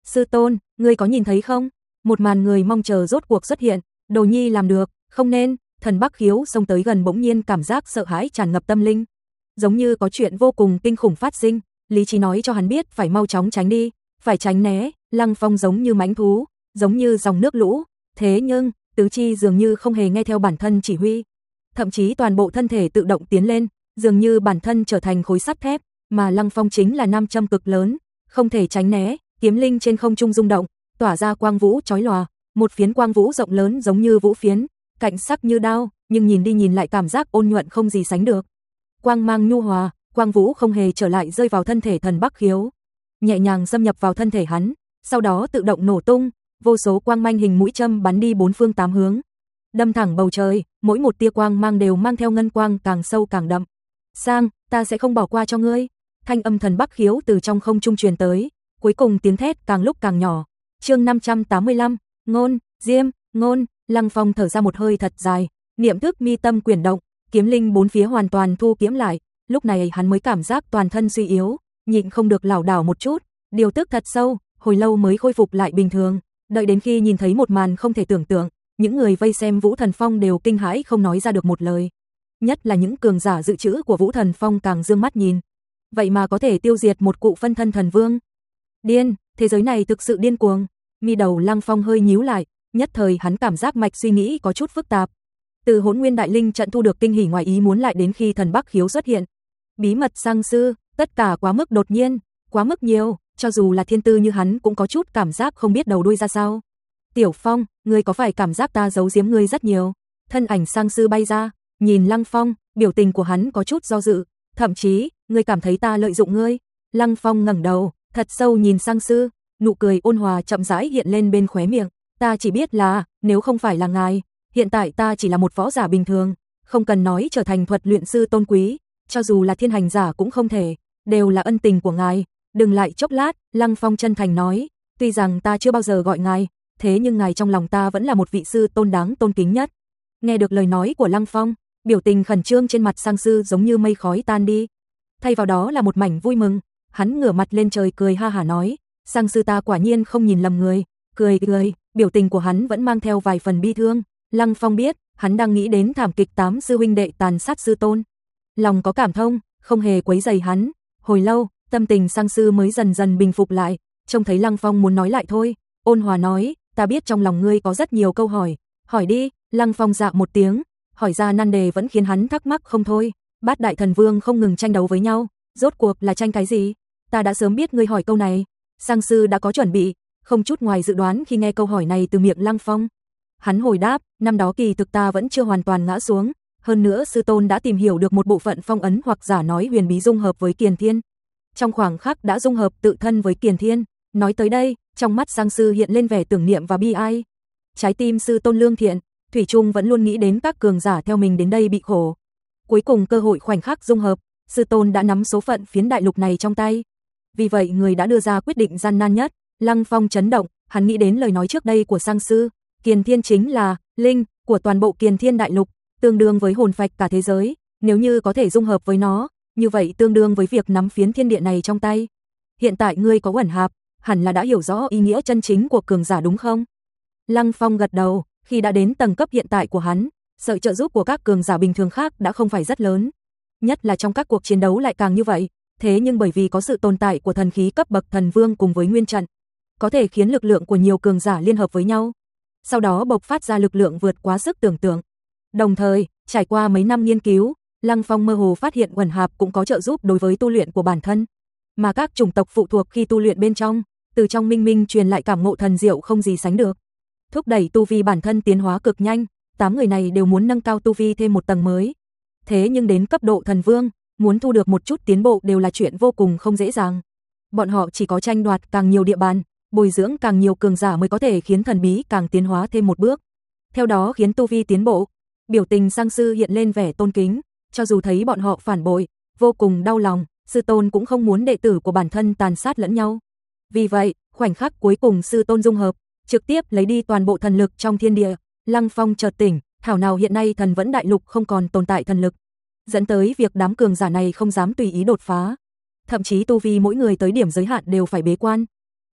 [SPEAKER 1] Sư tôn, ngươi có nhìn thấy không? Một màn người mong chờ rốt cuộc xuất hiện, Đồ Nhi làm được, không nên, Thần Bắc Khiếu xông tới gần bỗng nhiên cảm giác sợ hãi tràn ngập tâm linh. Giống như có chuyện vô cùng kinh khủng phát sinh, lý trí nói cho hắn biết phải mau chóng tránh đi, phải tránh né, Lăng Phong giống như mãnh thú, giống như dòng nước lũ, thế nhưng, tứ chi dường như không hề nghe theo bản thân chỉ huy. Thậm chí toàn bộ thân thể tự động tiến lên, dường như bản thân trở thành khối sắt thép, mà Lăng Phong chính là nam châm cực lớn, không thể tránh né, kiếm linh trên không trung rung động, tỏa ra quang vũ chói lòa, một phiến quang vũ rộng lớn giống như vũ phiến, cạnh sắc như đao, nhưng nhìn đi nhìn lại cảm giác ôn nhuận không gì sánh được. Quang mang nhu hòa, quang vũ không hề trở lại rơi vào thân thể Thần Bắc Khiếu, nhẹ nhàng xâm nhập vào thân thể hắn, sau đó tự động nổ tung, vô số quang manh hình mũi châm bắn đi bốn phương tám hướng, đâm thẳng bầu trời, mỗi một tia quang mang đều mang theo ngân quang càng sâu càng đậm. "Sang, ta sẽ không bỏ qua cho ngươi." Thanh âm Thần Bắc Khiếu từ trong không trung truyền tới, cuối cùng tiếng thét càng lúc càng nhỏ. Chương năm trăm tám mươi lăm, ngôn, diêm, ngôn, Lăng Phong thở ra một hơi thật dài, niệm thức mi tâm quyển động, kiếm linh bốn phía hoàn toàn thu kiếm lại, lúc này hắn mới cảm giác toàn thân suy yếu, nhịn không được lảo đảo một chút, điều tức thật sâu, hồi lâu mới khôi phục lại bình thường, đợi đến khi nhìn thấy một màn không thể tưởng tượng, những người vây xem Vũ Thần Phong đều kinh hãi không nói ra được một lời. Nhất là những cường giả dự trữ của Vũ Thần Phong càng dương mắt nhìn. Vậy mà có thể tiêu diệt một cụ phân thân thần vương. Điên, thế giới này thực sự điên cuồng. Mi đầu Lăng Phong hơi nhíu lại, nhất thời hắn cảm giác mạch suy nghĩ có chút phức tạp. Từ Hỗn Nguyên Đại Linh trận thu được kinh hỉ ngoài ý muốn lại đến khi Thần Bắc Khiếu xuất hiện. Bí mật sang sư, tất cả quá mức đột nhiên, quá mức nhiều, cho dù là thiên tư như hắn cũng có chút cảm giác không biết đầu đuôi ra sao. Tiểu Phong, ngươi có phải cảm giác ta giấu giếm ngươi rất nhiều? Thân ảnh sang sư bay ra, nhìn Lăng Phong, biểu tình của hắn có chút do dự, thậm chí, ngươi cảm thấy ta lợi dụng ngươi? Lăng Phong ngẩng đầu, thật sâu nhìn sang sư, nụ cười ôn hòa chậm rãi hiện lên bên khóe miệng, ta chỉ biết là, nếu không phải là ngài, hiện tại ta chỉ là một võ giả bình thường, không cần nói trở thành thuật luyện sư tôn quý, cho dù là thiên hành giả cũng không thể, đều là ân tình của ngài. Đừng lại chốc lát, Lăng Phong chân thành nói, tuy rằng ta chưa bao giờ gọi ngài, thế nhưng ngài trong lòng ta vẫn là một vị sư tôn đáng tôn kính nhất. Nghe được lời nói của Lăng Phong, biểu tình khẩn trương trên mặt sang sư giống như mây khói tan đi, thay vào đó là một mảnh vui mừng. Hắn ngửa mặt lên trời cười ha hả nói, sang sư ta quả nhiên không nhìn lầm người, cười cười, biểu tình của hắn vẫn mang theo vài phần bi thương. Lăng Phong biết, hắn đang nghĩ đến thảm kịch tám sư huynh đệ tàn sát sư tôn, lòng có cảm thông, không hề quấy rầy hắn. Hồi lâu, tâm tình sang sư mới dần dần bình phục lại, trông thấy Lăng Phong muốn nói lại thôi, ôn hòa nói, ta biết trong lòng ngươi có rất nhiều câu hỏi, hỏi đi. Lăng Phong dạ một tiếng, hỏi ra nan đề vẫn khiến hắn thắc mắc không thôi. Bát đại thần vương không ngừng tranh đấu với nhau, rốt cuộc là tranh cái gì? Ta đã sớm biết ngươi hỏi câu này. Sang sư đã có chuẩn bị, không chút ngoài dự đoán khi nghe câu hỏi này từ miệng Lăng Phong. Hắn hồi đáp, năm đó kỳ thực ta vẫn chưa hoàn toàn ngã xuống, hơn nữa sư tôn đã tìm hiểu được một bộ phận phong ấn hoặc giả nói huyền bí dung hợp với Kiền Thiên. Trong khoảng khắc đã dung hợp tự thân với Kiền Thiên, nói tới đây, trong mắt sang sư hiện lên vẻ tưởng niệm và bi ai. Trái tim sư tôn lương thiện, thủy chung vẫn luôn nghĩ đến các cường giả theo mình đến đây bị khổ. Cuối cùng cơ hội khoảnh khắc dung hợp, sư tôn đã nắm số phận phiến đại lục này trong tay. Vì vậy người đã đưa ra quyết định gian nan nhất. Lăng Phong chấn động, hắn nghĩ đến lời nói trước đây của sang sư, Kiền Thiên chính là linh của toàn bộ Kiền Thiên đại lục, tương đương với hồn phách cả thế giới, nếu như có thể dung hợp với nó, như vậy tương đương với việc nắm phiến thiên địa này trong tay. Hiện tại ngươi có uẩn hạp, hẳn là đã hiểu rõ ý nghĩa chân chính của cường giả đúng không? Lăng Phong gật đầu, khi đã đến tầng cấp hiện tại của hắn, sự trợ giúp của các cường giả bình thường khác đã không phải rất lớn, nhất là trong các cuộc chiến đấu lại càng như vậy. Thế nhưng bởi vì có sự tồn tại của thần khí cấp bậc thần vương cùng với nguyên trận, có thể khiến lực lượng của nhiều cường giả liên hợp với nhau, sau đó bộc phát ra lực lượng vượt quá sức tưởng tượng. Đồng thời, trải qua mấy năm nghiên cứu, Lăng Phong mơ hồ phát hiện uẩn hạp cũng có trợ giúp đối với tu luyện của bản thân, mà các chủng tộc phụ thuộc khi tu luyện bên trong, từ trong minh minh truyền lại cảm ngộ thần diệu không gì sánh được, thúc đẩy tu vi bản thân tiến hóa cực nhanh. Tám người này đều muốn nâng cao tu vi thêm một tầng mới. Thế nhưng đến cấp độ thần vương, muốn thu được một chút tiến bộ đều là chuyện vô cùng không dễ dàng. Bọn họ chỉ có tranh đoạt càng nhiều địa bàn, bồi dưỡng càng nhiều cường giả mới có thể khiến thần bí càng tiến hóa thêm một bước, theo đó khiến tu vi tiến bộ. Biểu tình sang sư hiện lên vẻ tôn kính, cho dù thấy bọn họ phản bội, vô cùng đau lòng, sư tôn cũng không muốn đệ tử của bản thân tàn sát lẫn nhau. Vì vậy, khoảnh khắc cuối cùng sư tôn dung hợp, trực tiếp lấy đi toàn bộ thần lực trong thiên địa. Lăng Phong chợt tỉnh, thảo nào hiện nay thần vẫn đại lục không còn tồn tại thần lực, dẫn tới việc đám cường giả này không dám tùy ý đột phá, thậm chí tu vi mỗi người tới điểm giới hạn đều phải bế quan.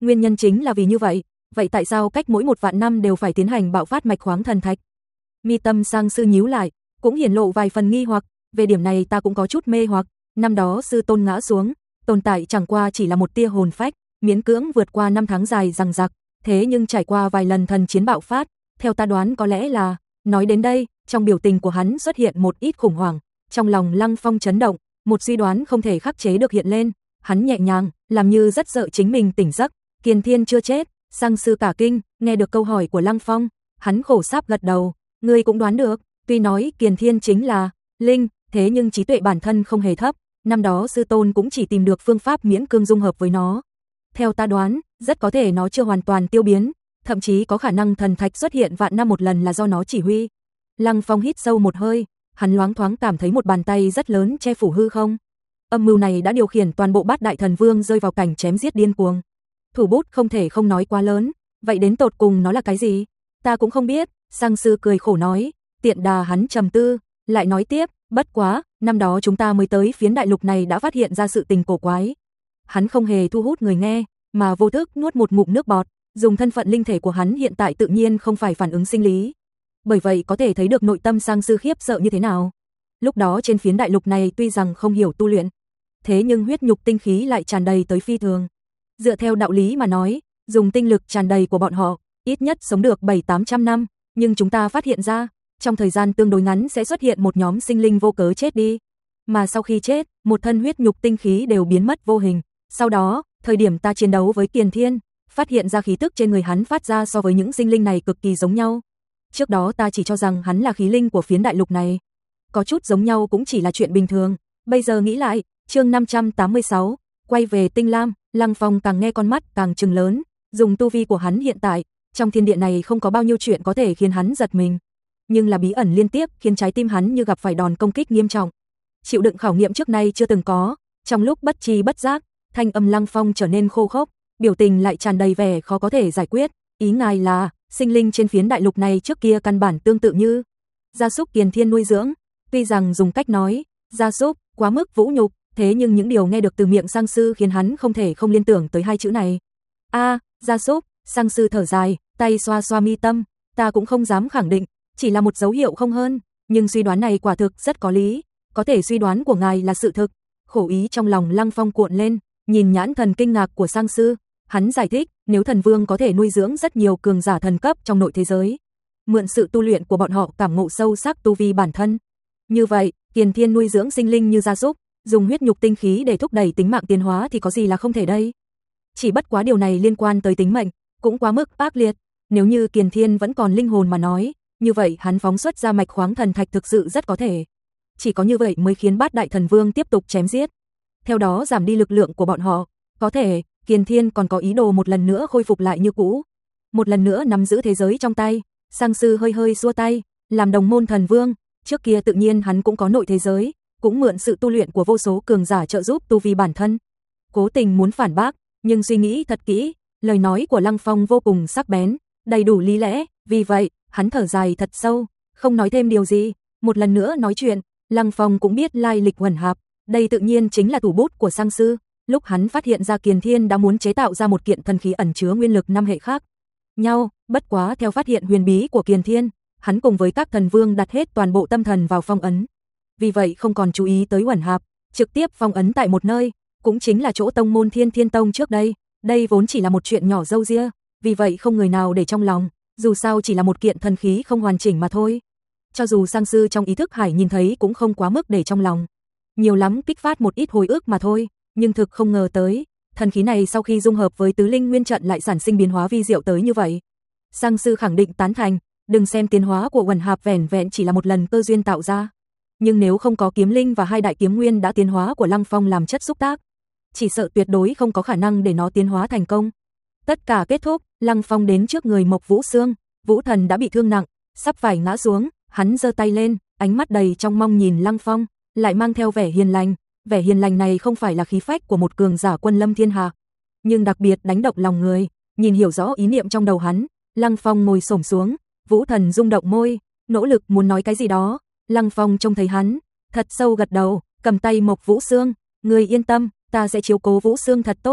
[SPEAKER 1] Nguyên nhân chính là vì như vậy, vậy tại sao cách mỗi một vạn năm đều phải tiến hành bạo phát mạch khoáng thần thạch? Mi tâm Sang sư nhíu lại, cũng hiển lộ vài phần nghi hoặc, về điểm này ta cũng có chút mê hoặc, năm đó sư tôn ngã xuống, tồn tại chẳng qua chỉ là một tia hồn phách, miễn cưỡng vượt qua năm tháng dài dằng dặc, thế nhưng trải qua vài lần thần chiến bạo phát, theo ta đoán có lẽ là, nói đến đây, trong biểu tình của hắn xuất hiện một ít khủng hoảng, trong lòng Lăng Phong chấn động, một suy đoán không thể khắc chế được hiện lên, hắn nhẹ nhàng, làm như rất sợ chính mình tỉnh giấc, Kiền Thiên chưa chết. Sang sư cả kinh, nghe được câu hỏi của Lăng Phong, hắn khổ sáp gật đầu, ngươi cũng đoán được, tuy nói Kiền Thiên chính là linh, thế nhưng trí tuệ bản thân không hề thấp, năm đó sư tôn cũng chỉ tìm được phương pháp miễn cưỡng dung hợp với nó. Theo ta đoán, rất có thể nó chưa hoàn toàn tiêu biến, thậm chí có khả năng thần thạch xuất hiện vạn năm một lần là do nó chỉ huy. Lăng Phong hít sâu một hơi, hắn loáng thoáng cảm thấy một bàn tay rất lớn che phủ hư không. Âm mưu này đã điều khiển toàn bộ Bát Đại Thần Vương rơi vào cảnh chém giết điên cuồng. Thủ bút không thể không nói quá lớn, vậy đến tột cùng nó là cái gì? Ta cũng không biết, Sang sư cười khổ nói, tiện đà hắn trầm tư, lại nói tiếp, bất quá, năm đó chúng ta mới tới phiến đại lục này đã phát hiện ra sự tình cổ quái. Hắn không hề thu hút người nghe, mà vô thức nuốt một ngụm nước bọt, dùng thân phận linh thể của hắn hiện tại tự nhiên không phải phản ứng sinh lý. Bởi vậy có thể thấy được nội tâm Sang sư khiếp sợ như thế nào. Lúc đó trên phiến đại lục này tuy rằng không hiểu tu luyện, thế nhưng huyết nhục tinh khí lại tràn đầy tới phi thường. Dựa theo đạo lý mà nói, dùng tinh lực tràn đầy của bọn họ, ít nhất sống được bảy tám trăm năm, nhưng chúng ta phát hiện ra, trong thời gian tương đối ngắn sẽ xuất hiện một nhóm sinh linh vô cớ chết đi. Mà sau khi chết, một thân huyết nhục tinh khí đều biến mất vô hình. Sau đó, thời điểm ta chiến đấu với Kiền Thiên, phát hiện ra khí tức trên người hắn phát ra so với những sinh linh này cực kỳ giống nhau. Trước đó ta chỉ cho rằng hắn là khí linh của phiến đại lục này. Có chút giống nhau cũng chỉ là chuyện bình thường. Bây giờ nghĩ lại, chương năm trăm tám mươi sáu, quay về Tinh Lam, Lăng Phong càng nghe con mắt càng trừng lớn, dùng tu vi của hắn hiện tại, trong thiên địa này không có bao nhiêu chuyện có thể khiến hắn giật mình. Nhưng là bí ẩn liên tiếp khiến trái tim hắn như gặp phải đòn công kích nghiêm trọng. Chịu đựng khảo nghiệm trước nay chưa từng có, trong lúc bất tri bất giác, thanh âm Lăng Phong trở nên khô khốc, biểu tình lại tràn đầy vẻ khó có thể giải quyết, ý ngài là, sinh linh trên phiến đại lục này trước kia căn bản tương tự như gia súc Kiền Thiên nuôi dưỡng, tuy rằng dùng cách nói, gia súc, quá mức vũ nhục, thế nhưng những điều nghe được từ miệng Sang sư khiến hắn không thể không liên tưởng tới hai chữ này. A, gia súc, Sang sư thở dài, tay xoa xoa mi tâm, ta cũng không dám khẳng định, chỉ là một dấu hiệu không hơn, nhưng suy đoán này quả thực rất có lý, có thể suy đoán của ngài là sự thực. Khổ ý trong lòng Lăng Phong cuộn lên, nhìn nhãn thần kinh ngạc của Sang sư, hắn giải thích, nếu thần vương có thể nuôi dưỡng rất nhiều cường giả thần cấp trong nội thế giới, mượn sự tu luyện của bọn họ cảm ngộ sâu sắc tu vi bản thân. Như vậy, Kiền Thiên nuôi dưỡng sinh linh như gia súc, dùng huyết nhục tinh khí để thúc đẩy tính mạng tiến hóa thì có gì là không thể đây? Chỉ bất quá điều này liên quan tới tính mệnh, cũng quá mức ác liệt, nếu như Kiền Thiên vẫn còn linh hồn mà nói, như vậy hắn phóng xuất ra mạch khoáng thần thạch thực sự rất có thể. Chỉ có như vậy mới khiến Bát Đại Thần Vương tiếp tục chém giết, theo đó giảm đi lực lượng của bọn họ, có thể Kiền Thiên còn có ý đồ một lần nữa khôi phục lại như cũ, một lần nữa nắm giữ thế giới trong tay. Sang sư hơi hơi xua tay, làm đồng môn thần vương, trước kia tự nhiên hắn cũng có nội thế giới, cũng mượn sự tu luyện của vô số cường giả trợ giúp tu vi bản thân. Cố tình muốn phản bác, nhưng suy nghĩ thật kỹ, lời nói của Lăng Phong vô cùng sắc bén, đầy đủ lý lẽ, vì vậy, hắn thở dài thật sâu, không nói thêm điều gì, một lần nữa nói chuyện, Lăng Phong cũng biết lai lịch Uẩn Hạp, đây tự nhiên chính là thủ bút của Sang sư, lúc hắn phát hiện ra Kiền Thiên đã muốn chế tạo ra một kiện thần khí ẩn chứa nguyên lực năm hệ khác nhau, bất quá theo phát hiện huyền bí của Kiền Thiên, hắn cùng với các thần vương đặt hết toàn bộ tâm thần vào phong ấn. Vì vậy không còn chú ý tới Uẩn Hạp, trực tiếp phong ấn tại một nơi, cũng chính là chỗ tông môn Thiên Thiên Tông trước đây, đây vốn chỉ là một chuyện nhỏ râu ria, vì vậy không người nào để trong lòng, dù sao chỉ là một kiện thần khí không hoàn chỉnh mà thôi. Cho dù Sang sư trong ý thức hải nhìn thấy cũng không quá mức để trong lòng, nhiều lắm kích phát một ít hồi ức mà thôi, nhưng thực không ngờ tới, thần khí này sau khi dung hợp với tứ linh nguyên trận lại sản sinh biến hóa vi diệu tới như vậy. Sang sư khẳng định tán thành, đừng xem tiến hóa của Uẩn Hạp vẻn vẹn chỉ là một lần cơ duyên tạo ra, nhưng nếu không có kiếm linh và hai đại kiếm nguyên đã tiến hóa của Lăng Phong làm chất xúc tác, chỉ sợ tuyệt đối không có khả năng để nó tiến hóa thành công. Tất cả kết thúc, Lăng Phong đến trước người Mộc Vũ Xương, Vũ Thần đã bị thương nặng, sắp phải ngã xuống, hắn giơ tay lên, ánh mắt đầy trong mong nhìn Lăng Phong, lại mang theo vẻ hiền lành, vẻ hiền lành này không phải là khí phách của một cường giả quân lâm thiên hạ, nhưng đặc biệt đánh động lòng người, nhìn hiểu rõ ý niệm trong đầu hắn, Lăng Phong ngồi xổm xuống, Vũ Thần rung động môi, nỗ lực muốn nói cái gì đó, Lăng Phong trông thấy hắn, thật sâu gật đầu, cầm tay Mộc Vũ Xương, người yên tâm, ta sẽ chiếu cố Vũ Xương thật tốt.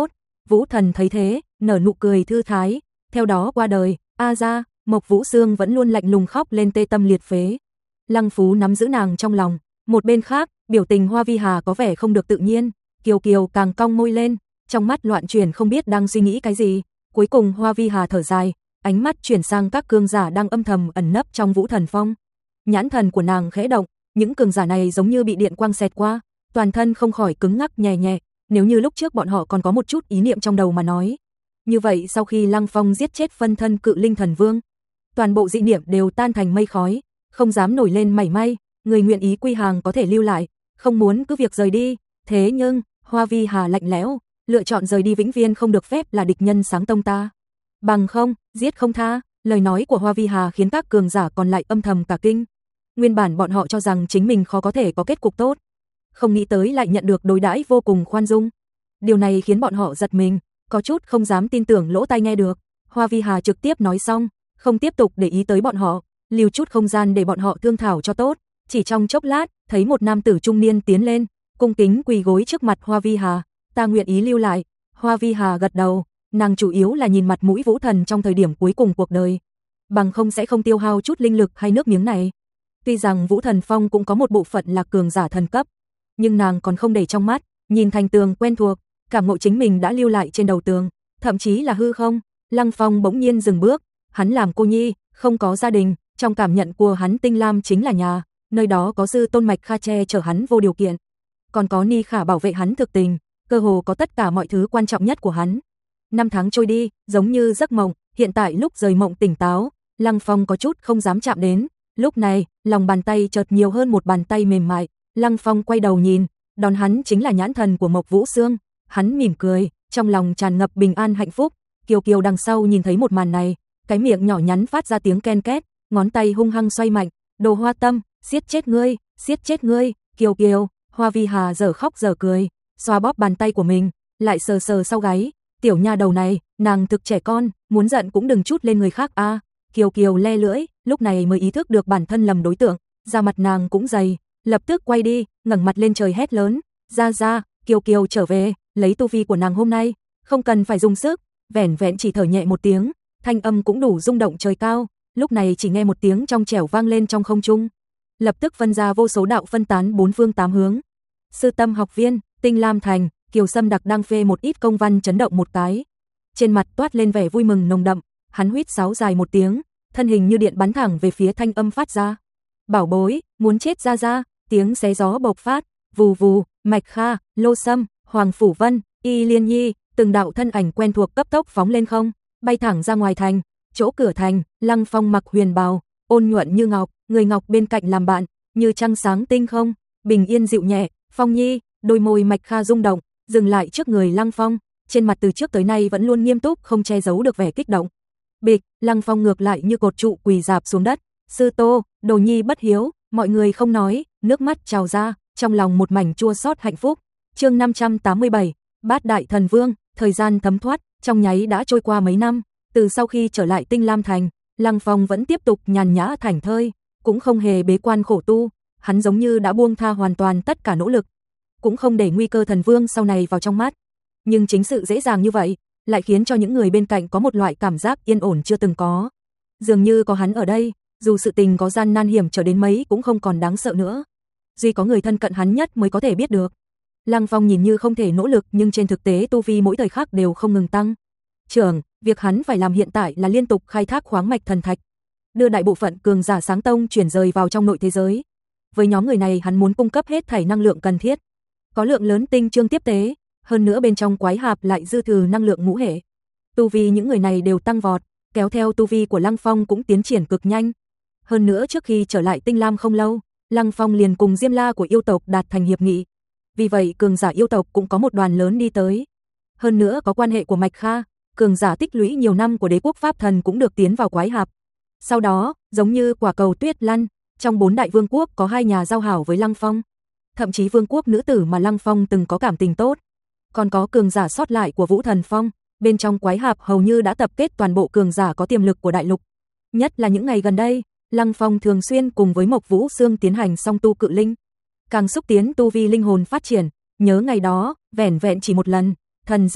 [SPEAKER 1] Vũ Thần thấy thế, nở nụ cười thư thái, theo đó qua đời. A ra, Mộc Vũ Xương vẫn luôn lạnh lùng khóc lên tê tâm liệt phế. Lăng Phú nắm giữ nàng trong lòng. Một bên khác, biểu tình Hoa Vi Hà có vẻ không được tự nhiên, Kiều Kiều càng cong môi lên, trong mắt loạn chuyển không biết đang suy nghĩ cái gì. Cuối cùng Hoa Vi Hà thở dài, ánh mắt chuyển sang các cường giả đang âm thầm ẩn nấp trong Vũ Thần Phong. Nhãn thần của nàng khẽ động, những cường giả này giống như bị điện quang xẹt qua, toàn thân không khỏi cứng ngắc nhẹ nhẹ, nếu như lúc trước bọn họ còn có một chút ý niệm trong đầu mà nói. Như vậy sau khi Lăng Phong giết chết phân thân Cự Linh Thần Vương, toàn bộ dị niệm đều tan thành mây khói, không dám nổi lên mảy may, người nguyện ý quy hàng có thể lưu lại, không muốn cứ việc rời đi. Thế nhưng, Hoa Vi Hà lạnh lẽo, lựa chọn rời đi vĩnh viễn không được phép là địch nhân sáng tông ta. Bằng không, giết không tha. Lời nói của Hoa Vi Hà khiến các cường giả còn lại âm thầm cả kinh. Nguyên bản bọn họ cho rằng chính mình khó có thể có kết cục tốt, không nghĩ tới lại nhận được đối đãi vô cùng khoan dung. Điều này khiến bọn họ giật mình, có chút không dám tin tưởng lỗ tai nghe được. Hoa Vi Hà trực tiếp nói xong, không tiếp tục để ý tới bọn họ, lưu chút không gian để bọn họ thương thảo cho tốt. Chỉ trong chốc lát, thấy một nam tử trung niên tiến lên, cung kính quỳ gối trước mặt Hoa Vi Hà. Ta nguyện ý lưu lại. Hoa Vi Hà gật đầu, nàng chủ yếu là nhìn mặt mũi Vũ Thần trong thời điểm cuối cùng cuộc đời, bằng không sẽ không tiêu hao chút linh lực hay nước miếng này. Tuy rằng Vũ Thần Phong cũng có một bộ phận là cường giả thần cấp, nhưng nàng còn không để trong mắt, nhìn thành tường quen thuộc, cảm ngộ chính mình đã lưu lại trên đầu tường, thậm chí là hư không. Lăng Phong bỗng nhiên dừng bước, hắn làm cô nhi, không có gia đình, trong cảm nhận của hắn Tinh Lam chính là nhà, nơi đó có Sư Tôn Mạch Kha che chở hắn vô điều kiện, còn có Ni Khả bảo vệ hắn thực tình, cơ hồ có tất cả mọi thứ quan trọng nhất của hắn. Năm tháng trôi đi, giống như giấc mộng, hiện tại lúc rời mộng tỉnh táo, Lăng Phong có chút không dám chạm đến. Lúc này, lòng bàn tay chợt nhiều hơn một bàn tay mềm mại, Lăng Phong quay đầu nhìn, đón hắn chính là nhãn thần của Mộc Vũ Xương. Hắn mỉm cười, trong lòng tràn ngập bình an hạnh phúc. Kiều Kiều đằng sau nhìn thấy một màn này, cái miệng nhỏ nhắn phát ra tiếng ken két, ngón tay hung hăng xoay mạnh, đồ hoa tâm, siết chết ngươi, siết chết ngươi. Kiều Kiều, Hoa Vi Hà giờ khóc giờ cười, xoa bóp bàn tay của mình, lại sờ sờ sau gáy. Tiểu nha đầu này, nàng thực trẻ con, muốn giận cũng đừng chút lên người khác a. À, Kiều Kiều le lưỡi, lúc này mới ý thức được bản thân lầm đối tượng, da mặt nàng cũng dày, lập tức quay đi, ngẩng mặt lên trời hét lớn, "Ra ra, Kiều Kiều trở về, lấy tu vi của nàng hôm nay, không cần phải dùng sức." Vẻn vẹn chỉ thở nhẹ một tiếng, thanh âm cũng đủ rung động trời cao, lúc này chỉ nghe một tiếng trong trẻo vang lên trong không trung, lập tức phân ra vô số đạo phân tán bốn phương tám hướng. Sư Tâm học viên, Tinh Lam Thành, Kiều Sâm Đặc đang phê một ít công văn chấn động một cái, trên mặt toát lên vẻ vui mừng nồng đậm, hắn huýt sáo dài một tiếng, thân hình như điện bắn thẳng về phía thanh âm phát ra. "Bảo bối, muốn chết ra ra." Tiếng xé gió bộc phát, vù vù, Mạch Kha, Lô Sâm, Hoàng Phủ Vân, Y Liên Nhi, từng đạo thân ảnh quen thuộc cấp tốc phóng lên không, bay thẳng ra ngoài thành. Chỗ cửa thành, Lăng Phong mặc huyền bào, ôn nhuận như ngọc, người ngọc bên cạnh làm bạn, như trăng sáng tinh không, bình yên dịu nhẹ. Phong Nhi, đôi môi Mạch Kha rung động, dừng lại trước người Lăng Phong, trên mặt từ trước tới nay vẫn luôn nghiêm túc không che giấu được vẻ kích động. Bịch, Lăng Phong ngược lại như cột trụ quỳ rạp xuống đất. "Sư Tô, đồ nhi bất hiếu." Mọi người không nói, nước mắt trào ra, trong lòng một mảnh chua xót hạnh phúc. Chương năm trăm tám mươi bảy, Bát Đại Thần Vương. Thời gian thấm thoát, trong nháy đã trôi qua mấy năm, từ sau khi trở lại Tinh Lam Thành, Lăng Phong vẫn tiếp tục nhàn nhã thảnh thơi, cũng không hề bế quan khổ tu, hắn giống như đã buông tha hoàn toàn tất cả nỗ lực, cũng không để nguy cơ thần vương sau này vào trong mắt. Nhưng chính sự dễ dàng như vậy, lại khiến cho những người bên cạnh có một loại cảm giác yên ổn chưa từng có. Dường như có hắn ở đây, dù sự tình có gian nan hiểm trở đến mấy cũng không còn đáng sợ nữa. Duy có người thân cận hắn nhất mới có thể biết được. Lăng Phong nhìn như không thể nỗ lực nhưng trên thực tế tu vi mỗi thời khắc đều không ngừng tăng. Trưởng, việc hắn phải làm hiện tại là liên tục khai thác khoáng mạch thần thạch, đưa đại bộ phận cường giả sáng tông chuyển rời vào trong nội thế giới. Với nhóm người này hắn muốn cung cấp hết thảy năng lượng cần thiết, có lượng lớn tinh chương tiếp tế, hơn nữa bên trong quái hạp lại dư thừa năng lượng ngũ hệ. Tu vi những người này đều tăng vọt, kéo theo tu vi của Lăng Phong cũng tiến triển cực nhanh. Hơn nữa trước khi trở lại Tinh Lam không lâu, Lăng Phong liền cùng Diêm La của yêu tộc đạt thành hiệp nghị. Vì vậy cường giả yêu tộc cũng có một đoàn lớn đi tới. Hơn nữa có quan hệ của Mạch Kha, cường giả tích lũy nhiều năm của đế quốc Pháp Thần cũng được tiến vào quái hạp. Sau đó, giống như quả cầu tuyết lăn, trong bốn đại vương quốc có hai nhà giao hảo với Lăng Phong. Thậm chí vương quốc nữ tử mà Lăng Phong từng có cảm tình tốt. Còn có cường giả sót lại của Vũ Thần Phong, bên trong quái hạp hầu như đã tập kết toàn bộ cường giả có tiềm lực của đại lục. Nhất là những ngày gần đây, Lăng Phong thường xuyên cùng với Mộc Vũ Xương tiến hành song tu cự linh, càng xúc tiến tu vi linh hồn phát triển. Nhớ ngày đó, vẻn vẹn chỉ một lần, thần giao,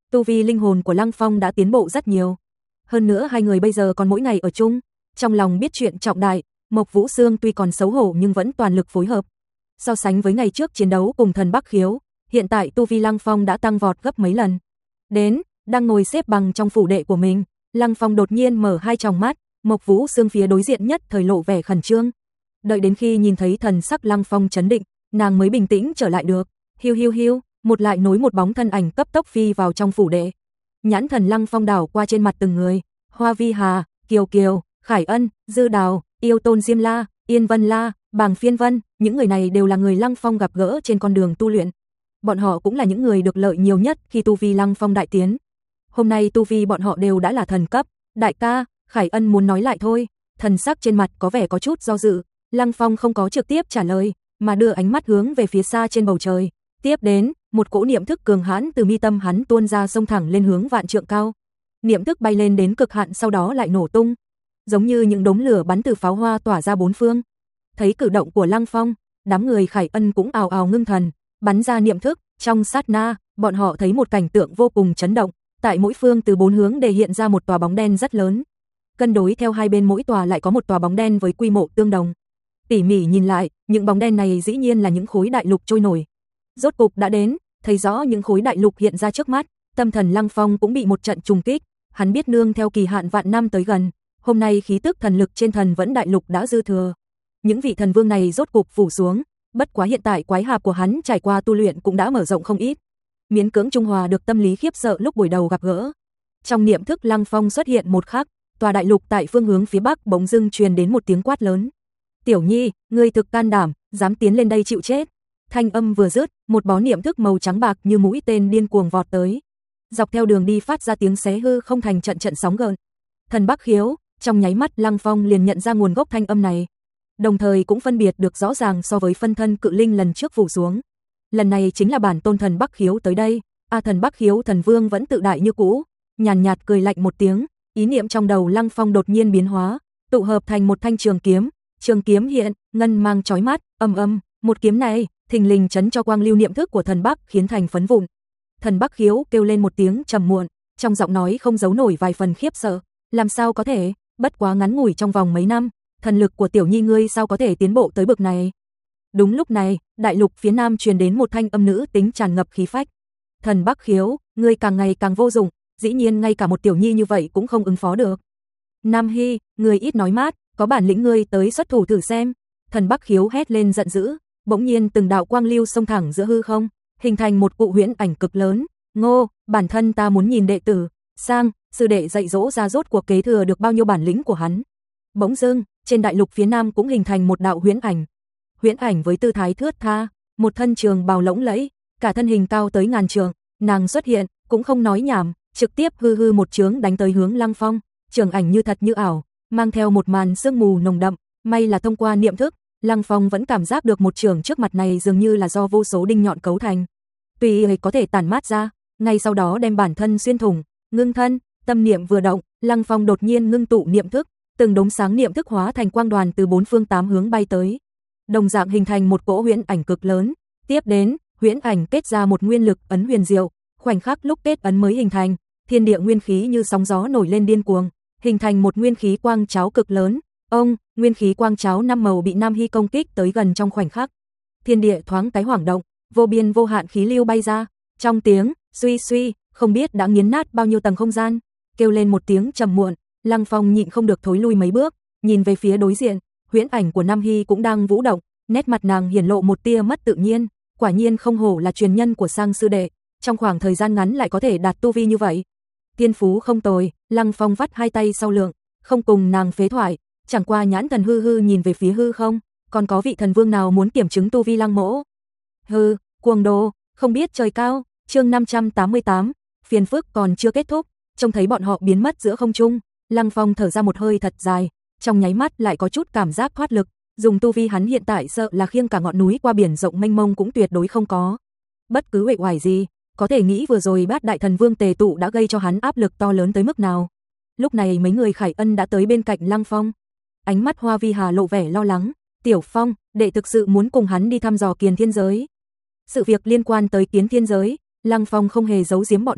[SPEAKER 1] Tu vi linh hồn của Lăng Phong đã tiến bộ rất nhiều. Hơn nữa hai người bây giờ còn mỗi ngày ở chung, trong lòng biết chuyện trọng đại, Mộc Vũ Sương tuy còn xấu hổ nhưng vẫn toàn lực phối hợp. So sánh với ngày trước chiến đấu cùng thần Bắc Khiếu, hiện tại tu vi Lăng Phong đã tăng vọt gấp mấy lần. Đến, đang ngồi xếp bằng trong phủ đệ của mình, Lăng Phong đột nhiên mở hai tròng mắt, Mộc Vũ Sương phía đối diện nhất thời lộ vẻ khẩn trương. Đợi đến khi nhìn thấy thần sắc Lăng Phong chấn định, nàng mới bình tĩnh trở lại được. Hiu hiu hiu, một lại nối một bóng thân ảnh cấp tốc phi vào trong phủ đệ. Nhãn thần Lăng Phong đảo qua trên mặt từng người, Hoa Vi Hà, Kiều Kiều, Khải Ân, Dư Đào, Yêu Tôn Diêm La, Yên Vân La, Bàng Phiên Vân, những người này đều là người Lăng Phong gặp gỡ trên con đường tu luyện. Bọn họ cũng là những người được lợi nhiều nhất khi tu vi Lăng Phong đại tiến. Hôm nay tu vi bọn họ đều đã là thần cấp. Đại ca, Khải Ân muốn nói lại thôi. Thần sắc trên mặt có vẻ có chút do dự. Lăng Phong không có trực tiếp trả lời, mà đưa ánh mắt hướng về phía xa trên bầu trời. Tiếp đến, một cỗ niệm thức cường hãn từ mi tâm hắn tuôn ra xông thẳng lên hướng vạn trượng cao. Niệm thức bay lên đến cực hạn sau đó lại nổ tung, giống như những đống lửa bắn từ pháo hoa tỏa ra bốn phương. Thấy cử động của Lăng Phong, đám người Khải Ân cũng ào ào ngưng thần, bắn ra niệm thức, trong sát na, bọn họ thấy một cảnh tượng vô cùng chấn động, tại mỗi phương từ bốn hướng để hiện ra một tòa bóng đen rất lớn. Cân đối theo hai bên mỗi tòa lại có một tòa bóng đen với quy mô tương đồng. Tỉ mỉ nhìn lại, những bóng đen này dĩ nhiên là những khối đại lục trôi nổi. Rốt cục đã đến, thấy rõ những khối đại lục hiện ra trước mắt, tâm thần Lăng Phong cũng bị một trận trùng kích, hắn biết nương theo kỳ hạn vạn năm tới gần, hôm nay khí tức thần lực trên thần vẫn đại lục đã dư thừa. Những vị thần vương này rốt cục phủ xuống, bất quá hiện tại quái hạp của hắn trải qua tu luyện cũng đã mở rộng không ít. Miễn cưỡng trung hòa được tâm lý khiếp sợ lúc buổi đầu gặp gỡ. Trong niệm thức Lăng Phong xuất hiện một khắc, tòa đại lục tại phương hướng phía bắc bỗng dưng truyền đến một tiếng quát lớn. Tiểu Nhi, ngươi thực can đảm, dám tiến lên đây chịu chết. Thanh âm vừa dứt, một bó niệm thức màu trắng bạc như mũi tên điên cuồng vọt tới. Dọc theo đường đi phát ra tiếng xé hư không thành trận trận sóng gợn. Thần Bắc Khiếu, trong nháy mắt Lăng Phong liền nhận ra nguồn gốc thanh âm này. Đồng thời cũng phân biệt được rõ ràng so với phân thân cự linh lần trước phủ xuống. Lần này chính là bản tôn thần Bắc Khiếu tới đây. A thần Bắc Khiếu thần vương vẫn tự đại như cũ, nhàn nhạt cười lạnh một tiếng, ý niệm trong đầu Lăng Phong đột nhiên biến hóa, tụ hợp thành một thanh trường kiếm. Trường kiếm hiện, ngân mang chói mắt, âm âm, một kiếm này, thình lình chấn cho quang lưu niệm thức của thần Bắc khiến thành phấn vụn. Thần Bắc Khiếu kêu lên một tiếng trầm muộn, trong giọng nói không giấu nổi vài phần khiếp sợ, làm sao có thể, bất quá ngắn ngủi trong vòng mấy năm, thần lực của tiểu nhi ngươi sao có thể tiến bộ tới bậc này. Đúng lúc này, đại lục phía nam truyền đến một thanh âm nữ tính tràn ngập khí phách. Thần Bắc Khiếu, ngươi càng ngày càng vô dụng, dĩ nhiên ngay cả một tiểu nhi như vậy cũng không ứng phó được. Nam Hy, ngươi ít nói mát, có bản lĩnh ngươi tới xuất thủ thử xem. Thần Bắc Khiếu hét lên giận dữ, bỗng nhiên từng đạo quang lưu xông thẳng giữa hư không, hình thành một cụ huyễn ảnh cực lớn. Ngô, bản thân ta muốn nhìn đệ tử, sang, sư đệ dạy dỗ ra rốt cuộc kế thừa được bao nhiêu bản lĩnh của hắn. Bỗng dưng, trên đại lục phía nam cũng hình thành một đạo huyễn ảnh. Huyễn ảnh với tư thái thướt tha, một thân trường bào lỗng lẫy, cả thân hình cao tới ngàn trượng, nàng xuất hiện, cũng không nói nhảm, trực tiếp hư hư một chướng đánh tới hướng Lăng Phong, trường ảnh như thật như ảo, mang theo một màn sương mù nồng đậm, may là thông qua niệm thức, Lăng Phong vẫn cảm giác được một trường trước mặt này dường như là do vô số đinh nhọn cấu thành. Tuy ấy có thể tản mát ra, ngay sau đó đem bản thân xuyên thủng, ngưng thân, tâm niệm vừa động, Lăng Phong đột nhiên ngưng tụ niệm thức, từng đống sáng niệm thức hóa thành quang đoàn từ bốn phương tám hướng bay tới. Đồng dạng hình thành một cỗ huyễn ảnh cực lớn, tiếp đến, huyễn ảnh kết ra một nguyên lực ấn huyền diệu, khoảnh khắc lúc kết ấn mới hình thành, thiên địa nguyên khí như sóng gió nổi lên điên cuồng, hình thành một nguyên khí quang cháo cực lớn. Ông, nguyên khí quang cháo năm màu bị Nam Hy công kích tới gần trong khoảnh khắc. Thiên địa thoáng cái hoảng động, vô biên vô hạn khí lưu bay ra, trong tiếng suy suy, không biết đã nghiến nát bao nhiêu tầng không gian, kêu lên một tiếng trầm muộn, Lăng Phong nhịn không được thối lui mấy bước, nhìn về phía đối diện, huyễn ảnh của Nam Hy cũng đang vũ động, nét mặt nàng hiển lộ một tia mất tự nhiên, quả nhiên không hổ là truyền nhân của Sang sư đệ, trong khoảng thời gian ngắn lại có thể đạt tu vi như vậy. Thiên phú không tồi, Lăng Phong vắt hai tay sau lưng, không cùng nàng phế thoại, chẳng qua nhãn thần hư hư nhìn về phía hư không, còn có vị thần vương nào muốn kiểm chứng tu vi Lăng mỗ? Hừ, cuồng đồ, không biết trời cao. Chương năm trăm tám mươi tám, phiền phức còn chưa kết thúc, trông thấy bọn họ biến mất giữa không trung, Lăng Phong thở ra một hơi thật dài, trong nháy mắt lại có chút cảm giác thoát lực, dùng tu vi hắn hiện tại sợ là khiêng cả ngọn núi qua biển rộng mênh mông cũng tuyệt đối không có. Bất cứ uể oải gì, có thể nghĩ vừa rồi Bát Đại Thần Vương tề tụ đã gây cho hắn áp lực to lớn tới mức nào. Lúc này mấy người Khải Ân đã tới bên cạnh Lăng Phong. Ánh mắt Hoa Vi Hà lộ vẻ lo lắng, "Tiểu Phong, đệ thực sự muốn cùng hắn đi thăm dò Kiền Thiên giới." Sự việc liên quan tới Kiến Thiên giới, Lăng Phong không hề giấu giếm bọn họ,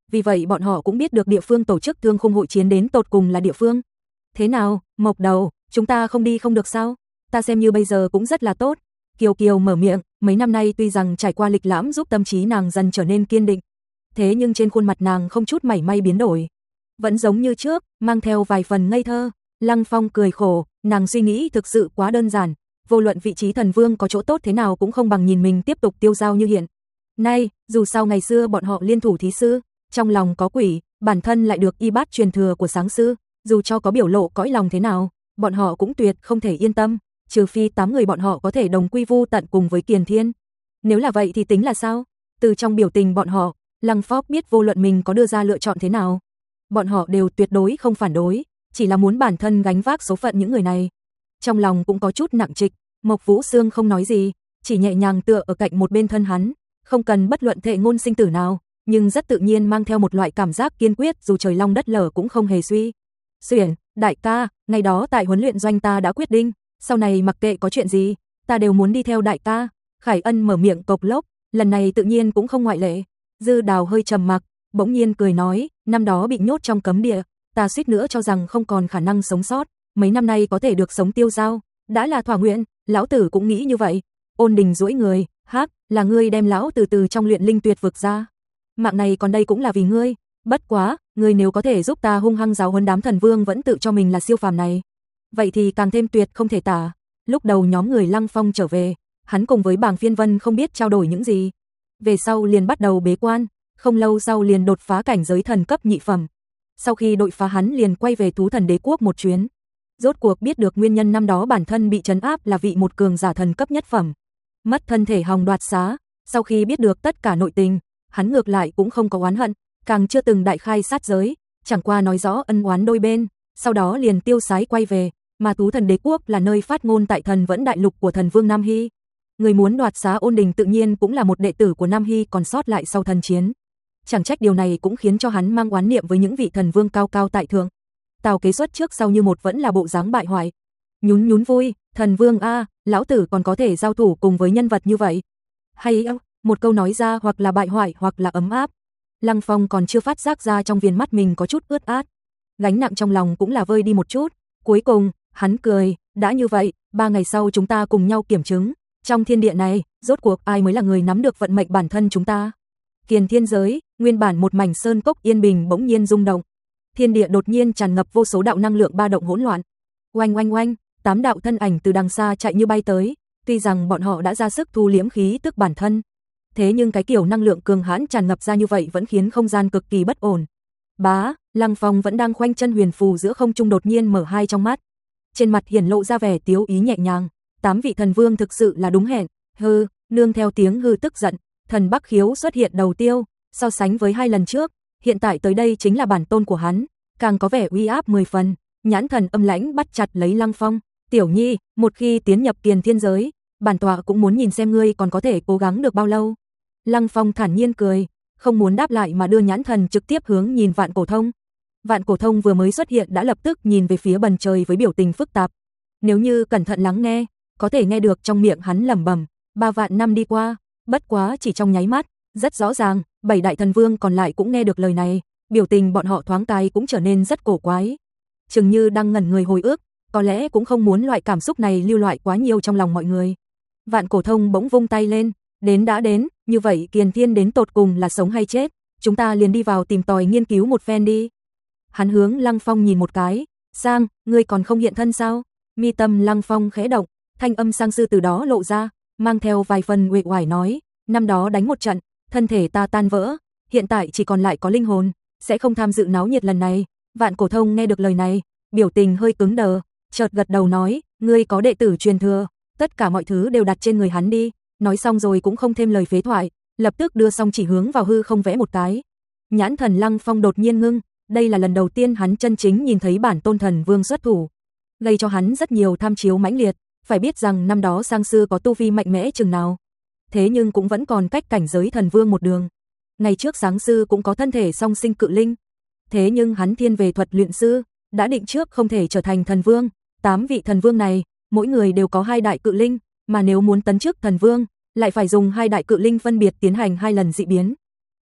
[SPEAKER 1] vì vậy bọn họ cũng biết được địa phương tổ chức thương khung hội chiến đến tột cùng là địa phương. Thế nào, Mộc Đầu, chúng ta không đi không được sao? Ta xem như bây giờ cũng rất là tốt. Kiều Kiều mở miệng, mấy năm nay tuy rằng trải qua lịch lãm giúp tâm trí nàng dần trở nên kiên định, thế nhưng trên khuôn mặt nàng không chút mảy may biến đổi, vẫn giống như trước, mang theo vài phần ngây thơ. Lăng Phong cười khổ, nàng suy nghĩ thực sự quá đơn giản, vô luận vị trí thần vương có chỗ tốt thế nào cũng không bằng nhìn mình tiếp tục tiêu dao như hiện nay, dù sao ngày xưa bọn họ liên thủ thí sư, trong lòng có quỷ, bản thân lại được y bát truyền thừa của sáng sư, dù cho có biểu lộ cõi lòng thế nào, bọn họ cũng tuyệt không thể yên tâm, trừ phi tám người bọn họ có thể đồng quy vu tận cùng với Kiền Thiên. Nếu là vậy thì tính là sao? Từ trong biểu tình bọn họ, Lăng Phóc biết vô luận mình có đưa ra lựa chọn thế nào, bọn họ đều tuyệt đối không phản đối, chỉ là muốn bản thân gánh vác số phận những người này. Trong lòng cũng có chút nặng trịch, Mộc Vũ Sương không nói gì, chỉ nhẹ nhàng tựa ở cạnh một bên thân hắn, không cần bất luận thệ ngôn sinh tử nào, nhưng rất tự nhiên mang theo một loại cảm giác kiên quyết dù trời long đất lở cũng không hề suy. Xuyển, đại ca, ngày đó tại huấn luyện doanh ta đã quyết định, sau này mặc kệ có chuyện gì, ta đều muốn đi theo đại ca. Khải Ân mở miệng cộc lốc, lần này tự nhiên cũng không ngoại lệ. Dư Đào hơi trầm mặc, bỗng nhiên cười nói, năm đó bị nhốt trong cấm địa, ta suýt nữa cho rằng không còn khả năng sống sót, mấy năm nay có thể được sống tiêu dao, đã là thỏa nguyện, lão tử cũng nghĩ như vậy. Ôn Đình duỗi người, hắc, là ngươi đem lão từ từ trong luyện linh tuyệt vực ra. Mạng này còn đây cũng là vì ngươi, bất quá, ngươi nếu có thể giúp ta hung hăng giáo huấn đám thần vương vẫn tự cho mình là siêu phàm này, vậy thì càng thêm tuyệt không thể tả. Lúc đầu nhóm người Lăng Phong trở về, hắn cùng với Bàng Phiên Vân không biết trao đổi những gì, về sau liền bắt đầu bế quan, không lâu sau liền đột phá cảnh giới thần cấp nhị phẩm. Sau khi đột phá hắn liền quay về Thú Thần Đế quốc một chuyến. Rốt cuộc biết được nguyên nhân năm đó bản thân bị trấn áp là vị một cường giả thần cấp nhất phẩm, mất thân thể hòng đoạt xá, sau khi biết được tất cả nội tình, hắn ngược lại cũng không có oán hận, càng chưa từng đại khai sát giới, chẳng qua nói rõ ân oán đôi bên, sau đó liền tiêu sái quay về, mà Thú Thần Đế quốc là nơi phát ngôn tại Thần Vẫn đại lục của thần vương Nam Hy. Người muốn đoạt xá Ôn Đình tự nhiên cũng là một đệ tử của Nam Hy còn sót lại sau thần chiến. Chẳng trách điều này cũng khiến cho hắn mang oán niệm với những vị thần vương cao cao tại thượng. Tào kế xuất trước sau như một vẫn là bộ dáng bại hoại. Nhún nhún vui, thần vương a, lão tử còn có thể giao thủ cùng với nhân vật như vậy. Hay ơ, một câu nói ra hoặc là bại hoại hoặc là ấm áp. Lăng Phong còn chưa phát giác ra trong viền mắt mình có chút ướt át. Gánh nặng trong lòng cũng là vơi đi một chút. Cuối cùng, hắn cười, đã như vậy, ba ngày sau chúng ta cùng nhau kiểm chứng. Trong thiên địa này, rốt cuộc ai mới là người nắm được vận mệnh bản thân chúng ta. Kiền thiên giới, nguyên bản một mảnh sơn cốc yên bình bỗng nhiên rung động. Thiên địa đột nhiên tràn ngập vô số đạo năng lượng ba động hỗn loạn. Oanh oanh oanh, tám đạo thân ảnh từ đằng xa chạy như bay tới, tuy rằng bọn họ đã ra sức thu liễm khí tức bản thân, thế nhưng cái kiểu năng lượng cường hãn tràn ngập ra như vậy vẫn khiến không gian cực kỳ bất ổn. Bá, Lăng Phong vẫn đang khoanh chân huyền phù giữa không trung đột nhiên mở hai trong mắt, trên mặt hiển lộ ra vẻ tiếu ý nhẹ nhàng. Tám vị thần vương thực sự là đúng hẹn. Hừ, nương theo tiếng hư tức giận, thần Bắc Khiếu xuất hiện đầu tiêu, so sánh với hai lần trước, hiện tại tới đây chính là bản tôn của hắn, càng có vẻ uy áp mười phần. Nhãn thần âm lãnh bắt chặt lấy Lăng Phong, "Tiểu Nhi, một khi tiến nhập Kiền Thiên giới, bản tọa cũng muốn nhìn xem ngươi còn có thể cố gắng được bao lâu." Lăng Phong thản nhiên cười, không muốn đáp lại mà đưa nhãn thần trực tiếp hướng nhìn Vạn Cổ Thông. Vạn Cổ Thông vừa mới xuất hiện đã lập tức nhìn về phía bần trời với biểu tình phức tạp. Nếu như cẩn thận lắng nghe, có thể nghe được trong miệng hắn lẩm bẩm, ba vạn năm đi qua, bất quá chỉ trong nháy mắt, rất rõ ràng, bảy đại thần vương còn lại cũng nghe được lời này, biểu tình bọn họ thoáng cái cũng trở nên rất cổ quái. Chừng như đang ngẩn người hồi ức, có lẽ cũng không muốn loại cảm xúc này lưu lại quá nhiều trong lòng mọi người. Vạn Cổ Thông bỗng vung tay lên, đến đã đến, như vậy Kiền Thiên đến tột cùng là sống hay chết, chúng ta liền đi vào tìm tòi nghiên cứu một phen đi. Hắn hướng Lăng Phong nhìn một cái, "Sang, ngươi còn không hiện thân sao?" Mi tâm Lăng Phong khẽ động, thanh âm sang sư từ đó lộ ra, mang theo vài phần uể oải nói, "Năm đó đánh một trận, thân thể ta tan vỡ, hiện tại chỉ còn lại có linh hồn, sẽ không tham dự náo nhiệt lần này." Vạn Cổ Thông nghe được lời này, biểu tình hơi cứng đờ, chợt gật đầu nói, "Ngươi có đệ tử truyền thừa, tất cả mọi thứ đều đặt trên người hắn đi." Nói xong rồi cũng không thêm lời phế thoại, lập tức đưa song chỉ hướng vào hư không vẽ một cái. Nhãn thần Lăng Phong đột nhiên ngưng, đây là lần đầu tiên hắn chân chính nhìn thấy bản tôn thần vương xuất thủ, gây cho hắn rất nhiều tham chiếu mãnh liệt. Phải biết rằng năm đó sang sư có tu vi mạnh mẽ chừng nào, thế nhưng cũng vẫn còn cách cảnh giới thần vương một đường. Ngày trước sáng sư cũng có thân thể song sinh cự linh, thế nhưng hắn thiên về thuật luyện sư, đã định trước không thể trở thành thần vương. Tám vị thần vương này, mỗi người đều có hai đại cự linh, mà nếu muốn tấn chức thần vương, lại phải dùng hai đại cự linh phân biệt tiến hành hai lần dị biến.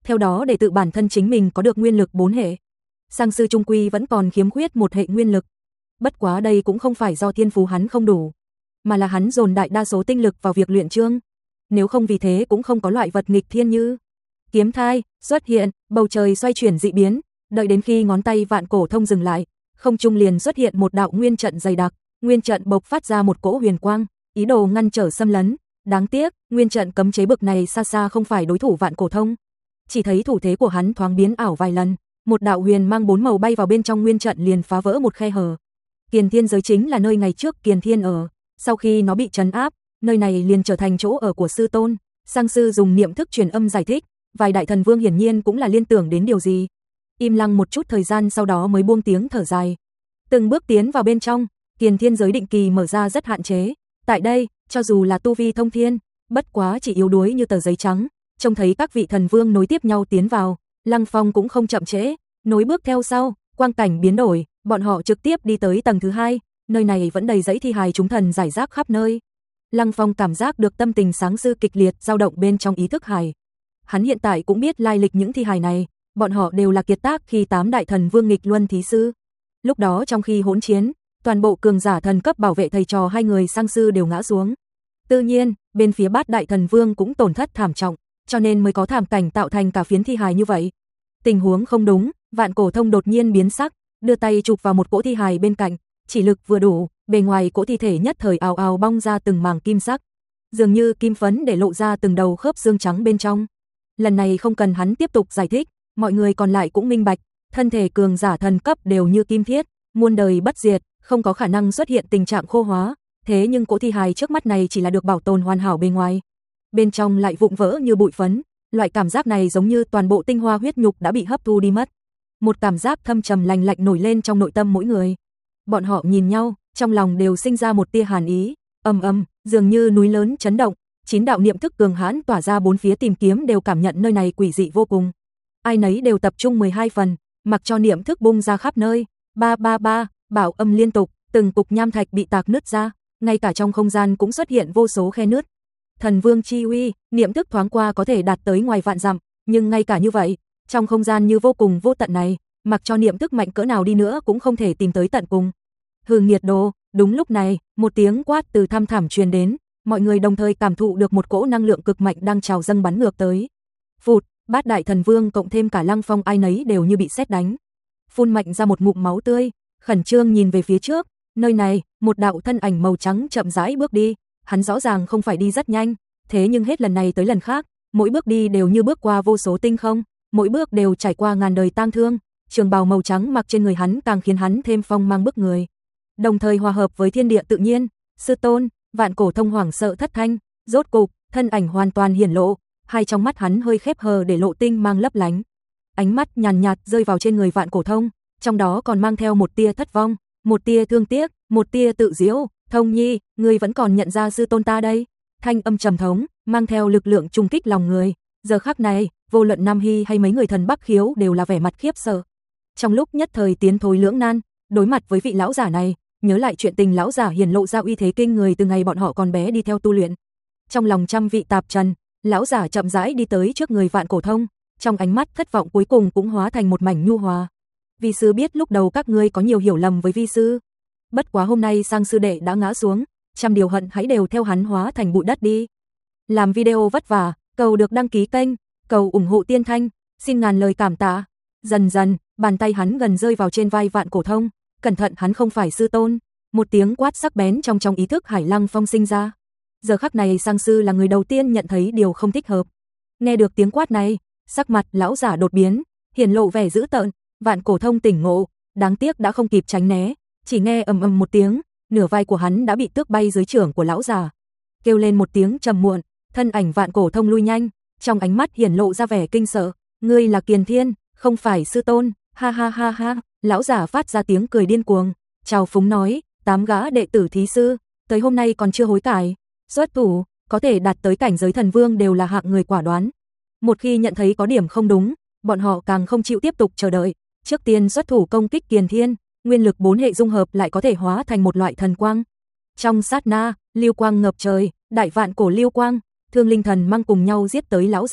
[SPEAKER 1] theo đó để tự bản thân chính mình có được nguyên lực bốn hệ. Sang sư trung quy vẫn còn khiếm khuyết một hệ nguyên lực. Bất quá đây cũng không phải do thiên phú hắn không đủ, mà là hắn dồn đại đa số tinh lực vào việc luyện chương. Nếu không vì thế cũng không có loại vật nghịch thiên như kiếm thai xuất hiện, bầu trời xoay chuyển dị biến, đợi đến khi ngón tay Vạn Cổ Thông dừng lại, không trung liền xuất hiện một đạo nguyên trận dày đặc, nguyên trận bộc phát ra một cỗ huyền quang, ý đồ ngăn trở xâm lấn. Đáng tiếc, nguyên trận cấm chế bực này xa xa không phải đối thủ Vạn Cổ Thông. Chỉ thấy thủ thế của hắn thoáng biến ảo vài lần, một đạo huyền mang bốn màu bay vào bên trong nguyên trận liền phá vỡ một khe hở. Kiền Thiên giới chính là nơi ngày trước Kiền Thiên ở, sau khi nó bị trấn áp, nơi này liền trở thành chỗ ở của sư tôn. Sang sư dùng niệm thức truyền âm giải thích, vài đại thần vương hiển nhiên cũng là liên tưởng đến điều gì. Im lặng một chút thời gian sau đó mới buông tiếng thở dài. Từng bước tiến vào bên trong, Kiền Thiên giới định kỳ mở ra rất hạn chế. Tại đây, cho dù là tu vi thông thiên, bất quá chỉ yếu đuối như tờ giấy trắng, trông thấy các vị thần vương nối tiếp nhau tiến vào, Lăng Phong cũng không chậm trễ, nối bước theo sau, quang cảnh biến đổi, bọn họ trực tiếp đi tới tầng thứ hai, nơi này vẫn đầy dãy thi hài chúng thần rải rác khắp nơi. Lăng Phong cảm giác được tâm tình sáng sư kịch liệt dao động bên trong ý thức hài. Hắn hiện tại cũng biết lai lịch những thi hài này, bọn họ đều là kiệt tác khi tám đại thần vương nghịch luân thí sư. Lúc đó trong khi hỗn chiến, toàn bộ cường giả thần cấp bảo vệ thầy trò hai người sang sư đều ngã xuống. Tự nhiên, bên phía bát đại thần vương cũng tổn thất thảm trọng, cho nên mới có thảm cảnh tạo thành cả phiến thi hài như vậy. Tình huống không đúng, Vạn Cổ Thông đột nhiên biến sắc, đưa tay chụp vào một cỗ thi hài bên cạnh, chỉ lực vừa đủ, bề ngoài cỗ thi thể nhất thời ào ào bong ra từng mảng kim sắc, dường như kim phấn để lộ ra từng đầu khớp xương trắng bên trong. Lần này không cần hắn tiếp tục giải thích, mọi người còn lại cũng minh bạch, thân thể cường giả thần cấp đều như kim thiết, muôn đời bất diệt, không có khả năng xuất hiện tình trạng khô hóa, thế nhưng cỗ thi hài trước mắt này chỉ là được bảo tồn hoàn hảo bề ngoài, bên trong lại vụn vỡ như bụi phấn, loại cảm giác này giống như toàn bộ tinh hoa huyết nhục đã bị hấp thu đi mất. Một cảm giác thâm trầm lạnh lạnh nổi lên trong nội tâm mỗi người. Bọn họ nhìn nhau, trong lòng đều sinh ra một tia hàn ý, ầm ầm, dường như núi lớn chấn động, chín đạo niệm thức cường hãn tỏa ra bốn phía tìm kiếm đều cảm nhận nơi này quỷ dị vô cùng. Ai nấy đều tập trung mười hai phần, mặc cho niệm thức bung ra khắp nơi, ba ba ba, bảo âm liên tục, từng cục nham thạch bị tạc nứt ra, ngay cả trong không gian cũng xuất hiện vô số khe nứt. Thần vương chi uy, niệm thức thoáng qua có thể đạt tới ngoài vạn dặm, nhưng ngay cả như vậy, trong không gian như vô cùng vô tận này, mặc cho niệm thức mạnh cỡ nào đi nữa cũng không thể tìm tới tận cùng. Hừ nghiệt đồ, đúng lúc này, một tiếng quát từ thăm thẳm truyền đến, mọi người đồng thời cảm thụ được một cỗ năng lượng cực mạnh đang trào dâng bắn ngược tới. Phụt, bát đại thần vương cộng thêm cả Lăng Phong ai nấy đều như bị sét đánh. Phun mạnh ra một ngụm máu tươi, khẩn trương nhìn về phía trước, nơi này, một đạo thân ảnh màu trắng chậm rãi bước đi, hắn rõ ràng không phải đi rất nhanh, thế nhưng hết lần này tới lần khác, mỗi bước đi đều như bước qua vô số tinh không, mỗi bước đều trải qua ngàn đời tang thương, trường bào màu trắng mặc trên người hắn càng khiến hắn thêm phong mang bức người. Đồng thời hòa hợp với thiên địa tự nhiên, sư tôn, Vạn Cổ Thông hoảng sợ thất thanh, rốt cục, thân ảnh hoàn toàn hiển lộ, hai trong mắt hắn hơi khép hờ để lộ tinh mang lấp lánh. Ánh mắt nhàn nhạt rơi vào trên người Vạn Cổ Thông, trong đó còn mang theo một tia thất vong, một tia thương tiếc, một tia tự giễu. Thông nhi, ngươi vẫn còn nhận ra sư tôn ta đây. Thanh âm trầm thống, mang theo lực lượng trùng kích lòng người. Giờ khắc này, vô luận Nam Hy hay mấy người thần Bắc Khiếu đều là vẻ mặt khiếp sợ. Trong lúc nhất thời tiến thối lưỡng nan, đối mặt với vị lão giả này, nhớ lại chuyện tình lão giả hiển lộ ra uy thế kinh người từ ngày bọn họ còn bé đi theo tu luyện. Trong lòng trăm vị tạp trần, lão giả chậm rãi đi tới trước người Vạn Cổ Thông, trong ánh mắt thất vọng cuối cùng cũng hóa thành một mảnh nhu hòa. Vi sư biết lúc đầu các ngươi có nhiều hiểu lầm với vi sư. Bất quá hôm nay sang sư đệ đã ngã xuống, trăm điều hận hãy đều theo hắn hóa thành bụi đất đi. Làm video vất vả, cầu được đăng ký kênh, cầu ủng hộ Tiên Thanh, xin ngàn lời cảm tạ. Dần dần, bàn tay hắn gần rơi vào trên vai Vạn Cổ Thông, cẩn thận hắn không phải sư tôn. Một tiếng quát sắc bén trong trong ý thức Hải Lăng Phong sinh ra. Giờ khắc này sang sư là người đầu tiên nhận thấy điều không thích hợp. Nghe được tiếng quát này, sắc mặt lão giả đột biến, hiển lộ vẻ dữ tợn. Vạn Cổ Thông tỉnh ngộ, đáng tiếc đã không kịp tránh né, chỉ nghe ầm ầm một tiếng, nửa vai của hắn đã bị tước bay dưới chưởng của lão già. Kêu lên một tiếng trầm muộn, thân ảnh Vạn Cổ Thông lui nhanh, trong ánh mắt hiển lộ ra vẻ kinh sợ, "Ngươi là Kiền Thiên, không phải sư tôn?" Ha ha ha ha, lão già phát ra tiếng cười điên cuồng, trào phúng nói, "Tám gã đệ tử thí sư, tới hôm nay còn chưa hối cải, xuất thủ, có thể đạt tới cảnh giới thần vương đều là hạng người quả đoán. Một khi nhận thấy có điểm không đúng, bọn họ càng không chịu tiếp tục chờ đợi, trước tiên xuất thủ công kích Kiền Thiên, nguyên lực bốn hệ dung hợp lại có thể hóa thành một loại thần quang." Trong sát na, lưu quang ngập trời, đại vạn cổ lưu quang, Thương Linh Thần mang cùng nhau giết tới lão giả,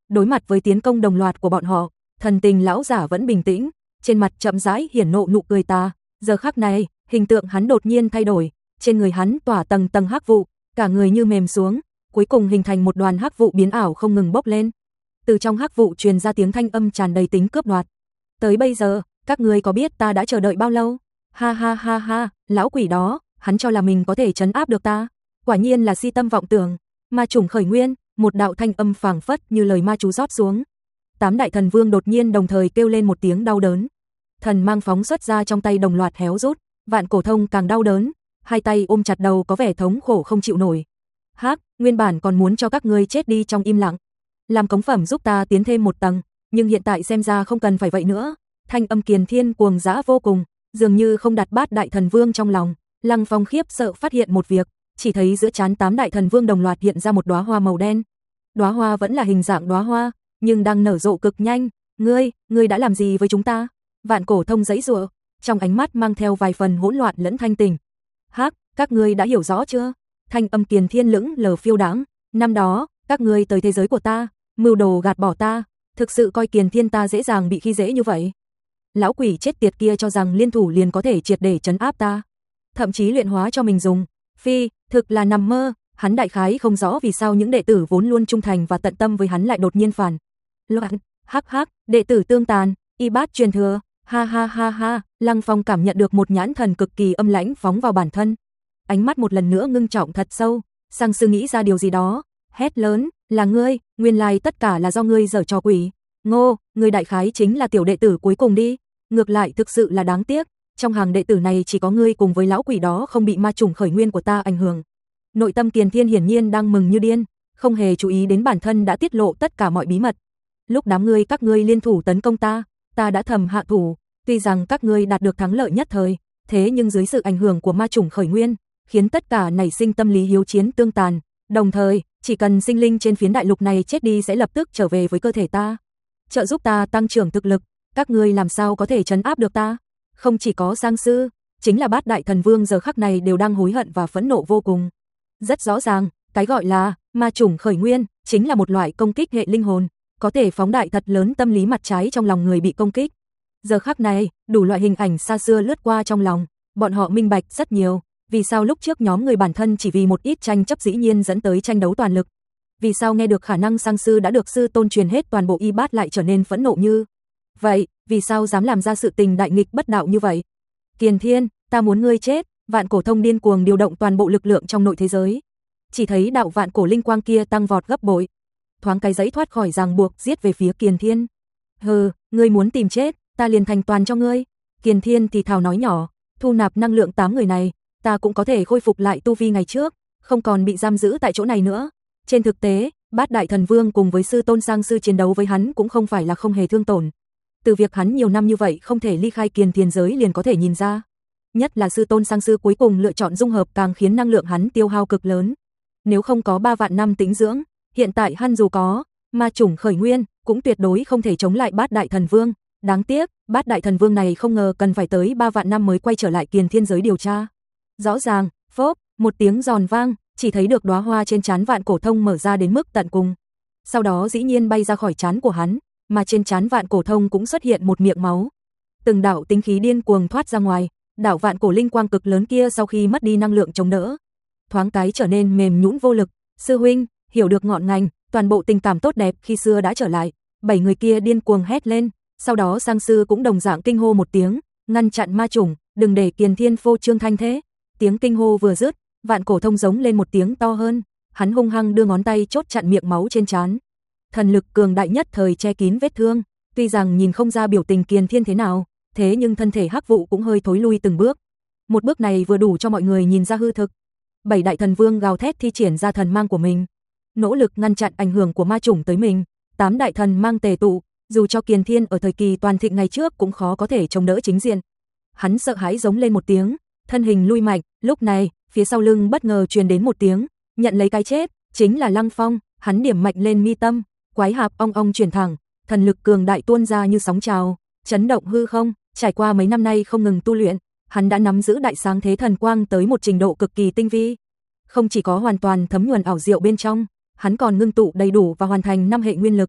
[SPEAKER 1] Đối mặt với tiến công đồng loạt của bọn họ, thần tình lão giả vẫn bình tĩnh, trên mặt chậm rãi hiển nộ nụ cười tà. Giờ khắc này, hình tượng hắn đột nhiên thay đổi, trên người hắn tỏa tầng tầng hắc vụ, cả người như mềm xuống, cuối cùng hình thành một đoàn hắc vụ biến ảo không ngừng bốc lên. Từ trong hắc vụ truyền ra tiếng thanh âm tràn đầy tính cướp đoạt. Tới bây giờ, các ngươi có biết ta đã chờ đợi bao lâu? Ha ha ha ha, lão quỷ đó, hắn cho là mình có thể trấn áp được ta. Quả nhiên là si tâm vọng tưởng. Ma chủng khởi nguyên, một đạo thanh âm phảng phất như lời ma chú rót xuống. Tám đại thần vương đột nhiên đồng thời kêu lên một tiếng đau đớn. Thần mang phóng xuất ra trong tay đồng loạt héo rút, Vạn Cổ Thông càng đau đớn, hai tay ôm chặt đầu có vẻ thống khổ không chịu nổi. Hắc, nguyên bản còn muốn cho các ngươi chết đi trong im lặng, làm cống phẩm giúp ta tiến thêm một tầng, nhưng hiện tại xem ra không cần phải vậy nữa. Thanh âm Kiền Thiên cuồng dã vô cùng, dường như không đặt bát đại thần vương trong lòng. Lăng Phong khiếp sợ phát hiện một việc, chỉ thấy giữa trán tám đại thần vương đồng loạt hiện ra một đóa hoa màu đen. Đóa hoa vẫn là hình dạng đóa hoa, nhưng đang nở rộ cực nhanh. Ngươi, ngươi đã làm gì với chúng ta? Vạn Cổ Thông giãy giụa, trong ánh mắt mang theo vài phần hỗn loạn lẫn thanh tình. Hắc, các ngươi đã hiểu rõ chưa? Thanh âm Kiền Thiên lững lờ phiêu đãng. Năm đó, các ngươi tới thế giới của ta, mưu đồ gạt bỏ ta, thực sự coi Kiền Thiên ta dễ dàng bị khi dễ như vậy? Lão quỷ chết tiệt kia cho rằng liên thủ liền có thể triệt để trấn áp ta, thậm chí luyện hóa cho mình dùng. Phi, thực là nằm mơ. Hắn đại khái không rõ vì sao những đệ tử vốn luôn trung thành và tận tâm với hắn lại đột nhiên phản loạn. Hắc hắc, đệ tử tương tàn, y bát truyền thừa. Ha ha ha ha, Lăng Phong cảm nhận được một nhãn thần cực kỳ âm lãnh phóng vào bản thân. Ánh mắt một lần nữa ngưng trọng thật sâu, sang sư nghĩ ra điều gì đó, hét lớn, là ngươi, nguyên lai tất cả là do ngươi giở trò quỷ. Ngô, ngươi đại khái chính là tiểu đệ tử cuối cùng đi. Ngược lại thực sự là đáng tiếc, trong hàng đệ tử này chỉ có ngươi cùng với lão quỷ đó không bị ma chủng khởi nguyên của ta ảnh hưởng. Nội tâm Kiền Thiên hiển nhiên đang mừng như điên, không hề chú ý đến bản thân đã tiết lộ tất cả mọi bí mật. Lúc đám ngươi các ngươi liên thủ tấn công ta, ta đã thầm hạ thủ, tuy rằng các ngươi đạt được thắng lợi nhất thời, thế nhưng dưới sự ảnh hưởng của ma chủng khởi nguyên, khiến tất cả nảy sinh tâm lý hiếu chiến tương tàn, đồng thời, chỉ cần sinh linh trên phiến đại lục này chết đi sẽ lập tức trở về với cơ thể ta, trợ giúp ta tăng trưởng thực lực, các ngươi làm sao có thể trấn áp được ta? Không chỉ có Giang sư, chính là bát đại thần vương giờ khắc này đều đang hối hận và phẫn nộ vô cùng. Rất rõ ràng, cái gọi là ma chủng khởi nguyên chính là một loại công kích hệ linh hồn, có thể phóng đại thật lớn tâm lý mặt trái trong lòng người bị công kích. Giờ khắc này, đủ loại hình ảnh xa xưa lướt qua trong lòng, bọn họ minh bạch rất nhiều, vì sao lúc trước nhóm người bản thân chỉ vì một ít tranh chấp dĩ nhiên dẫn tới tranh đấu toàn lực. Vì sao nghe được khả năng Sang sư đã được sư tôn truyền hết toàn bộ y bát lại trở nên phẫn nộ như vậy, vì sao dám làm ra sự tình đại nghịch bất đạo như vậy? Kiền Thiên, ta muốn ngươi chết. Vạn Cổ Thông điên cuồng điều động toàn bộ lực lượng trong nội thế giới. Chỉ thấy đạo vạn cổ linh quang kia tăng vọt gấp bội, thoáng cái giấy thoát khỏi ràng buộc giết về phía Kiền Thiên. Hừ, ngươi muốn tìm chết, ta liền thành toàn cho ngươi. Kiền Thiên thì thào nói nhỏ, thu nạp năng lượng tám người này, ta cũng có thể khôi phục lại tu vi ngày trước, không còn bị giam giữ tại chỗ này nữa. Trên thực tế, bát đại thần vương cùng với sư tôn Sang sư chiến đấu với hắn cũng không phải là không hề thương tổn. Từ việc hắn nhiều năm như vậy không thể ly khai Kiền Thiên giới liền có thể nhìn ra. Nhất là sư tôn Sang sư cuối cùng lựa chọn dung hợp càng khiến năng lượng hắn tiêu hao cực lớn. Nếu không có ba vạn năm tĩnh dưỡng, hiện tại hắn dù có ma chủng khởi nguyên, cũng tuyệt đối không thể chống lại bát đại thần vương. Đáng tiếc, bát đại thần vương này không ngờ cần phải tới ba vạn năm mới quay trở lại Kiền Thiên giới điều tra. Rõ ràng, phốp, một tiếng giòn vang, chỉ thấy được đóa hoa trên trán Vạn Cổ Thông mở ra đến mức tận cùng. Sau đó dĩ nhiên bay ra khỏi trán của hắn, mà trên trán Vạn Cổ Thông cũng xuất hiện một miệng máu. Từng đạo tinh khí điên cuồng thoát ra ngoài, đạo vạn cổ linh quang cực lớn kia sau khi mất đi năng lượng chống đỡ, thoáng cái trở nên mềm nhũn vô lực. Sư huynh, hiểu được ngọn ngành, toàn bộ tình cảm tốt đẹp khi xưa đã trở lại. Bảy người kia điên cuồng hét lên, sau đó Sang sư cũng đồng dạng kinh hô một tiếng, ngăn chặn ma chủng, đừng để Kiền Thiên phô trương thanh thế. Tiếng kinh hô vừa dứt, Vạn Cổ Thông giống lên một tiếng to hơn, hắn hung hăng đưa ngón tay chốt chặn miệng máu trên trán. Thần lực cường đại nhất thời che kín vết thương, tuy rằng nhìn không ra biểu tình Kiền Thiên thế nào, thế nhưng thân thể hắc vụ cũng hơi thối lui từng bước. Một bước này vừa đủ cho mọi người nhìn ra hư thực. Bảy đại thần vương gào thét thi triển ra thần mang của mình, nỗ lực ngăn chặn ảnh hưởng của ma chủng tới mình. Tám đại thần mang tề tụ, dù cho Kiền Thiên ở thời kỳ toàn thịnh ngày trước cũng khó có thể chống đỡ chính diện. Hắn sợ hãi giống lên một tiếng, thân hình lui mạnh. Lúc này, phía sau lưng bất ngờ truyền đến một tiếng, nhận lấy cái chết, chính là Lăng Phong. Hắn điểm mạnh lên mi tâm, quái hạp ong ong chuyển thẳng, thần lực cường đại tuôn ra như sóng trào, chấn động hư không. Trải qua mấy năm nay không ngừng tu luyện, hắn đã nắm giữ đại sáng thế thần quang tới một trình độ cực kỳ tinh vi. Không chỉ có hoàn toàn thấm nhuần ảo diệu bên trong, hắn còn ngưng tụ đầy đủ và hoàn thành năm hệ nguyên lực.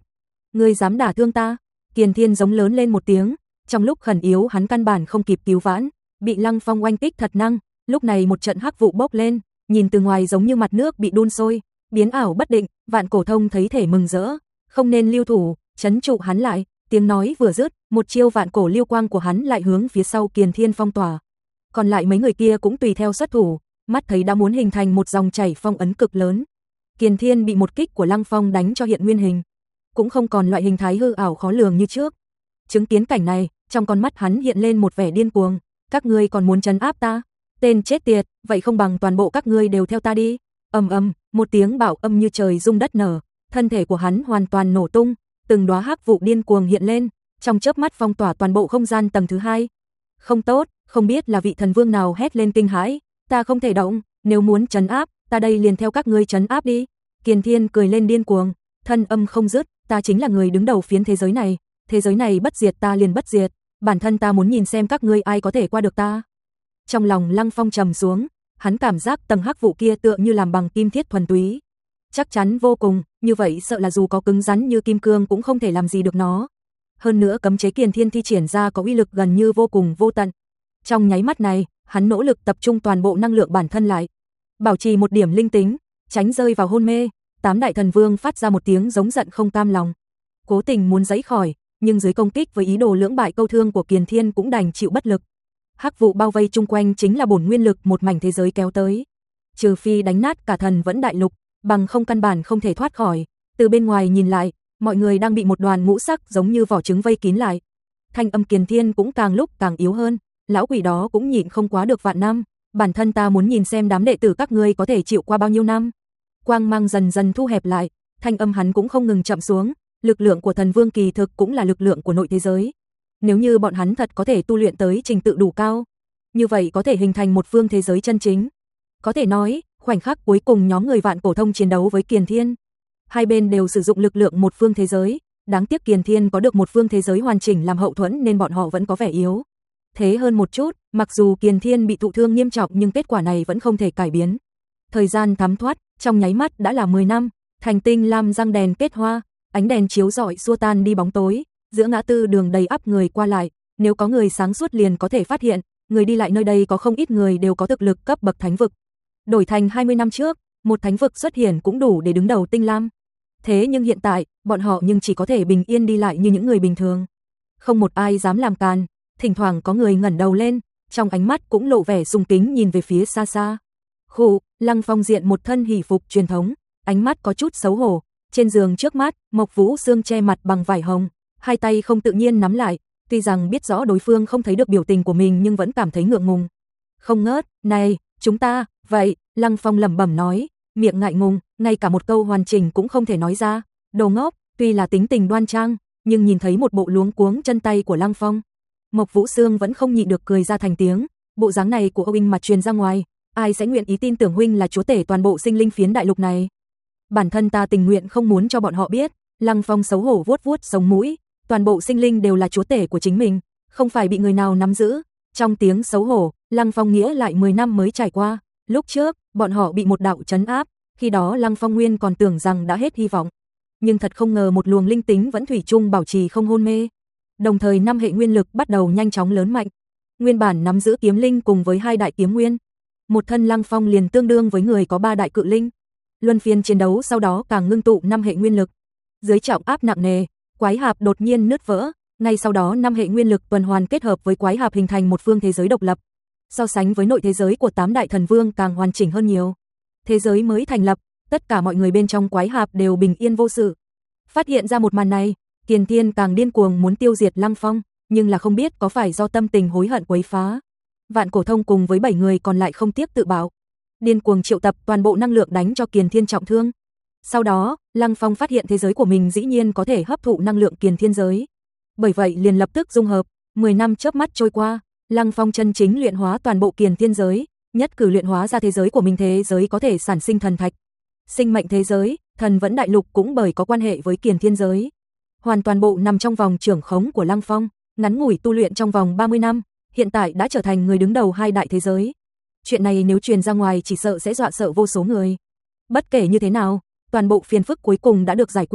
[SPEAKER 1] Ngươi dám đả thương ta? Kiền Thiên giống lớn lên một tiếng, trong lúc khẩn yếu hắn căn bản không kịp cứu vãn, bị Lăng Phong oanh kích thật năng, lúc này một trận hắc vụ bốc lên, nhìn từ ngoài giống như mặt nước bị đun sôi, biến ảo bất định, Vạn Cổ Thông thấy thể mừng rỡ, không nên lưu thủ, trấn trụ hắn lại, tiếng nói vừa dứt, một chiêu vạn cổ lưu quang của hắn lại hướng phía sau Kiền Thiên phong tỏa. Còn lại mấy người kia cũng tùy theo xuất thủ, mắt thấy đã muốn hình thành một dòng chảy phong ấn cực lớn. Kiền Thiên bị một kích của Lăng Phong đánh cho hiện nguyên hình, cũng không còn loại hình thái hư ảo khó lường như trước. Chứng kiến cảnh này, trong con mắt hắn hiện lên một vẻ điên cuồng, các ngươi còn muốn trấn áp ta? Tên chết tiệt, vậy không bằng toàn bộ các ngươi đều theo ta đi. Ầm ầm, một tiếng bạo âm như trời rung đất nở, thân thể của hắn hoàn toàn nổ tung, từng đóa hắc vụ điên cuồng hiện lên, trong chớp mắt phong tỏa toàn bộ không gian tầng thứ hai. Không tốt, không biết là vị thần vương nào hét lên kinh hãi, ta không thể động, nếu muốn trấn áp, ta đây liền theo các ngươi trấn áp đi. Kiền Thiên cười lên điên cuồng, thân âm không dứt, ta chính là người đứng đầu phiến thế giới này, thế giới này bất diệt ta liền bất diệt, bản thân ta muốn nhìn xem các ngươi ai có thể qua được ta. Trong lòng Lăng Phong trầm xuống, hắn cảm giác tầng hắc vụ kia tựa như làm bằng kim thiết thuần túy, chắc chắn vô cùng, như vậy sợ là dù có cứng rắn như kim cương cũng không thể làm gì được nó. Hơn nữa cấm chế Kiền Thiên thi triển ra có uy lực gần như vô cùng vô tận. Trong nháy mắt này, hắn nỗ lực tập trung toàn bộ năng lượng bản thân lại, bảo trì một điểm linh tính, tránh rơi vào hôn mê. Tám đại thần vương phát ra một tiếng giống giận không cam lòng, cố tình muốn giãy khỏi, nhưng dưới công kích với ý đồ lưỡng bại câu thương của Kiền Thiên cũng đành chịu bất lực. Hắc vụ bao vây chung quanh chính là bổn nguyên lực một mảnh thế giới kéo tới, trừ phi đánh nát cả thần vẫn đại lục, bằng không căn bản không thể thoát khỏi. Từ bên ngoài nhìn lại, mọi người đang bị một đoàn ngũ sắc giống như vỏ trứng vây kín lại. Thanh âm Kiền Thiên cũng càng lúc càng yếu hơn, lão quỷ đó cũng nhịn không quá được vạn năm, bản thân ta muốn nhìn xem đám đệ tử các ngươi có thể chịu qua bao nhiêu năm. Quang mang dần dần thu hẹp lại, thanh âm hắn cũng không ngừng chậm xuống, lực lượng của thần vương kỳ thực cũng là lực lượng của nội thế giới. Nếu như bọn hắn thật có thể tu luyện tới trình tự đủ cao, như vậy có thể hình thành một phương thế giới chân chính. Có thể nói, khoảnh khắc cuối cùng nhóm người Vạn Cổ Thông chiến đấu với Kiền Thiên, hai bên đều sử dụng lực lượng một phương thế giới, đáng tiếc Kiền Thiên có được một phương thế giới hoàn chỉnh làm hậu thuẫn nên bọn họ vẫn có vẻ yếu thế hơn một chút, mặc dù Kiền Thiên bị thụ thương nghiêm trọng nhưng kết quả này vẫn không thể cải biến. Thời gian thấm thoát, trong nháy mắt đã là mười năm, thành tinh lam răng đèn kết hoa, ánh đèn chiếu rọi xua tan đi bóng tối, giữa ngã tư đường đầy ắp người qua lại, nếu có người sáng suốt liền có thể phát hiện, người đi lại nơi đây có không ít người đều có thực lực cấp bậc thánh vực. Đổi thành hai mươi năm trước, một thánh vực xuất hiện cũng đủ để đứng đầu tinh lam. Thế nhưng hiện tại, bọn họ nhưng chỉ có thể bình yên đi lại như những người bình thường. Không một ai dám làm càn, thỉnh thoảng có người ngẩng đầu lên, trong ánh mắt cũng lộ vẻ sùng kính nhìn về phía xa xa. Khụ, Lăng Phong diện một thân hỷ phục truyền thống, ánh mắt có chút xấu hổ, trên giường trước mắt, Mộc Vũ Sương che mặt bằng vải hồng, hai tay không tự nhiên nắm lại, tuy rằng biết rõ đối phương không thấy được biểu tình của mình nhưng vẫn cảm thấy ngượng ngùng. Không ngớt, này, chúng ta, vậy, Lăng Phong lẩm bẩm nói, miệng ngại ngùng, ngay cả một câu hoàn chỉnh cũng không thể nói ra, đồ ngốc, tuy là tính tình đoan trang, nhưng nhìn thấy một bộ luống cuống chân tay của Lăng Phong, Mộc Vũ Sương vẫn không nhịn được cười ra thành tiếng, bộ dáng này của huynh mà truyền ra ngoài, ai sẽ nguyện ý tin tưởng huynh là chúa tể toàn bộ sinh linh phiến đại lục này. Bản thân ta tình nguyện không muốn cho bọn họ biết. Lăng Phong xấu hổ vuốt vuốt sống mũi, toàn bộ sinh linh đều là chúa tể của chính mình, không phải bị người nào nắm giữ. Trong tiếng xấu hổ, Lăng Phong nghĩa lại mười năm mới trải qua, lúc trước, bọn họ bị một đạo trấn áp, khi đó Lăng Phong nguyên còn tưởng rằng đã hết hy vọng. Nhưng thật không ngờ một luồng linh tính vẫn thủy chung bảo trì không hôn mê. Đồng thời năm hệ nguyên lực bắt đầu nhanh chóng lớn mạnh. Nguyên bản nắm giữ kiếm linh cùng với hai đại kiếm nguyên, một thân Lăng Phong liền tương đương với người có ba đại cự linh. Luân phiên chiến đấu sau đó càng ngưng tụ năm hệ nguyên lực. Dưới trọng áp nặng nề, quái hạp đột nhiên nứt vỡ, ngay sau đó năm hệ nguyên lực tuần hoàn kết hợp với quái hạp hình thành một phương thế giới độc lập. So sánh với nội thế giới của tám đại thần vương càng hoàn chỉnh hơn nhiều. Thế giới mới thành lập, tất cả mọi người bên trong quái hạp đều bình yên vô sự. Phát hiện ra một màn này, Kiền Thiên càng điên cuồng muốn tiêu diệt Lăng Phong, nhưng là không biết có phải do tâm tình hối hận quấy phá. Vạn Cổ Thông cùng với bảy người còn lại không tiếp tự bảo, điên cuồng triệu tập toàn bộ năng lượng đánh cho Kiền Thiên trọng thương. Sau đó, Lăng Phong phát hiện thế giới của mình dĩ nhiên có thể hấp thụ năng lượng Kiền Thiên giới. Bởi vậy liền lập tức dung hợp, mười năm chớp mắt trôi qua, Lăng Phong chân chính luyện hóa toàn bộ Kiền Thiên giới, nhất cử luyện hóa ra thế giới của mình, thế giới có thể sản sinh thần thạch. Sinh mệnh thế giới, thần vẫn đại lục cũng bởi có quan hệ với Kiền Thiên giới, hoàn toàn bộ nằm trong vòng trưởng khống của Lăng Phong, ngắn ngủi tu luyện trong vòng ba mươi năm, hiện tại đã trở thành người đứng đầu hai đại thế giới. Chuyện này nếu truyền ra ngoài chỉ sợ sẽ dọa sợ vô số người. Bất kể như thế nào, toàn bộ phiền phức cuối cùng đã được giải quyết,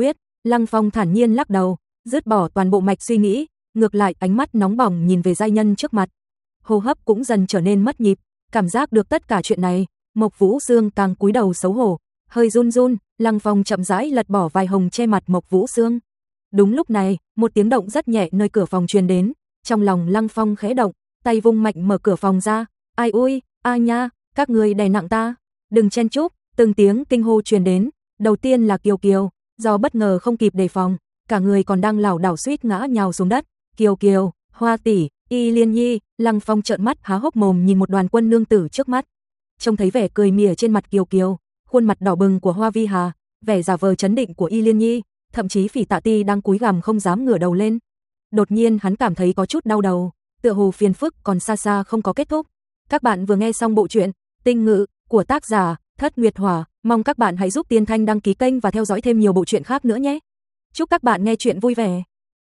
[SPEAKER 1] Lăng Phong thản nhiên lắc đầu, dứt bỏ toàn bộ mạch suy nghĩ, ngược lại ánh mắt nóng bỏng nhìn về giai nhân trước mặt. Hô hấp cũng dần trở nên mất nhịp, cảm giác được tất cả chuyện này, Mộc Vũ Sương càng cúi đầu xấu hổ, hơi run run, Lăng Phong chậm rãi lật bỏ vài hồng che mặt Mộc Vũ Sương. Đúng lúc này, một tiếng động rất nhẹ nơi cửa phòng truyền đến, trong lòng Lăng Phong khẽ động, tay vung mạnh mở cửa phòng ra, ai ui, a nha, các người đè nặng ta, đừng chen chúc, từng tiếng kinh hô truyền đến, đầu tiên là Kiều Kiều, do bất ngờ không kịp đề phòng, cả người còn đang lảo đảo suýt ngã nhào xuống đất, Kiều Kiều, Hoa tỷ, Y Liên Nhi, Lăng Phong trợn mắt há hốc mồm nhìn một đoàn quân nương tử trước mắt. Trông thấy vẻ cười mỉa trên mặt Kiều Kiều, khuôn mặt đỏ bừng của Hoa Vi Hà, vẻ giả vờ trấn định của Y Liên Nhi, thậm chí Phỉ Tạ Ti đang cúi gằm không dám ngửa đầu lên. Đột nhiên hắn cảm thấy có chút đau đầu, tựa hồ phiền phức còn xa xa không có kết thúc. Các bạn vừa nghe xong bộ truyện Tinh Ngự của tác giả Thất Nguyệt Hỏa, mong các bạn hãy giúp Tiên Thanh đăng ký kênh và theo dõi thêm nhiều bộ truyện khác nữa nhé. Chúc các bạn nghe truyện vui vẻ.